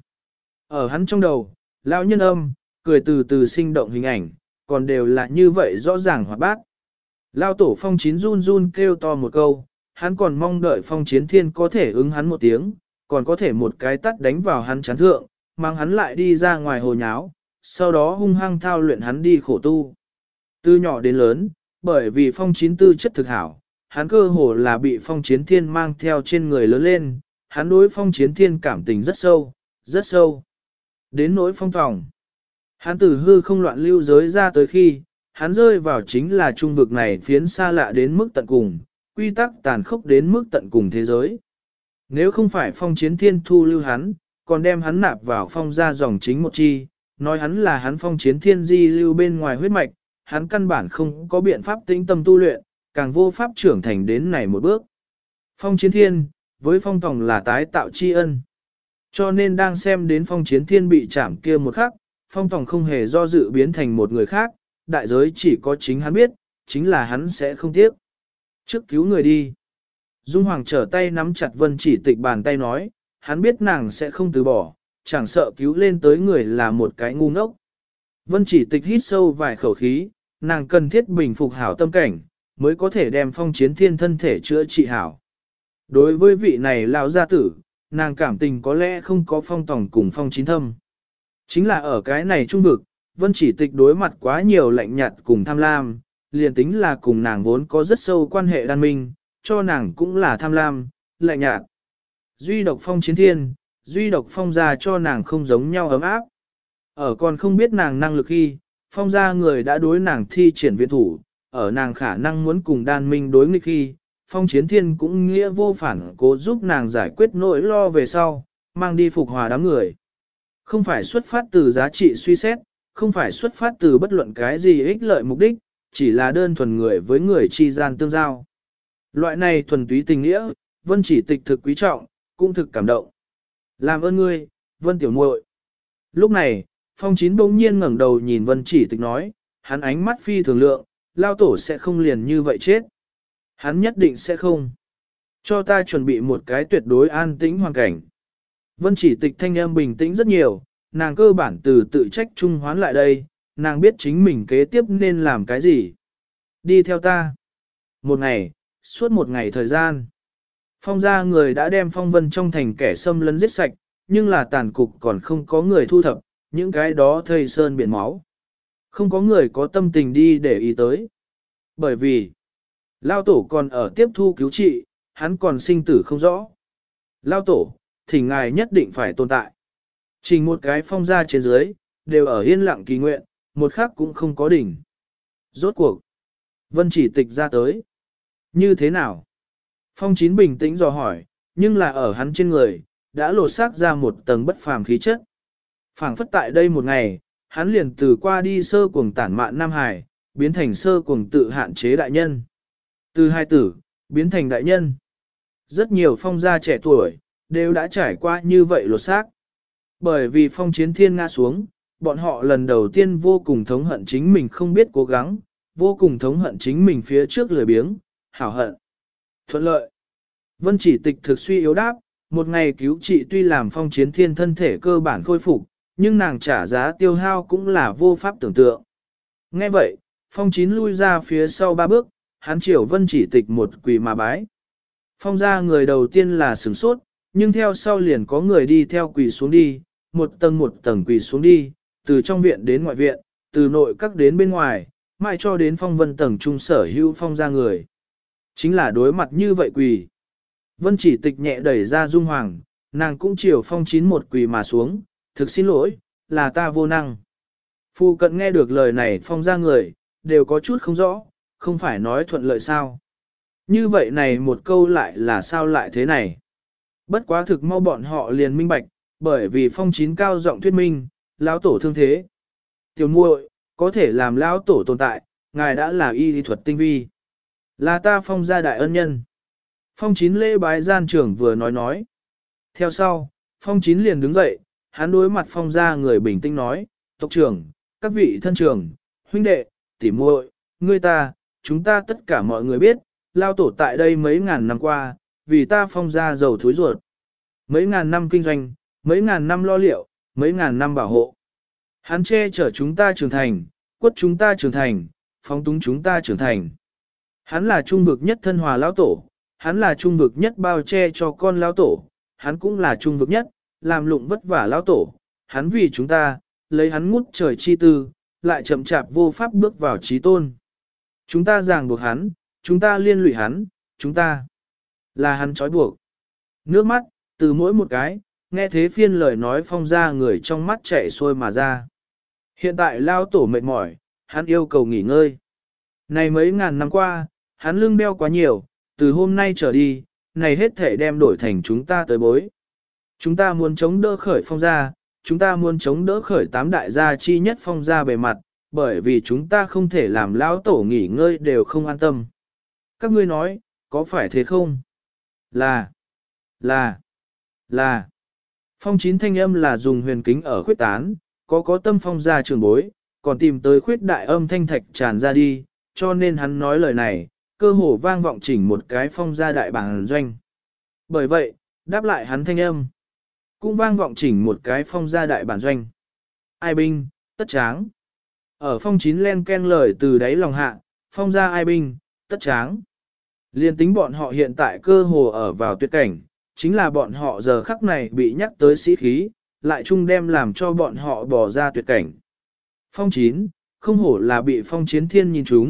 Ở hắn trong đầu, lão nhân âm, cười từ từ sinh động hình ảnh, còn đều là như vậy rõ ràng hoạt bát. Lão tổ Phong Chín run run kêu to một câu, hắn còn mong đợi Phong Chiến Thiên có thể ứng hắn một tiếng, còn có thể một cái tắt đánh vào hắn chán thượng, mang hắn lại đi ra ngoài hồ nháo, sau đó hung hăng thao luyện hắn đi khổ tu. Từ nhỏ đến lớn, bởi vì Phong Chín tư chất thực hảo, hắn cơ hồ là bị Phong Chiến Thiên mang theo trên người lớn lên, hắn đối Phong Chiến Thiên cảm tình rất sâu, rất sâu. Đến nỗi Phong Tòng, hắn từ hư không loạn lưu giới ra tới khi, hắn rơi vào chính là trung vực này phiến xa lạ đến mức tận cùng, quy tắc tàn khốc đến mức tận cùng thế giới. Nếu không phải Phong Chiến Thiên thu lưu hắn, còn đem hắn nạp vào Phong ra dòng chính một chi, nói hắn là hắn Phong Chiến Thiên di lưu bên ngoài huyết mạch, hắn căn bản không có biện pháp tĩnh tâm tu luyện, càng vô pháp trưởng thành đến này một bước. Phong Chiến Thiên, với Phong Tòng là tái tạo tri ân. Cho nên đang xem đến Phong Chiến Thiên bị chạm kia một khắc, Phong Tòng không hề do dự biến thành một người khác, đại giới chỉ có chính hắn biết, chính là hắn sẽ không tiếc. Trước cứu người đi. Dung Hoàng trở tay nắm chặt Vân Chỉ Tịch bàn tay nói, hắn biết nàng sẽ không từ bỏ, chẳng sợ cứu lên tới người là một cái ngu ngốc. Vân Chỉ Tịch hít sâu vài khẩu khí, nàng cần thiết bình phục hảo tâm cảnh, mới có thể đem Phong Chiến Thiên thân thể chữa trị hảo. Đối với vị này lão gia tử, nàng cảm tình có lẽ không có Phong Tòng cùng Phong Chín thâm. Chính là ở cái này trung vực, Vân Chỉ Tịch đối mặt quá nhiều lạnh nhạt cùng tham lam, liền tính là cùng nàng vốn có rất sâu quan hệ đan minh, cho nàng cũng là tham lam, lạnh nhạt. Duy độc phong chiến thiên, duy độc phong gia cho nàng không giống nhau ấm áp. Ở còn không biết nàng năng lực khi, phong gia người đã đối nàng thi triển viện thủ, ở nàng khả năng muốn cùng đan minh đối nghịch khi, phong chiến thiên cũng nghĩa vô phản cố giúp nàng giải quyết nỗi lo về sau, mang đi phục hòa đám người. Không phải xuất phát từ giá trị suy xét, không phải xuất phát từ bất luận cái gì ích lợi mục đích, chỉ là đơn thuần người với người chi gian tương giao. Loại này thuần túy tình nghĩa, Vân Chỉ Tịch thực quý trọng, cũng thực cảm động. Làm ơn ngươi, Vân tiểu muội. Lúc này, Phong Chín bỗng nhiên ngẩng đầu nhìn Vân Chỉ Tịch nói, hắn ánh mắt phi thường lượng, lao tổ sẽ không liền như vậy chết. Hắn nhất định sẽ không. Cho ta chuẩn bị một cái tuyệt đối an tĩnh hoàn cảnh. Vân Chỉ Tịch thanh âm bình tĩnh rất nhiều, nàng cơ bản từ tự trách trung hoán lại đây, nàng biết chính mình kế tiếp nên làm cái gì. Đi theo ta. Một ngày, suốt một ngày thời gian. Phong gia người đã đem Phong Vân trong thành kẻ xâm lấn giết sạch, nhưng là tàn cục còn không có người thu thập, những cái đó thây sơn biển máu. Không có người có tâm tình đi để ý tới. Bởi vì, Lao Tổ còn ở tiếp thu cứu trị, hắn còn sinh tử không rõ. Lao Tổ, thì ngài nhất định phải tồn tại. Chỉ một cái phong gia trên dưới, đều ở yên lặng kỳ nguyện, một khắc cũng không có đỉnh. Rốt cuộc, Vân Chỉ Tịch ra tới. Như thế nào? Phong Chín bình tĩnh dò hỏi, nhưng là ở hắn trên người, đã lột xác ra một tầng bất phàm khí chất. Phảng phất tại đây một ngày, hắn liền từ qua đi sơ cuồng tản mạn Nam Hải, biến thành sơ cuồng tự hạn chế đại nhân. Từ hai tử, biến thành đại nhân. Rất nhiều phong gia trẻ tuổi, đều đã trải qua như vậy lột xác. Bởi vì phong chiến thiên ngã xuống, bọn họ lần đầu tiên vô cùng thống hận chính mình không biết cố gắng, vô cùng thống hận chính mình phía trước lười biếng, hảo hận. Thuận lợi. Vân Chỉ Tịch thực suy yếu đáp, một ngày cứu trị tuy làm phong chiến thiên thân thể cơ bản khôi phục, nhưng nàng trả giá tiêu hao cũng là vô pháp tưởng tượng. Nghe vậy, phong chín lui ra phía sau 3 bước, hắn chiều Vân Chỉ Tịch một quỳ mà bái. Phong ra người đầu tiên là sửng sốt, nhưng theo sau liền có người đi theo quỳ xuống đi, một tầng quỳ xuống đi, từ trong viện đến ngoại viện, từ nội các đến bên ngoài, mãi cho đến phong vân tầng trung sở hữu phong ra người. Chính là đối mặt như vậy quỳ. Vân Chỉ Tịch nhẹ đẩy ra Dung Hoàng, nàng cũng chiều phong chín một quỳ mà xuống, thực xin lỗi, là ta vô năng. Phu cận nghe được lời này phong ra người, đều có chút không rõ, không phải nói thuận lợi sao. Như vậy này một câu lại là sao lại thế này. Bất quá thực mau bọn họ liền minh bạch, bởi vì phong chín cao giọng thuyết minh, lão tổ thương thế. Tiểu muội, có thể làm lão tổ tồn tại, ngài đã là y lý thuật tinh vi. Là ta phong gia đại ân nhân. Phong chín lễ bái gian trưởng vừa nói. Theo sau, phong chín liền đứng dậy, hắn đối mặt phong gia người bình tĩnh nói, tộc trưởng, các vị thân trưởng, huynh đệ, tỉ muội, ngươi ta, chúng ta tất cả mọi người biết, lao tổ tại đây mấy ngàn năm qua, vì ta phong gia giàu thối ruột. Mấy ngàn năm kinh doanh, mấy ngàn năm lo liệu, mấy ngàn năm bảo hộ. Hắn che chở chúng ta trưởng thành, quất chúng ta trưởng thành, phóng túng chúng ta trưởng thành. Hắn là trung vực nhất thân hòa lão tổ, hắn là trung vực nhất bao che cho con lão tổ, hắn cũng là trung vực nhất, làm lụng vất vả lão tổ. Hắn vì chúng ta, lấy hắn ngút trời chi tư, lại chậm chạp vô pháp bước vào trí tôn. Chúng ta ràng buộc hắn, chúng ta liên lụy hắn, chúng ta là hắn trói buộc. Nước mắt, từ mỗi một cái, nghe thế phiên lời nói phong ra người trong mắt chảy xuôi mà ra. Hiện tại lao tổ mệt mỏi, hắn yêu cầu nghỉ ngơi. Này mấy ngàn năm qua, hắn lưng đeo quá nhiều, từ hôm nay trở đi, này hết thể đem đổi thành chúng ta tới bối. Chúng ta muốn chống đỡ khởi phong gia, chúng ta muốn chống đỡ khởi 8 đại gia chi nhất phong gia bề mặt, bởi vì chúng ta không thể làm lão tổ nghỉ ngơi đều không an tâm. Các ngươi nói, có phải thế không? Là. Phong chín thanh âm là dùng huyền kính ở khuyết tán, có tâm phong gia trường bối, còn tìm tới khuyết đại âm thanh thạch tràn ra đi, cho nên hắn nói lời này, cơ hồ vang vọng chỉnh một cái phong gia đại bản doanh. Bởi vậy, đáp lại hắn thanh âm, cũng vang vọng chỉnh một cái phong gia đại bản doanh. Ai binh, tất tráng. Ở phong chín len ken lời từ đáy lòng hạ, phong gia ai binh, tất tráng. Liên tính bọn họ hiện tại cơ hồ ở vào tuyệt cảnh, chính là bọn họ giờ khắc này bị nhắc tới sĩ khí, lại chung đem làm cho bọn họ bỏ ra tuyệt cảnh. Phong chín, không hổ là bị phong chiến thiên nhìn chúng,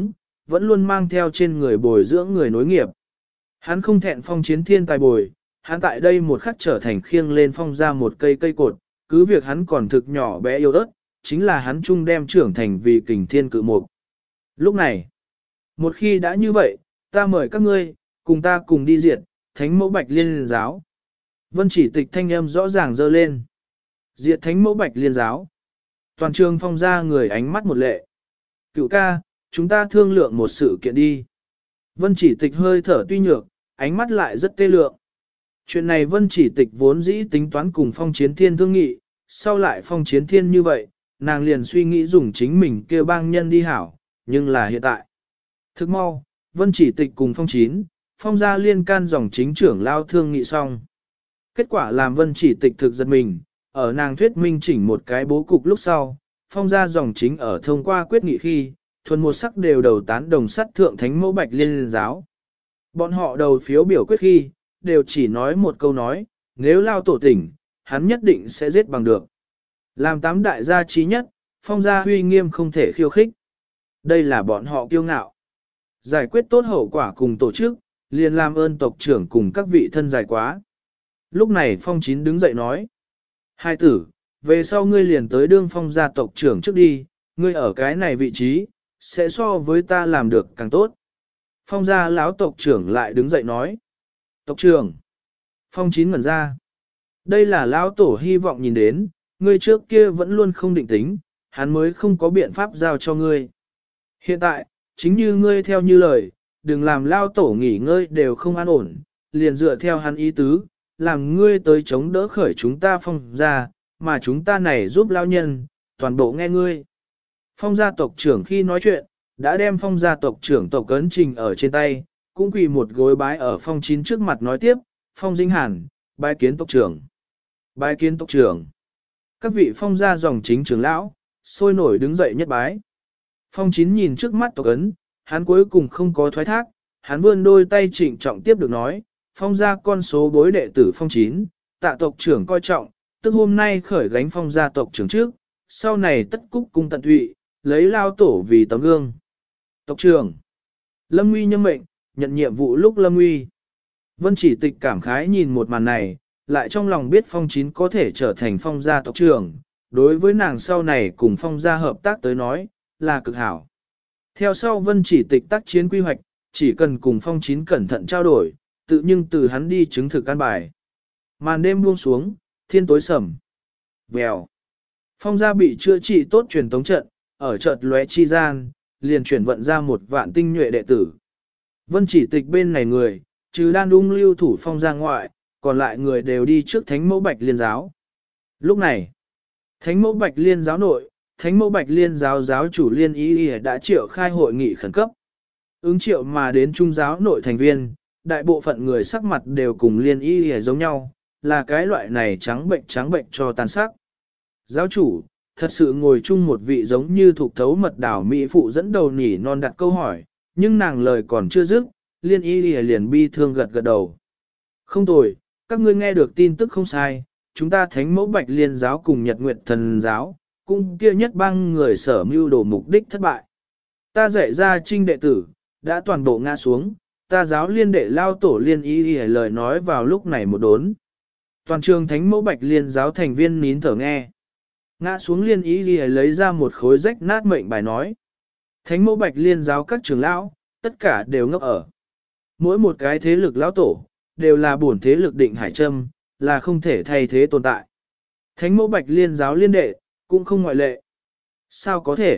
vẫn luôn mang theo trên người bồi dưỡng người nối nghiệp. Hắn không thẹn phong chiến thiên tài bồi, hắn tại đây một khắc trở thành khiêng lên phong ra một cây cây cột, cứ việc hắn còn thực nhỏ bé yếu ớt, chính là hắn chung đem trưởng thành vì kình thiên cự mục. Lúc này, một khi đã như vậy, ta mời các ngươi, cùng ta cùng đi diệt, thánh mẫu bạch liên giáo. Vân chỉ tịch thanh âm rõ ràng dơ lên. Diệt thánh mẫu bạch liên giáo. Toàn trường phong ra người ánh mắt một lệ. Cựu ca, chúng ta thương lượng một sự kiện đi. Vân chỉ tịch hơi thở tuy nhược, ánh mắt lại rất tê lượng. Chuyện này vân chỉ tịch vốn dĩ tính toán cùng phong chiến thiên thương nghị, sau lại phong chiến thiên như vậy, nàng liền suy nghĩ dùng chính mình kêu bang nhân đi hảo, nhưng là hiện tại. Thức mau, vân chỉ tịch cùng phong chín, phong gia liên can dòng chính trưởng lao thương nghị xong. Kết quả làm vân chỉ tịch thực giật mình, ở nàng thuyết minh chỉnh một cái bố cục lúc sau, phong gia dòng chính ở thông qua quyết nghị khi, thuần một sắc đều đầu tán đồng sắt thượng thánh mẫu bạch liên giáo. Bọn họ đầu phiếu biểu quyết khi, đều chỉ nói một câu nói, nếu lao tổ tỉnh, hắn nhất định sẽ giết bằng được. Làm tám đại gia trí nhất, phong gia huy nghiêm không thể khiêu khích. Đây là bọn họ kiêu ngạo. Giải quyết tốt hậu quả cùng tổ chức, liền làm ơn tộc trưởng cùng các vị thân dài quá. Lúc này phong chín đứng dậy nói, hai tử, về sau ngươi liền tới đương phong gia tộc trưởng trước đi, ngươi ở cái này vị trí, sẽ so với ta làm được càng tốt. Phong gia lão tộc trưởng lại đứng dậy nói, tộc trưởng. Phong chín ngẩn ra. Đây là lão tổ hy vọng nhìn đến, ngươi trước kia vẫn luôn không định tính, hắn mới không có biện pháp giao cho ngươi. Hiện tại, chính như ngươi theo như lời, đừng làm lao tổ nghỉ ngơi đều không an ổn, liền dựa theo hắn ý tứ, làm ngươi tới chống đỡ khởi chúng ta phong gia, mà chúng ta này giúp lao nhân, toàn bộ nghe ngươi. Phong gia tộc trưởng khi nói chuyện, đã đem phong gia tộc trưởng tộc ấn trình ở trên tay, cũng quỳ một gối bái ở phong chín trước mặt nói tiếp, phong dinh hàn, bái kiến tộc trưởng. Bái kiến tộc trưởng. Các vị phong gia dòng chính trưởng lão, sôi nổi đứng dậy nhất bái. Phong chín nhìn trước mắt tộc ấn, hắn cuối cùng không có thoái thác, hắn vươn đôi tay trịnh trọng tiếp được nói, phong gia con số bối đệ tử phong chín, tạ tộc trưởng coi trọng, tức hôm nay khởi gánh phong gia tộc trưởng trước, sau này tất cúc cung tận tụy, lấy lao tổ vì tấm gương. Tộc trưởng, Lâm Nguy nhâm mệnh, nhận nhiệm vụ lúc Lâm Nguy. Vân chỉ tịch cảm khái nhìn một màn này, lại trong lòng biết phong chín có thể trở thành phong gia tộc trưởng, đối với nàng sau này cùng phong gia hợp tác tới nói, là cực hảo. Theo sau vân chỉ tịch tác chiến quy hoạch, chỉ cần cùng phong chín cẩn thận trao đổi, tự nhưng từ hắn đi chứng thực căn bài. Màn đêm buông xuống, thiên tối sầm. Vèo. Phong gia bị chữa trị tốt truyền tống trận, ở chợt lóe chi gian, liền chuyển vận ra một vạn tinh nhuệ đệ tử. Vân chỉ tịch bên này người, trừ đan ung lưu thủ phong gia ngoại, còn lại người đều đi trước thánh mẫu bạch liên giáo. Lúc này, thánh mẫu bạch liên giáo nội, thánh mẫu bạch liên giáo giáo chủ liên y đã triệu khai hội nghị khẩn cấp. Ứng triệu mà đến trung giáo nội thành viên, đại bộ phận người sắc mặt đều cùng liên y giống nhau, là cái loại này trắng bệnh cho tàn sắc. Giáo chủ, thật sự ngồi chung một vị giống như thuộc thấu mật đảo Mỹ phụ dẫn đầu nỉ non đặt câu hỏi, nhưng nàng lời còn chưa dứt, liên y liền bi thương gật gật đầu. Không tồi, các ngươi nghe được tin tức không sai, chúng ta thánh mẫu bạch liên giáo cùng nhật nguyệt thần giáo, cung kia nhất bang người sở mưu đồ mục đích thất bại. Ta dạy ra trinh đệ tử, đã toàn bộ ngã xuống, ta giáo liên đệ lao tổ liên y lời nói vào lúc này một đốn. Toàn trường thánh mẫu bạch liên giáo thành viên nín thở nghe. Ngã xuống liên y lấy ra một khối rách nát mệnh bài nói. Thánh mẫu bạch liên giáo các trưởng lão, tất cả đều ngốc ở. Mỗi một cái thế lực lão tổ, đều là bổn thế lực định hải châm, là không thể thay thế tồn tại. Thánh mẫu bạch liên giáo liên đệ, cũng không ngoại lệ. Sao có thể?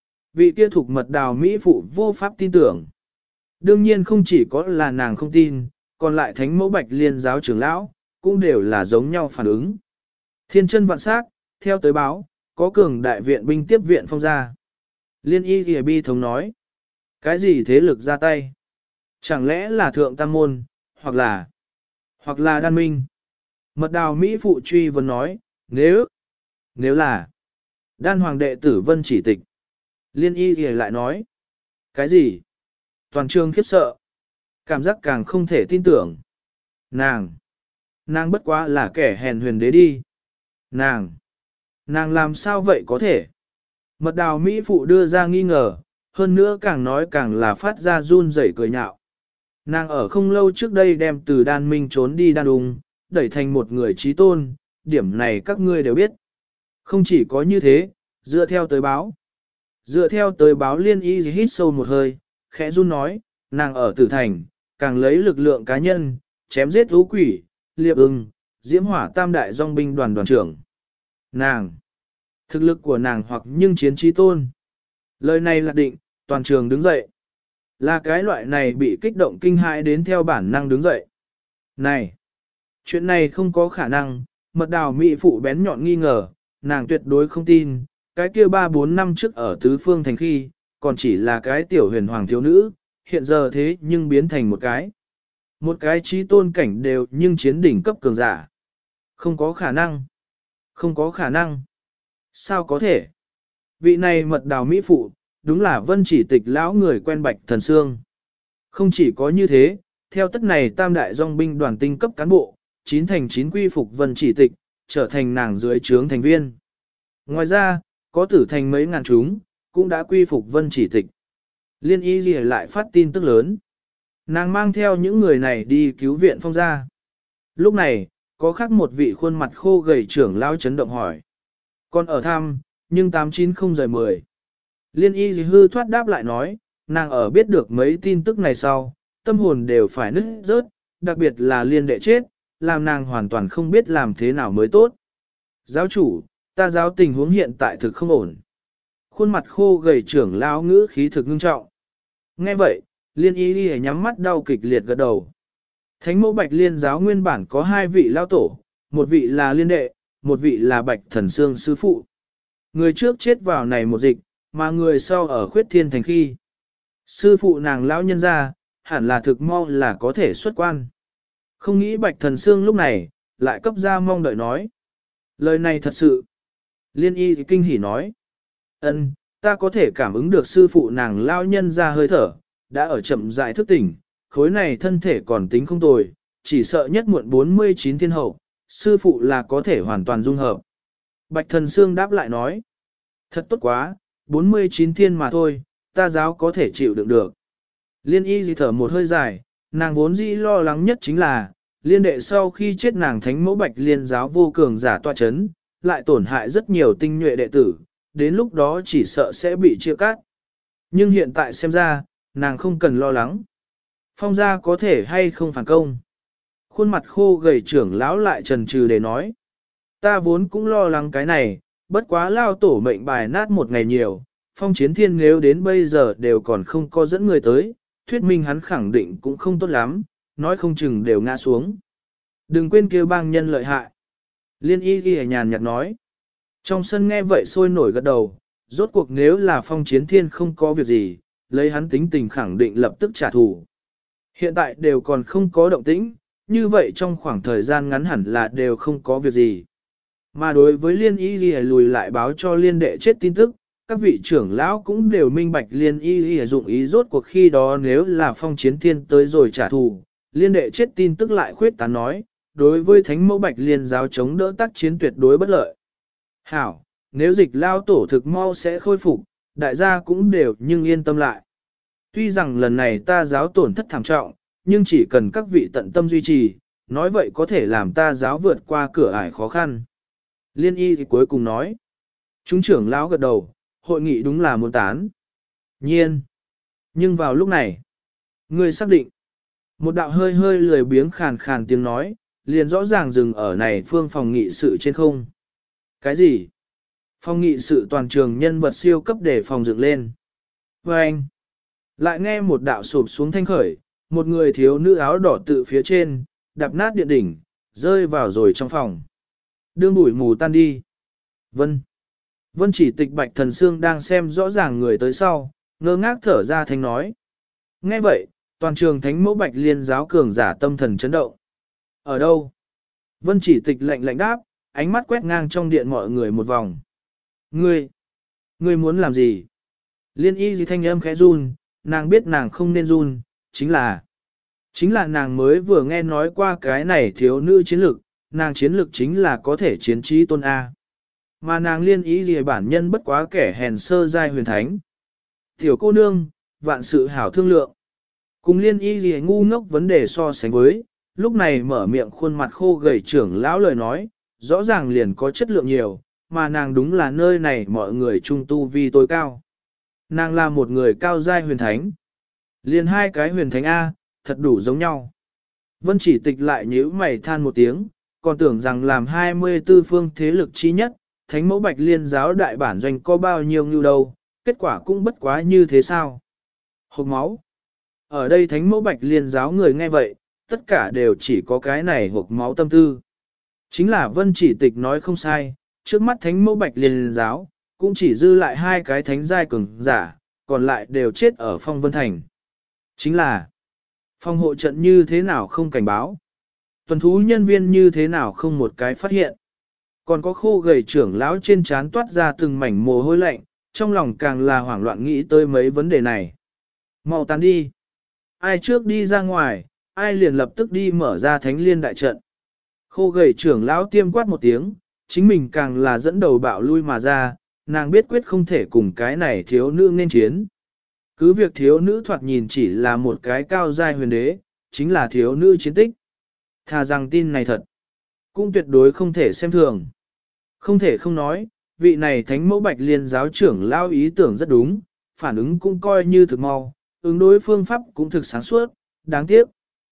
Vị kia thuộc mật đào Mỹ phụ vô pháp tin tưởng. Đương nhiên không chỉ có là nàng không tin, còn lại thánh mẫu bạch liên giáo trưởng lão, cũng đều là giống nhau phản ứng. Thiên chân vạn sát, theo tới báo, có cường đại viện binh tiếp viện phong gia. Liên y kìa bi thống nói. Cái gì thế lực ra tay? Chẳng lẽ là thượng tam môn, hoặc là đan minh? Mật đào Mỹ phụ truy vấn nói, nếu là đan hoàng đệ tử vân chỉ tịch. Liên y kìa lại nói. Cái gì? Toàn trường khiếp sợ. Cảm giác càng không thể tin tưởng. Nàng bất quá là kẻ hèn huyền đế đi. Nàng làm sao vậy có thể? Mật đào Mỹ phụ đưa ra nghi ngờ, hơn nữa càng nói càng là phát ra run rẩy cười nhạo. Nàng ở không lâu trước đây đem từ đan minh trốn đi đan ung, đẩy thành một người trí tôn, điểm này các ngươi đều biết. Không chỉ có như thế, dựa theo tới báo Liên Y hít sâu một hơi, khẽ run nói, nàng ở tử thành, càng lấy lực lượng cá nhân, chém giết thú quỷ, liệp ưng, diễm hỏa tam đại dòng binh đoàn đoàn trưởng. Nàng, thực lực của nàng hoặc nhưng chiến trí tôn. Lời này là định, toàn trường đứng dậy. Là cái loại này bị kích động kinh hãi đến theo bản năng đứng dậy. Này, chuyện này không có khả năng, mật đào mỹ phụ bén nhọn nghi ngờ, nàng tuyệt đối không tin, cái kia 3-4 năm trước ở tứ phương thành khi, còn chỉ là cái tiểu huyền hoàng thiếu nữ, hiện giờ thế nhưng biến thành một cái trí tôn cảnh đều nhưng chiến đỉnh cấp cường giả. Không có khả năng. Không có khả năng. Sao có thể? Vị này mật đào mỹ phụ, đúng là Vân Chỉ Tịch lão người quen Bạch Thần Sương. Không chỉ có như thế, theo tất này tam đại dòng binh đoàn tinh cấp cán bộ, 9 thành 9 quy phục Vân Chỉ Tịch, trở thành nàng dưới trướng thành viên. Ngoài ra, có tử thành mấy ngàn chúng, cũng đã quy phục Vân Chỉ Tịch. Liên Y Lìa lại phát tin tức lớn. Nàng mang theo những người này đi cứu viện Phong gia. Lúc này, có khác một vị khuôn mặt khô gầy trưởng lao chấn động hỏi. Còn ở thăm, nhưng 890-10. Liên Y hư thoát đáp lại nói, nàng ở biết được mấy tin tức này sau, tâm hồn đều phải nứt rớt, đặc biệt là liên đệ chết, làm nàng hoàn toàn không biết làm thế nào mới tốt. Giáo chủ, ta giáo tình huống hiện tại thực không ổn. Khuôn mặt khô gầy trưởng lão ngữ khí thực ngưng trọng. Nghe vậy, Liên Y nhắm mắt đau kịch liệt gật đầu. Thánh mẫu Bạch Liên giáo nguyên bản có 2 vị lão tổ, một vị là liên đệ, một vị là Bạch Thần Sương sư phụ. Người trước chết vào này một dịch, mà người sau ở khuyết thiên thành khi. Sư phụ nàng lão nhân ra, hẳn là thực mau là có thể xuất quan. Không nghĩ Bạch Thần Sương lúc này, lại cấp ra mong đợi nói. Lời này thật sự. Liên Y thì kinh hỉ nói. Ân, ta có thể cảm ứng được sư phụ nàng lão nhân ra hơi thở, đã ở chậm rãi thức tỉnh, khối này thân thể còn tính không tồi, chỉ sợ nhất muộn 49 thiên hậu, sư phụ là có thể hoàn toàn dung hợp. Bạch Thần Sương đáp lại nói. Thật tốt quá, 49 thiên mà thôi, ta giáo có thể chịu đựng được. Liên Y gì thở một hơi dài, nàng vốn dĩ lo lắng nhất chính là, liên đệ sau khi chết nàng thánh mẫu Bạch Liên giáo vô cường giả tọa chấn, lại tổn hại rất nhiều tinh nhuệ đệ tử, đến lúc đó chỉ sợ sẽ bị chia cắt. Nhưng hiện tại xem ra, nàng không cần lo lắng. Phong gia có thể hay không phản công. Khuôn mặt khô gầy trưởng lão lại trần trừ để nói. Ta vốn cũng lo lắng cái này, bất quá lao tổ mệnh bài nát một ngày nhiều, Phong Chiến Thiên nếu đến bây giờ đều còn không có dẫn người tới, thuyết minh hắn khẳng định cũng không tốt lắm, nói không chừng đều ngã xuống. Đừng quên kêu bang nhân lợi hại. Liên Y ghi nhàn nhạt nói. Trong sân nghe vậy sôi nổi gật đầu, rốt cuộc nếu là Phong Chiến Thiên không có việc gì, lấy hắn tính tình khẳng định lập tức trả thù. Hiện tại đều còn không có động tĩnh, như vậy trong khoảng thời gian ngắn hẳn là đều không có việc gì. Mà đối với Liên Y Ghi lùi lại báo cho liên đệ chết tin tức, các vị trưởng lão cũng đều minh bạch Liên Y Ghi dụng ý rốt cuộc khi đó nếu là Phong Chiến Thiên tới rồi trả thù, liên đệ chết tin tức lại khuyết tán nói, đối với thánh mẫu Bạch Liên giáo chống đỡ tác chiến tuyệt đối bất lợi. Hảo, nếu dịch lao tổ thực mau sẽ khôi phục, đại gia cũng đều nhưng yên tâm lại. Tuy rằng lần này ta giáo tổn thất thảm trọng, nhưng chỉ cần các vị tận tâm duy trì, nói vậy có thể làm ta giáo vượt qua cửa ải khó khăn. Liên Y thì cuối cùng nói. Chúng trưởng lão gật đầu, hội nghị đúng là muốn tán. Nhiên. Nhưng vào lúc này, người xác định. Một đạo hơi hơi lười biếng khàn khàn tiếng nói, liền rõ ràng dừng ở này phương phòng nghị sự trên không. Cái gì? Phòng nghị sự toàn trường nhân vật siêu cấp để phòng dựng lên. Và anh. Lại nghe một đạo sụp xuống thanh khởi, một người thiếu nữ áo đỏ tự phía trên, đạp nát điện đỉnh, rơi vào rồi trong phòng. Đương bụi mù tan đi. Vân Chỉ Tịch Bạch Thần Sương đang xem rõ ràng người tới sau, ngơ ngác thở ra thanh nói. Nghe vậy, toàn trường thánh mẫu Bạch Liên giáo cường giả tâm thần chấn động. Ở đâu? Vân Chỉ Tịch lạnh lạnh đáp, ánh mắt quét ngang trong điện mọi người một vòng. Ngươi muốn làm gì? Liên Y gì thanh âm khẽ run, nàng biết nàng không nên run, chính là nàng mới vừa nghe nói qua cái này thiếu nữ chiến lực, nàng chiến lực chính là có thể chiến trí tôn A. Mà nàng Liên Y gì bản nhân bất quá kẻ hèn sơ giai huyền thánh. Tiểu cô nương, vạn sự hảo thương lượng. Cùng liên y gì ngu ngốc vấn đề so sánh với, lúc này mở miệng khuôn mặt khô gầy trưởng lão lời nói, rõ ràng liền có chất lượng nhiều, mà nàng đúng là nơi này mọi người trung tu vi tối cao. Nàng là một người cao giai huyền thánh. Liền hai cái huyền thánh A, thật đủ giống nhau. Vân chỉ tịch lại nhíu mày than một tiếng, còn tưởng rằng làm 24 phương thế lực chi nhất, thánh mẫu bạch liên giáo đại bản doanh có bao nhiêu như đâu, kết quả cũng bất quá như thế sao. Hộc máu. Ở đây thánh mẫu bạch liên giáo người nghe vậy, tất cả đều chỉ có cái này hộc máu tâm tư. Chính là vân chỉ tịch nói không sai, trước mắt thánh mẫu bạch liên giáo, cũng chỉ dư lại hai cái thánh giai cường giả, còn lại đều chết ở phong vân thành. Chính là, phòng hộ trận như thế nào không cảnh báo, tuần thú nhân viên như thế nào không một cái phát hiện. Còn có khô gầy trưởng lão trên trán toát ra từng mảnh mồ hôi lạnh, trong lòng càng là hoảng loạn nghĩ tới mấy vấn đề này. Mau tán đi. Ai trước đi ra ngoài, ai liền lập tức đi mở ra thánh liên đại trận. Khô gầy trưởng lão tiêm quát một tiếng, chính mình càng là dẫn đầu bạo lui mà ra, nàng biết quyết không thể cùng cái này thiếu nữ nên chiến. Cứ việc thiếu nữ thoạt nhìn chỉ là một cái cao giai huyền đế, chính là thiếu nữ chiến tích. Thà rằng tin này thật, cũng tuyệt đối không thể xem thường. Không thể không nói, vị này thánh mẫu bạch liên giáo trưởng lao ý tưởng rất đúng, phản ứng cũng coi như thực mau, ứng đối phương pháp cũng thực sáng suốt, đáng tiếc.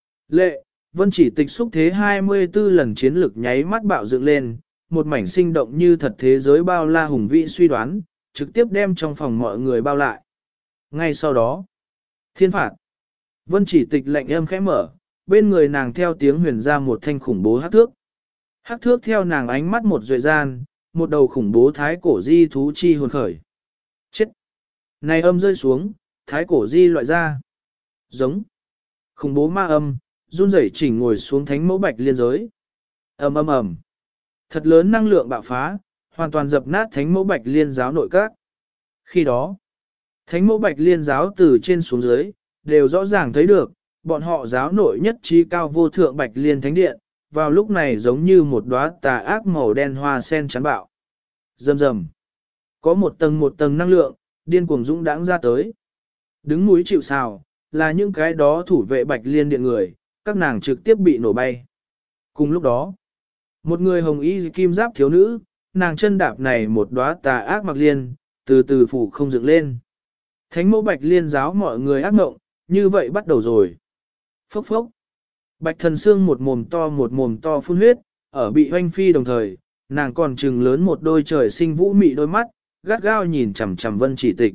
Lệ, vân chỉ tịch xúc thế 24 lần chiến lực nháy mắt bạo dựng lên, một mảnh sinh động như thật thế giới bao la hùng vĩ suy đoán, trực tiếp đem trong phòng mọi người bao lại. Ngay sau đó, thiên phạt, vân chỉ tịch lạnh âm khẽ mở, bên người nàng theo tiếng huyền ra một thanh khủng bố hắc thước. Hắc thước theo nàng ánh mắt một duệ gian, một đầu khủng bố thái cổ di thú chi hồn khởi. Chết! Này âm rơi xuống, thái cổ di loại ra. Giống! Khủng bố ma âm, run rẩy chỉnh ngồi xuống thánh mẫu bạch liên giới. Ầm ầm ầm. Thật lớn năng lượng bạo phá, hoàn toàn dập nát thánh mẫu bạch liên giáo nội các. Khi đó, thánh mẫu bạch liên giáo từ trên xuống dưới, đều rõ ràng thấy được, bọn họ giáo nội nhất trí cao vô thượng bạch liên thánh điện, vào lúc này giống như một đóa tà ác màu đen hoa sen chắn bạo. Rầm rầm. Có một tầng năng lượng, điên cuồng dũng đãng ra tới. Đứng núi chịu sào, là những cái đó thủ vệ bạch liên điện người, các nàng trực tiếp bị nổ bay. Cùng lúc đó, một người hồng y kim giáp thiếu nữ, nàng chân đạp này một đóa tà ác mặc liên, từ từ phủ không dựng lên. Thánh mẫu bạch liên giáo mọi người ác mộng, như vậy bắt đầu rồi. Phốc phốc. Bạch thần xương một mồm to phun huyết, ở bị hoanh phi đồng thời, nàng còn trừng lớn một đôi trời sinh vũ mị đôi mắt, gắt gao nhìn chằm chằm vân chỉ tịch.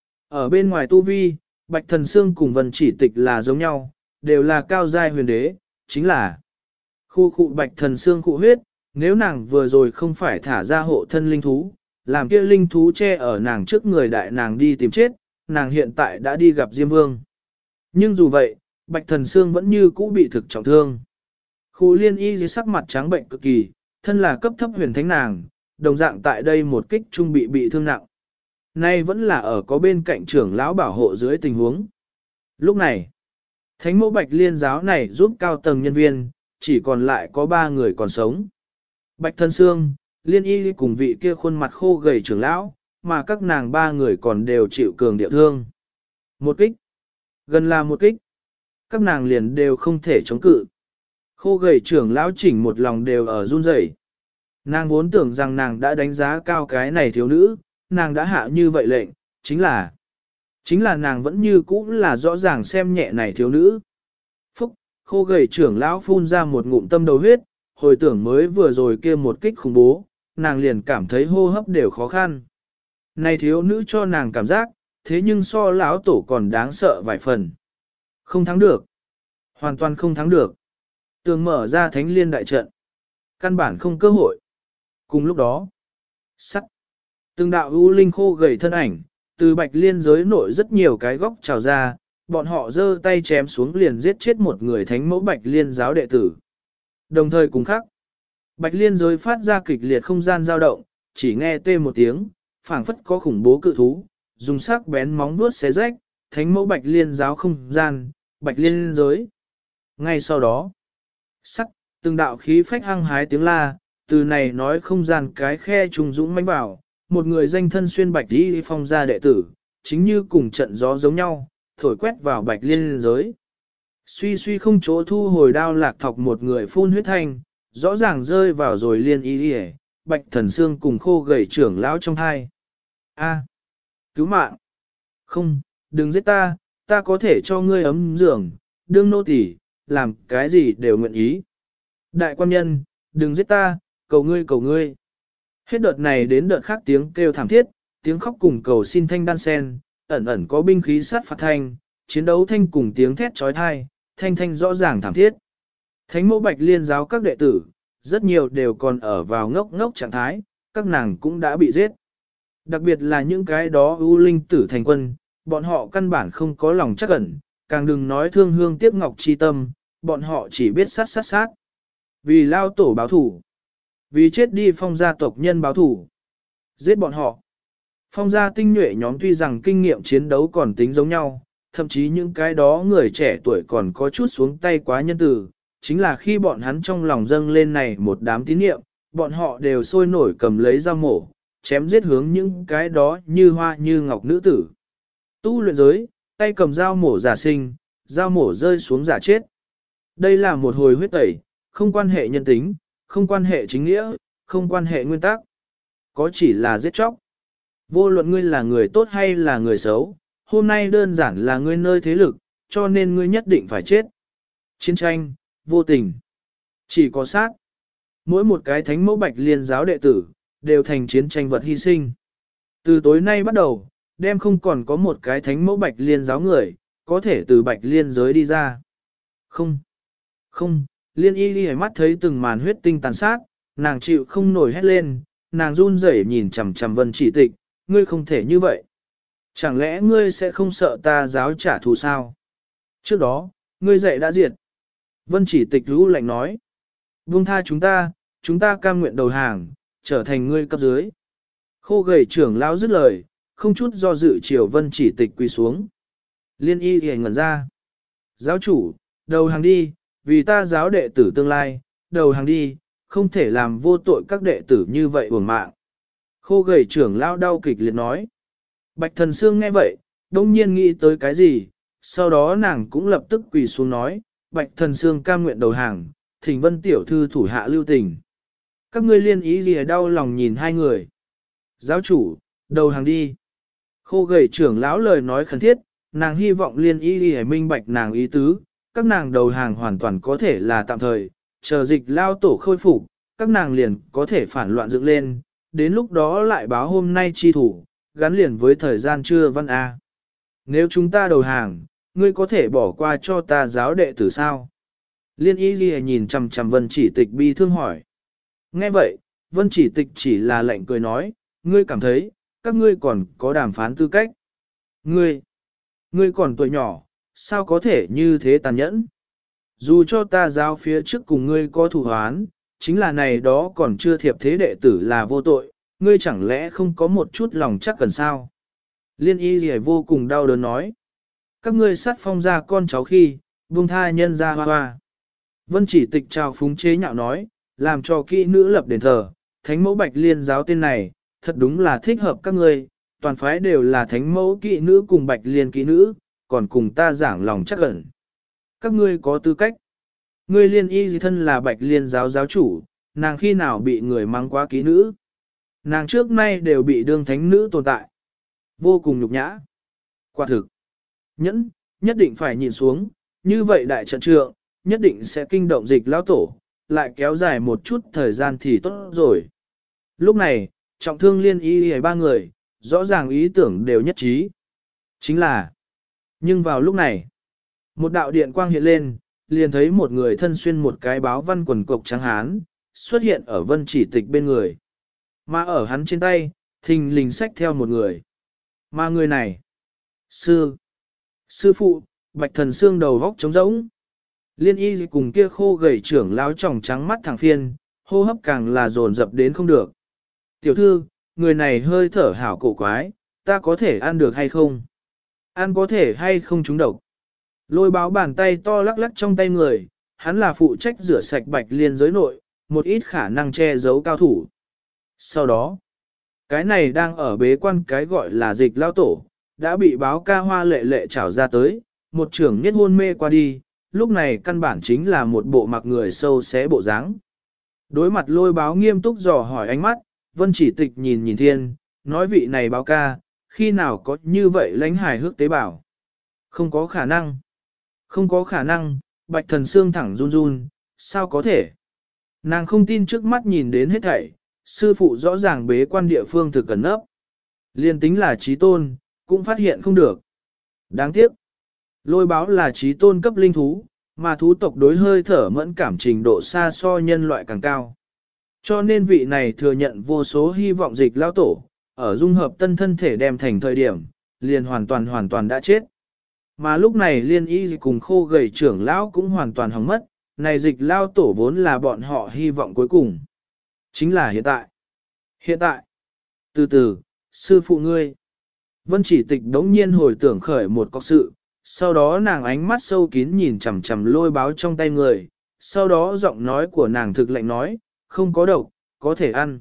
Ở bên ngoài tu vi, bạch thần xương cùng vân chỉ tịch là giống nhau, đều là cao giai huyền đế, chính là khu bạch thần xương cụ huyết, nếu nàng vừa rồi không phải thả ra hộ thân linh thú, làm kia linh thú che ở nàng trước người đại nàng đi tìm chết, nàng hiện tại đã đi gặp Diêm Vương. Nhưng dù vậy, bạch thần xương vẫn như cũ bị thực trọng thương. Khu liên y dưới sắc mặt trắng bệnh cực kỳ, thân là cấp thấp huyền thánh nàng, đồng dạng tại đây một kích trung bị thương nặng. Nay vẫn là ở có bên cạnh trưởng lão bảo hộ dưới tình huống. Lúc này, thánh mẫu bạch liên giáo này giúp cao tầng nhân viên, chỉ còn lại có 3 người còn sống. Bạch thân xương, liên y cùng vị kia khuôn mặt khô gầy trưởng lão, mà các nàng 3 người còn đều chịu cường địa thương. Một kích, gần là một kích, các nàng liền đều không thể chống cự. Khô gầy trưởng lão chỉnh một lòng đều ở run rẩy. Nàng vốn tưởng rằng nàng đã đánh giá cao cái này thiếu nữ, nàng đã hạ như vậy lệnh, chính là nàng vẫn như cũ là rõ ràng xem nhẹ này thiếu nữ. Phúc, khô gầy trưởng lão phun ra một ngụm tâm đầu huyết, hồi tưởng mới vừa rồi kia một kích khủng bố, nàng liền cảm thấy hô hấp đều khó khăn. Này thiếu nữ cho nàng cảm giác, thế nhưng so lão tổ còn đáng sợ vài phần. Không thắng được. Hoàn toàn không thắng được. Tường mở ra thánh liên đại trận. Căn bản không cơ hội. Cùng lúc đó, sắt. Từng đạo ưu linh khô gầy thân ảnh, từ bạch liên giới nội rất nhiều cái góc trào ra, bọn họ giơ tay chém xuống liền giết chết một người thánh mẫu bạch liên giáo đệ tử. Đồng thời cùng khác, bạch liên giới phát ra kịch liệt không gian dao động, chỉ nghe tê một tiếng, phảng phất có khủng bố cự thú, dùng sắc bén móng vuốt xé rách, thánh mẫu bạch liên giáo không gian, bạch liên giới. Ngay sau đó, sắc, từng đạo khí phách hăng hái tiếng la, từ này nói không gian cái khe trùng dũng mãnh vào, một người danh thân xuyên bạch đi phong ra đệ tử, chính như cùng trận gió giống nhau, thổi quét vào bạch liên giới. Suy suy không chỗ thu hồi đao lạc thọc một người phun huyết thanh, rõ ràng rơi vào rồi liên y đi bạch thần xương cùng khô gầy trưởng lão trong hai. A, cứu mạng! Không, đừng giết ta, ta có thể cho ngươi ấm giường, đương nô tỳ, làm cái gì đều nguyện ý. Đại quan nhân, đừng giết ta, cầu ngươi cầu ngươi. Hết đợt này đến đợt khác tiếng kêu thảm thiết, tiếng khóc cùng cầu xin thanh đan sen, ẩn ẩn có binh khí sát phạt thanh, chiến đấu thanh cùng tiếng thét trói thai, thanh thanh rõ ràng thảm thiết. Thánh mẫu bạch liên giáo các đệ tử, rất nhiều đều còn ở vào ngốc ngốc trạng thái, các nàng cũng đã bị giết. Đặc biệt là những cái đó ưu linh tử thành quân, bọn họ căn bản không có lòng chắc ẩn, càng đừng nói thương hương tiếc ngọc chi tâm, bọn họ chỉ biết sát. Vì lao tổ báo thủ, vì chết đi phong gia tộc nhân báo thủ, giết bọn họ. Phong gia tinh nhuệ nhóm tuy rằng kinh nghiệm chiến đấu còn tính giống nhau, thậm chí những cái đó người trẻ tuổi còn có chút xuống tay quá nhân từ, chính là khi bọn hắn trong lòng dâng lên này một đám tín niệm, bọn họ đều sôi nổi cầm lấy dao mổ, chém giết hướng những cái đó như hoa như ngọc nữ tử. Tu luyện giới, tay cầm dao mổ giả sinh, dao mổ rơi xuống giả chết. Đây là một hồi huyết tẩy, không quan hệ nhân tính, không quan hệ chính nghĩa, không quan hệ nguyên tắc. Có chỉ là giết chóc. Vô luận ngươi là người tốt hay là người xấu, hôm nay đơn giản là ngươi nơi thế lực, cho nên ngươi nhất định phải chết. Chiến tranh, vô tình, chỉ có sát. Mỗi một cái thánh mẫu bạch liên giáo đệ tử, đều thành chiến tranh vật hy sinh. Từ tối nay bắt đầu, đem không còn có một cái thánh mẫu bạch liên giáo người, có thể từ bạch liên giới đi ra. Không, liên y ghi mắt thấy từng màn huyết tinh tàn sát, nàng chịu không nổi hét lên, nàng run rẩy nhìn chằm chằm Vân Chỉ Tịch, ngươi không thể như vậy. Chẳng lẽ ngươi sẽ không sợ ta giáo trả thù sao? Trước đó, ngươi dạy đã diệt. Vân Chỉ Tịch rũ lạnh nói. Buông tha chúng ta cam nguyện đầu hàng, trở thành ngươi cấp dưới. Khô gầy trưởng lão dứt lời, không chút do dự chiều Vân Chỉ Tịch quỳ xuống. Liên y thì ngẩn ra. Giáo chủ, đầu hàng đi, vì ta giáo đệ tử tương lai, đầu hàng đi, không thể làm vô tội các đệ tử như vậy uổng mạng. Khô gầy trưởng lão đau kịch liệt nói. Bạch Thần Sương nghe vậy, đông nhiên nghĩ tới cái gì, sau đó nàng cũng lập tức quỳ xuống nói, Bạch Thần Sương cam nguyện đầu hàng, thỉnh Vân tiểu thư thủ hạ lưu tình. Các ngươi liên ý gì đau lòng nhìn hai người. Giáo chủ, đầu hàng đi. Khô gầy trưởng lão lời nói khẩn thiết, nàng hy vọng liên ý gì minh bạch nàng ý tứ, các nàng đầu hàng hoàn toàn có thể là tạm thời, chờ dịch lao tổ khôi phục, các nàng liền có thể phản loạn dựng lên, đến lúc đó lại báo hôm nay chi thủ, gắn liền với thời gian trưa văn A. Nếu chúng ta đầu hàng, ngươi có thể bỏ qua cho ta giáo đệ tử sao? Liên y ghi nhìn chằm chằm Vân Chỉ Tịch bi thương hỏi. Nghe vậy, Vân Chỉ Tịch chỉ là lạnh cười nói, ngươi cảm thấy, các ngươi còn có đàm phán tư cách. Ngươi còn tuổi nhỏ, sao có thể như thế tàn nhẫn? Dù cho ta giáo phía trước cùng ngươi có thù hoán, chính là này đó còn chưa thiệp thế đệ tử là vô tội, ngươi chẳng lẽ không có một chút lòng chắc cần sao? Liên y gì vô cùng đau đớn nói. Các ngươi sát phong ra con cháu khi, buông tha nhân ra hoa hoa. Vân Chỉ Tịch trào phúng chế nhạo nói, làm cho kỹ nữ lập đền thờ, thánh mẫu bạch liên giáo tên này, thật đúng là thích hợp các ngươi, toàn phái đều là thánh mẫu kỵ nữ cùng bạch liên kỵ nữ, còn cùng ta giảng lòng chắc ẩn. Các ngươi có tư cách. Ngươi liên y gì thân là bạch liên giáo giáo chủ, nàng khi nào bị người mang quá kỹ nữ. Nàng trước nay đều bị đương thánh nữ tồn tại. Vô cùng nhục nhã. Quả thực. Nhẫn, nhất định phải nhìn xuống, như vậy đại trận trượng, nhất định sẽ kinh động dịch lão tổ, lại kéo dài một chút thời gian thì tốt rồi. Lúc này, trọng thương liên y ba người, rõ ràng ý tưởng đều nhất trí. Chính là, nhưng vào lúc này, một đạo điện quang hiện lên, liền thấy một người thân xuyên một cái báo văn quần cộc trắng hán, xuất hiện ở Vân Chỉ Tịch bên người. Mà ở hắn trên tay, thình lình xách theo một người. Mà người này, sư phụ, Bạch Thần Xương đầu góc trống rỗng. Liên y cùng kia khô gầy trưởng láo tròng trắng mắt thẳng phiên, hô hấp càng là dồn dập đến không được. Tiểu thư, người này hơi thở hảo cổ quái, ta có thể ăn được hay không? Ăn có thể hay không trúng độc? Lôi báo bàn tay to lắc lắc trong tay người, hắn là phụ trách rửa sạch bạch liên giới nội, một ít khả năng che giấu cao thủ. Sau đó, cái này đang ở bế quan cái gọi là dịch lao tổ, đã bị báo ca hoa lệ lệ trảo ra tới, một trưởng nhất hôn mê qua đi, lúc này căn bản chính là một bộ mặc người sâu xé bộ dáng. Đối mặt Lôi Báo nghiêm túc dò hỏi ánh mắt, Vân Chỉ Tịch nhìn nhìn thiên, nói vị này báo ca, khi nào có như vậy lãnh hài hước tế bảo. Không có khả năng. Không có khả năng, Bạch Thần Xương thẳng run run, sao có thể. Nàng không tin trước mắt nhìn đến hết thảy, sư phụ rõ ràng bế quan địa phương thực cẩn nấp. Liên tính là trí tôn, cũng phát hiện không được. Đáng tiếc. Lôi Báo là trí tôn cấp linh thú, mà thú tộc đối hơi thở mẫn cảm trình độ xa so nhân loại càng cao. Cho nên vị này thừa nhận vô số hy vọng dịch lao tổ, ở dung hợp tân thân thể đem thành thời điểm, liền hoàn toàn đã chết. Mà lúc này liên y cùng khô gầy trưởng lão cũng hoàn toàn hỏng mất, này dịch lao tổ vốn là bọn họ hy vọng cuối cùng. Chính là hiện tại. Hiện tại. Từ từ, sư phụ ngươi. Vân Chỉ Tịch đống nhiên hồi tưởng khởi một cọc sự, sau đó nàng ánh mắt sâu kín nhìn chằm chằm Lôi Báo trong tay người, sau đó giọng nói của nàng thực lạnh nói, không có độc, có thể ăn.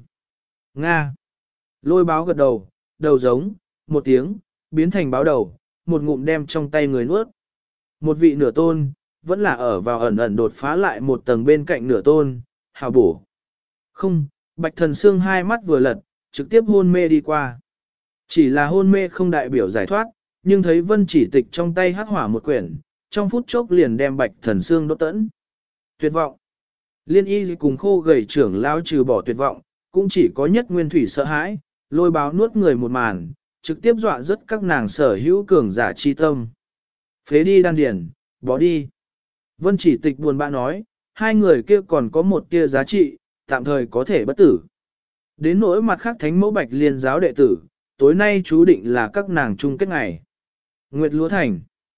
Nga. Lôi Báo gật đầu, đầu giống, một tiếng, biến thành báo đầu, một ngụm đem trong tay người nuốt. Một vị nửa tôn, vẫn là ở vào ẩn ẩn đột phá lại một tầng bên cạnh nửa tôn, hào bổ. Không, Bạch Thần Xương hai mắt vừa lật, trực tiếp hôn mê đi qua. Chỉ là hôn mê không đại biểu giải thoát, nhưng thấy Vân Chỉ Tịch trong tay hắc hỏa một quyển, trong phút chốc liền đem Bạch Thần Xương đốt tẫn. Tuyệt vọng. Liên y cùng khô gầy trưởng lao trừ bỏ tuyệt vọng, cũng chỉ có nhất nguyên thủy sợ hãi, Lôi Báo nuốt người một màn, trực tiếp dọa rất các nàng sở hữu cường giả chi tâm. Phế đi đan điển, bỏ đi. Vân Chỉ Tịch buồn bã nói, hai người kia còn có một tia giá trị, tạm thời có thể bất tử. Đến nỗi mặt khác thánh mẫu Bạch Liên giáo đệ tử, tối nay chú định là các nàng chung kết ngày. Nguyệt Lúa Thành,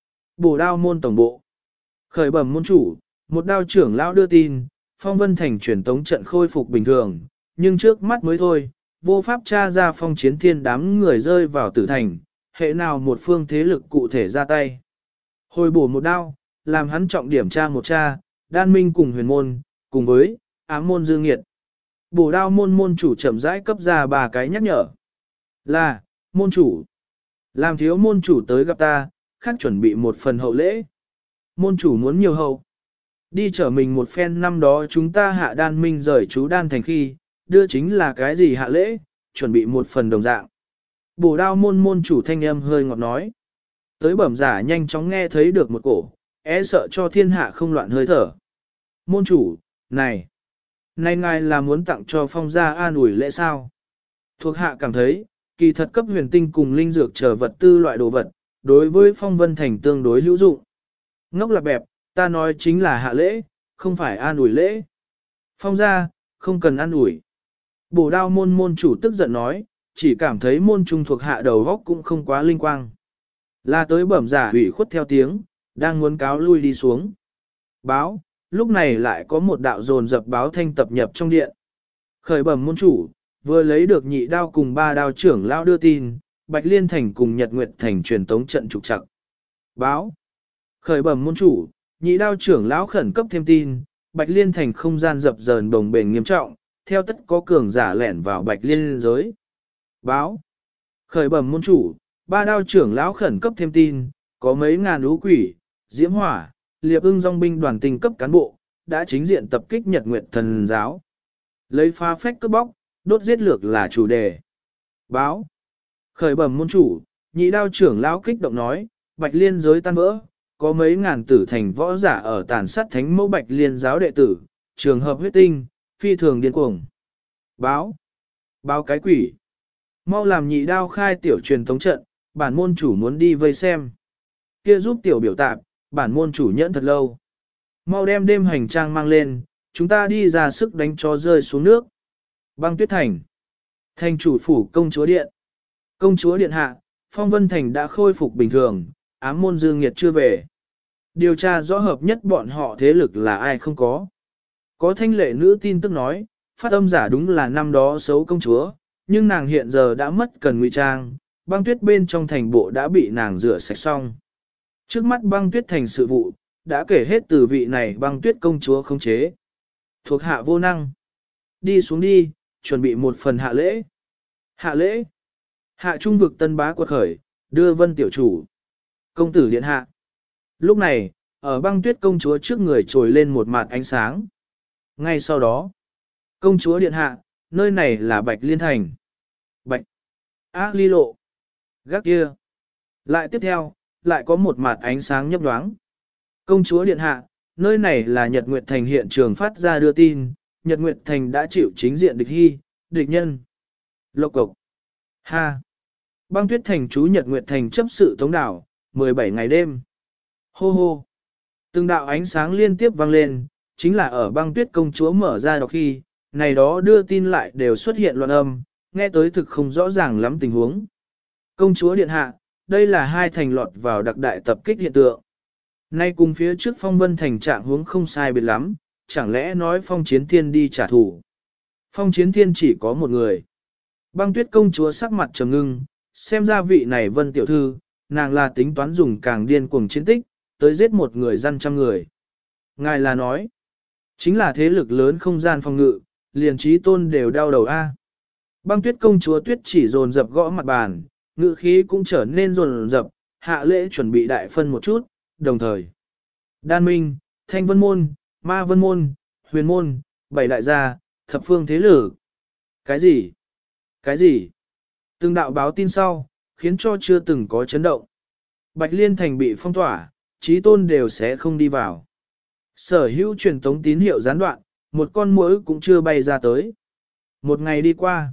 Bổ Đao môn tổng bộ, khởi bẩm môn chủ, một đao trưởng lão đưa tin, Phong Vân Thành truyền tống trận khôi phục bình thường, nhưng trước mắt mới thôi, vô pháp tra ra phong chiến thiên đám người rơi vào tử thành, hệ nào một phương thế lực cụ thể ra tay. Hồi bổ một đao, làm hắn trọng điểm tra một tra, đan minh cùng huyền môn, cùng với ám môn dương nghiệt. Bổ đao môn môn chủ chậm rãi cấp ra 3 cái nhắc nhở. Là, môn chủ. Làm thiếu môn chủ tới gặp ta, khác chuẩn bị một phần hậu lễ. Môn chủ muốn nhiều hậu. Đi chở mình một phen năm đó chúng ta hạ đan minh rời chú đan thành khi, đưa chính là cái gì hạ lễ, chuẩn bị một phần đồng dạng. Bổ đao môn môn chủ thanh âm hơi ngọt nói. Tới bẩm giả nhanh chóng nghe thấy được một cổ, sợ cho thiên hạ không loạn hơi thở. Môn chủ, này ngài là muốn tặng cho phong gia an ủi lễ sao? Thuộc hạ cảm thấy, kỳ thật cấp huyền tinh cùng linh dược chờ vật tư loại đồ vật, đối với Phong Vân Thành tương đối hữu dụng. Ngốc là bẹp, ta nói chính là hạ lễ, không phải an ủi lễ. Phong gia, không cần an ủi. Bổ đao môn môn chủ tức giận nói, chỉ cảm thấy môn trung thuộc hạ đầu góc cũng không quá linh quang. Là tới bẩm giả ủy khuất theo tiếng, đang muốn cáo lui đi xuống. Báo, lúc này lại có một đạo dồn dập báo thanh tập nhập trong điện. Khởi bẩm môn chủ, vừa lấy được nhị đao cùng 3 đao trưởng lao đưa tin, Bạch Liên Thành cùng Nhật Nguyệt Thành truyền tống trận trục trặc. Báo. Khởi bẩm môn chủ, nhị đao trưởng lão khẩn cấp thêm tin, Bạch Liên Thành không gian dập dờn đồng bền nghiêm trọng, theo tất có cường giả lẻn vào Bạch Liên giới. Báo. Khởi bẩm môn chủ, 3 đao trưởng lão khẩn cấp thêm tin, có mấy ngàn ú quỷ, diễm hỏa, liệp ưng dòng binh đoàn tinh cấp cán bộ, đã chính diện tập kích Nhật Nguyệt Thần giáo. Lấy phá phách cướp bóc, đốt giết lược là chủ đề. Báo. Khởi bẩm môn chủ, nhị đao trưởng lão kích động nói, Bạch Liên giới tan vỡ, có mấy ngàn tử thành võ giả ở tàn sát thánh mẫu Bạch Liên giáo đệ tử, trường hợp huyết tinh, phi thường điên cuồng. Báo. Báo cái quỷ. Mau làm nhị đao khai tiểu truyền tống trận, bản môn chủ muốn đi vây xem. Kia giúp tiểu biểu tạp, bản môn chủ nhẫn thật lâu. Mau đem đêm hành trang mang lên, chúng ta đi ra sức đánh cho rơi xuống nước. Băng Tuyết Thành. Thành chủ phủ công chúa điện. Công chúa điện hạ, Phong Vân Thành đã khôi phục bình thường, ám môn dương nghiệt chưa về. Điều tra rõ hợp nhất bọn họ thế lực là ai không có. Có thanh lệ nữ tin tức nói, phát âm giả đúng là năm đó xấu công chúa, nhưng nàng hiện giờ đã mất cần ngụy trang, băng tuyết bên trong thành bộ đã bị nàng rửa sạch xong. Trước mắt băng tuyết thành sự vụ, đã kể hết từ vị này băng tuyết công chúa khống chế. Thuộc hạ vô năng. Đi xuống đi, chuẩn bị một phần hạ lễ. Hạ lễ. Hạ trung vực tân bá quật khởi, Đưa Vân tiểu chủ. Công tử điện hạ. Lúc này, ở băng tuyết công chúa trước người trồi lên một mặt ánh sáng. Ngay sau đó, công chúa điện hạ, nơi này là Bạch Liên Thành. Bạch. Ly lộ. Gác kia. Lại tiếp theo, lại có một mặt ánh sáng nhấp nhoáng. Công chúa điện hạ, nơi này là Nhật Nguyệt Thành hiện trường phát ra đưa tin, Nhật Nguyệt Thành đã chịu chính diện địch nhân. Lộc cộc. Ha. Băng tuyết thành chú Nhật Nguyệt Thành chấp sự tống đảo, 17 ngày đêm. Hô hô. Từng đạo ánh sáng liên tiếp vang lên, chính là ở băng tuyết công chúa mở ra đọc khi, này đó đưa tin lại đều xuất hiện loạn âm, nghe tới thực không rõ ràng lắm tình huống. Công chúa điện hạ, đây là hai thành lọt vào đặc đại tập kích hiện tượng. Nay cùng phía trước phong vân thành trạng huống không sai biệt lắm, chẳng lẽ nói phong chiến thiên đi trả thù. Phong chiến thiên chỉ có một người. Băng tuyết công chúa sắc mặt trầm ngưng, xem ra vị này vân tiểu thư, nàng là tính toán dùng càng điên cuồng chiến tích, tới giết một người dân trăm người. Ngài là nói, chính là thế lực lớn không gian phòng ngự, liền trí tôn đều đau đầu a. Băng tuyết công chúa tuyết chỉ dồn dập gõ mặt bàn, ngự khí cũng trở nên dồn dập, hạ lễ chuẩn bị đại phân một chút, đồng thời. Đan Minh, Thanh Vân Môn, Ma Vân Môn, Huyền Môn, bảy đại gia, thập phương thế lực. Cái gì? Cái gì? Từng đạo báo tin sau, khiến cho chưa từng có chấn động. Bạch Liên Thành bị phong tỏa, trí tôn đều sẽ không đi vào. Sở hữu truyền tống tín hiệu gián đoạn, một con muỗi cũng chưa bay ra tới. Một ngày đi qua.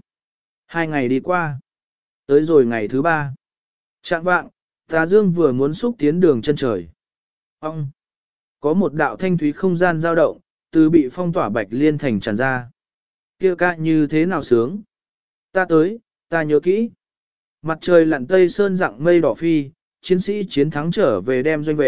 2 ngày đi qua. Tới rồi ngày thứ 3. Trạng vạng, Tà Dương vừa muốn xúc tiến đường chân trời. Ông! Có một đạo thanh thúy không gian dao động, từ bị phong tỏa Bạch Liên Thành tràn ra. Kia ca như thế nào sướng? Ta tới, ta nhớ kỹ. Mặt trời lặn tây sơn rặng mây đỏ phi, chiến sĩ chiến thắng trở về đem doanh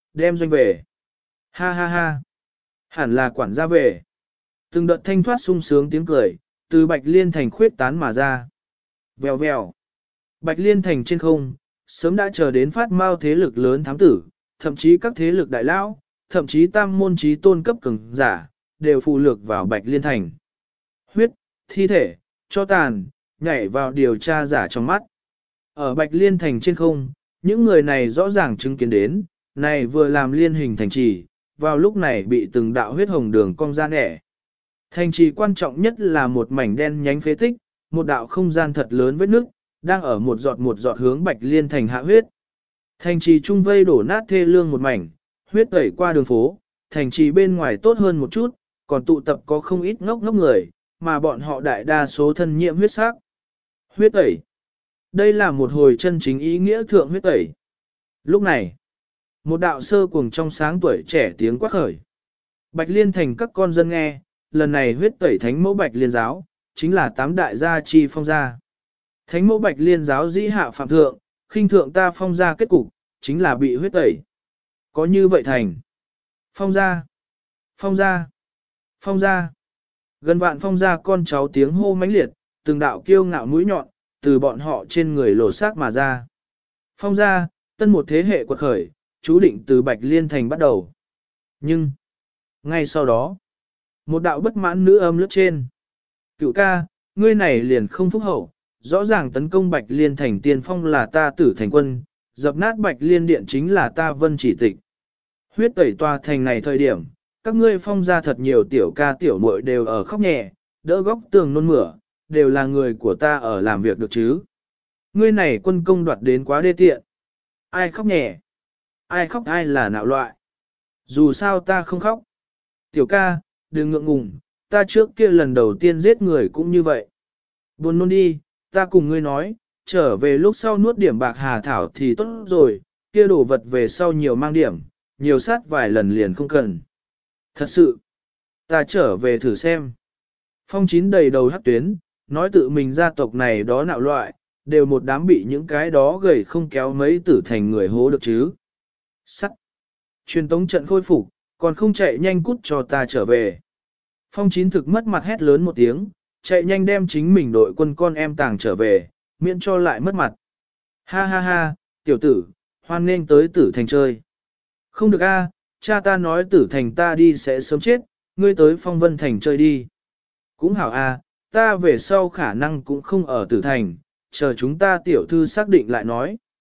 về. Ha ha ha. Hẳn là quản gia về. Từng đợt thanh thoát sung sướng tiếng cười, từ Bạch Liên Thành khuyết tán mà ra. Vèo vèo. Bạch Liên Thành trên không, sớm đã chờ đến phát mao thế lực lớn thám tử, thậm chí các thế lực đại lão, thậm chí tam môn trí tôn cấp cường giả, đều phụ lược vào Bạch Liên Thành. Huyết, thi thể, cho tàn, nhảy vào điều tra giả trong mắt. Ở Bạch Liên Thành trên không, những người này rõ ràng chứng kiến đến, này vừa làm liên hình thành trì, vào lúc này bị từng đạo huyết hồng đường cong ra nẻ. Thành trì quan trọng nhất là một mảnh đen nhánh phế tích, một đạo không gian thật lớn vết nước, đang ở một giọt hướng Bạch Liên Thành hạ huyết. Thành trì trung vây đổ nát thê lương một mảnh, huyết tẩy qua đường phố, thành trì bên ngoài tốt hơn một chút, còn tụ tập có không ít ngốc người, mà bọn họ đại đa số thân nhiễm huyết sắc. Huyết tẩy. Đây là một hồi chân chính ý nghĩa thượng huyết tẩy. Lúc này, một đạo sơ cuồng trong sáng tuổi trẻ tiếng quát khởi. Bạch Liên Thành các con dân nghe, lần này huyết tẩy thánh mẫu Bạch Liên giáo, chính là 8 đại gia chi phong gia. Thánh mẫu Bạch Liên giáo dĩ hạ phạm thượng, khinh thượng ta phong gia kết cục, chính là bị huyết tẩy. Có như vậy thành. Phong gia, phong gia, phong gia. Gần vạn phong gia con cháu tiếng hô mãnh liệt, từng đạo kiêu ngạo mũi nhọn, từ bọn họ trên người lột xác mà ra. Phong gia, tân một thế hệ quật khởi, chú định từ Bạch Liên Thành bắt đầu. Nhưng, ngay sau đó, một đạo bất mãn nữ âm lướt trên. Cựu ca, ngươi này liền không phúc hậu, rõ ràng tấn công Bạch Liên Thành tiên phong là ta Tử Thành quân, dập nát Bạch Liên điện chính là ta Vân Chỉ Tịch. Huyết tẩy tòa thành này thời điểm, các ngươi phong ra thật nhiều tiểu ca tiểu muội đều ở khóc nhẹ, đỡ góc tường nôn mửa, đều là người của ta ở làm việc được chứ. Ngươi này quân công đoạt đến quá đê tiện. Ai khóc nhẹ? Ai khóc ai là nạo loại? Dù sao ta không khóc. Tiểu ca, đừng ngượng ngùng, ta trước kia lần đầu tiên giết người cũng như vậy. Buồn nôn đi, ta cùng ngươi nói, trở về lúc sau nuốt điểm bạc hà thảo thì tốt rồi, kia đổ vật về sau nhiều mang điểm, nhiều sát vài lần liền không cần. Thật sự, ta trở về thử xem. Phong Chín đầy đầu hắc tuyến, nói tự mình gia tộc này đó nạo loại, đều một đám bị những cái đó gầy không kéo mấy tử thành người hố được chứ. Sắt. Truyền tống trận khôi phục, còn không chạy nhanh cút cho ta trở về. Phong Chín thực mất mặt hét lớn một tiếng, chạy nhanh đem chính mình đội quân con em tàng trở về, miễn cho lại mất mặt. Ha ha ha, tiểu tử, hoan nên tới tử thành chơi. Không được a, cha ta nói tử thành ta đi sẽ sớm chết, ngươi tới phong vân thành chơi đi. Cũng hảo a, ta về sau khả năng cũng không ở tử thành, chờ chúng ta tiểu thư xác định lại nói.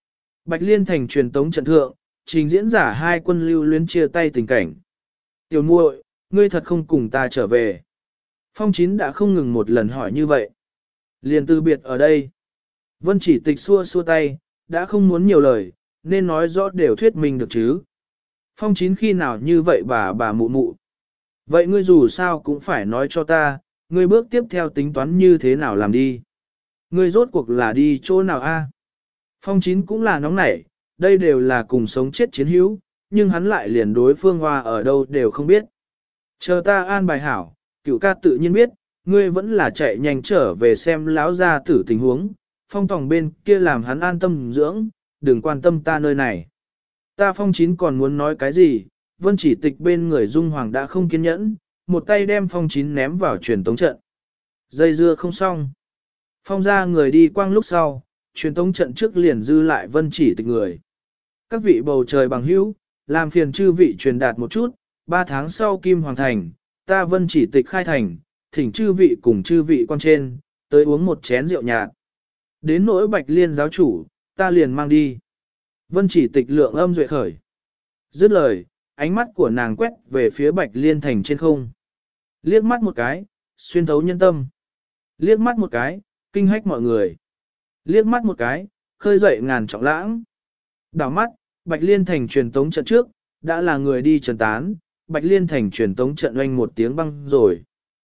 Bạch Liên thành truyền tống trận thượng, trình diễn giả hai quân lưu luyến chia tay tình cảnh. Tiểu muội, ngươi thật không cùng ta trở về. Phong Chín đã không ngừng một lần hỏi như vậy. Liền từ biệt ở đây. Vân Chỉ Tịch xua xua tay, đã không muốn nhiều lời, nên nói rõ đều thuyết minh được chứ. Phong Chín khi nào như vậy bà mụ mụ. Vậy ngươi dù sao cũng phải nói cho ta, ngươi bước tiếp theo tính toán như thế nào làm đi. Ngươi rốt cuộc là đi chỗ nào a? Phong Chín cũng là nóng nảy, đây đều là cùng sống chết chiến hữu, nhưng hắn lại liền đối phương hoa ở đâu đều không biết. Chờ ta an bài hảo, Cửu ca tự nhiên biết, ngươi vẫn là chạy nhanh trở về xem lão gia tử tình huống, Phong Tòng bên kia làm hắn an tâm dưỡng, đừng quan tâm ta nơi này. Ta Phong Chín còn muốn nói cái gì, Vân Chỉ Tịch bên người Dung Hoàng đã không kiên nhẫn, một tay đem Phong Chín ném vào truyền tống trận. Dây dưa không xong. Phong ra người đi quang lúc sau, truyền tống trận trước liền dư lại Vân Chỉ Tịch người. Các vị bầu trời bằng hữu, làm phiền chư vị truyền đạt một chút, 3 tháng sau Kim Hoàng Thành, ta Vân Chỉ Tịch khai thành, thỉnh chư vị cùng chư vị quan trên, tới uống một chén rượu nhạt. Đến nỗi Bạch Liên giáo chủ, ta liền mang đi. Vân Chỉ Tịch lượng âm duệ khởi. Dứt lời, ánh mắt của nàng quét về phía Bạch Liên thành trên không. Liếc mắt một cái, xuyên thấu nhân tâm. Liếc mắt một cái, kinh hách mọi người. Liếc mắt một cái, khơi dậy ngàn trọng lãng. Đảo mắt, Bạch Liên thành truyền tống trận trước, đã là người đi trần tán, Bạch Liên thành truyền tống trận oanh một tiếng băng rồi.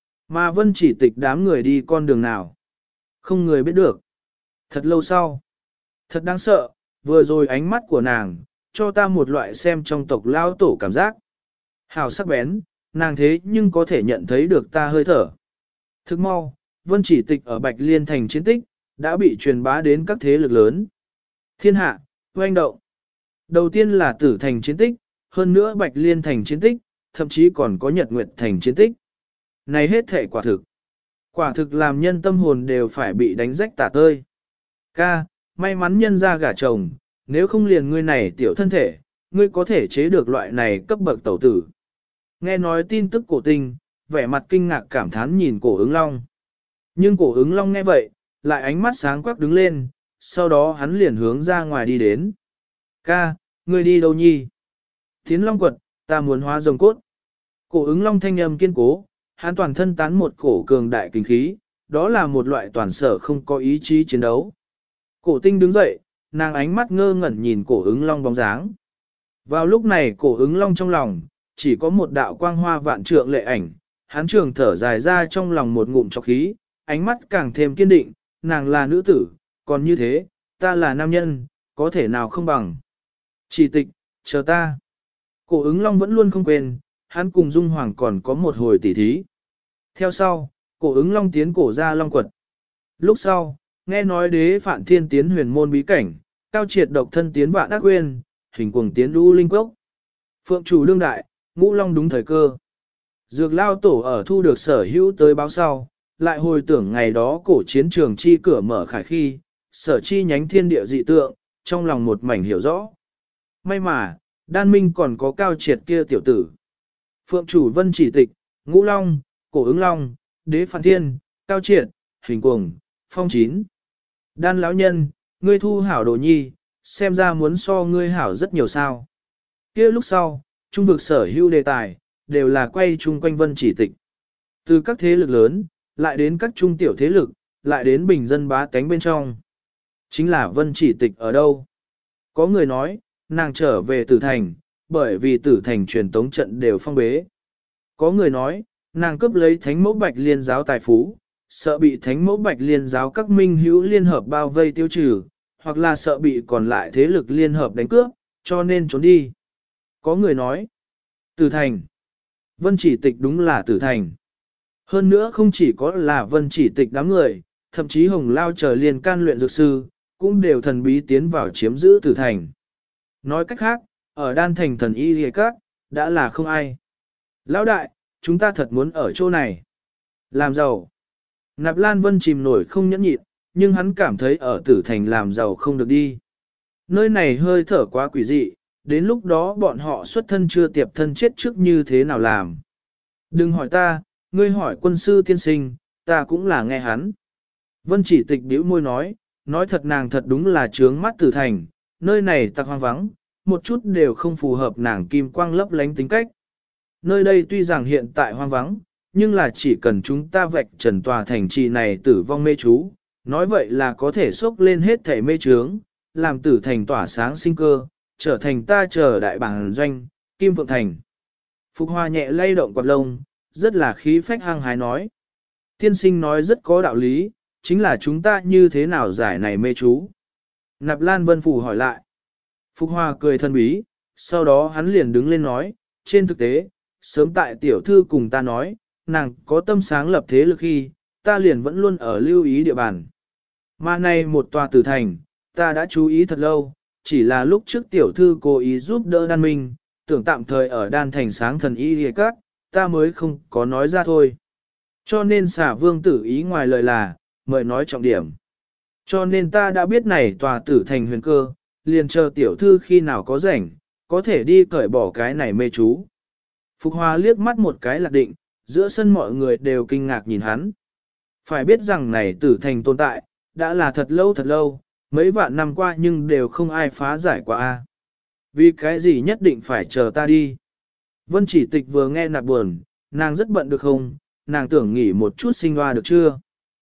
Mà Vân Chỉ Tịch đám người đi con đường nào. Không người biết được. Thật lâu sau. Thật đáng sợ, vừa rồi ánh mắt của nàng, cho ta một loại xem trong tộc lao tổ cảm giác. Hào sắc bén, nàng thế nhưng có thể nhận thấy được ta hơi thở. Thức mau, Vân Chỉ Tịch ở Bạch Liên thành chiến tích, đã bị truyền bá đến các thế lực lớn. Thiên hạ, hoành động. Đầu tiên là Tử thành chiến tích, hơn nữa Bạch Liên thành chiến tích, thậm chí còn có Nhật Nguyệt thành chiến tích. Này hết thể quả thực. Quả thực làm nhân tâm hồn đều phải bị đánh rách tả tơi. Ca, may mắn nhân ra gả chồng, nếu không liền ngươi này tiểu thân thể, ngươi có thể chế được loại này cấp bậc tẩu tử. Nghe nói tin tức cổ tinh, vẻ mặt kinh ngạc cảm thán nhìn cổ ứng long. Nhưng cổ ứng long nghe vậy, lại ánh mắt sáng quắc đứng lên, sau đó hắn liền hướng ra ngoài đi đến. Ca, ngươi đi đâu nhi? Tiến long quật, ta muốn hóa rồng cốt. Cổ ứng long thanh âm kiên cố, hắn toàn thân tán một cổ cường đại kinh khí, đó là một loại toàn sở không có ý chí chiến đấu. Cổ tinh đứng dậy, nàng ánh mắt ngơ ngẩn nhìn cổ ứng long bóng dáng. Vào lúc này cổ ứng long trong lòng, chỉ có một đạo quang hoa vạn trượng lệ ảnh, hắn trường thở dài ra trong lòng một ngụm trọc khí, ánh mắt càng thêm kiên định, nàng là nữ tử, còn như thế, ta là nam nhân, có thể nào không bằng. Chỉ Tịch, chờ ta. Cổ ứng long vẫn luôn không quên, hắn cùng Dung Hoàng còn có một hồi tỉ thí. Theo sau, cổ ứng long tiến cổ ra long quật. Lúc sau, nghe nói đế Phạn Thiên tiến huyền môn bí cảnh, Cao Triệt độc thân tiến vạn ác quyên, hình cuồng tiến lũ linh quốc. Phượng chủ đương đại, ngũ long đúng thời cơ. Dược lao tổ ở thu được sở hữu tới báo sau, lại hồi tưởng ngày đó cổ chiến trường chi cửa mở khải khi, sở chi nhánh thiên địa dị tượng, trong lòng một mảnh hiểu rõ. May mà, đan minh còn có Cao Triệt kia tiểu tử. Phượng chủ Vân Chỉ Tịch, ngũ long, cổ ứng long, đế Phạn Thiên, Cao Triệt, hình cuồng, phong chín. Đan lão nhân, ngươi thu hảo đồ nhi, xem ra muốn so ngươi hảo rất nhiều sao. Kia lúc sau, trung vực sở hữu đề tài, đều là quay chung quanh Vân Chỉ Tịch. Từ các thế lực lớn, lại đến các trung tiểu thế lực, lại đến bình dân bá tánh bên trong. Chính là Vân Chỉ Tịch ở đâu? Có người nói, nàng trở về Tử Thành, bởi vì Tử Thành truyền tống trận đều phong bế. Có người nói, nàng cướp lấy thánh mẫu Bạch Liên giáo tài phú, sợ bị thánh mẫu Bạch Liên giáo các minh hữu liên hợp bao vây tiêu trừ, hoặc là sợ bị còn lại thế lực liên hợp đánh cướp, cho nên trốn đi. Có người nói, Tử Thành. Vân Chỉ Tịch đúng là Tử Thành. Hơn nữa không chỉ có là Vân Chỉ Tịch đám người, thậm chí Hồng Lao chờ liên can luyện dược sư, cũng đều thần bí tiến vào chiếm giữ Tử Thành. Nói cách khác, ở đan thành thần y lìa các, đã là không ai. Lão đại, chúng ta thật muốn ở chỗ này. Làm giàu. Nạp Lan Vân chìm nổi không nhẫn nhịn, nhưng hắn cảm thấy ở Tử Thành làm giàu không được đi. Nơi này hơi thở quá quỷ dị, đến lúc đó bọn họ xuất thân chưa tiệp thân chết trước như thế nào làm. Đừng hỏi ta, ngươi hỏi quân sư tiên sinh, ta cũng là nghe hắn. Vân Chỉ Tịch bĩu môi nói thật nàng thật đúng là trướng mắt Tử Thành, nơi này tặc hoang vắng, một chút đều không phù hợp nàng kim quang lấp lánh tính cách. Nơi đây tuy rằng hiện tại hoang vắng, nhưng là chỉ cần chúng ta vạch trần tòa thành trì này tử vong mê chú, nói vậy là có thể xốc lên hết thể mê trướng, làm tử thành tỏa sáng sinh cơ, trở thành ta chờ đại bản doanh, Kim Phượng Thành. Phục Hoa nhẹ lay động quạt lông, rất là khí phách hăng hái nói. Tiên sinh nói rất có đạo lý, chính là chúng ta như thế nào giải này mê chú. Nạp Lan Vân Phủ hỏi lại. Phục Hoa cười thân bí, sau đó hắn liền đứng lên nói, trên thực tế, sớm tại tiểu thư cùng ta nói, nàng có tâm sáng lập thế lực khi, ta liền vẫn luôn ở lưu ý địa bàn. Mà nay một tòa tử thành, ta đã chú ý thật lâu, chỉ là lúc trước tiểu thư cố ý giúp đỡ đan minh, tưởng tạm thời ở đan thành sáng thần y hề các, ta mới không có nói ra thôi. Cho nên xả vương tử ý ngoài lời là, mời nói trọng điểm. Cho nên ta đã biết này tòa tử thành huyền cơ, liền chờ tiểu thư khi nào có rảnh, có thể đi cởi bỏ cái này mê chú. Phục Hòa liếc mắt một cái lạc định, giữa sân mọi người đều kinh ngạc nhìn hắn. Phải biết rằng này tử thành tồn tại, đã là thật lâu, mấy vạn năm qua nhưng đều không ai phá giải qua a. Vì cái gì nhất định phải chờ ta đi. Vân Chỉ Tịch vừa nghe nạp buồn, nàng rất bận được không, nàng tưởng nghỉ một chút sinh hoa được chưa?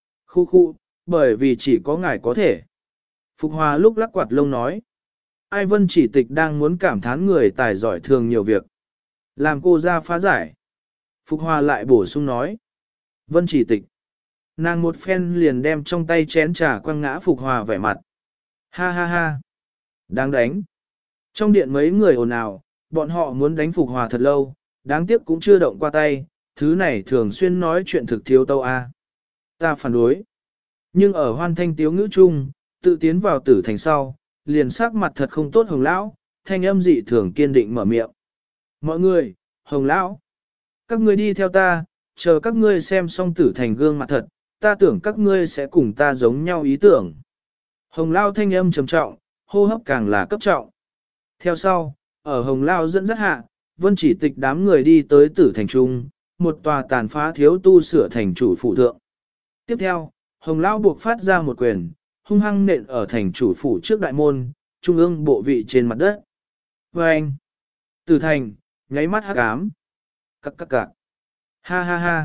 Khu, bởi vì chỉ có ngài có thể. Phục Hòa lúc lắc quạt lông nói. Ai Vân Chỉ Tịch đang muốn cảm thán người tài giỏi thường nhiều việc. Làm cô ra phá giải. Phục Hòa lại bổ sung nói. Vân Chỉ Tịch. Nàng một phen liền đem trong tay chén trà quăng ngã Phục Hòa vẻ mặt. Ha ha ha. Đáng đánh. Trong điện mấy người ồn ào, bọn họ muốn đánh Phục Hòa thật lâu, đáng tiếc cũng chưa động qua tay, thứ này thường xuyên nói chuyện thực thiếu tâu a. Ta phản đối. Nhưng ở hoan thanh tiếu ngữ chung, tự tiến vào tử thành sau, liền sắc mặt thật không tốt Hồng Lão, thanh âm dị thường kiên định mở miệng. Mọi người, Hồng Lão, các ngươi đi theo ta, chờ các ngươi xem xong tử thành gương mặt thật, ta tưởng các ngươi sẽ cùng ta giống nhau ý tưởng. Hồng Lão thanh âm trầm trọng, hô hấp càng là cấp trọng. Theo sau, ở Hồng Lão dẫn dắt hạ, Vân Chỉ Tịch đám người đi tới tử thành trung, một tòa tàn phá thiếu tu sửa thành chủ phủ thượng. Tiếp theo, Hồng Lão buộc phát ra một quyền, hung hăng nện ở thành chủ phủ trước đại môn, trung ương bộ vị trên mặt đất. Và anh, tử thành, nháy mắt hắc ám. Cặc. Ha ha ha.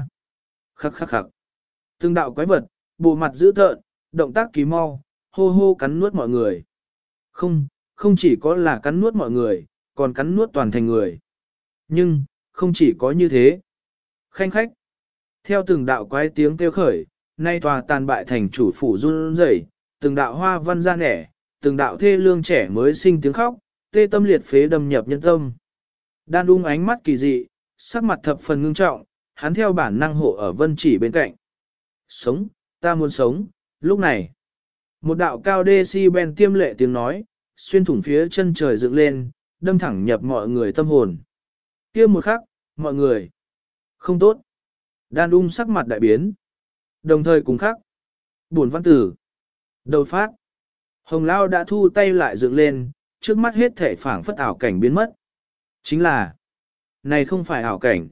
Khắc. Từng đạo quái vật, bộ mặt dữ tợn, động tác kỳ mau, hô cắn nuốt mọi người. Không chỉ có là cắn nuốt mọi người, còn cắn nuốt toàn thành người. Nhưng, không chỉ có như thế. Khanh khách. Theo từng đạo quái tiếng kêu khởi, nay tòa tàn bại thành chủ phủ run rẩy, từng đạo hoa văn ra nẻ, từng đạo thê lương trẻ mới sinh tiếng khóc, tê tâm liệt phế đâm nhập nhân tâm. Đan Ung ánh mắt kỳ dị, sắc mặt thập phần ngưng trọng, hắn theo bản năng hộ ở Vân Chỉ bên cạnh. Sống, ta muốn sống, lúc này. Một đạo cao decibel tiêm lệ tiếng nói, xuyên thủng phía chân trời dựng lên, đâm thẳng nhập mọi người tâm hồn. Kia một khắc, mọi người. Không tốt. Đan Ung sắc mặt đại biến. Đồng thời cùng khắc. Buồn văn tử. Đầu phát. Hồng Lao đã thu tay lại dựng lên, trước mắt hết thể phảng phất ảo cảnh biến mất. Chính là, này không phải ảo cảnh.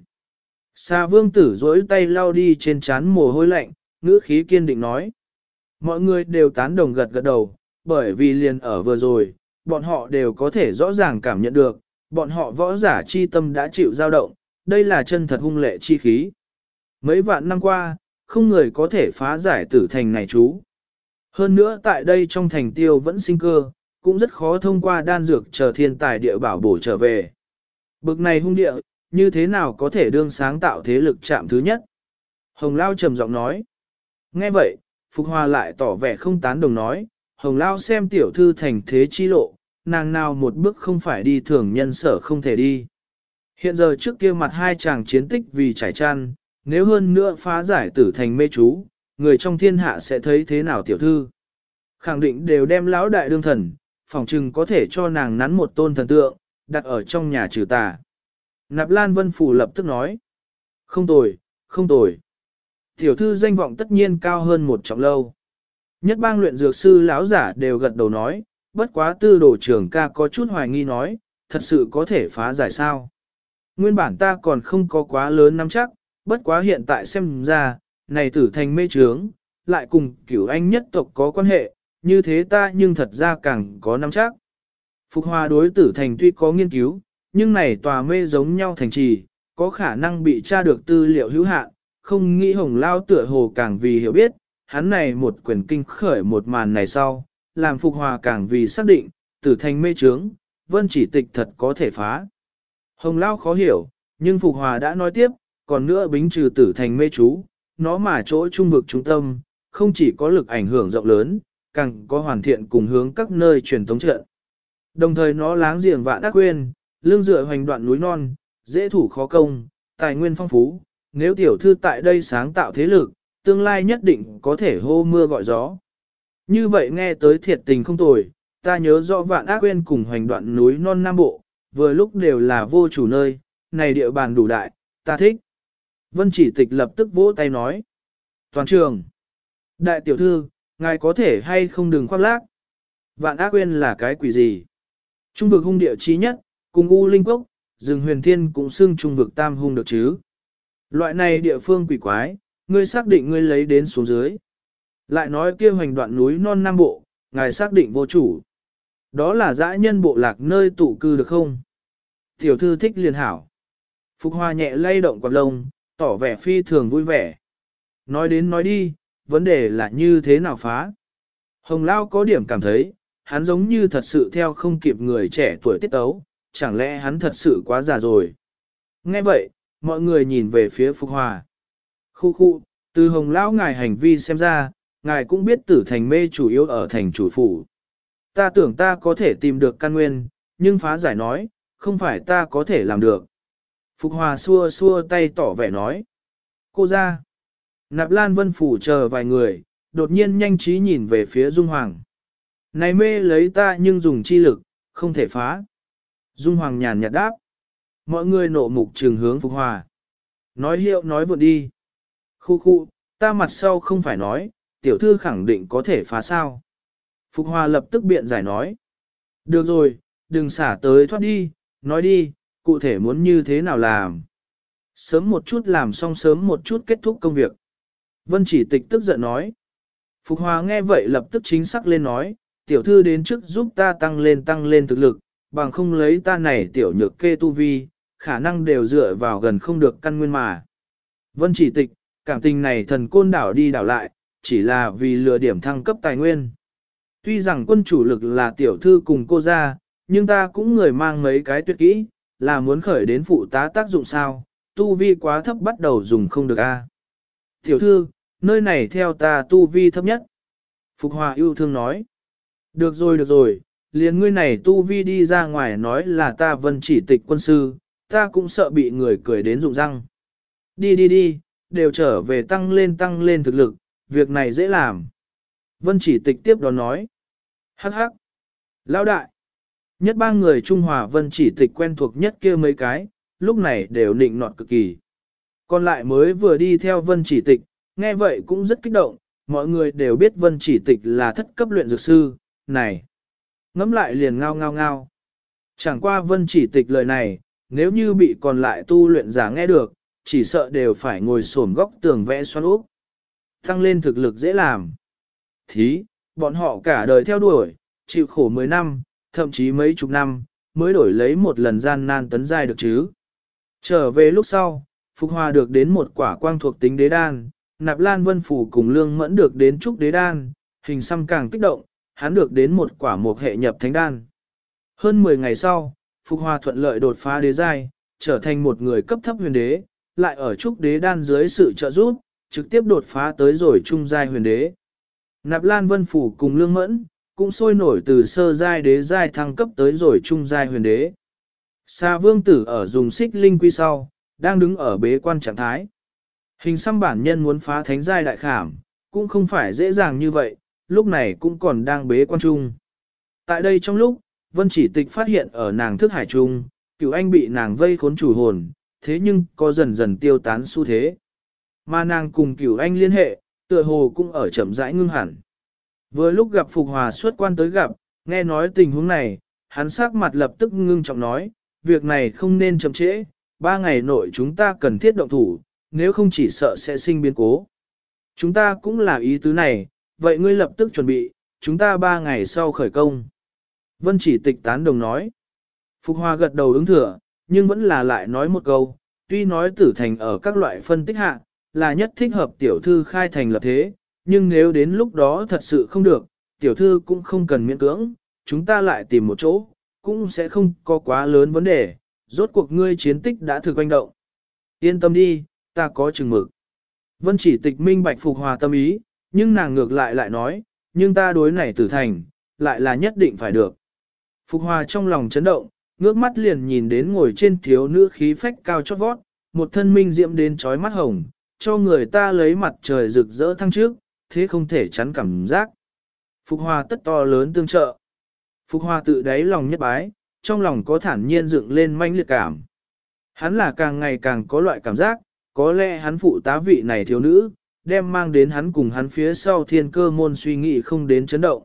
Sa Vương Tử duỗi tay lau đi trên trán mồ hôi lạnh, ngữ khí kiên định nói. Mọi người đều tán đồng gật đầu, bởi vì liền ở vừa rồi, bọn họ đều có thể rõ ràng cảm nhận được, bọn họ võ giả chi tâm đã chịu dao động, đây là chân thật hung lệ chi khí. Mấy vạn năm qua, không người có thể phá giải tử thành này chú. Hơn nữa tại đây trong thành tiêu vẫn sinh cơ, cũng rất khó thông qua đan dược chờ thiên tài địa bảo bổ trở về. Bực này hung địa, như thế nào có thể đương sáng tạo thế lực chạm thứ nhất? Hồng Lao trầm giọng nói. Nghe vậy, Phục Hòa lại tỏ vẻ không tán đồng nói, Hồng Lao xem tiểu thư thành thế chi lộ, nàng nào một bước không phải đi thường nhân sở không thể đi. Hiện giờ trước kia mặt hai chàng chiến tích vì trải chăn, nếu hơn nữa phá giải tử thành mê chú, người trong thiên hạ sẽ thấy thế nào tiểu thư. Khẳng định đều đem lão đại đương thần, phỏng chừng có thể cho nàng nắn một tôn thần tượng, đặt ở trong nhà trừ tà. Nạp Lan Vân Phủ lập tức nói. Không tồi. Tiểu thư danh vọng tất nhiên cao hơn một trọng lâu. Nhất bang luyện dược sư lão giả đều gật đầu nói, bất quá tư đồ trưởng ca có chút hoài nghi nói, thật sự có thể phá giải sao. Nguyên bản ta còn không có quá lớn nắm chắc, bất quá hiện tại xem ra, này tử thành mê trướng, lại cùng cửu anh nhất tộc có quan hệ, như thế ta nhưng thật ra càng có nắm chắc. Phục Hòa đối Tử Thành tuy có nghiên cứu, nhưng này tòa mê giống nhau thành trì, có khả năng bị tra được tư liệu hữu hạn, không nghĩ Hồng Lao tựa hồ càng vì hiểu biết, hắn này một quyển kinh khởi một màn này sau, làm Phục Hòa càng vì xác định, Tử Thành mê trướng, Vân Chỉ Tịch thật có thể phá. Hồng Lao khó hiểu, nhưng Phục Hòa đã nói tiếp, còn nữa bính trừ Tử Thành mê chú, nó mà chỗ trung vực trung tâm, không chỉ có lực ảnh hưởng rộng lớn, càng có hoàn thiện cùng hướng các nơi truyền tống trận. Đồng thời nó láng giềng Vạn Ác Quyên, lương dựa hoành đoạn núi non, dễ thủ khó công, tài nguyên phong phú, nếu tiểu thư tại đây sáng tạo thế lực, tương lai nhất định có thể hô mưa gọi gió. Như vậy nghe tới thiệt tình không tồi, ta nhớ rõ Vạn Ác Quyên cùng hoành đoạn núi non Nam Bộ, vừa lúc đều là vô chủ nơi, này địa bàn đủ đại, ta thích. Vân Chỉ Tịch lập tức vỗ tay nói. Toàn trường, đại tiểu thư, ngài có thể hay không đừng khoác lác. Vạn Ác Quyên là cái quỷ gì? Trung vực hung địa chí nhất, cùng U Linh Cốc, rừng huyền thiên cũng xưng trung vực tam hung được chứ. Loại này địa phương quỷ quái, ngươi xác định ngươi lấy đến xuống dưới. Lại nói kia hoành đoạn núi non Nam Bộ, ngài xác định vô chủ. Đó là dã nhân bộ lạc nơi tụ cư được không? Tiểu thư thích liền hảo. Phục Hoa nhẹ lay động quạt lông, tỏ vẻ phi thường vui vẻ. Nói đến nói đi, vấn đề là như thế nào phá? Hồng Lao có điểm cảm thấy, hắn giống như thật sự theo không kịp người trẻ tuổi tiết tấu, chẳng lẽ hắn thật sự quá già rồi. Nghe vậy, mọi người nhìn về phía Phục Hòa. Khu khu, từ Hồng Lão ngài hành vi xem ra, ngài cũng biết Tử Thành mê chủ yếu ở thành chủ phủ. Ta tưởng ta có thể tìm được căn nguyên, nhưng phá giải nói, không phải ta có thể làm được. Phục Hòa xua xua tay tỏ vẻ nói. Cô ra. Nạp Lan Vân Phủ chờ vài người, đột nhiên nhanh trí nhìn về phía Dung Hoàng. Này mê lấy ta nhưng dùng chi lực, không thể phá. Dung Hoàng nhàn nhạt đáp. Mọi người nộ mục trường hướng Phục Hòa. Nói hiệu nói vượt đi. Khu khu, ta mặt sau không phải nói, tiểu thư khẳng định có thể phá sao. Phục Hòa lập tức biện giải nói. Được rồi, đừng xả tới thoát đi, nói đi, cụ thể muốn như thế nào làm. Sớm một chút làm xong sớm một chút kết thúc công việc. Vân Chỉ Tịch tức giận nói. Phục Hòa nghe vậy lập tức chính xác lên nói, tiểu thư đến trước giúp ta tăng lên thực lực, bằng không lấy ta này tiểu nhược kê tu vi, khả năng đều dựa vào gần không được căn nguyên mà. Vân Chỉ Tịch, cảm tình này thần côn đảo đi đảo lại, chỉ là vì lừa điểm thăng cấp tài nguyên. Tuy rằng quân chủ lực là tiểu thư cùng cô ra, nhưng ta cũng người mang mấy cái tuyệt kỹ, là muốn khởi đến phụ tá tác dụng sao, tu vi quá thấp bắt đầu dùng không được a. Tiểu thư, nơi này theo ta tu vi thấp nhất. Phục Hòa yêu thương nói. Được rồi, liền ngươi này tu vi đi ra ngoài nói là ta Vân Chỉ Tịch quân sư, ta cũng sợ bị người cười đến rụng răng. Đi, đều trở về tăng lên thực lực, việc này dễ làm. Vân Chỉ Tịch tiếp đó nói. Hắc hắc. Lão đại. Nhất ba người Trung Hòa Vân Chỉ Tịch quen thuộc nhất kia mấy cái, lúc này đều nịnh nọt cực kỳ. Còn lại mới vừa đi theo Vân Chỉ Tịch, nghe vậy cũng rất kích động, mọi người đều biết Vân Chỉ Tịch là thất cấp luyện dược sư, này. Ngắm lại liền ngao ngao ngao. Chẳng qua Vân Chỉ Tịch lời này, nếu như bị còn lại tu luyện giả nghe được, chỉ sợ đều phải ngồi xổm góc tường vẽ xoắn úp. Tăng lên thực lực dễ làm. Thí, bọn họ cả đời theo đuổi, chịu khổ 10 năm, thậm chí mấy chục năm, mới đổi lấy một lần gian nan tấn giai được chứ. Trở về lúc sau, Phục Hòa được đến một quả quang thuộc tính đế đan, Nạp Lan Vân Phủ cùng Lương Mẫn được đến trúc đế đan, Hình Xăm càng kích động, hắn được đến một quả mục hệ nhập thánh đan. Hơn 10 ngày sau, Phục Hòa thuận lợi đột phá đế giai, trở thành một người cấp thấp huyền đế, lại ở trúc đế đan dưới sự trợ giúp, trực tiếp đột phá tới rồi trung giai huyền đế. Nạp Lan Vân Phủ cùng Lương Mẫn, cũng sôi nổi từ sơ giai đế giai thăng cấp tới rồi trung giai huyền đế. Sa Vương Tử ở dùng xích linh quy sau, đang đứng ở bế quan trạng thái. Hình Xăm bản nhân muốn phá thánh giai đại khảm, cũng không phải dễ dàng như vậy, lúc này cũng còn đang bế quan trung. Tại đây trong lúc, Vân Chỉ Tịch phát hiện ở nàng thức hải trung, Cửu Anh bị nàng vây khốn chủ hồn, thế nhưng có dần dần tiêu tán xu thế. Mà nàng cùng Cửu Anh liên hệ, tựa hồ cũng ở chậm rãi ngưng hẳn. Vừa lúc gặp Phục Hòa xuất quan tới gặp, nghe nói tình huống này, hắn sắc mặt lập tức ngưng trọng nói, việc này không nên chậm trễ, 3 ngày nội chúng ta cần thiết động thủ, nếu không chỉ sợ sẽ sinh biến cố. Chúng ta cũng là ý tứ này, vậy ngươi lập tức chuẩn bị, chúng ta 3 ngày sau khởi công. Vân Chỉ Tịch tán đồng nói. Phục Hòa gật đầu ứng thừa, nhưng vẫn là lại nói một câu, tuy nói tử thành ở các loại phân tích hạ, là nhất thích hợp tiểu thư khai thành lập thế, nhưng nếu đến lúc đó thật sự không được, tiểu thư cũng không cần miễn cưỡng, chúng ta lại tìm một chỗ, cũng sẽ không có quá lớn vấn đề, rốt cuộc ngươi chiến tích đã thực quanh động. Yên tâm đi, ta có chừng mực. Vân Chỉ Tịch minh bạch Phục Hòa tâm ý, nhưng nàng ngược lại nói, nhưng ta đối này tử thành, lại là nhất định phải được. Phục Hòa trong lòng chấn động, ngước mắt liền nhìn đến ngồi trên thiếu nữ khí phách cao chót vót, một thân minh diễm đến trói mắt hồng, cho người ta lấy mặt trời rực rỡ thăng trước, thế không thể chắn cảm giác. Phục Hòa tất to lớn tương trợ. Phục Hòa tự đáy lòng nhất bái, trong lòng có thản nhiên dựng lên manh liệt cảm. Hắn là càng ngày càng có loại cảm giác, có lẽ hắn phụ tá vị này thiếu nữ, đem mang đến hắn cùng hắn phía sau thiên cơ môn suy nghĩ không đến chấn động.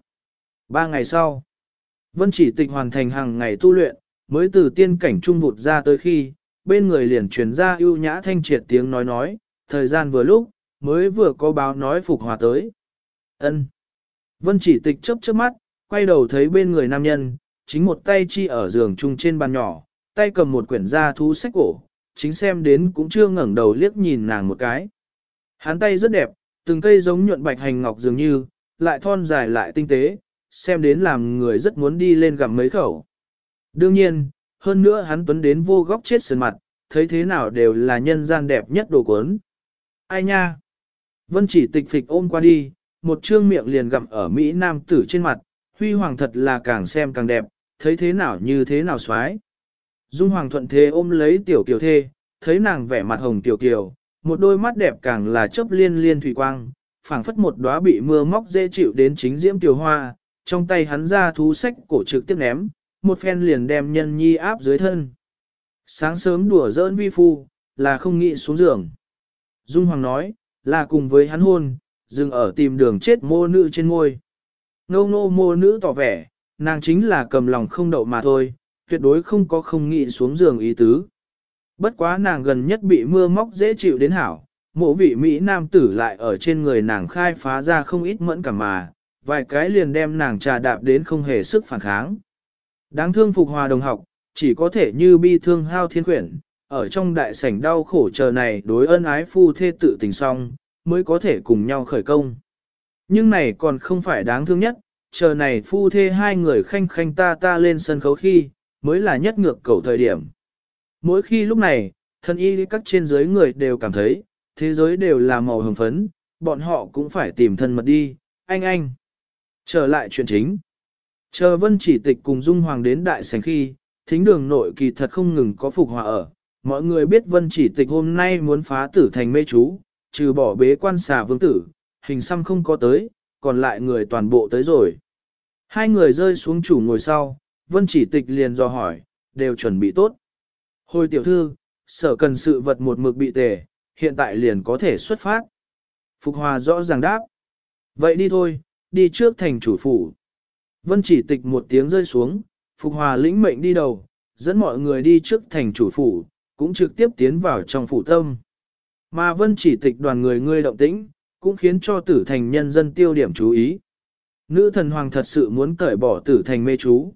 3 ngày sau, Vân Chỉ Tịch hoàn thành hàng ngày tu luyện, mới từ tiên cảnh trung vụt ra tới khi, bên người liền truyền ra ưu nhã thanh triệt tiếng nói, thời gian vừa lúc, mới vừa có báo nói Phục Hòa tới. Ân. Vân Chỉ Tịch chớp chớp mắt, quay đầu thấy bên người nam nhân, chính một tay chi ở giường chung trên bàn nhỏ, tay cầm một quyển gia thú sách cổ, chính xem đến cũng chưa ngẩng đầu liếc nhìn nàng một cái. Hắn tay rất đẹp, từng cây giống nhuận bạch hành ngọc dường như, lại thon dài lại tinh tế, xem đến làm người rất muốn đi lên gặm mấy khẩu. Đương nhiên, hơn nữa hắn tuấn đến vô góc chết sườn mặt, thấy thế nào đều là nhân gian đẹp nhất đồ cuốn. Ai nha? Vân Chỉ Tịch phịch ôm qua đi, một trương miệng liền gặm ở Mỹ nam tử trên mặt, huy hoàng thật là càng xem càng đẹp, thấy thế nào như thế nào xoái. Dung Hoàng thuận thế ôm lấy tiểu kiều thê, thấy nàng vẻ mặt hồng tiểu kiều, một đôi mắt đẹp càng là chớp liên liên thủy quang, phảng phất một đóa bị mưa móc dễ chịu đến chính diễm tiểu hoa, trong tay hắn ra thú sách cổ trực tiếp ném, một phen liền đem nhân nhi áp dưới thân. Sáng sớm đùa giỡn vi phu, là không nghĩ xuống giường. Dung Hoàng nói, là cùng với hắn hôn, dừng ở tìm đường chết mô nữ trên ngôi. Ngô ngô mô nữ tỏ vẻ, nàng chính là cầm lòng không đậu mà thôi, tuyệt đối không có không nghĩ xuống giường ý tứ. Bất quá nàng gần nhất bị mưa móc dễ chịu đến hảo, mộ vị Mỹ nam tử lại ở trên người nàng khai phá ra không ít mẫn cảm mà, vài cái liền đem nàng trà đạp đến không hề sức phản kháng. Đáng thương Phục Hòa đồng học, chỉ có thể như bi thương hao thiên quyển, ở trong đại sảnh đau khổ chờ này đối ân ái phu thê tự tình xong, mới có thể cùng nhau khởi công. Nhưng này còn không phải đáng thương nhất, chờ này phu thê hai người khanh khanh ta lên sân khấu khi, mới là nhất ngược cầu thời điểm. Mỗi khi lúc này, thân y các trên dưới người đều cảm thấy, thế giới đều là màu hồng phấn, bọn họ cũng phải tìm thân mật đi, anh. Trở lại chuyện chính. Chờ Vân Chỉ Tịch cùng Dung Hoàng đến đại sảnh khi, thính đường nội kỳ thật không ngừng có Phục Hòa ở. Mọi người biết Vân Chỉ Tịch hôm nay muốn phá tử thành mê chú, trừ bỏ bế quan xà vương tử, hình xăm không có tới, còn lại người toàn bộ tới rồi. Hai người rơi xuống chủ ngồi sau, Vân Chỉ Tịch liền dò hỏi, đều chuẩn bị tốt. Hồi tiểu thư, sở cần sự vật một mực bị tề, hiện tại liền có thể xuất phát. Phục Hòa rõ ràng đáp. Vậy đi thôi, đi trước thành chủ phủ. Vân Chỉ Tịch một tiếng rơi xuống, Phục Hòa lĩnh mệnh đi đầu, dẫn mọi người đi trước thành chủ phủ, cũng trực tiếp tiến vào trong phủ tâm. Mà Vân Chỉ Tịch đoàn người động tĩnh, cũng khiến cho tử thành nhân dân tiêu điểm chú ý. Nữ thần hoàng thật sự muốn cởi bỏ tử thành mê chú.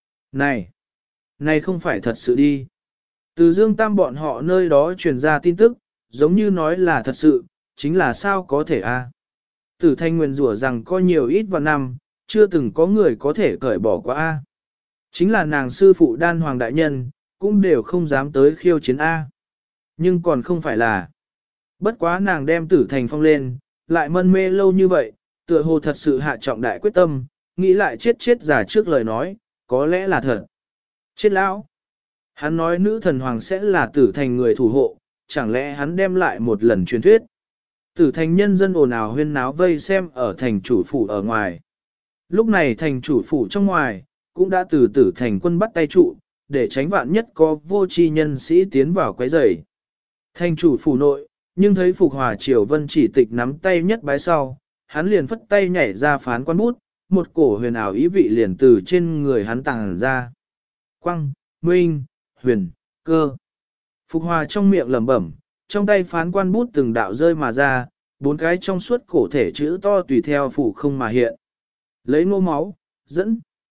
Này không phải thật sự đi. Từ Dương Tam bọn họ nơi đó truyền ra tin tức, giống như nói là thật sự, chính là sao có thể a? Tử thành nguyền rủa rằng có nhiều ít vào năm, chưa từng có người có thể cởi bỏ qua a. Chính là nàng sư phụ Đan Hoàng đại nhân, cũng đều không dám tới khiêu chiến a. Nhưng còn không phải là. Bất quá nàng đem tử thành phong lên, lại mân mê lâu như vậy, tựa hồ thật sự hạ trọng đại quyết tâm, nghĩ lại chết giả trước lời nói, có lẽ là thật. Chết lão. Hắn nói nữ thần hoàng sẽ là tử thành người thủ hộ, chẳng lẽ hắn đem lại một lần truyền thuyết. Tử thành nhân dân ồn ào huyên náo vây xem ở thành chủ phủ ở ngoài. Lúc này thành chủ phủ trong ngoài, cũng đã từ tử thành quân bắt tay trụ, để tránh vạn nhất có vô tri nhân sĩ tiến vào quấy rầy. Thành chủ phủ nội, nhưng thấy Phục Hòa Triều Vân Chỉ Tịch nắm tay nhất bái sau, hắn liền phất tay nhảy ra phán quan bút, một cổ huyền ảo ý vị liền từ trên người hắn tàng ra. Quang, Minh, Huyền, Cơ. Phục Hòa trong miệng lẩm bẩm, trong tay phán quan bút từng đạo rơi mà ra, 4 cái trong suốt cổ thể chữ to tùy theo phủ không mà hiện. Lấy ngô máu, dẫn.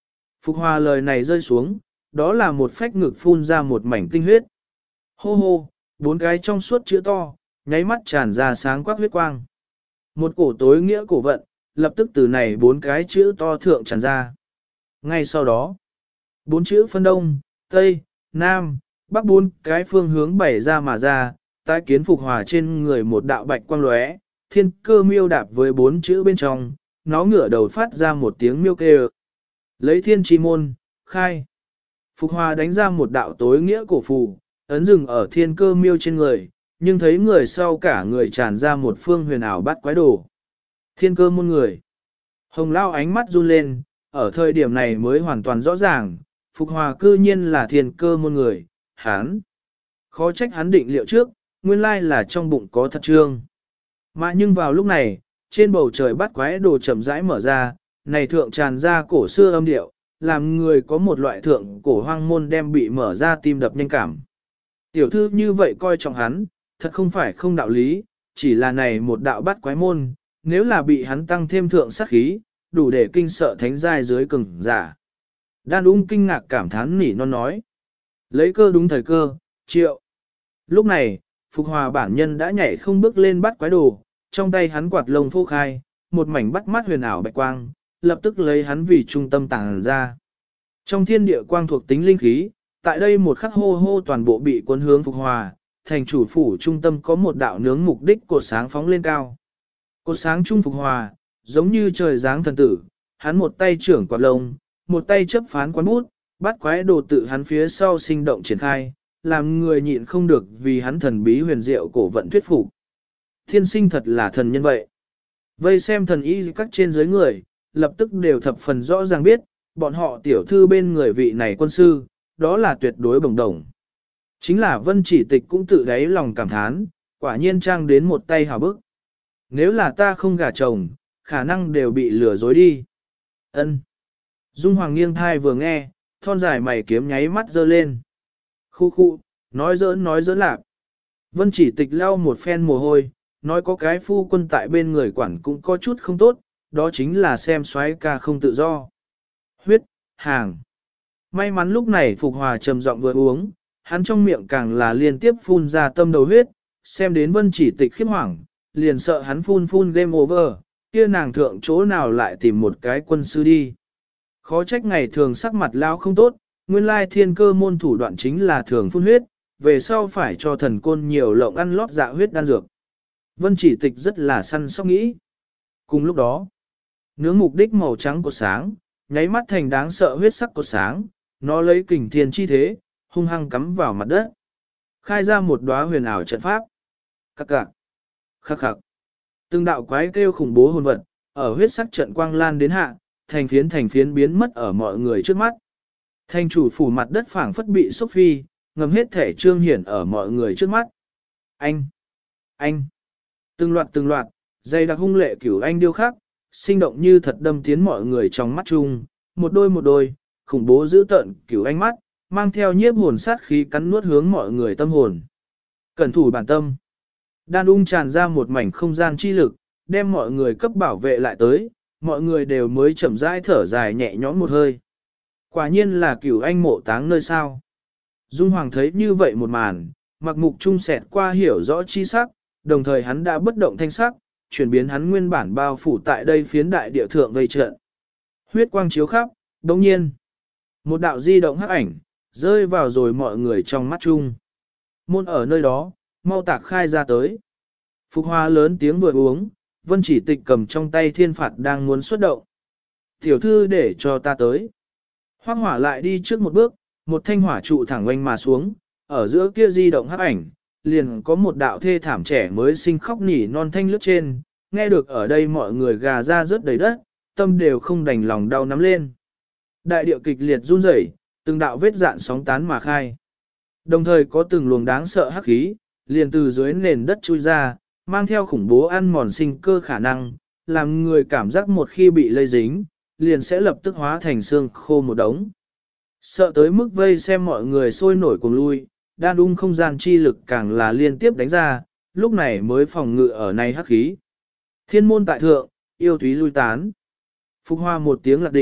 Phục Hòa lời này rơi xuống, đó là một phách ngực phun ra một mảnh tinh huyết. Hô hô, 4 cái trong suốt chữ to, nháy mắt tràn ra sáng quắc huyết quang. Một cổ tối nghĩa cổ vận, lập tức từ này 4 cái chữ to thượng tràn ra. Ngay sau đó, 4 chữ phân đông, tây, nam, bắc 4 cái phương hướng bày ra mà ra, tái kiến Phục Hòa trên người một đạo bạch quang lóe, thiên cơ miêu đạp với 4 chữ bên trong, nó ngửa đầu phát ra một tiếng miêu kêu. Lấy thiên chi môn, khai. Phục Hòa đánh ra một đạo tối nghĩa cổ phù, ấn dừng ở thiên cơ miêu trên người, nhưng thấy người sau cả người tràn ra một phương huyền ảo bắt quái đồ. Thiên cơ môn người. Hồng Lao ánh mắt run lên, ở thời điểm này mới hoàn toàn rõ ràng, Phục Hòa cư nhiên là thiên cơ môn người, hắn. Khó trách hắn định liệu trước, nguyên lai là trong bụng có thật trương. Mà nhưng vào lúc này, trên bầu trời bắt quái đồ chậm rãi mở ra, này thượng tràn ra cổ xưa âm điệu, làm người có một loại thượng cổ hoang môn đem bị mở ra tim đập nhanh cảm. Tiểu thư như vậy coi trọng hắn, thật không phải không đạo lý, chỉ là này một đạo bắt quái môn, nếu là bị hắn tăng thêm thượng sát khí, đủ để kinh sợ thánh giai dưới cường giả. Đan ung kinh ngạc cảm thán nỉ non nói. Lấy cơ đúng thời cơ, triệu. Lúc này, Phục Hòa bản nhân đã nhảy không bước lên bắt quái đồ, trong tay hắn quạt lông phô khai, một mảnh bắt mắt huyền ảo bạch quang, lập tức lấy hắn vì trung tâm tàng ra. Trong thiên địa quang thuộc tính linh khí, tại đây một khắc hô hô toàn bộ bị cuốn hướng Phục Hòa, thành chủ phủ trung tâm có một đạo nướng mục đích cột sáng phóng lên cao. Cột sáng trung Phục Hòa, giống như trời giáng thần tử, hắn một tay trưởng quạt lông, một tay chấp phán quán bút, bắt quái đồ tự hắn phía sau sinh động triển khai, làm người nhịn không được vì hắn thần bí huyền diệu cổ vận thuyết phục. Thiên sinh thật là thần nhân vậy. Vây xem thần y các trên dưới người, lập tức đều thập phần rõ ràng biết, bọn họ tiểu thư bên người vị này quân sư, đó là tuyệt đối bổng đồng. Chính là Vân Chỉ Tịch cũng tự đáy lòng cảm thán, quả nhiên trang đến một tay hào bức. Nếu là ta không gả chồng, khả năng đều bị lừa dối đi. Ân. Dung Hoàng nghiêng thai vừa nghe, thon dài mày kiếm nháy mắt giơ lên. Khu khu, nói giỡn lạc. Vân Chỉ Tịch lau một phen mồ hôi, nói có cái phu quân tại bên người quản cũng có chút không tốt, đó chính là xem soái ca không tự do. Huyết, hàng. May mắn lúc này Phục Hòa trầm giọng vừa uống, hắn trong miệng càng là liên tiếp phun ra tâm đầu huyết, xem đến Vân Chỉ Tịch khiếp hoảng, liền sợ hắn phun game over, kia nàng thượng chỗ nào lại tìm một cái quân sư đi. Khó trách ngày thường sắc mặt lao không tốt, nguyên lai thiên cơ môn thủ đoạn chính là thường phun huyết, về sau phải cho thần côn nhiều lộng ăn lót dạ huyết đan dược. Vân Chỉ Tịch rất là săn sóc nghĩ. Cùng lúc đó, nướng mục đích màu trắng của sáng, nháy mắt thành đáng sợ huyết sắc của sáng, nó lấy kình thiên chi thế, hung hăng cắm vào mặt đất. Khai ra một đóa huyền ảo trận pháp. Các cạc, khắc khắc. Từng đạo quái kêu khủng bố hồn vật, ở huyết sắc trận quang lan đến hạ, thành phiến biến mất ở mọi người trước mắt. Thành chủ phủ mặt đất phảng phất bị sốc phi, ngầm hết thể trương hiển ở mọi người trước mắt. Anh. Từng loạt, dây đặc hung lệ cửu anh điêu khắc, sinh động như thật đâm tiến mọi người trong mắt chung, một đôi, khủng bố dữ tợn cửu anh mắt, mang theo nhiếp hồn sát khí cắn nuốt hướng mọi người tâm hồn. Cẩn thủ bản tâm. Đan ung tràn ra một mảnh không gian chi lực, đem mọi người cấp bảo vệ lại tới, mọi người đều mới chậm rãi thở dài nhẹ nhõm một hơi. Quả nhiên là cửu anh mộ táng nơi sao. Dung Hoàng thấy như vậy một màn, mặc mục trung xẹt qua hiểu rõ chi sắc, đồng thời hắn đã bất động thanh sắc, chuyển biến hắn nguyên bản bao phủ tại đây phiến đại địa thượng vây trận. Huyết quang chiếu khắp, đồng nhiên. Một đạo di động hắc ảnh, rơi vào rồi mọi người trong mắt chung. Môn ở nơi đó, mau tạc khai ra tới. Phục Hoa lớn tiếng vừa uống, Vân Chỉ Tịch cầm trong tay thiên phạt đang muốn xuất động. Tiểu thư để cho ta tới. Hoắc hỏa lại đi trước một bước, một thanh hỏa trụ thẳng oanh mà xuống, ở giữa kia di động hắc ảnh, liền có một đạo thê thảm trẻ mới sinh khóc nỉ non thanh lướt trên, nghe được ở đây mọi người gà ra rớt đầy đất, tâm đều không đành lòng đau nắm lên. Đại điệu kịch liệt run rẩy, từng đạo vết dạn sóng tán mà khai. Đồng thời có từng luồng đáng sợ hắc khí, liền từ dưới nền đất chui ra, mang theo khủng bố ăn mòn sinh cơ khả năng, làm người cảm giác một khi bị lây dính, liền sẽ lập tức hóa thành xương khô một đống. Sợ tới mức vây xem mọi người sôi nổi cùng lui, đan ung không gian chi lực càng là liên tiếp đánh ra, lúc này mới phòng ngự ở này hắc khí. Thiên môn tại thượng, yêu túy lui tán. Phục Hoa một tiếng lạc định,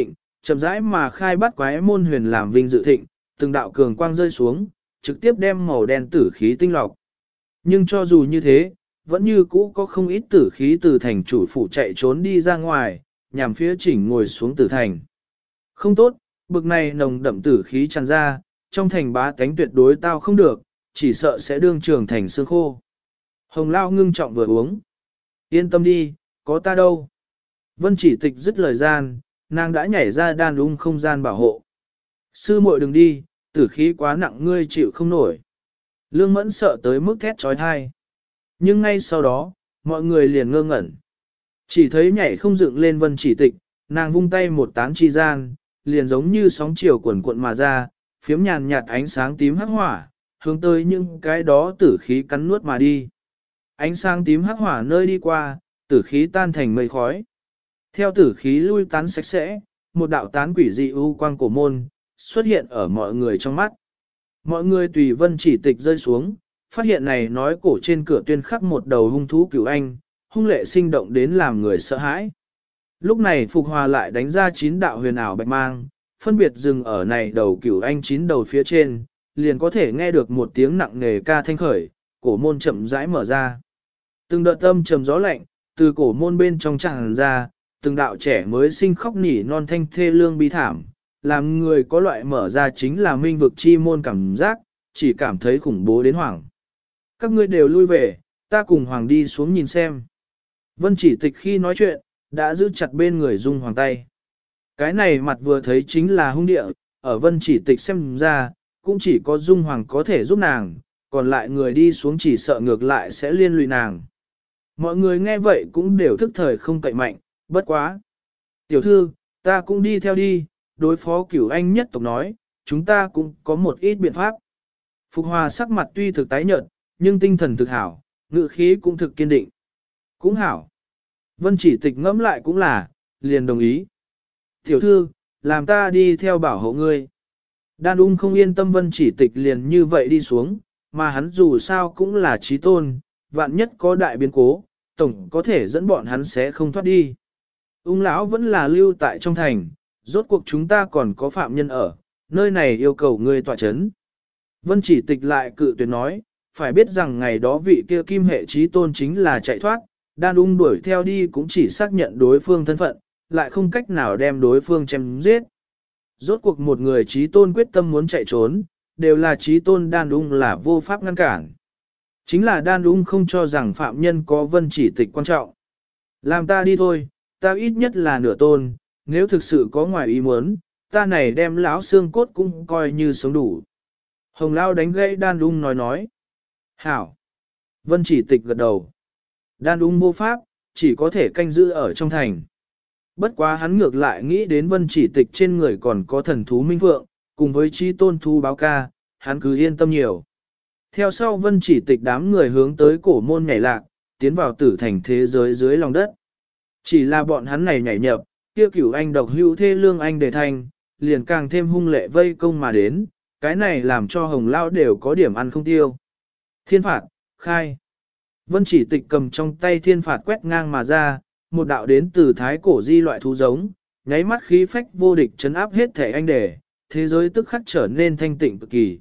Chậm rãi mà khai bắt quái môn huyền làm vinh dự thịnh, từng đạo cường quang rơi xuống, trực tiếp đem màu đen tử khí tinh lọc. Nhưng cho dù như thế, vẫn như cũ có không ít tử khí từ thành chủ phủ chạy trốn đi ra ngoài, nhằm phía chỉnh ngồi xuống tử thành. Không tốt, bực này nồng đậm tử khí tràn ra, trong thành bá tánh tuyệt đối tao không được, chỉ sợ sẽ đương trường thành xương khô. Hồng Lao ngưng trọng vừa uống. Yên tâm đi, có ta đâu. Vân Chỉ Tịch dứt lời gian, nàng đã nhảy ra đan ung không gian bảo hộ. Sư muội đừng đi, tử khí quá nặng ngươi chịu không nổi. Lương Mẫn sợ tới mức thét trói thai. Nhưng ngay sau đó, mọi người liền ngơ ngẩn. Chỉ thấy nhảy không dựng lên Vân Chỉ Tịch, nàng vung tay một tán chi gian, liền giống như sóng chiều cuộn cuộn mà ra, phiếm nhàn nhạt ánh sáng tím hắc hỏa, hướng tới những cái đó tử khí cắn nuốt mà đi. Ánh sáng tím hắc hỏa nơi đi qua, tử khí tan thành mây khói. Theo tử khí lui tán sạch sẽ, một đạo tán quỷ dị u quang cổ môn, xuất hiện ở mọi người trong mắt. Mọi người tùy Vân Chỉ Tịch rơi xuống, phát hiện này nói cổ trên cửa tuyên khắc một đầu hung thú cửu anh, hung lệ sinh động đến làm người sợ hãi. Lúc này Phục Hòa lại đánh ra 9 đạo huyền ảo bạch mang, phân biệt dừng ở này đầu cửu anh 9 đầu phía trên, liền có thể nghe được một tiếng nặng nề ca thanh khởi, cổ môn chậm rãi mở ra. Từng đợt âm trầm gió lạnh, từ cổ môn bên trong tràn ra, từng đạo trẻ mới sinh khóc nỉ non thanh thê lương bi thảm, làm người có loại mở ra chính là minh vực chi môn cảm giác, chỉ cảm thấy khủng bố đến hoảng. Các ngươi đều lui về, ta cùng Hoàng đi xuống nhìn xem. Vân Chỉ Tịch khi nói chuyện, đã giữ chặt bên người Dung Hoàng tay. Cái này mặt vừa thấy chính là hung địa, ở Vân Chỉ Tịch xem ra, cũng chỉ có Dung Hoàng có thể giúp nàng, còn lại người đi xuống chỉ sợ ngược lại sẽ liên lụy nàng. Mọi người nghe vậy cũng đều thức thời không cậy mạnh, bất quá. Tiểu thư, ta cũng đi theo đi, đối phó Cửu Anh nhất tộc nói, chúng ta cũng có một ít biện pháp. Phục Hòa sắc mặt tuy thực tái nhợt, nhưng tinh thần thực hảo, ngự khí cũng thực kiên định. Cũng hảo. Vân Chỉ Tịch ngẫm lại cũng là, liền đồng ý. Tiểu thư, làm ta đi theo bảo hộ ngươi. Đan ung không yên tâm Vân Chỉ Tịch liền như vậy đi xuống, mà hắn dù sao cũng là trí tôn, vạn nhất có đại biến cố, tổng có thể dẫn bọn hắn sẽ không thoát đi. Ung lão vẫn là lưu tại trong thành, rốt cuộc chúng ta còn có phạm nhân ở, nơi này yêu cầu ngươi tọa chấn. Vân Chỉ Tịch lại cự tuyệt nói, phải biết rằng ngày đó vị kia kim hệ trí tôn chính là chạy thoát, đan ung đuổi theo đi cũng chỉ xác nhận đối phương thân phận, lại không cách nào đem đối phương chém giết. Rốt cuộc một người trí tôn quyết tâm muốn chạy trốn, đều là trí tôn đan ung là vô pháp ngăn cản. Chính là đan ung không cho rằng phạm nhân có Vân Chỉ Tịch quan trọng. Làm ta đi thôi, ta ít nhất là nửa tôn, nếu thực sự có ngoài ý muốn, ta này đem lão xương cốt cũng coi như sống đủ. Hồng Lao đánh gãy đan ung nói. Hảo. Vân Chỉ Tịch gật đầu. Đan ung vô pháp, chỉ có thể canh giữ ở trong thành. Bất quá hắn ngược lại nghĩ đến Vân Chỉ Tịch trên người còn có thần thú minh phượng, cùng với chi tôn thú báo ca, hắn cứ yên tâm nhiều. Theo sau Vân Chỉ Tịch đám người hướng tới cổ môn nhảy lạc, tiến vào tử thành thế giới dưới lòng đất. Chỉ là bọn hắn này nhảy nhập, kia Cửu Anh độc hữu thê lương anh đề thành, liền càng thêm hung lệ vây công mà đến, cái này làm cho Hồng Lao đều có điểm ăn không tiêu. Thiên phạt, khai. Vân Chỉ Tịch cầm trong tay thiên phạt quét ngang mà ra, một đạo đến từ thái cổ di loại thú giống, nháy mắt khí phách vô địch chấn áp hết thể anh đề, thế giới tức khắc trở nên thanh tịnh cực kỳ.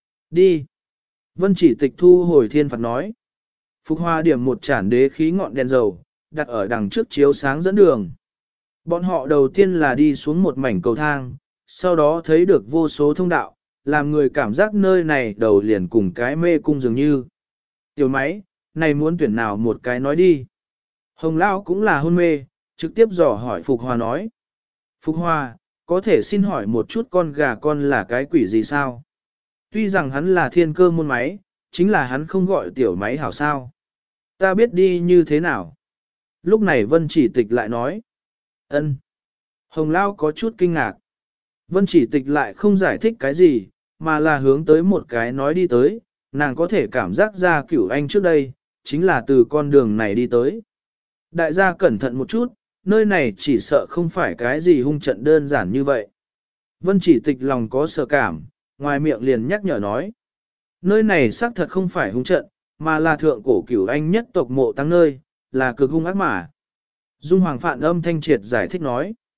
Đi. Vân Chỉ Tịch thu hồi thiên phạt nói. Phục Hoa điểm một chản đế khí ngọn đèn dầu, đặt ở đằng trước chiếu sáng dẫn đường. Bọn họ đầu tiên là đi xuống một mảnh cầu thang, sau đó thấy được vô số thông đạo, làm người cảm giác nơi này đầu liền cùng cái mê cung dường như. Tiểu máy, này muốn tuyển nào một cái nói đi. Hồng Lão cũng là hôn mê, trực tiếp dò hỏi Phục Hòa nói. Phục Hòa, có thể xin hỏi một chút con gà con là cái quỷ gì sao? Tuy rằng hắn là thiên cơ môn máy, chính là hắn không gọi tiểu máy hảo sao. Ta biết đi như thế nào? Lúc này Vân Chỉ Tịch lại nói. Ân. Hồng Lão có chút kinh ngạc. Vân Chỉ Tịch lại không giải thích cái gì, mà là hướng tới một cái nói đi tới, nàng có thể cảm giác ra Cửu Anh trước đây, chính là từ con đường này đi tới. Đại gia cẩn thận một chút, nơi này chỉ sợ không phải cái gì hung trận đơn giản như vậy. Vân Chỉ Tịch lòng có sợ cảm, ngoài miệng liền nhắc nhở nói. Nơi này xác thật không phải hung trận, mà là thượng cổ Cửu Anh nhất tộc mộ tăng nơi, là cực hung ác mà. Dung Hoàng Phạn âm thanh triệt giải thích nói.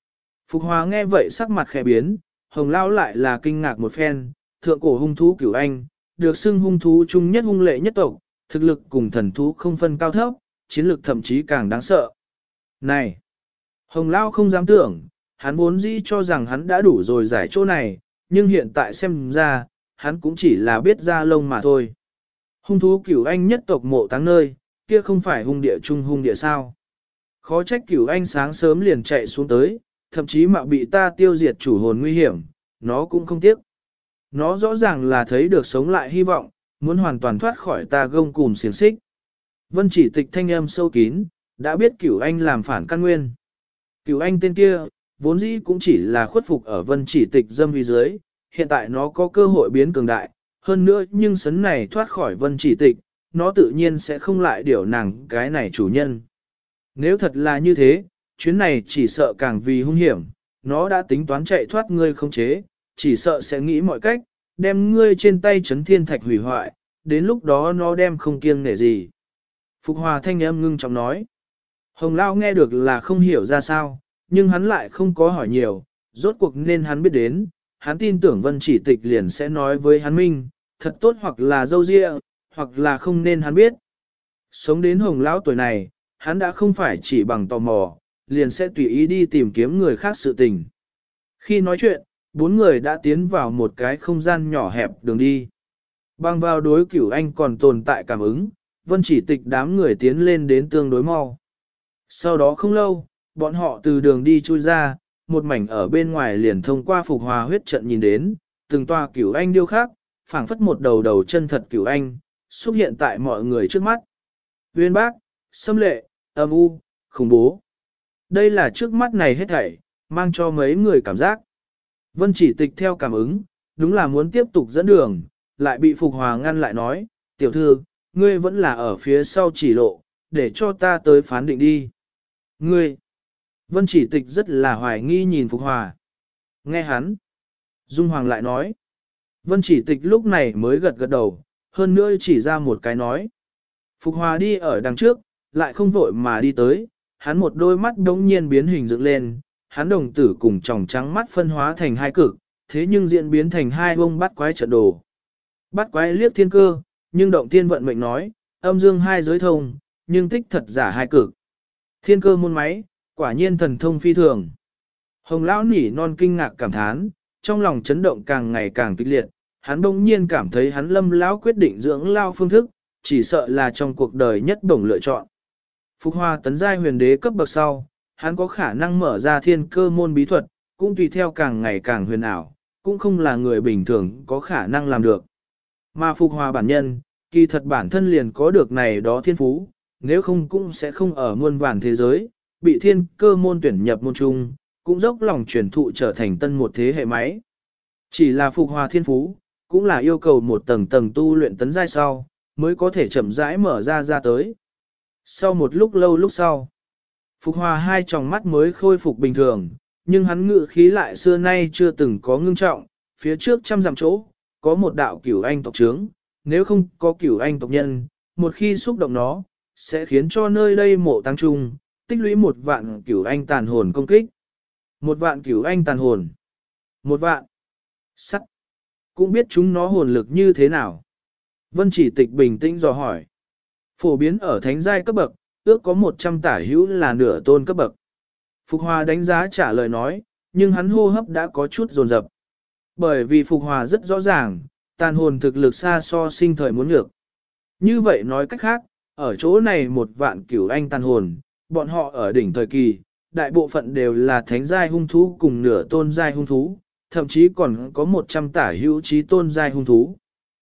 Phục Hòa nghe vậy sắc mặt khẽ biến, Hồng Lao lại là kinh ngạc một phen, thượng cổ hung thú Cửu Anh, được xưng hung thú chung nhất hung lệ nhất tộc, thực lực cùng thần thú không phân cao thấp, chiến lược thậm chí càng đáng sợ. Này! Hồng Lao không dám tưởng, hắn vốn dĩ cho rằng hắn đã đủ rồi giải chỗ này, nhưng hiện tại xem ra, hắn cũng chỉ là biết ra lông mà thôi. Hung thú Cửu Anh nhất tộc mộ táng nơi, kia không phải hung địa chung hung địa sao. Khó trách Cửu Anh sáng sớm liền chạy xuống tới, thậm chí mạo bị ta tiêu diệt chủ hồn nguy hiểm, nó cũng không tiếc. Nó rõ ràng là thấy được sống lại hy vọng, muốn hoàn toàn thoát khỏi ta gông cùm xiềng xích. Vân Chỉ Tịch thanh âm sâu kín, đã biết Cửu Anh làm phản căn nguyên. Cửu Anh tên kia, vốn dĩ cũng chỉ là khuất phục ở Vân Chỉ Tịch dâm vi dưới, hiện tại nó có cơ hội biến cường đại, hơn nữa nhưng sấn này thoát khỏi Vân Chỉ Tịch, nó tự nhiên sẽ không lại điều nàng cái này chủ nhân. Nếu thật là như thế, chuyến này chỉ sợ càng vì hung hiểm, nó đã tính toán chạy thoát ngươi không chế, chỉ sợ sẽ nghĩ mọi cách, đem ngươi trên tay chấn thiên thạch hủy hoại, đến lúc đó nó đem không kiêng nể gì. Phục Hòa thanh âm ngưng trọng nói. Hồng Lao nghe được là không hiểu ra sao, nhưng hắn lại không có hỏi nhiều, rốt cuộc nên hắn biết đến, hắn tin tưởng Vân Chỉ Tịch liền sẽ nói với hắn minh, thật tốt hoặc là dâu dịa, hoặc là không nên hắn biết. Sống đến Hồng Lão tuổi này, hắn đã không phải chỉ bằng tò mò, liền sẽ tùy ý đi tìm kiếm người khác sự tình. Khi nói chuyện, bốn người đã tiến vào một cái không gian nhỏ hẹp đường đi. Bằng vào đối Cửu Anh còn tồn tại cảm ứng, Vân Chỉ Tịch đám người tiến lên đến tương đối mau. Sau đó không lâu, bọn họ từ đường đi chui ra, một mảnh ở bên ngoài liền thông qua Phục Hòa huyết trận nhìn đến, từng tòa Cửu Anh điêu khắc, phảng phất một đầu đầu chân thật Cửu Anh, xuất hiện tại mọi người trước mắt. Uyên bác, xâm lệ, âm u, khủng bố. Đây là trước mắt này hết thảy, mang cho mấy người cảm giác. Vân Chỉ Tịch theo cảm ứng, đúng là muốn tiếp tục dẫn đường, lại bị Phục Hòa ngăn lại nói, tiểu thư, ngươi vẫn là ở phía sau chỉ lộ, để cho ta tới phán định đi. Ngươi! Vân Chỉ Tịch rất là hoài nghi nhìn Phục Hòa. Nghe hắn. Dung Hoàng lại nói. Vân Chỉ Tịch lúc này mới gật gật đầu, hơn nữa chỉ ra một cái nói. Phục Hòa đi ở đằng trước, lại không vội mà đi tới, hắn một đôi mắt đống nhiên biến hình dựng lên, hắn đồng tử cùng tròng trắng mắt phân hóa thành hai cực, thế nhưng diễn biến thành hai bông bắt quái trận đồ. Bắt quái liếc thiên cơ, nhưng động thiên vận mệnh nói, âm dương hai giới thông, nhưng tích thật giả hai cực. Thiên cơ môn máy, quả nhiên thần thông phi thường. Hồng lão nỉ non kinh ngạc cảm thán, trong lòng chấn động càng ngày càng kịch liệt, hắn bỗng nhiên cảm thấy hắn Lâm lão quyết định dưỡng lao phương thức, chỉ sợ là trong cuộc đời nhất bổng lựa chọn. Phục Hòa tấn giai huyền đế cấp bậc sau, hắn có khả năng mở ra thiên cơ môn bí thuật, cũng tùy theo càng ngày càng huyền ảo, cũng không là người bình thường có khả năng làm được. Mà Phục Hòa bản nhân, kỳ thật bản thân liền có được này đó thiên phú, nếu không cũng sẽ không ở muôn vàn thế giới, bị thiên cơ môn tuyển nhập môn trung, cũng dốc lòng truyền thụ trở thành tân một thế hệ máy. Chỉ là Phục Hòa thiên phú, cũng là yêu cầu một tầng tầng tu luyện tấn giai sau, mới có thể chậm rãi mở ra tới. Sau một lúc lâu lúc sau, Phục Hòa hai tròng mắt mới khôi phục bình thường, nhưng hắn ngự khí lại xưa nay chưa từng có ngưng trọng, phía trước trăm dặm chỗ, có một đạo Cửu Anh tộc trướng, nếu không có Cửu Anh tộc nhân, một khi xúc động nó, sẽ khiến cho nơi đây mộ tăng trung, tích lũy 1.000 Cửu Anh tàn hồn công kích. 1.000 Cửu Anh tàn hồn. 1.000. Sắc. Cũng biết chúng nó hồn lực như thế nào. Vân Chỉ Tịch bình tĩnh dò hỏi. Phổ biến ở thánh giai cấp bậc, ước có 100 tả hữu là nửa tôn cấp bậc. Phục Hòa đánh giá trả lời nói, nhưng hắn hô hấp đã có chút dồn dập. Bởi vì Phục Hòa rất rõ ràng, tàn hồn thực lực xa so sinh thời muốn ngược. Như vậy nói cách khác, ở chỗ này 1.000 Cửu Anh tàn hồn, bọn họ ở đỉnh thời kỳ, đại bộ phận đều là thánh giai hung thú cùng nửa tôn giai hung thú, thậm chí còn có 100 tả hữu chí tôn giai hung thú.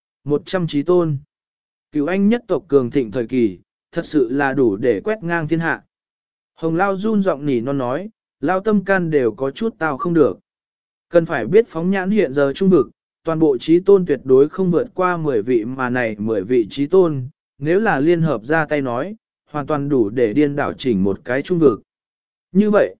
100 chí tôn. Cửu Anh nhất tộc cường thịnh thời kỳ, thật sự là đủ để quét ngang thiên hạ. Hồng Lao run giọng nỉ non nói, Lao tâm can đều có chút tao không được. Cần phải biết phóng nhãn hiện giờ trung vực, toàn bộ chí tôn tuyệt đối không vượt qua 10 vị mà này 10 vị chí tôn, nếu là liên hợp ra tay nói, hoàn toàn đủ để điên đảo chỉnh một cái trung vực. Như vậy,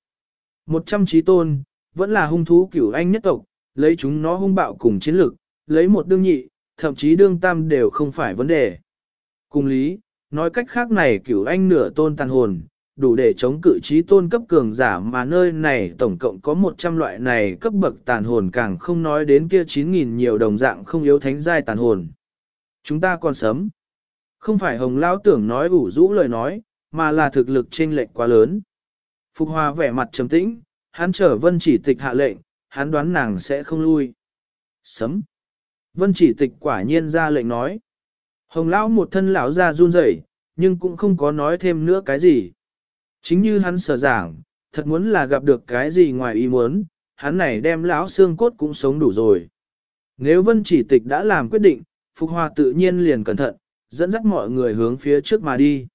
100 chí tôn, vẫn là hung thú Cửu Anh nhất tộc, lấy chúng nó hung bạo cùng chiến lực, lấy một đương nhị, thậm chí đương tam đều không phải vấn đề. Cùng lý, nói cách khác này Cửu Anh nửa tôn tàn hồn, đủ để chống cự trí tôn cấp cường giả mà nơi này tổng cộng có 100 loại này cấp bậc tàn hồn càng không nói đến kia 9.000 nhiều đồng dạng không yếu thánh giai tàn hồn. Chúng ta còn sớm. Không phải Hồng Lão tưởng nói ủ rũ lời nói, mà là thực lực chênh lệch quá lớn. Phục Hòa vẻ mặt trầm tĩnh, hắn chờ Vân Chỉ Tịch hạ lệnh, hắn đoán nàng sẽ không lui. Sấm. Vân Chỉ Tịch quả nhiên ra lệnh nói. Hồng Lão một thân lão ra run rẩy, nhưng cũng không có nói thêm nữa cái gì. Chính như hắn sở giảng, thật muốn là gặp được cái gì ngoài ý muốn, hắn này đem lão xương cốt cũng sống đủ rồi. Nếu Vân Chỉ Tịch đã làm quyết định, Phục Hòa tự nhiên liền cẩn thận, dẫn dắt mọi người hướng phía trước mà đi.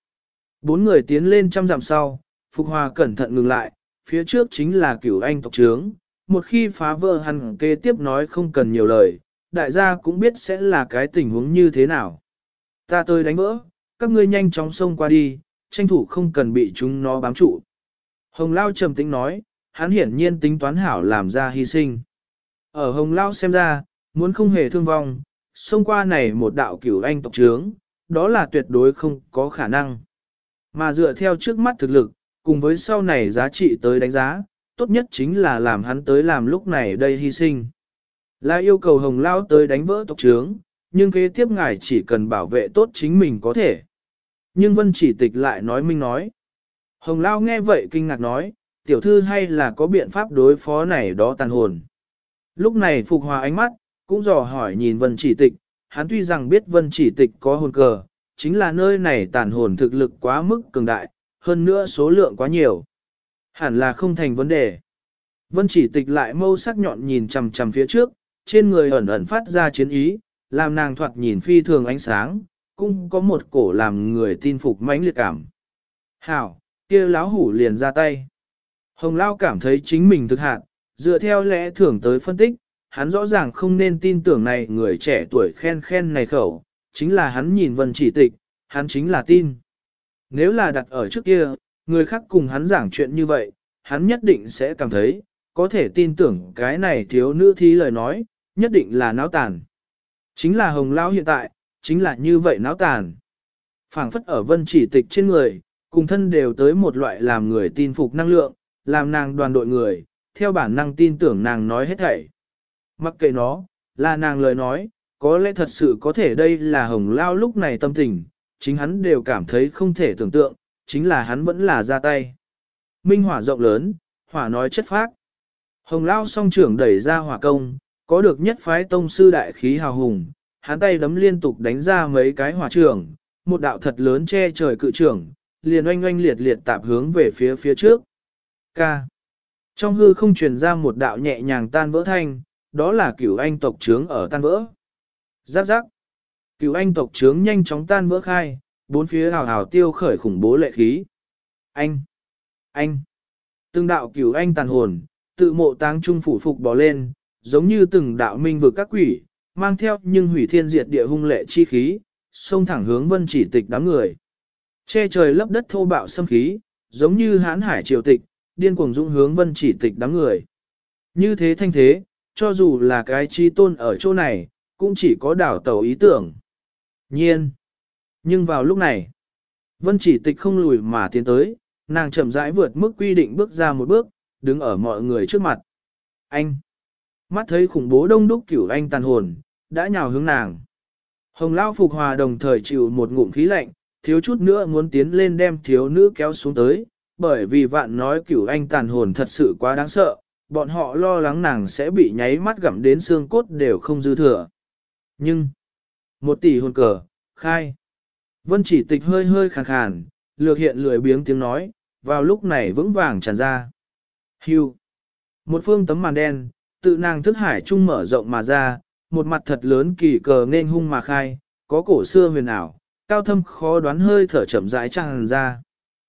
4 người tiến lên trăm dặm sau, Phục Hòa cẩn thận ngừng lại, phía trước chính là Cửu Anh tộc trướng. Một khi phá vỡ hắn kế tiếp nói không cần nhiều lời, đại gia cũng biết sẽ là cái tình huống như thế nào. Ta tới đánh vỡ, các ngươi nhanh chóng xông qua đi, tranh thủ không cần bị chúng nó bám trụ. Hồng Lao trầm tĩnh nói, hắn hiển nhiên tính toán hảo làm ra hy sinh. Ở Hồng Lao xem ra, muốn không hề thương vong, xông qua này một đạo Cửu Anh tộc trướng, đó là tuyệt đối không có khả năng. Mà dựa theo trước mắt thực lực, cùng với sau này giá trị tới đánh giá, tốt nhất chính là làm hắn tới làm lúc này đây hy sinh. Là yêu cầu Hồng Lao tới đánh vỡ tộc trướng, nhưng kế tiếp ngài chỉ cần bảo vệ tốt chính mình có thể. Nhưng Vân Chỉ Tịch lại nói minh nói. Hồng Lao nghe vậy kinh ngạc nói, tiểu thư hay là có biện pháp đối phó này đó tàn hồn. Lúc này Phục Hòa ánh mắt, cũng dò hỏi nhìn Vân Chỉ Tịch, hắn tuy rằng biết Vân Chỉ Tịch có hồn cờ, chính là nơi này tàn hồn thực lực quá mức cường đại, hơn nữa số lượng quá nhiều. Hẳn là không thành vấn đề. Vân Chỉ Tịch lại mâu sắc nhọn nhìn chằm chằm phía trước, trên người ẩn ẩn phát ra chiến ý, làm nàng thoạt nhìn phi thường ánh sáng, cũng có một cổ làm người tin phục mãnh liệt cảm. Hảo, kia láo hủ liền ra tay. Hồng Lao cảm thấy chính mình thực hạn, dựa theo lẽ thường tới phân tích, hắn rõ ràng không nên tin tưởng này người trẻ tuổi khen này khẩu, chính là hắn nhìn Vân Chỉ Tịch, hắn chính là tin. Nếu là đặt ở trước kia, người khác cùng hắn giảng chuyện như vậy, hắn nhất định sẽ cảm thấy, có thể tin tưởng cái này thiếu nữ thí lời nói, nhất định là náo tàn. Chính là Hồng Lao hiện tại, chính là như vậy náo tàn. Phảng phất ở Vân Chỉ Tịch trên người, cùng thân đều tới một loại làm người tin phục năng lượng, làm nàng đoàn đội người, theo bản năng tin tưởng nàng nói hết thảy. Mặc kệ nó, là nàng lời nói, có lẽ thật sự có thể đây là Hồng Lao lúc này tâm tình, chính hắn đều cảm thấy không thể tưởng tượng, chính là hắn vẫn là ra tay. Minh hỏa rộng lớn, hỏa nói chất phác. Hồng Lao song trưởng đẩy ra hỏa công, có được nhất phái tông sư đại khí hào hùng, hắn tay đấm liên tục đánh ra mấy cái hỏa trưởng, một đạo thật lớn che trời cự trưởng, liền oanh oanh liệt liệt tạp hướng về phía trước. Ca. Trong hư không truyền ra một đạo nhẹ nhàng tan vỡ thanh, đó là Cửu Anh tộc trướng ở tan vỡ. Giáp giáp. Cửu Anh tộc trướng nhanh chóng tan vỡ khai, bốn phía hào hào tiêu khởi khủng bố lệ khí. Anh. Từng đạo Cửu Anh tàn hồn, tự mộ táng trung phủ phục bò lên, giống như từng đạo minh vực các quỷ, mang theo nhưng hủy thiên diệt địa hung lệ chi khí, xông thẳng hướng Vân Chỉ Tịch đám người. Che trời lấp đất thô bạo xâm khí, giống như hán hải triều tịch, điên cuồng dũng hướng Vân Chỉ Tịch đám người. Như thế thanh thế, cho dù là cái chi tôn ở chỗ này, cũng chỉ có đảo tàu ý tưởng. Nhiên. Nhưng vào lúc này, Vân Chỉ Tịch không lùi mà tiến tới, nàng chậm rãi vượt mức quy định bước ra một bước, đứng ở mọi người trước mặt. Anh. Mắt thấy khủng bố đông đúc Cửu Anh tàn hồn, đã nhào hướng nàng. Hồng Lao Phục Hòa đồng thời chịu một ngụm khí lạnh, thiếu chút nữa muốn tiến lên đem thiếu nữ kéo xuống tới, bởi vì vạn nói Cửu Anh tàn hồn thật sự quá đáng sợ, bọn họ lo lắng nàng sẽ bị nháy mắt gặm đến xương cốt đều không dư thừa. Nhưng, 1 tỷ hồn cờ, khai. Vân Chỉ Tịch hơi hơi khàn khàn, lược hiện lười biếng tiếng nói, vào lúc này vững vàng tràn ra. Hưu. Một phương tấm màn đen, tự nàng thức hải trung mở rộng mà ra, một mặt thật lớn kỳ cờ nên hung mà khai, có cổ xưa huyền ảo, cao thâm khó đoán hơi thở chậm rãi tràn ra.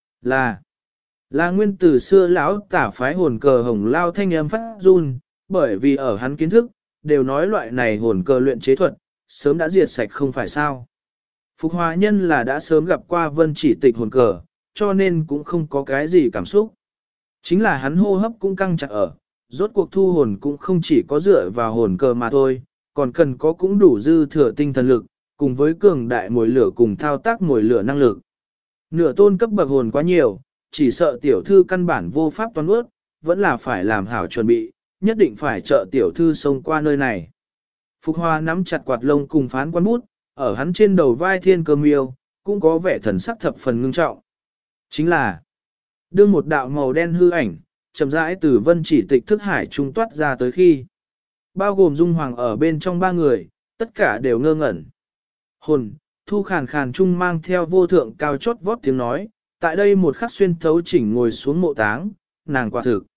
Là nguyên từ xưa lão tả phái hồn cờ Hồng Lao thanh âm phát run, bởi vì ở hắn kiến thức, đều nói loại này hồn cờ luyện chế thuật, sớm đã diệt sạch không phải sao. Phục Hòa nhân là đã sớm gặp qua Vân Chỉ Tịch hồn cờ, cho nên cũng không có cái gì cảm xúc. Chính là hắn hô hấp cũng căng chặt ở, rốt cuộc thu hồn cũng không chỉ có dựa vào hồn cờ mà thôi, còn cần có cũng đủ dư thừa tinh thần lực, cùng với cường đại mồi lửa cùng thao tác mồi lửa năng lực. Nửa tôn cấp bậc hồn quá nhiều, chỉ sợ tiểu thư căn bản vô pháp toán ướt, vẫn là phải làm hảo chuẩn bị, nhất định phải trợ tiểu thư xông qua nơi này. Phục Hòa nắm chặt quạt lông cùng phán quan bút, ở hắn trên đầu vai thiên cơ miêu, cũng có vẻ thần sắc thập phần ngưng trọng. Chính là, đương một đạo màu đen hư ảnh, chậm rãi từ Vân Chỉ Tịch thức hải trung toát ra tới khi. Bao gồm Dung Hoàng ở bên trong ba người, tất cả đều ngơ ngẩn. Hồn, thu khàn khàn trung mang theo vô thượng cao chót vót tiếng nói, tại đây một khắc xuyên thấu chỉnh ngồi xuống mộ táng, nàng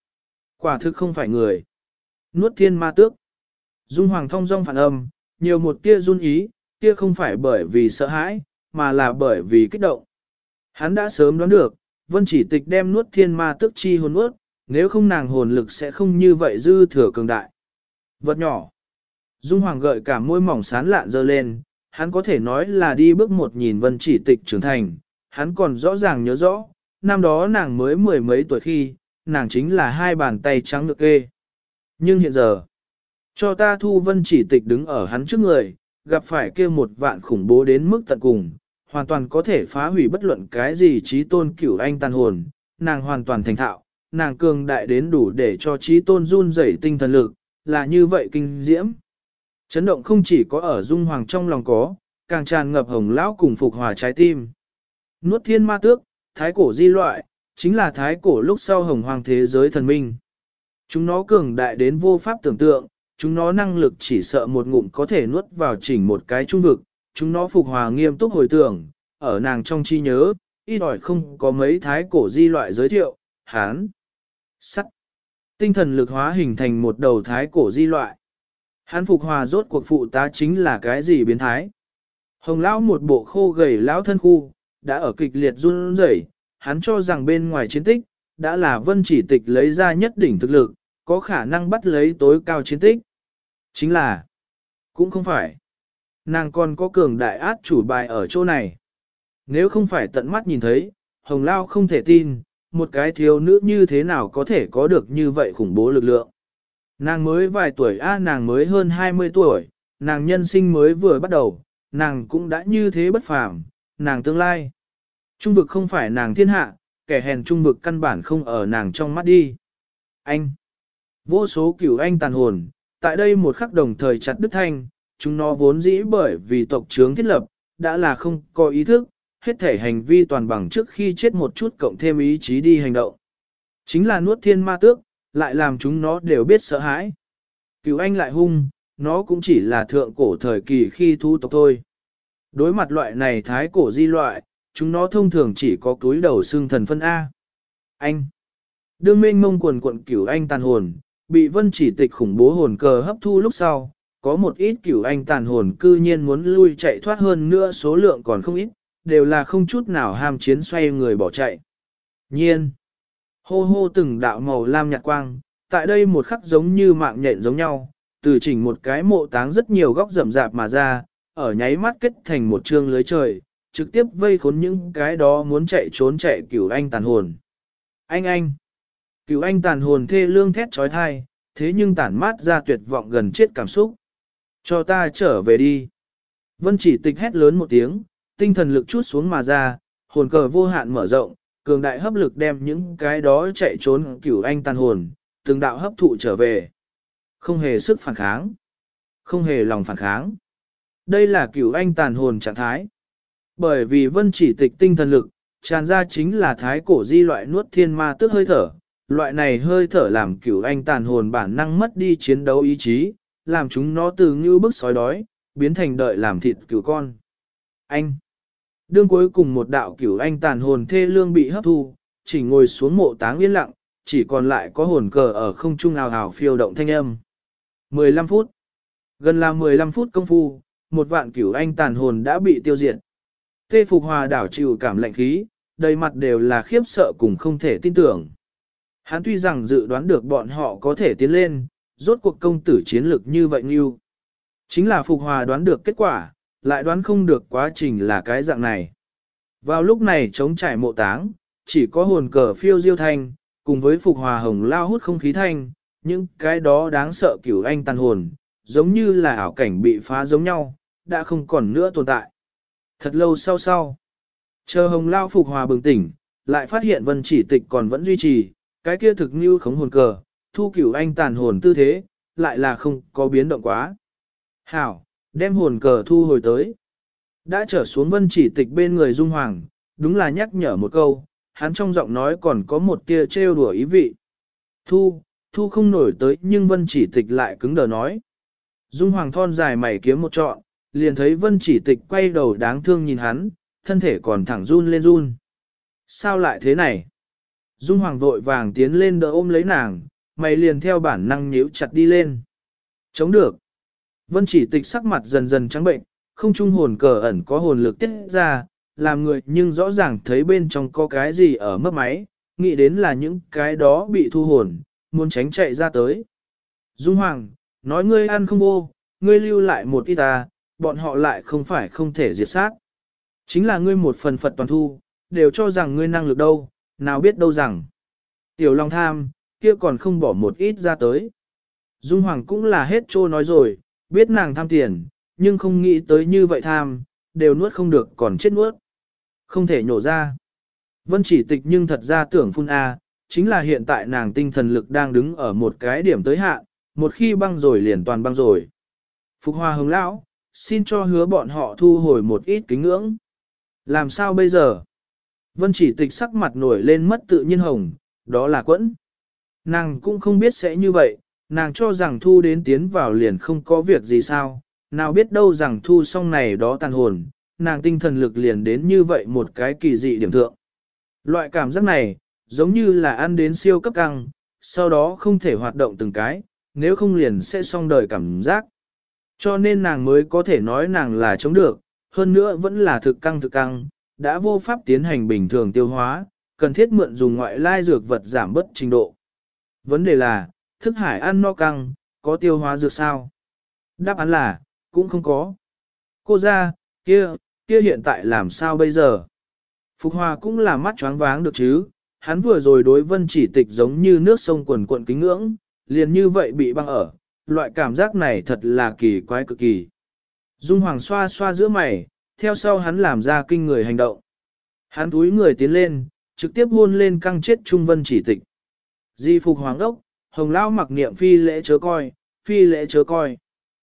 quả thực không phải người. Nuốt thiên ma tước. Dung Hoàng thông dong phản âm, nhiều một tia run ý, tia không phải bởi vì sợ hãi, mà là bởi vì kích động. Hắn đã sớm đoán được, Vân Chỉ Tịch đem nuốt thiên ma tước chi hồn nuốt, nếu không nàng hồn lực sẽ không như vậy dư thừa cường đại. Vật nhỏ. Dung Hoàng gợi cả môi mỏng sán lạn dơ lên, hắn có thể nói là đi bước một nhìn Vân Chỉ Tịch trưởng thành, hắn còn rõ ràng nhớ rõ, năm đó nàng mới mười mấy tuổi khi, nàng chính là hai bàn tay trắng nhược kê. Nhưng hiện giờ, cho ta thu Vân Chỉ Tịch đứng ở hắn trước người, gặp phải kia một vạn khủng bố đến mức tận cùng, hoàn toàn có thể phá hủy bất luận cái gì trí tôn cửu anh tàn hồn, nàng hoàn toàn thành thạo, nàng cường đại đến đủ để cho trí tôn run rẩy tinh thần lực, là như vậy kinh diễm. Chấn động không chỉ có ở Dung Hoàng trong lòng có, càng tràn ngập Hồng Lão cùng Phục Hòa trái tim. Nuốt thiên ma tước, thái cổ di loại, chính là thái cổ lúc sau Hồng Hoàng thế giới thần minh. Chúng nó cường đại đến vô pháp tưởng tượng, chúng nó năng lực chỉ sợ một ngụm có thể nuốt vào chỉnh một cái trung vực, chúng nó Phục Hòa nghiêm túc hồi tưởng, ở nàng trong trí nhớ, ít ỏi không có mấy thái cổ di loại giới thiệu, hán, sắt, tinh thần lực hóa hình thành một đầu thái cổ di loại. Hán Phục Hòa rốt cuộc phụ tá chính là cái gì biến thái? Hồng Lão một bộ khô gầy lão thân khu, đã ở kịch liệt run rẩy, hắn cho rằng bên ngoài chiến tích, đã là Vân Chỉ Tịch lấy ra nhất đỉnh thực lực, có khả năng bắt lấy tối cao chiến tích. Chính là, cũng không phải. Nàng còn có cường đại át chủ bài ở chỗ này. Nếu không phải tận mắt nhìn thấy, Hồng Lao không thể tin, một cái thiếu nữ như thế nào có thể có được như vậy khủng bố lực lượng. Nàng mới vài tuổi nàng mới hơn 20 tuổi, nàng nhân sinh mới vừa bắt đầu, nàng cũng đã như thế bất phàm, nàng tương lai. Trung vực không phải nàng thiên hạ, kẻ hèn trung vực căn bản không ở nàng trong mắt đi. Anh, vô số cửu anh tàn hồn, tại đây một khắc đồng thời chặt đứt thanh, chúng nó vốn dĩ bởi vì tộc trướng thiết lập, đã là không có ý thức, hết thể hành vi toàn bằng trước khi chết một chút cộng thêm ý chí đi hành động. Chính là nuốt thiên ma tước, lại làm chúng nó đều biết sợ hãi. Cửu anh lại hung, nó cũng chỉ là thượng cổ thời kỳ khi thu tộc thôi. Đối mặt loại này thái cổ di loại, chúng nó thông thường chỉ có túi đầu xương thần phân A. Anh. Đương mênh mông quần quận cửu anh tàn hồn, bị Vân Chỉ Tịch khủng bố hồn cờ hấp thu lúc sau, có một ít cửu anh tàn hồn cư nhiên muốn lui chạy thoát hơn nữa số lượng còn không ít, đều là không chút nào ham chiến xoay người bỏ chạy. Nhiên. Hô hô từng đạo màu lam nhạt quang, tại đây một khắc giống như mạng nhện giống nhau, từ chỉnh một cái mộ táng rất nhiều góc rậm rạp mà ra, ở nháy mắt kết thành một trương lưới trời, trực tiếp vây khốn những cái đó muốn chạy trốn chạy cửu anh tàn hồn. Anh! Cửu anh tàn hồn thê lương thét trói thai, thế nhưng tản mát ra tuyệt vọng gần chết cảm xúc. Cho ta trở về đi. Vân Chỉ Tịch hét lớn một tiếng, tinh thần lực chút xuống mà ra, hồn cờ vô hạn mở rộng, cường đại hấp lực đem những cái đó chạy trốn cửu anh tàn hồn, từng đạo hấp thụ trở về. Không hề sức phản kháng. Không hề lòng phản kháng. Đây là cửu anh tàn hồn trạng thái. Bởi vì Vân Chỉ Tịch tinh thần lực, tràn ra chính là thái cổ di loại nuốt thiên ma tước hơi thở. Loại này hơi thở làm cửu anh tàn hồn bản năng mất đi chiến đấu ý chí, làm chúng nó từ như bức sói đói, biến thành đợi làm thịt cửu con. Anh! Đương cuối cùng một đạo cửu anh tàn hồn thê lương bị hấp thu, chỉ ngồi xuống mộ táng yên lặng, chỉ còn lại có hồn cờ ở không trung ào ào phiêu động thanh âm. 15 phút. Gần là 15 phút công phu, một vạn cửu anh tàn hồn đã bị tiêu diệt. Tê Phục Hòa đảo chịu cảm lạnh khí, đầy mặt đều là khiếp sợ cùng không thể tin tưởng. Hắn tuy rằng dự đoán được bọn họ có thể tiến lên, rốt cuộc công tử chiến lực như vậy như. Chính là Phục Hòa đoán được kết quả, lại đoán không được quá trình là cái dạng này. Vào lúc này chống trải mộ táng, chỉ có hồn cờ phiêu diêu thanh, cùng với Phục Hòa hồng lao hút không khí thanh, những cái đó đáng sợ cửu anh tàn hồn, giống như là ảo cảnh bị phá giống nhau, đã không còn nữa tồn tại. Thật lâu sau, chờ hồng lao Phục Hòa bừng tỉnh, lại phát hiện vân chỉ tịch còn vẫn duy trì, cái kia thực như khống hồn cờ, thu cửu anh tàn hồn tư thế, lại là không có biến động quá. Hảo, đem hồn cờ thu hồi tới. Đã trở xuống vân chỉ tịch bên người Dung Hoàng, đúng là nhắc nhở một câu, hắn trong giọng nói còn có một tia trêu đùa ý vị. Thu không nổi tới nhưng vân chỉ tịch lại cứng đờ nói. Dung Hoàng thon dài mày kiếm một trọn, liền thấy vân chỉ tịch quay đầu đáng thương nhìn hắn, thân thể còn thẳng run lên run. Sao lại thế này? Dung Hoàng vội vàng tiến lên đỡ ôm lấy nàng, mày liền theo bản năng nhíu chặt đi lên. Chống được. Vân chỉ tịch sắc mặt dần dần trắng bệnh, không trung hồn cờ ẩn có hồn lực tiết ra, làm người nhưng rõ ràng thấy bên trong có cái gì ở mấp máy, nghĩ đến là những cái đó bị thu hồn, muốn tránh chạy ra tới. Dung Hoàng, nói ngươi ăn không vô, ngươi lưu lại một ít ta, bọn họ lại không phải không thể diệt sát. Chính là ngươi một phần Phật toàn thu, đều cho rằng ngươi năng lực đâu, nào biết đâu rằng. Tiểu Long tham, kia còn không bỏ một ít ra tới. Dung Hoàng cũng là hết trô nói rồi, biết nàng tham tiền, nhưng không nghĩ tới như vậy tham, đều nuốt không được còn chết nuốt. Không thể nhổ ra. Vân chỉ tịch nhưng thật ra tưởng phun A, chính là hiện tại nàng tinh thần lực đang đứng ở một cái điểm tới hạn, một khi băng rồi liền toàn băng rồi. Phục Hoa Hồng Lão, xin cho hứa bọn họ thu hồi một ít kính ngưỡng. Làm sao bây giờ? Vân chỉ tịch sắc mặt nổi lên mất tự nhiên hồng, đó là quẫn. Nàng cũng không biết sẽ như vậy, nàng cho rằng thu đến tiến vào liền không có việc gì sao, nào biết đâu rằng thu xong này đó tàn hồn, nàng tinh thần lực liền đến như vậy một cái kỳ dị điểm thượng. Loại cảm giác này, giống như là ăn đến siêu cấp căng, sau đó không thể hoạt động từng cái, nếu không liền sẽ xong đời cảm giác. Cho nên nàng mới có thể nói nàng là chống được, hơn nữa vẫn là thực căng, đã vô pháp tiến hành bình thường tiêu hóa, cần thiết mượn dùng ngoại lai dược vật giảm bớt trình độ. Vấn đề là, thức hải ăn no căng, có tiêu hóa dược sao? Đáp án là, cũng không có. Cô ra, kia hiện tại làm sao bây giờ? Phục Hòa cũng là mắt choáng váng được chứ, hắn vừa rồi đối vân chỉ tịch giống như nước sông quần cuộn kính ngưỡng, liền như vậy bị băng ở, loại cảm giác này thật là kỳ quái cực kỳ. Dung Hoàng xoa xoa giữa mày, theo sau hắn làm ra kinh người hành động. Hắn túi người tiến lên, trực tiếp hôn lên căng chết trung vân chỉ tịch. Di Phục Hoàng đốc, Hồng Lão mặc niệm phi lễ chớ coi, phi lễ chớ coi.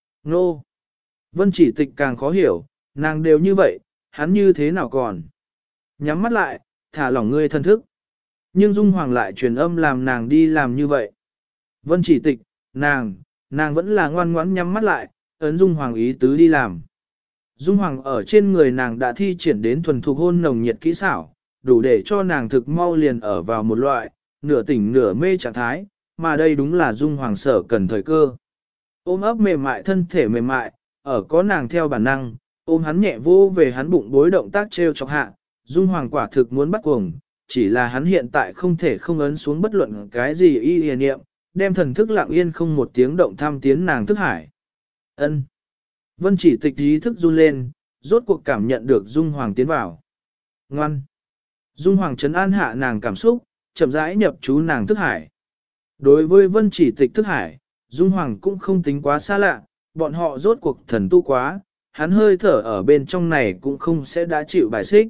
Nô! Vân chỉ tịch càng khó hiểu, nàng đều như vậy, hắn như thế nào còn? Nhắm mắt lại, thả lỏng ngươi thân thức. Nhưng Dung Hoàng lại truyền âm làm nàng đi làm như vậy. Vân chỉ tịch, nàng vẫn là ngoan ngoãn nhắm mắt lại, ấn Dung Hoàng ý tứ đi làm. Dung Hoàng ở trên người nàng đã thi triển đến thuần thục hôn nồng nhiệt kỹ xảo, đủ để cho nàng thực mau liền ở vào một loại, nửa tỉnh nửa mê trạng thái, mà đây đúng là Dung Hoàng sở cần thời cơ. Ôm ấp mềm mại thân thể mềm mại, ở có nàng theo bản năng, ôm hắn nhẹ vô về hắn bụng bối động tác treo chọc hạ, Dung Hoàng quả thực muốn bắt cuồng, chỉ là hắn hiện tại không thể không ấn xuống bất luận cái gì y niệm, đem thần thức lặng yên không một tiếng động tham tiến nàng thức hải. Ân. Vân chỉ tịch ý thức run lên, rốt cuộc cảm nhận được Dung Hoàng tiến vào. Ngoan. Dung Hoàng trấn an hạ nàng cảm xúc, chậm rãi nhập chú nàng thức hải. Đối với Vân chỉ tịch thức hải, Dung Hoàng cũng không tính quá xa lạ, bọn họ rốt cuộc thần tu quá, hắn hơi thở ở bên trong này cũng không sẽ đã chịu bài xích.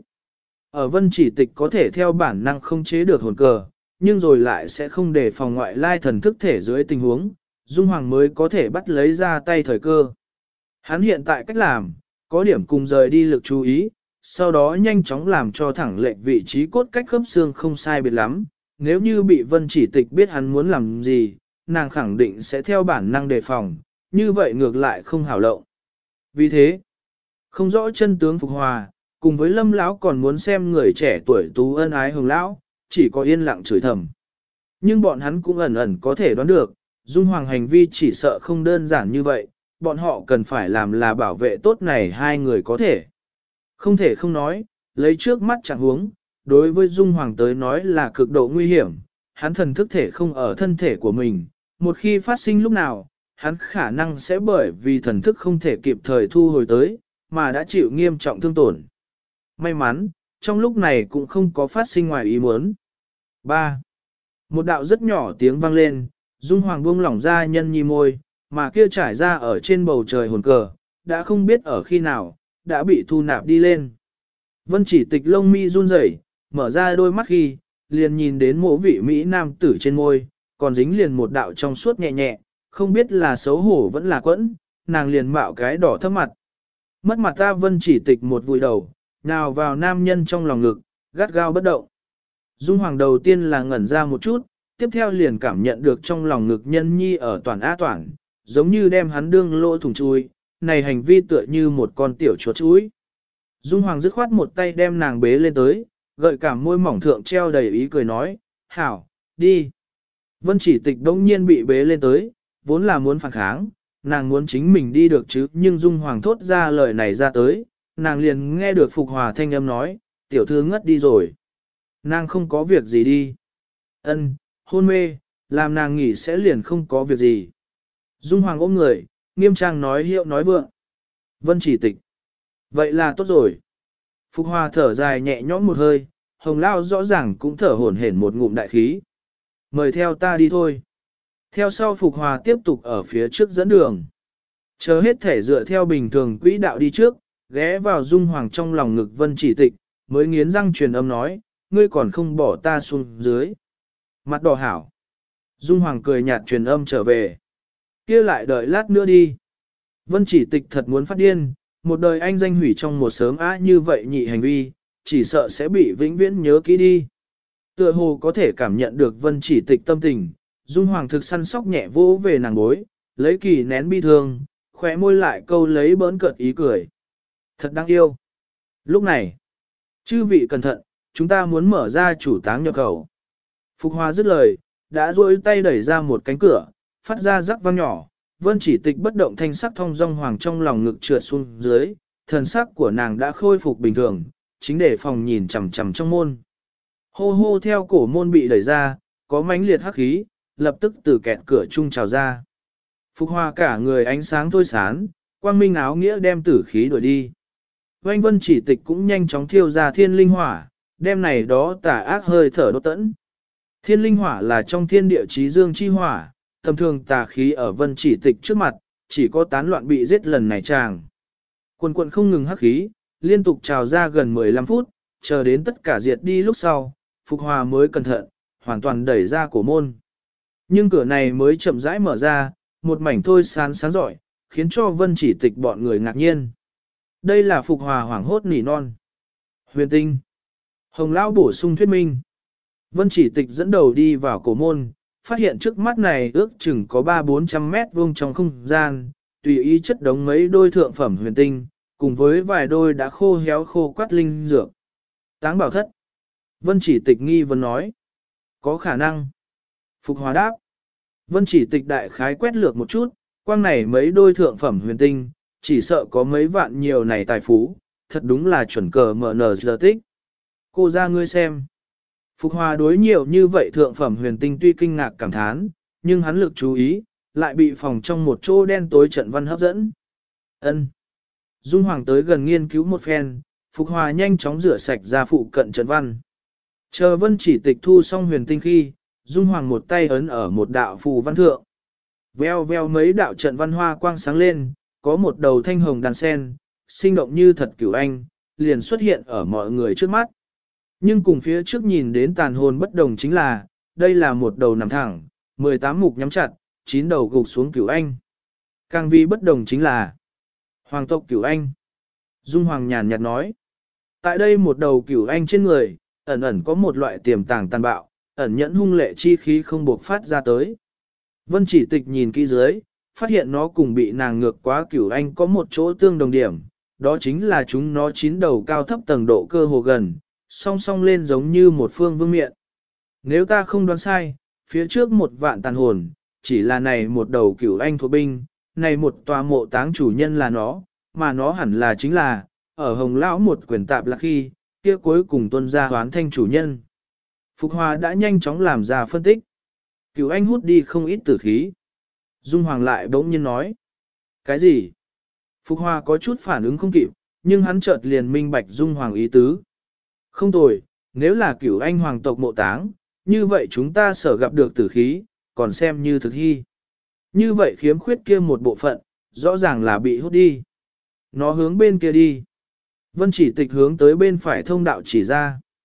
Ở Vân chỉ tịch có thể theo bản năng không chế được hồn cờ, nhưng rồi lại sẽ không để phòng ngoại lai thần thức thể dưới tình huống, Dung Hoàng mới có thể bắt lấy ra tay thời cơ. Hắn hiện tại cách làm, có điểm cùng rời đi lực chú ý, sau đó nhanh chóng làm cho thẳng lệch vị trí cốt cách khớp xương không sai biệt lắm. Nếu như bị Vân chỉ tịch biết hắn muốn làm gì, nàng khẳng định sẽ theo bản năng đề phòng, như vậy ngược lại không hảo lộng. Vì thế, không rõ chân tướng Phục Hòa, cùng với Lâm lão còn muốn xem người trẻ tuổi tú ân ái Hồng lão, chỉ có yên lặng chửi thầm. Nhưng bọn hắn cũng ẩn ẩn có thể đoán được, Dung Hoàng hành vi chỉ sợ không đơn giản như vậy, bọn họ cần phải làm là bảo vệ tốt này hai người có thể. Không thể không nói, lấy trước mắt chẳng huống, đối với Dung Hoàng tới nói là cực độ nguy hiểm, hắn thần thức thể không ở thân thể của mình, một khi phát sinh lúc nào, hắn khả năng sẽ bởi vì thần thức không thể kịp thời thu hồi tới, mà đã chịu nghiêm trọng thương tổn. May mắn, trong lúc này cũng không có phát sinh ngoài ý muốn. 3. Một đạo rất nhỏ tiếng vang lên, Dung Hoàng buông lỏng ra nhân nhi môi, mà kia trải ra ở trên bầu trời hồn cờ, đã không biết ở khi nào, đã bị thu nạp đi lên. Vân chỉ tịch lông mi run rẩy, mở ra đôi mắt khi, liền nhìn đến mộ vị Mỹ nam tử trên môi, còn dính liền một đạo trong suốt nhẹ nhẹ, không biết là xấu hổ vẫn là quẫn, nàng liền mạo cái đỏ thấp mặt. Mất mặt ta Vân Chỉ Tịch một vùi đầu, nào vào nam nhân trong lòng ngực, gắt gao bất động. Dung Hoàng đầu tiên là ngẩn ra một chút, tiếp theo liền cảm nhận được trong lòng ngực nhân nhi ở toàn á toàn, giống như đem hắn đương lỗ thủng chui, này hành vi tựa như một con tiểu chuột chuối. Dung Hoàng dứt khoát một tay đem nàng bế lên tới, gợi cảm môi mỏng thượng treo đầy ý cười nói, hảo, đi. Vân Chỉ Tịch đông nhiên bị bế lên tới, vốn là muốn phản kháng, nàng muốn chính mình đi được chứ, nhưng Dung Hoàng thốt ra lời này ra tới, nàng liền nghe được Phục Hòa thanh âm nói, tiểu thư ngất đi rồi. Nàng không có việc gì đi. Ân, hôn mê, làm nàng nghỉ sẽ liền không có việc gì. Dung Hoàng ôm người, nghiêm trang nói hiệu nói vượng. Vân Chỉ Tịch. Vậy là tốt rồi. Phục Hòa thở dài nhẹ nhõm một hơi, Hồng Lao rõ ràng cũng thở hổn hển một ngụm đại khí. Mời theo ta đi thôi. Theo sau Phục Hòa tiếp tục ở phía trước dẫn đường. Chờ hết thể dựa theo bình thường quỹ đạo đi trước, ghé vào Dung Hoàng trong lòng ngực Vân Chỉ Tịch, mới nghiến răng truyền âm nói, ngươi còn không bỏ ta xuống dưới. Mặt đỏ hảo. Dung Hoàng cười nhạt truyền âm trở về. Kia lại đợi lát nữa đi. Vân Chỉ Tịch thật muốn phát điên, một đời anh danh hủy trong một sớm á như vậy nhị hành vi, chỉ sợ sẽ bị vĩnh viễn nhớ kỹ đi. Tựa hồ có thể cảm nhận được Vân Chỉ Tịch tâm tình, Dung Hoàng thực săn sóc nhẹ vỗ về nàng gối, lấy kỳ nén bi thương, khóe môi lại câu lấy bỡn cợt ý cười. Thật đáng yêu. Lúc này, chư vị cẩn thận, chúng ta muốn mở ra chủ táng nhập khẩu. Phục Hòa dứt lời, đã duỗi tay đẩy ra một cánh cửa, phát ra rắc vang nhỏ. Vân Chỉ Tịch bất động thanh sắc thong dong hoàng trong lòng ngực trượt xuống dưới, thần sắc của nàng đã khôi phục bình thường, chính để phòng nhìn chằm chằm trong môn. Hô hô theo cổ môn bị đẩy ra, có mãnh liệt hắc khí, lập tức từ kẹt cửa trung trào ra. Phục Hòa cả người ánh sáng thôi sán, quang minh áo nghĩa đem tử khí đuổi đi. Oanh Vân Chỉ Tịch cũng nhanh chóng thiêu ra thiên linh hỏa, đem này đó tà ác hơi thở đốt tẫn. Thiên linh hỏa là trong thiên địa chí dương chi hỏa, tầm thường tà khí ở Vân Chỉ Tịch trước mặt, chỉ có tán loạn bị giết lần này chàng. Quần quần không ngừng hắc khí, liên tục trào ra gần 15 phút, chờ đến tất cả diệt đi lúc sau, Phục Hòa mới cẩn thận, hoàn toàn đẩy ra cổ môn. Nhưng cửa này mới chậm rãi mở ra, một mảnh thôi sáng sáng rọi, khiến cho Vân Chỉ Tịch bọn người ngạc nhiên. Đây là Phục Hòa hoảng hốt nỉ non. Huyền tinh. Hồng Lão bổ sung thuyết minh. Vân Chỉ Tịch dẫn đầu đi vào cổ môn, phát hiện trước mắt này ước chừng có 300-400 mét vuông trong không gian, tùy ý chất đống mấy đôi thượng phẩm huyền tinh, cùng với vài đôi đã khô héo khô quắt linh dược. Táng bảo thất. Vân Chỉ Tịch nghi vấn nói. Có khả năng. Phục Hòa đáp. Vân Chỉ Tịch đại khái quét lược một chút, quang này mấy đôi thượng phẩm huyền tinh, chỉ sợ có mấy vạn nhiều này tài phú, thật đúng là chuẩn cờ mở nở giờ tích. Cô ra ngươi xem. Phục Hòa đối nhiều như vậy thượng phẩm huyền tinh tuy kinh ngạc cảm thán, nhưng hắn lực chú ý, lại bị phòng trong một chỗ đen tối trận văn hấp dẫn. Ân. Dung Hoàng tới gần nghiên cứu một phen, Phục Hòa nhanh chóng rửa sạch ra phụ cận trận văn. Chờ Vân Chỉ Tịch thu xong huyền tinh khi, Dung Hoàng một tay ấn ở một đạo phù văn thượng. Veo veo mấy đạo trận văn hoa quang sáng lên, có một đầu thanh hồng đàn sen, sinh động như thật cửu anh, liền xuất hiện ở mọi người trước mắt. Nhưng cùng phía trước nhìn đến tàn hồn bất đồng chính là, đây là một đầu nằm thẳng, 18 mục nhắm chặt, 9 đầu gục xuống cửu anh. Càng vì bất đồng chính là hoàng tộc cửu anh. Dung Hoàng nhàn nhạt nói, tại đây một đầu cửu anh trên người, ẩn ẩn có một loại tiềm tàng tàn bạo, ẩn nhẫn hung lệ chi khí không buộc phát ra tới. Vân Chỉ Tịch nhìn kỹ dưới, phát hiện nó cùng bị nàng ngược quá cửu anh có một chỗ tương đồng điểm, đó chính là chúng nó 9 đầu cao thấp tầng độ cơ hồ gần, song song lên giống như một phương vương miện. Nếu ta không đoán sai, phía trước một vạn tàn hồn, chỉ là này một đầu cửu anh thuộc binh, này một tòa mộ táng chủ nhân là nó, mà nó hẳn là chính là, ở Hồng Lão một quyển tạp là khi, kia cuối cùng tuân ra hoán thanh chủ nhân. Phục Hòa đã nhanh chóng làm ra phân tích. Cửu anh hút đi không ít tử khí. Dung Hoàng lại bỗng nhiên nói. Cái gì? Phục Hòa có chút phản ứng không kịp, nhưng hắn chợt liền minh bạch Dung Hoàng ý tứ. Không tồi, nếu là cửu anh hoàng tộc mộ táng, như vậy chúng ta sở gặp được tử khí, còn xem như thực hy. Như vậy khiếm khuyết kia một bộ phận, rõ ràng là bị hút đi. Nó hướng bên kia đi. Vân Chỉ Tịch hướng tới bên phải thông đạo chỉ ra.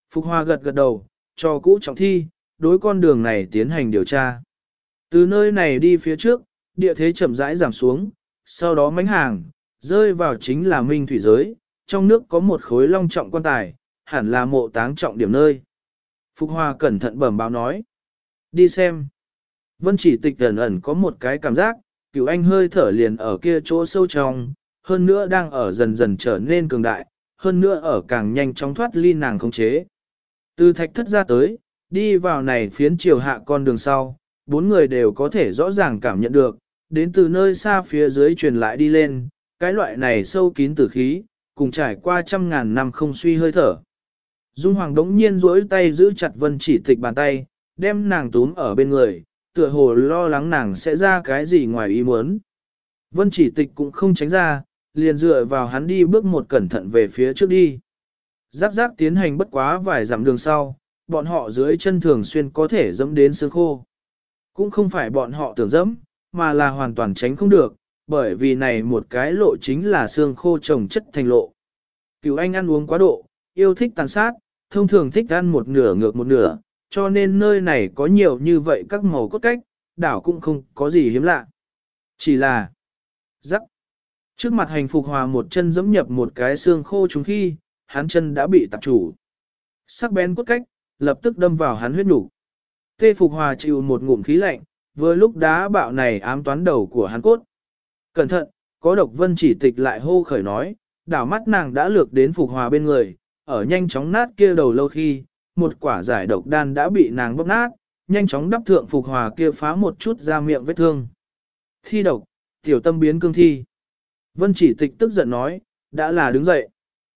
Phục Hòa gật gật đầu, cho cũ trọng thi, đối con đường này tiến hành điều tra. Từ nơi này đi phía trước, địa thế chậm rãi giảm xuống, sau đó mánh hàng, rơi vào chính là minh thủy giới, trong nước có một khối long trọng quan tài, hẳn là mộ táng trọng điểm nơi. Phục Hòa cẩn thận bẩm báo nói. Đi xem. Vân Chỉ Tịch ẩn ẩn có một cái cảm giác, Cửu Anh hơi thở liền ở kia chỗ sâu trong, hơn nữa đang ở dần dần trở nên cường đại, hơn nữa ở càng nhanh chóng thoát ly nàng khống chế. Từ thạch thất ra tới, đi vào này phiến chiều hạ con đường sau, bốn người đều có thể rõ ràng cảm nhận được, đến từ nơi xa phía dưới truyền lại đi lên, cái loại này sâu kín tử khí, cùng trải qua trăm ngàn năm không suy hơi thở. Dung Hoàng đống nhiên duỗi tay giữ chặt Vân Chỉ Tịch bàn tay, đem nàng túm ở bên người, tựa hồ lo lắng nàng sẽ ra cái gì ngoài ý muốn. Vân Chỉ Tịch cũng không tránh ra, liền dựa vào hắn đi bước một cẩn thận về phía trước đi. Giáp giáp tiến hành bất quá vài dặm đường sau, bọn họ dưới chân thường xuyên có thể dẫm đến xương khô. Cũng không phải bọn họ tưởng dẫm, mà là hoàn toàn tránh không được, bởi vì này một cái lộ chính là xương khô trồng chất thành lộ. Cửu Anh ăn uống quá độ, yêu thích tàn sát, thông thường thích ăn một nửa ngược một nửa, cho nên nơi này có nhiều như vậy các màu cốt cách, đảo cũng không có gì hiếm lạ. Chỉ là rắc. Trước mặt Hành Phục Hòa một chân giẫm nhập một cái xương khô chúng khi, hắn chân đã bị tạp chủ. Sắc bén cốt cách, lập tức đâm vào hắn huyết nhục. Tê Phục Hòa chịu một ngụm khí lạnh, vừa lúc đá bạo này ám toán đầu của hắn cốt. Cẩn thận, có độc. Vân Chỉ Tịch lại hô khởi nói, đảo mắt nàng đã lược đến Phục Hòa bên người, ở nhanh chóng nát kia đầu lâu khi, một quả giải độc đan đã bị nàng bóp nát, nhanh chóng đắp thượng Phục Hòa kia phá một chút ra miệng vết thương. Thi độc, tiểu tâm biến cương thi. Vân Chỉ Tịch tức giận nói, đã là đứng dậy.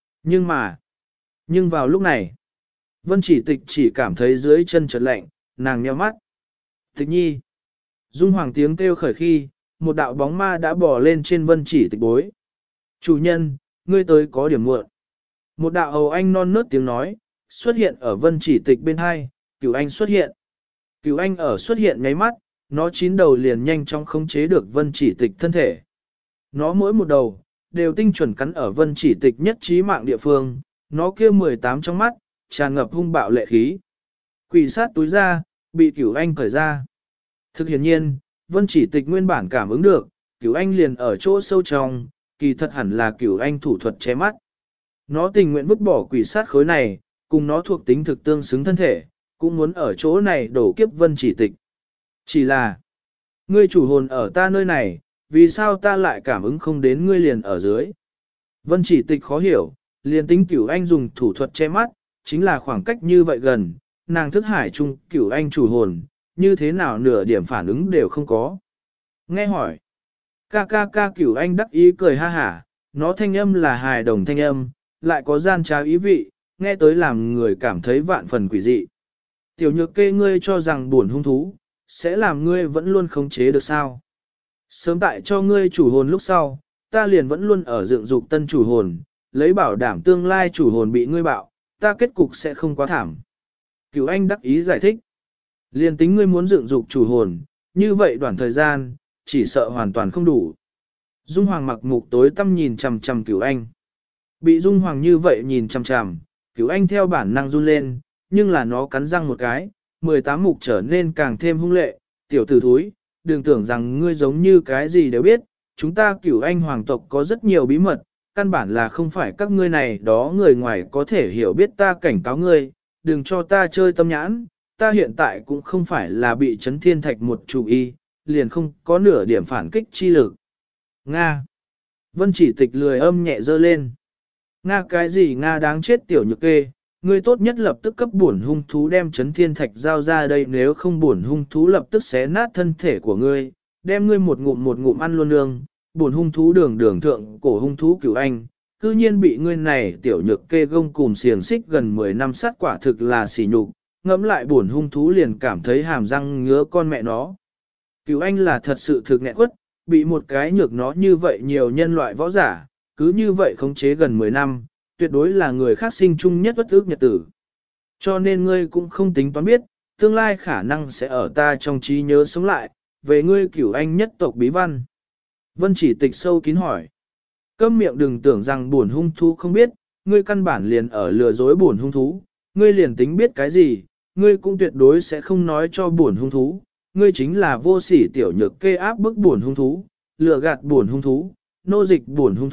Nhưng vào lúc này, Vân Chỉ Tịch chỉ cảm thấy dưới chân chợt lạnh, nàng nheo mắt. Tịch nhi. Dung Hoàng tiếng kêu khởi khi, một đạo bóng ma đã bò lên trên Vân Chỉ Tịch bối. Chủ nhân, ngươi tới có điểm muộn. Một đạo hầu anh non nớt tiếng nói, xuất hiện ở Vân Chỉ Tịch bên hai, Cửu Anh xuất hiện. Cửu Anh ở xuất hiện nháy mắt, nó chín đầu liền nhanh chóng khống chế được Vân Chỉ Tịch thân thể. Nó mỗi một đầu, đều tinh chuẩn cắn ở Vân Chỉ Tịch nhất trí mạng địa phương, nó kia 18 trong mắt, tràn ngập hung bạo lệ khí. Quỷ sát túi ra, bị Cửu Anh cởi ra. Thực hiển nhiên, Vân Chỉ Tịch nguyên bản cảm ứng được, Cửu Anh liền ở chỗ sâu trong, kỳ thật hẳn là Cửu Anh thủ thuật che mắt. Nó tình nguyện vứt bỏ quỷ sát khối này, cùng nó thuộc tính thực tương xứng thân thể, cũng muốn ở chỗ này đổ kiếp Vân Chỉ Tịch. Chỉ là, ngươi chủ hồn ở ta nơi này, vì sao ta lại cảm ứng không đến ngươi liền ở dưới? Vân Chỉ Tịch khó hiểu, liền tính Cửu Anh dùng thủ thuật che mắt, chính là khoảng cách như vậy gần, nàng thức hải chung Cửu Anh chủ hồn, như thế nào nửa điểm phản ứng đều không có. Nghe hỏi, ca Cửu Anh đắc ý cười ha hả, nó thanh âm là hài đồng thanh âm, lại có gian trá ý vị, nghe tới làm người cảm thấy vạn phần quỷ dị. Tiểu Nhược Kê, ngươi cho rằng buồn hung thú, sẽ làm ngươi vẫn luôn khống chế được sao? Sớm tại cho ngươi chủ hồn lúc sau, ta liền vẫn luôn ở dựng dục tân chủ hồn, lấy bảo đảm tương lai chủ hồn bị ngươi bạo, ta kết cục sẽ không quá thảm. Cửu Anh đắc ý giải thích. Liền tính ngươi muốn dựng dục chủ hồn, như vậy đoạn thời gian, chỉ sợ hoàn toàn không đủ. Dung Hoàng mặc mục tối tăm nhìn chằm chằm Cửu Anh. Bị Dung Hoàng như vậy nhìn chằm chằm, Cửu Anh theo bản năng run lên, nhưng là nó cắn răng một cái, 18 mục trở nên càng thêm hung lệ, tiểu tử thúi, đừng tưởng rằng ngươi giống như cái gì đều biết, chúng ta Cửu Anh hoàng tộc có rất nhiều bí mật, căn bản là không phải các ngươi này đó người ngoài có thể hiểu biết, ta cảnh cáo ngươi, đừng cho ta chơi tâm nhãn, ta hiện tại cũng không phải là bị chấn thiên thạch một chủ y, liền không có nửa điểm phản kích chi lực. Nga. Vân Chỉ Tịch lười âm nhẹ dơ lên. Nga cái gì Nga đáng chết Tiểu Nhược Kê, ngươi tốt nhất lập tức cấp bổn hung thú đem chấn thiên thạch giao ra đây, nếu không bổn hung thú lập tức xé nát thân thể của ngươi, đem ngươi một ngụm ăn luôn nương. Bổn hung thú đường thượng cổ hung thú Cửu Anh, cư nhiên bị ngươi này Tiểu Nhược Kê gông cùm xiềng xích gần 10 năm sát, quả thực là sỉ nhục. Ngẫm lại bổn hung thú liền cảm thấy hàm răng ngứa con mẹ nó. Cửu Anh là thật sự thực nghẹn quất, bị một cái nhược nó như vậy nhiều nhân loại võ giả, cứ như vậy khống chế gần 10 năm, tuyệt đối là người khác sinh chung nhất bất ước nhật tử. Cho nên ngươi cũng không tính toán biết, tương lai khả năng sẽ ở ta trong trí nhớ sống lại, về ngươi Cửu Anh nhất tộc bí văn. Vân Chỉ Tịch sâu kín hỏi. Câm miệng, đừng tưởng rằng bổn hung thú không biết, ngươi căn bản liền ở lừa dối bổn hung thú, ngươi liền tính biết cái gì, ngươi cũng tuyệt đối sẽ không nói cho buồn hung thú, ngươi chính là vô sỉ tiểu nhược kê áp bức buồn hung thú, lừa gạt buồn hung thú, nô dịch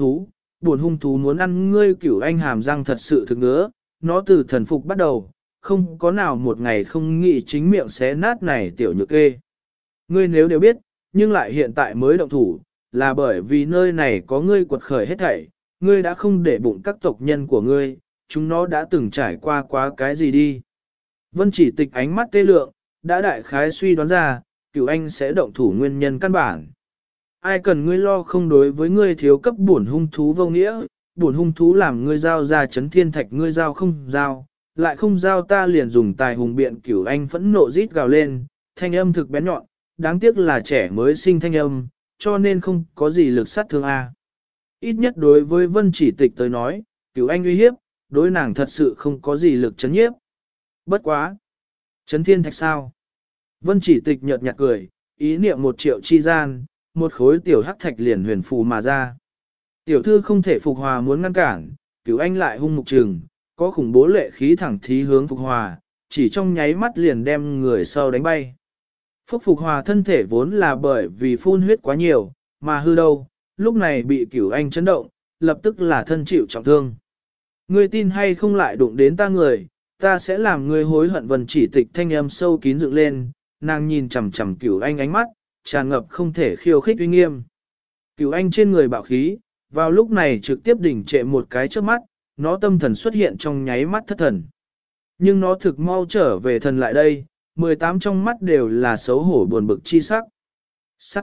buồn hung thú muốn ăn ngươi Cửu Anh hàm răng thật sự thực ngứa, nó từ thần phục bắt đầu, không có nào một ngày không nghĩ chính miệng xé nát này tiểu nhược kê. Ngươi nếu đều biết, nhưng lại hiện tại mới động thủ, là bởi vì nơi này có ngươi quật khởi hết thảy, ngươi đã không để bụng các tộc nhân của ngươi, chúng nó đã từng trải qua quá cái gì đi. Vân Chỉ Tịch ánh mắt tê lượng, đã đại khái suy đoán ra, Cửu Anh sẽ động thủ nguyên nhân căn bản. Ai cần ngươi lo không đối với ngươi thiếu cấp bổn hung thú vô nghĩa, bổn hung thú làm ngươi giao ra chấn thiên thạch ngươi giao không giao, lại không giao ta liền dùng tài hùng biện. Cửu Anh phẫn nộ rít gào lên, thanh âm thực bén nhọn, đáng tiếc là trẻ mới sinh thanh âm, cho nên không có gì lực sát thương a. Ít nhất đối với Vân Chỉ Tịch tới nói, Cửu Anh uy hiếp, đối nàng thật sự không có gì lực chấn nhiếp. Bất quá. Chấn thiên thạch sao? Vân Chỉ Tịch nhợt nhạt cười, ý niệm 1 triệu chi gian, một khối tiểu hắc thạch liền huyền phù mà ra. Tiểu thư không thể phục hòa muốn ngăn cản, Cửu Anh lại hung mục trừng, có khủng bố lệ khí thẳng thí hướng phục hòa, chỉ trong nháy mắt liền đem người sau đánh bay. Phục hòa thân thể vốn là bởi vì phun huyết quá nhiều, mà hư đâu, lúc này bị Cửu Anh chấn động, lập tức là thân chịu trọng thương. Ngươi tin hay không lại đụng đến ta người, ta sẽ làm ngươi hối hận. Vân Chỉ Tịch thanh âm sâu kín dựng lên, nàng nhìn chằm chằm Cửu Anh ánh mắt, tràn ngập không thể khiêu khích uy nghiêm. Cửu Anh trên người bạo khí, vào lúc này trực tiếp đỉnh trệ một cái trước mắt, nó tâm thần xuất hiện trong nháy mắt thất thần. Nhưng nó thực mau trở về thần lại đây, 18 trong mắt đều là xấu hổ buồn bực chi sắc. Sắc.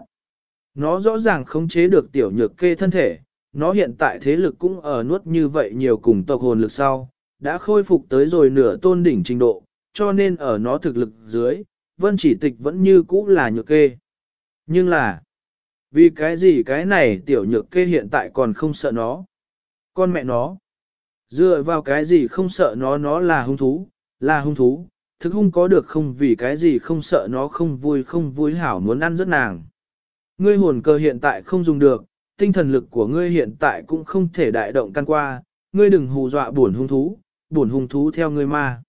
Nó rõ ràng khống chế được tiểu nhược kê thân thể, nó hiện tại thế lực cũng ở nuốt như vậy nhiều cùng tộc hồn lực sau, đã khôi phục tới rồi nửa tôn đỉnh trình độ, cho nên ở nó thực lực dưới, Vân Chỉ Tịch vẫn như cũ là nhược kê. Nhưng là, vì cái gì cái này tiểu nhược kê hiện tại còn không sợ nó? Con mẹ nó, dựa vào cái gì không sợ nó là hung thú, thực hung có được không, vì cái gì không sợ nó, không vui hảo muốn ăn rất nàng. Ngươi hồn cơ hiện tại không dùng được, tinh thần lực của ngươi hiện tại cũng không thể đại động căn qua, ngươi đừng hù dọa buồn hung thú theo ngươi ma.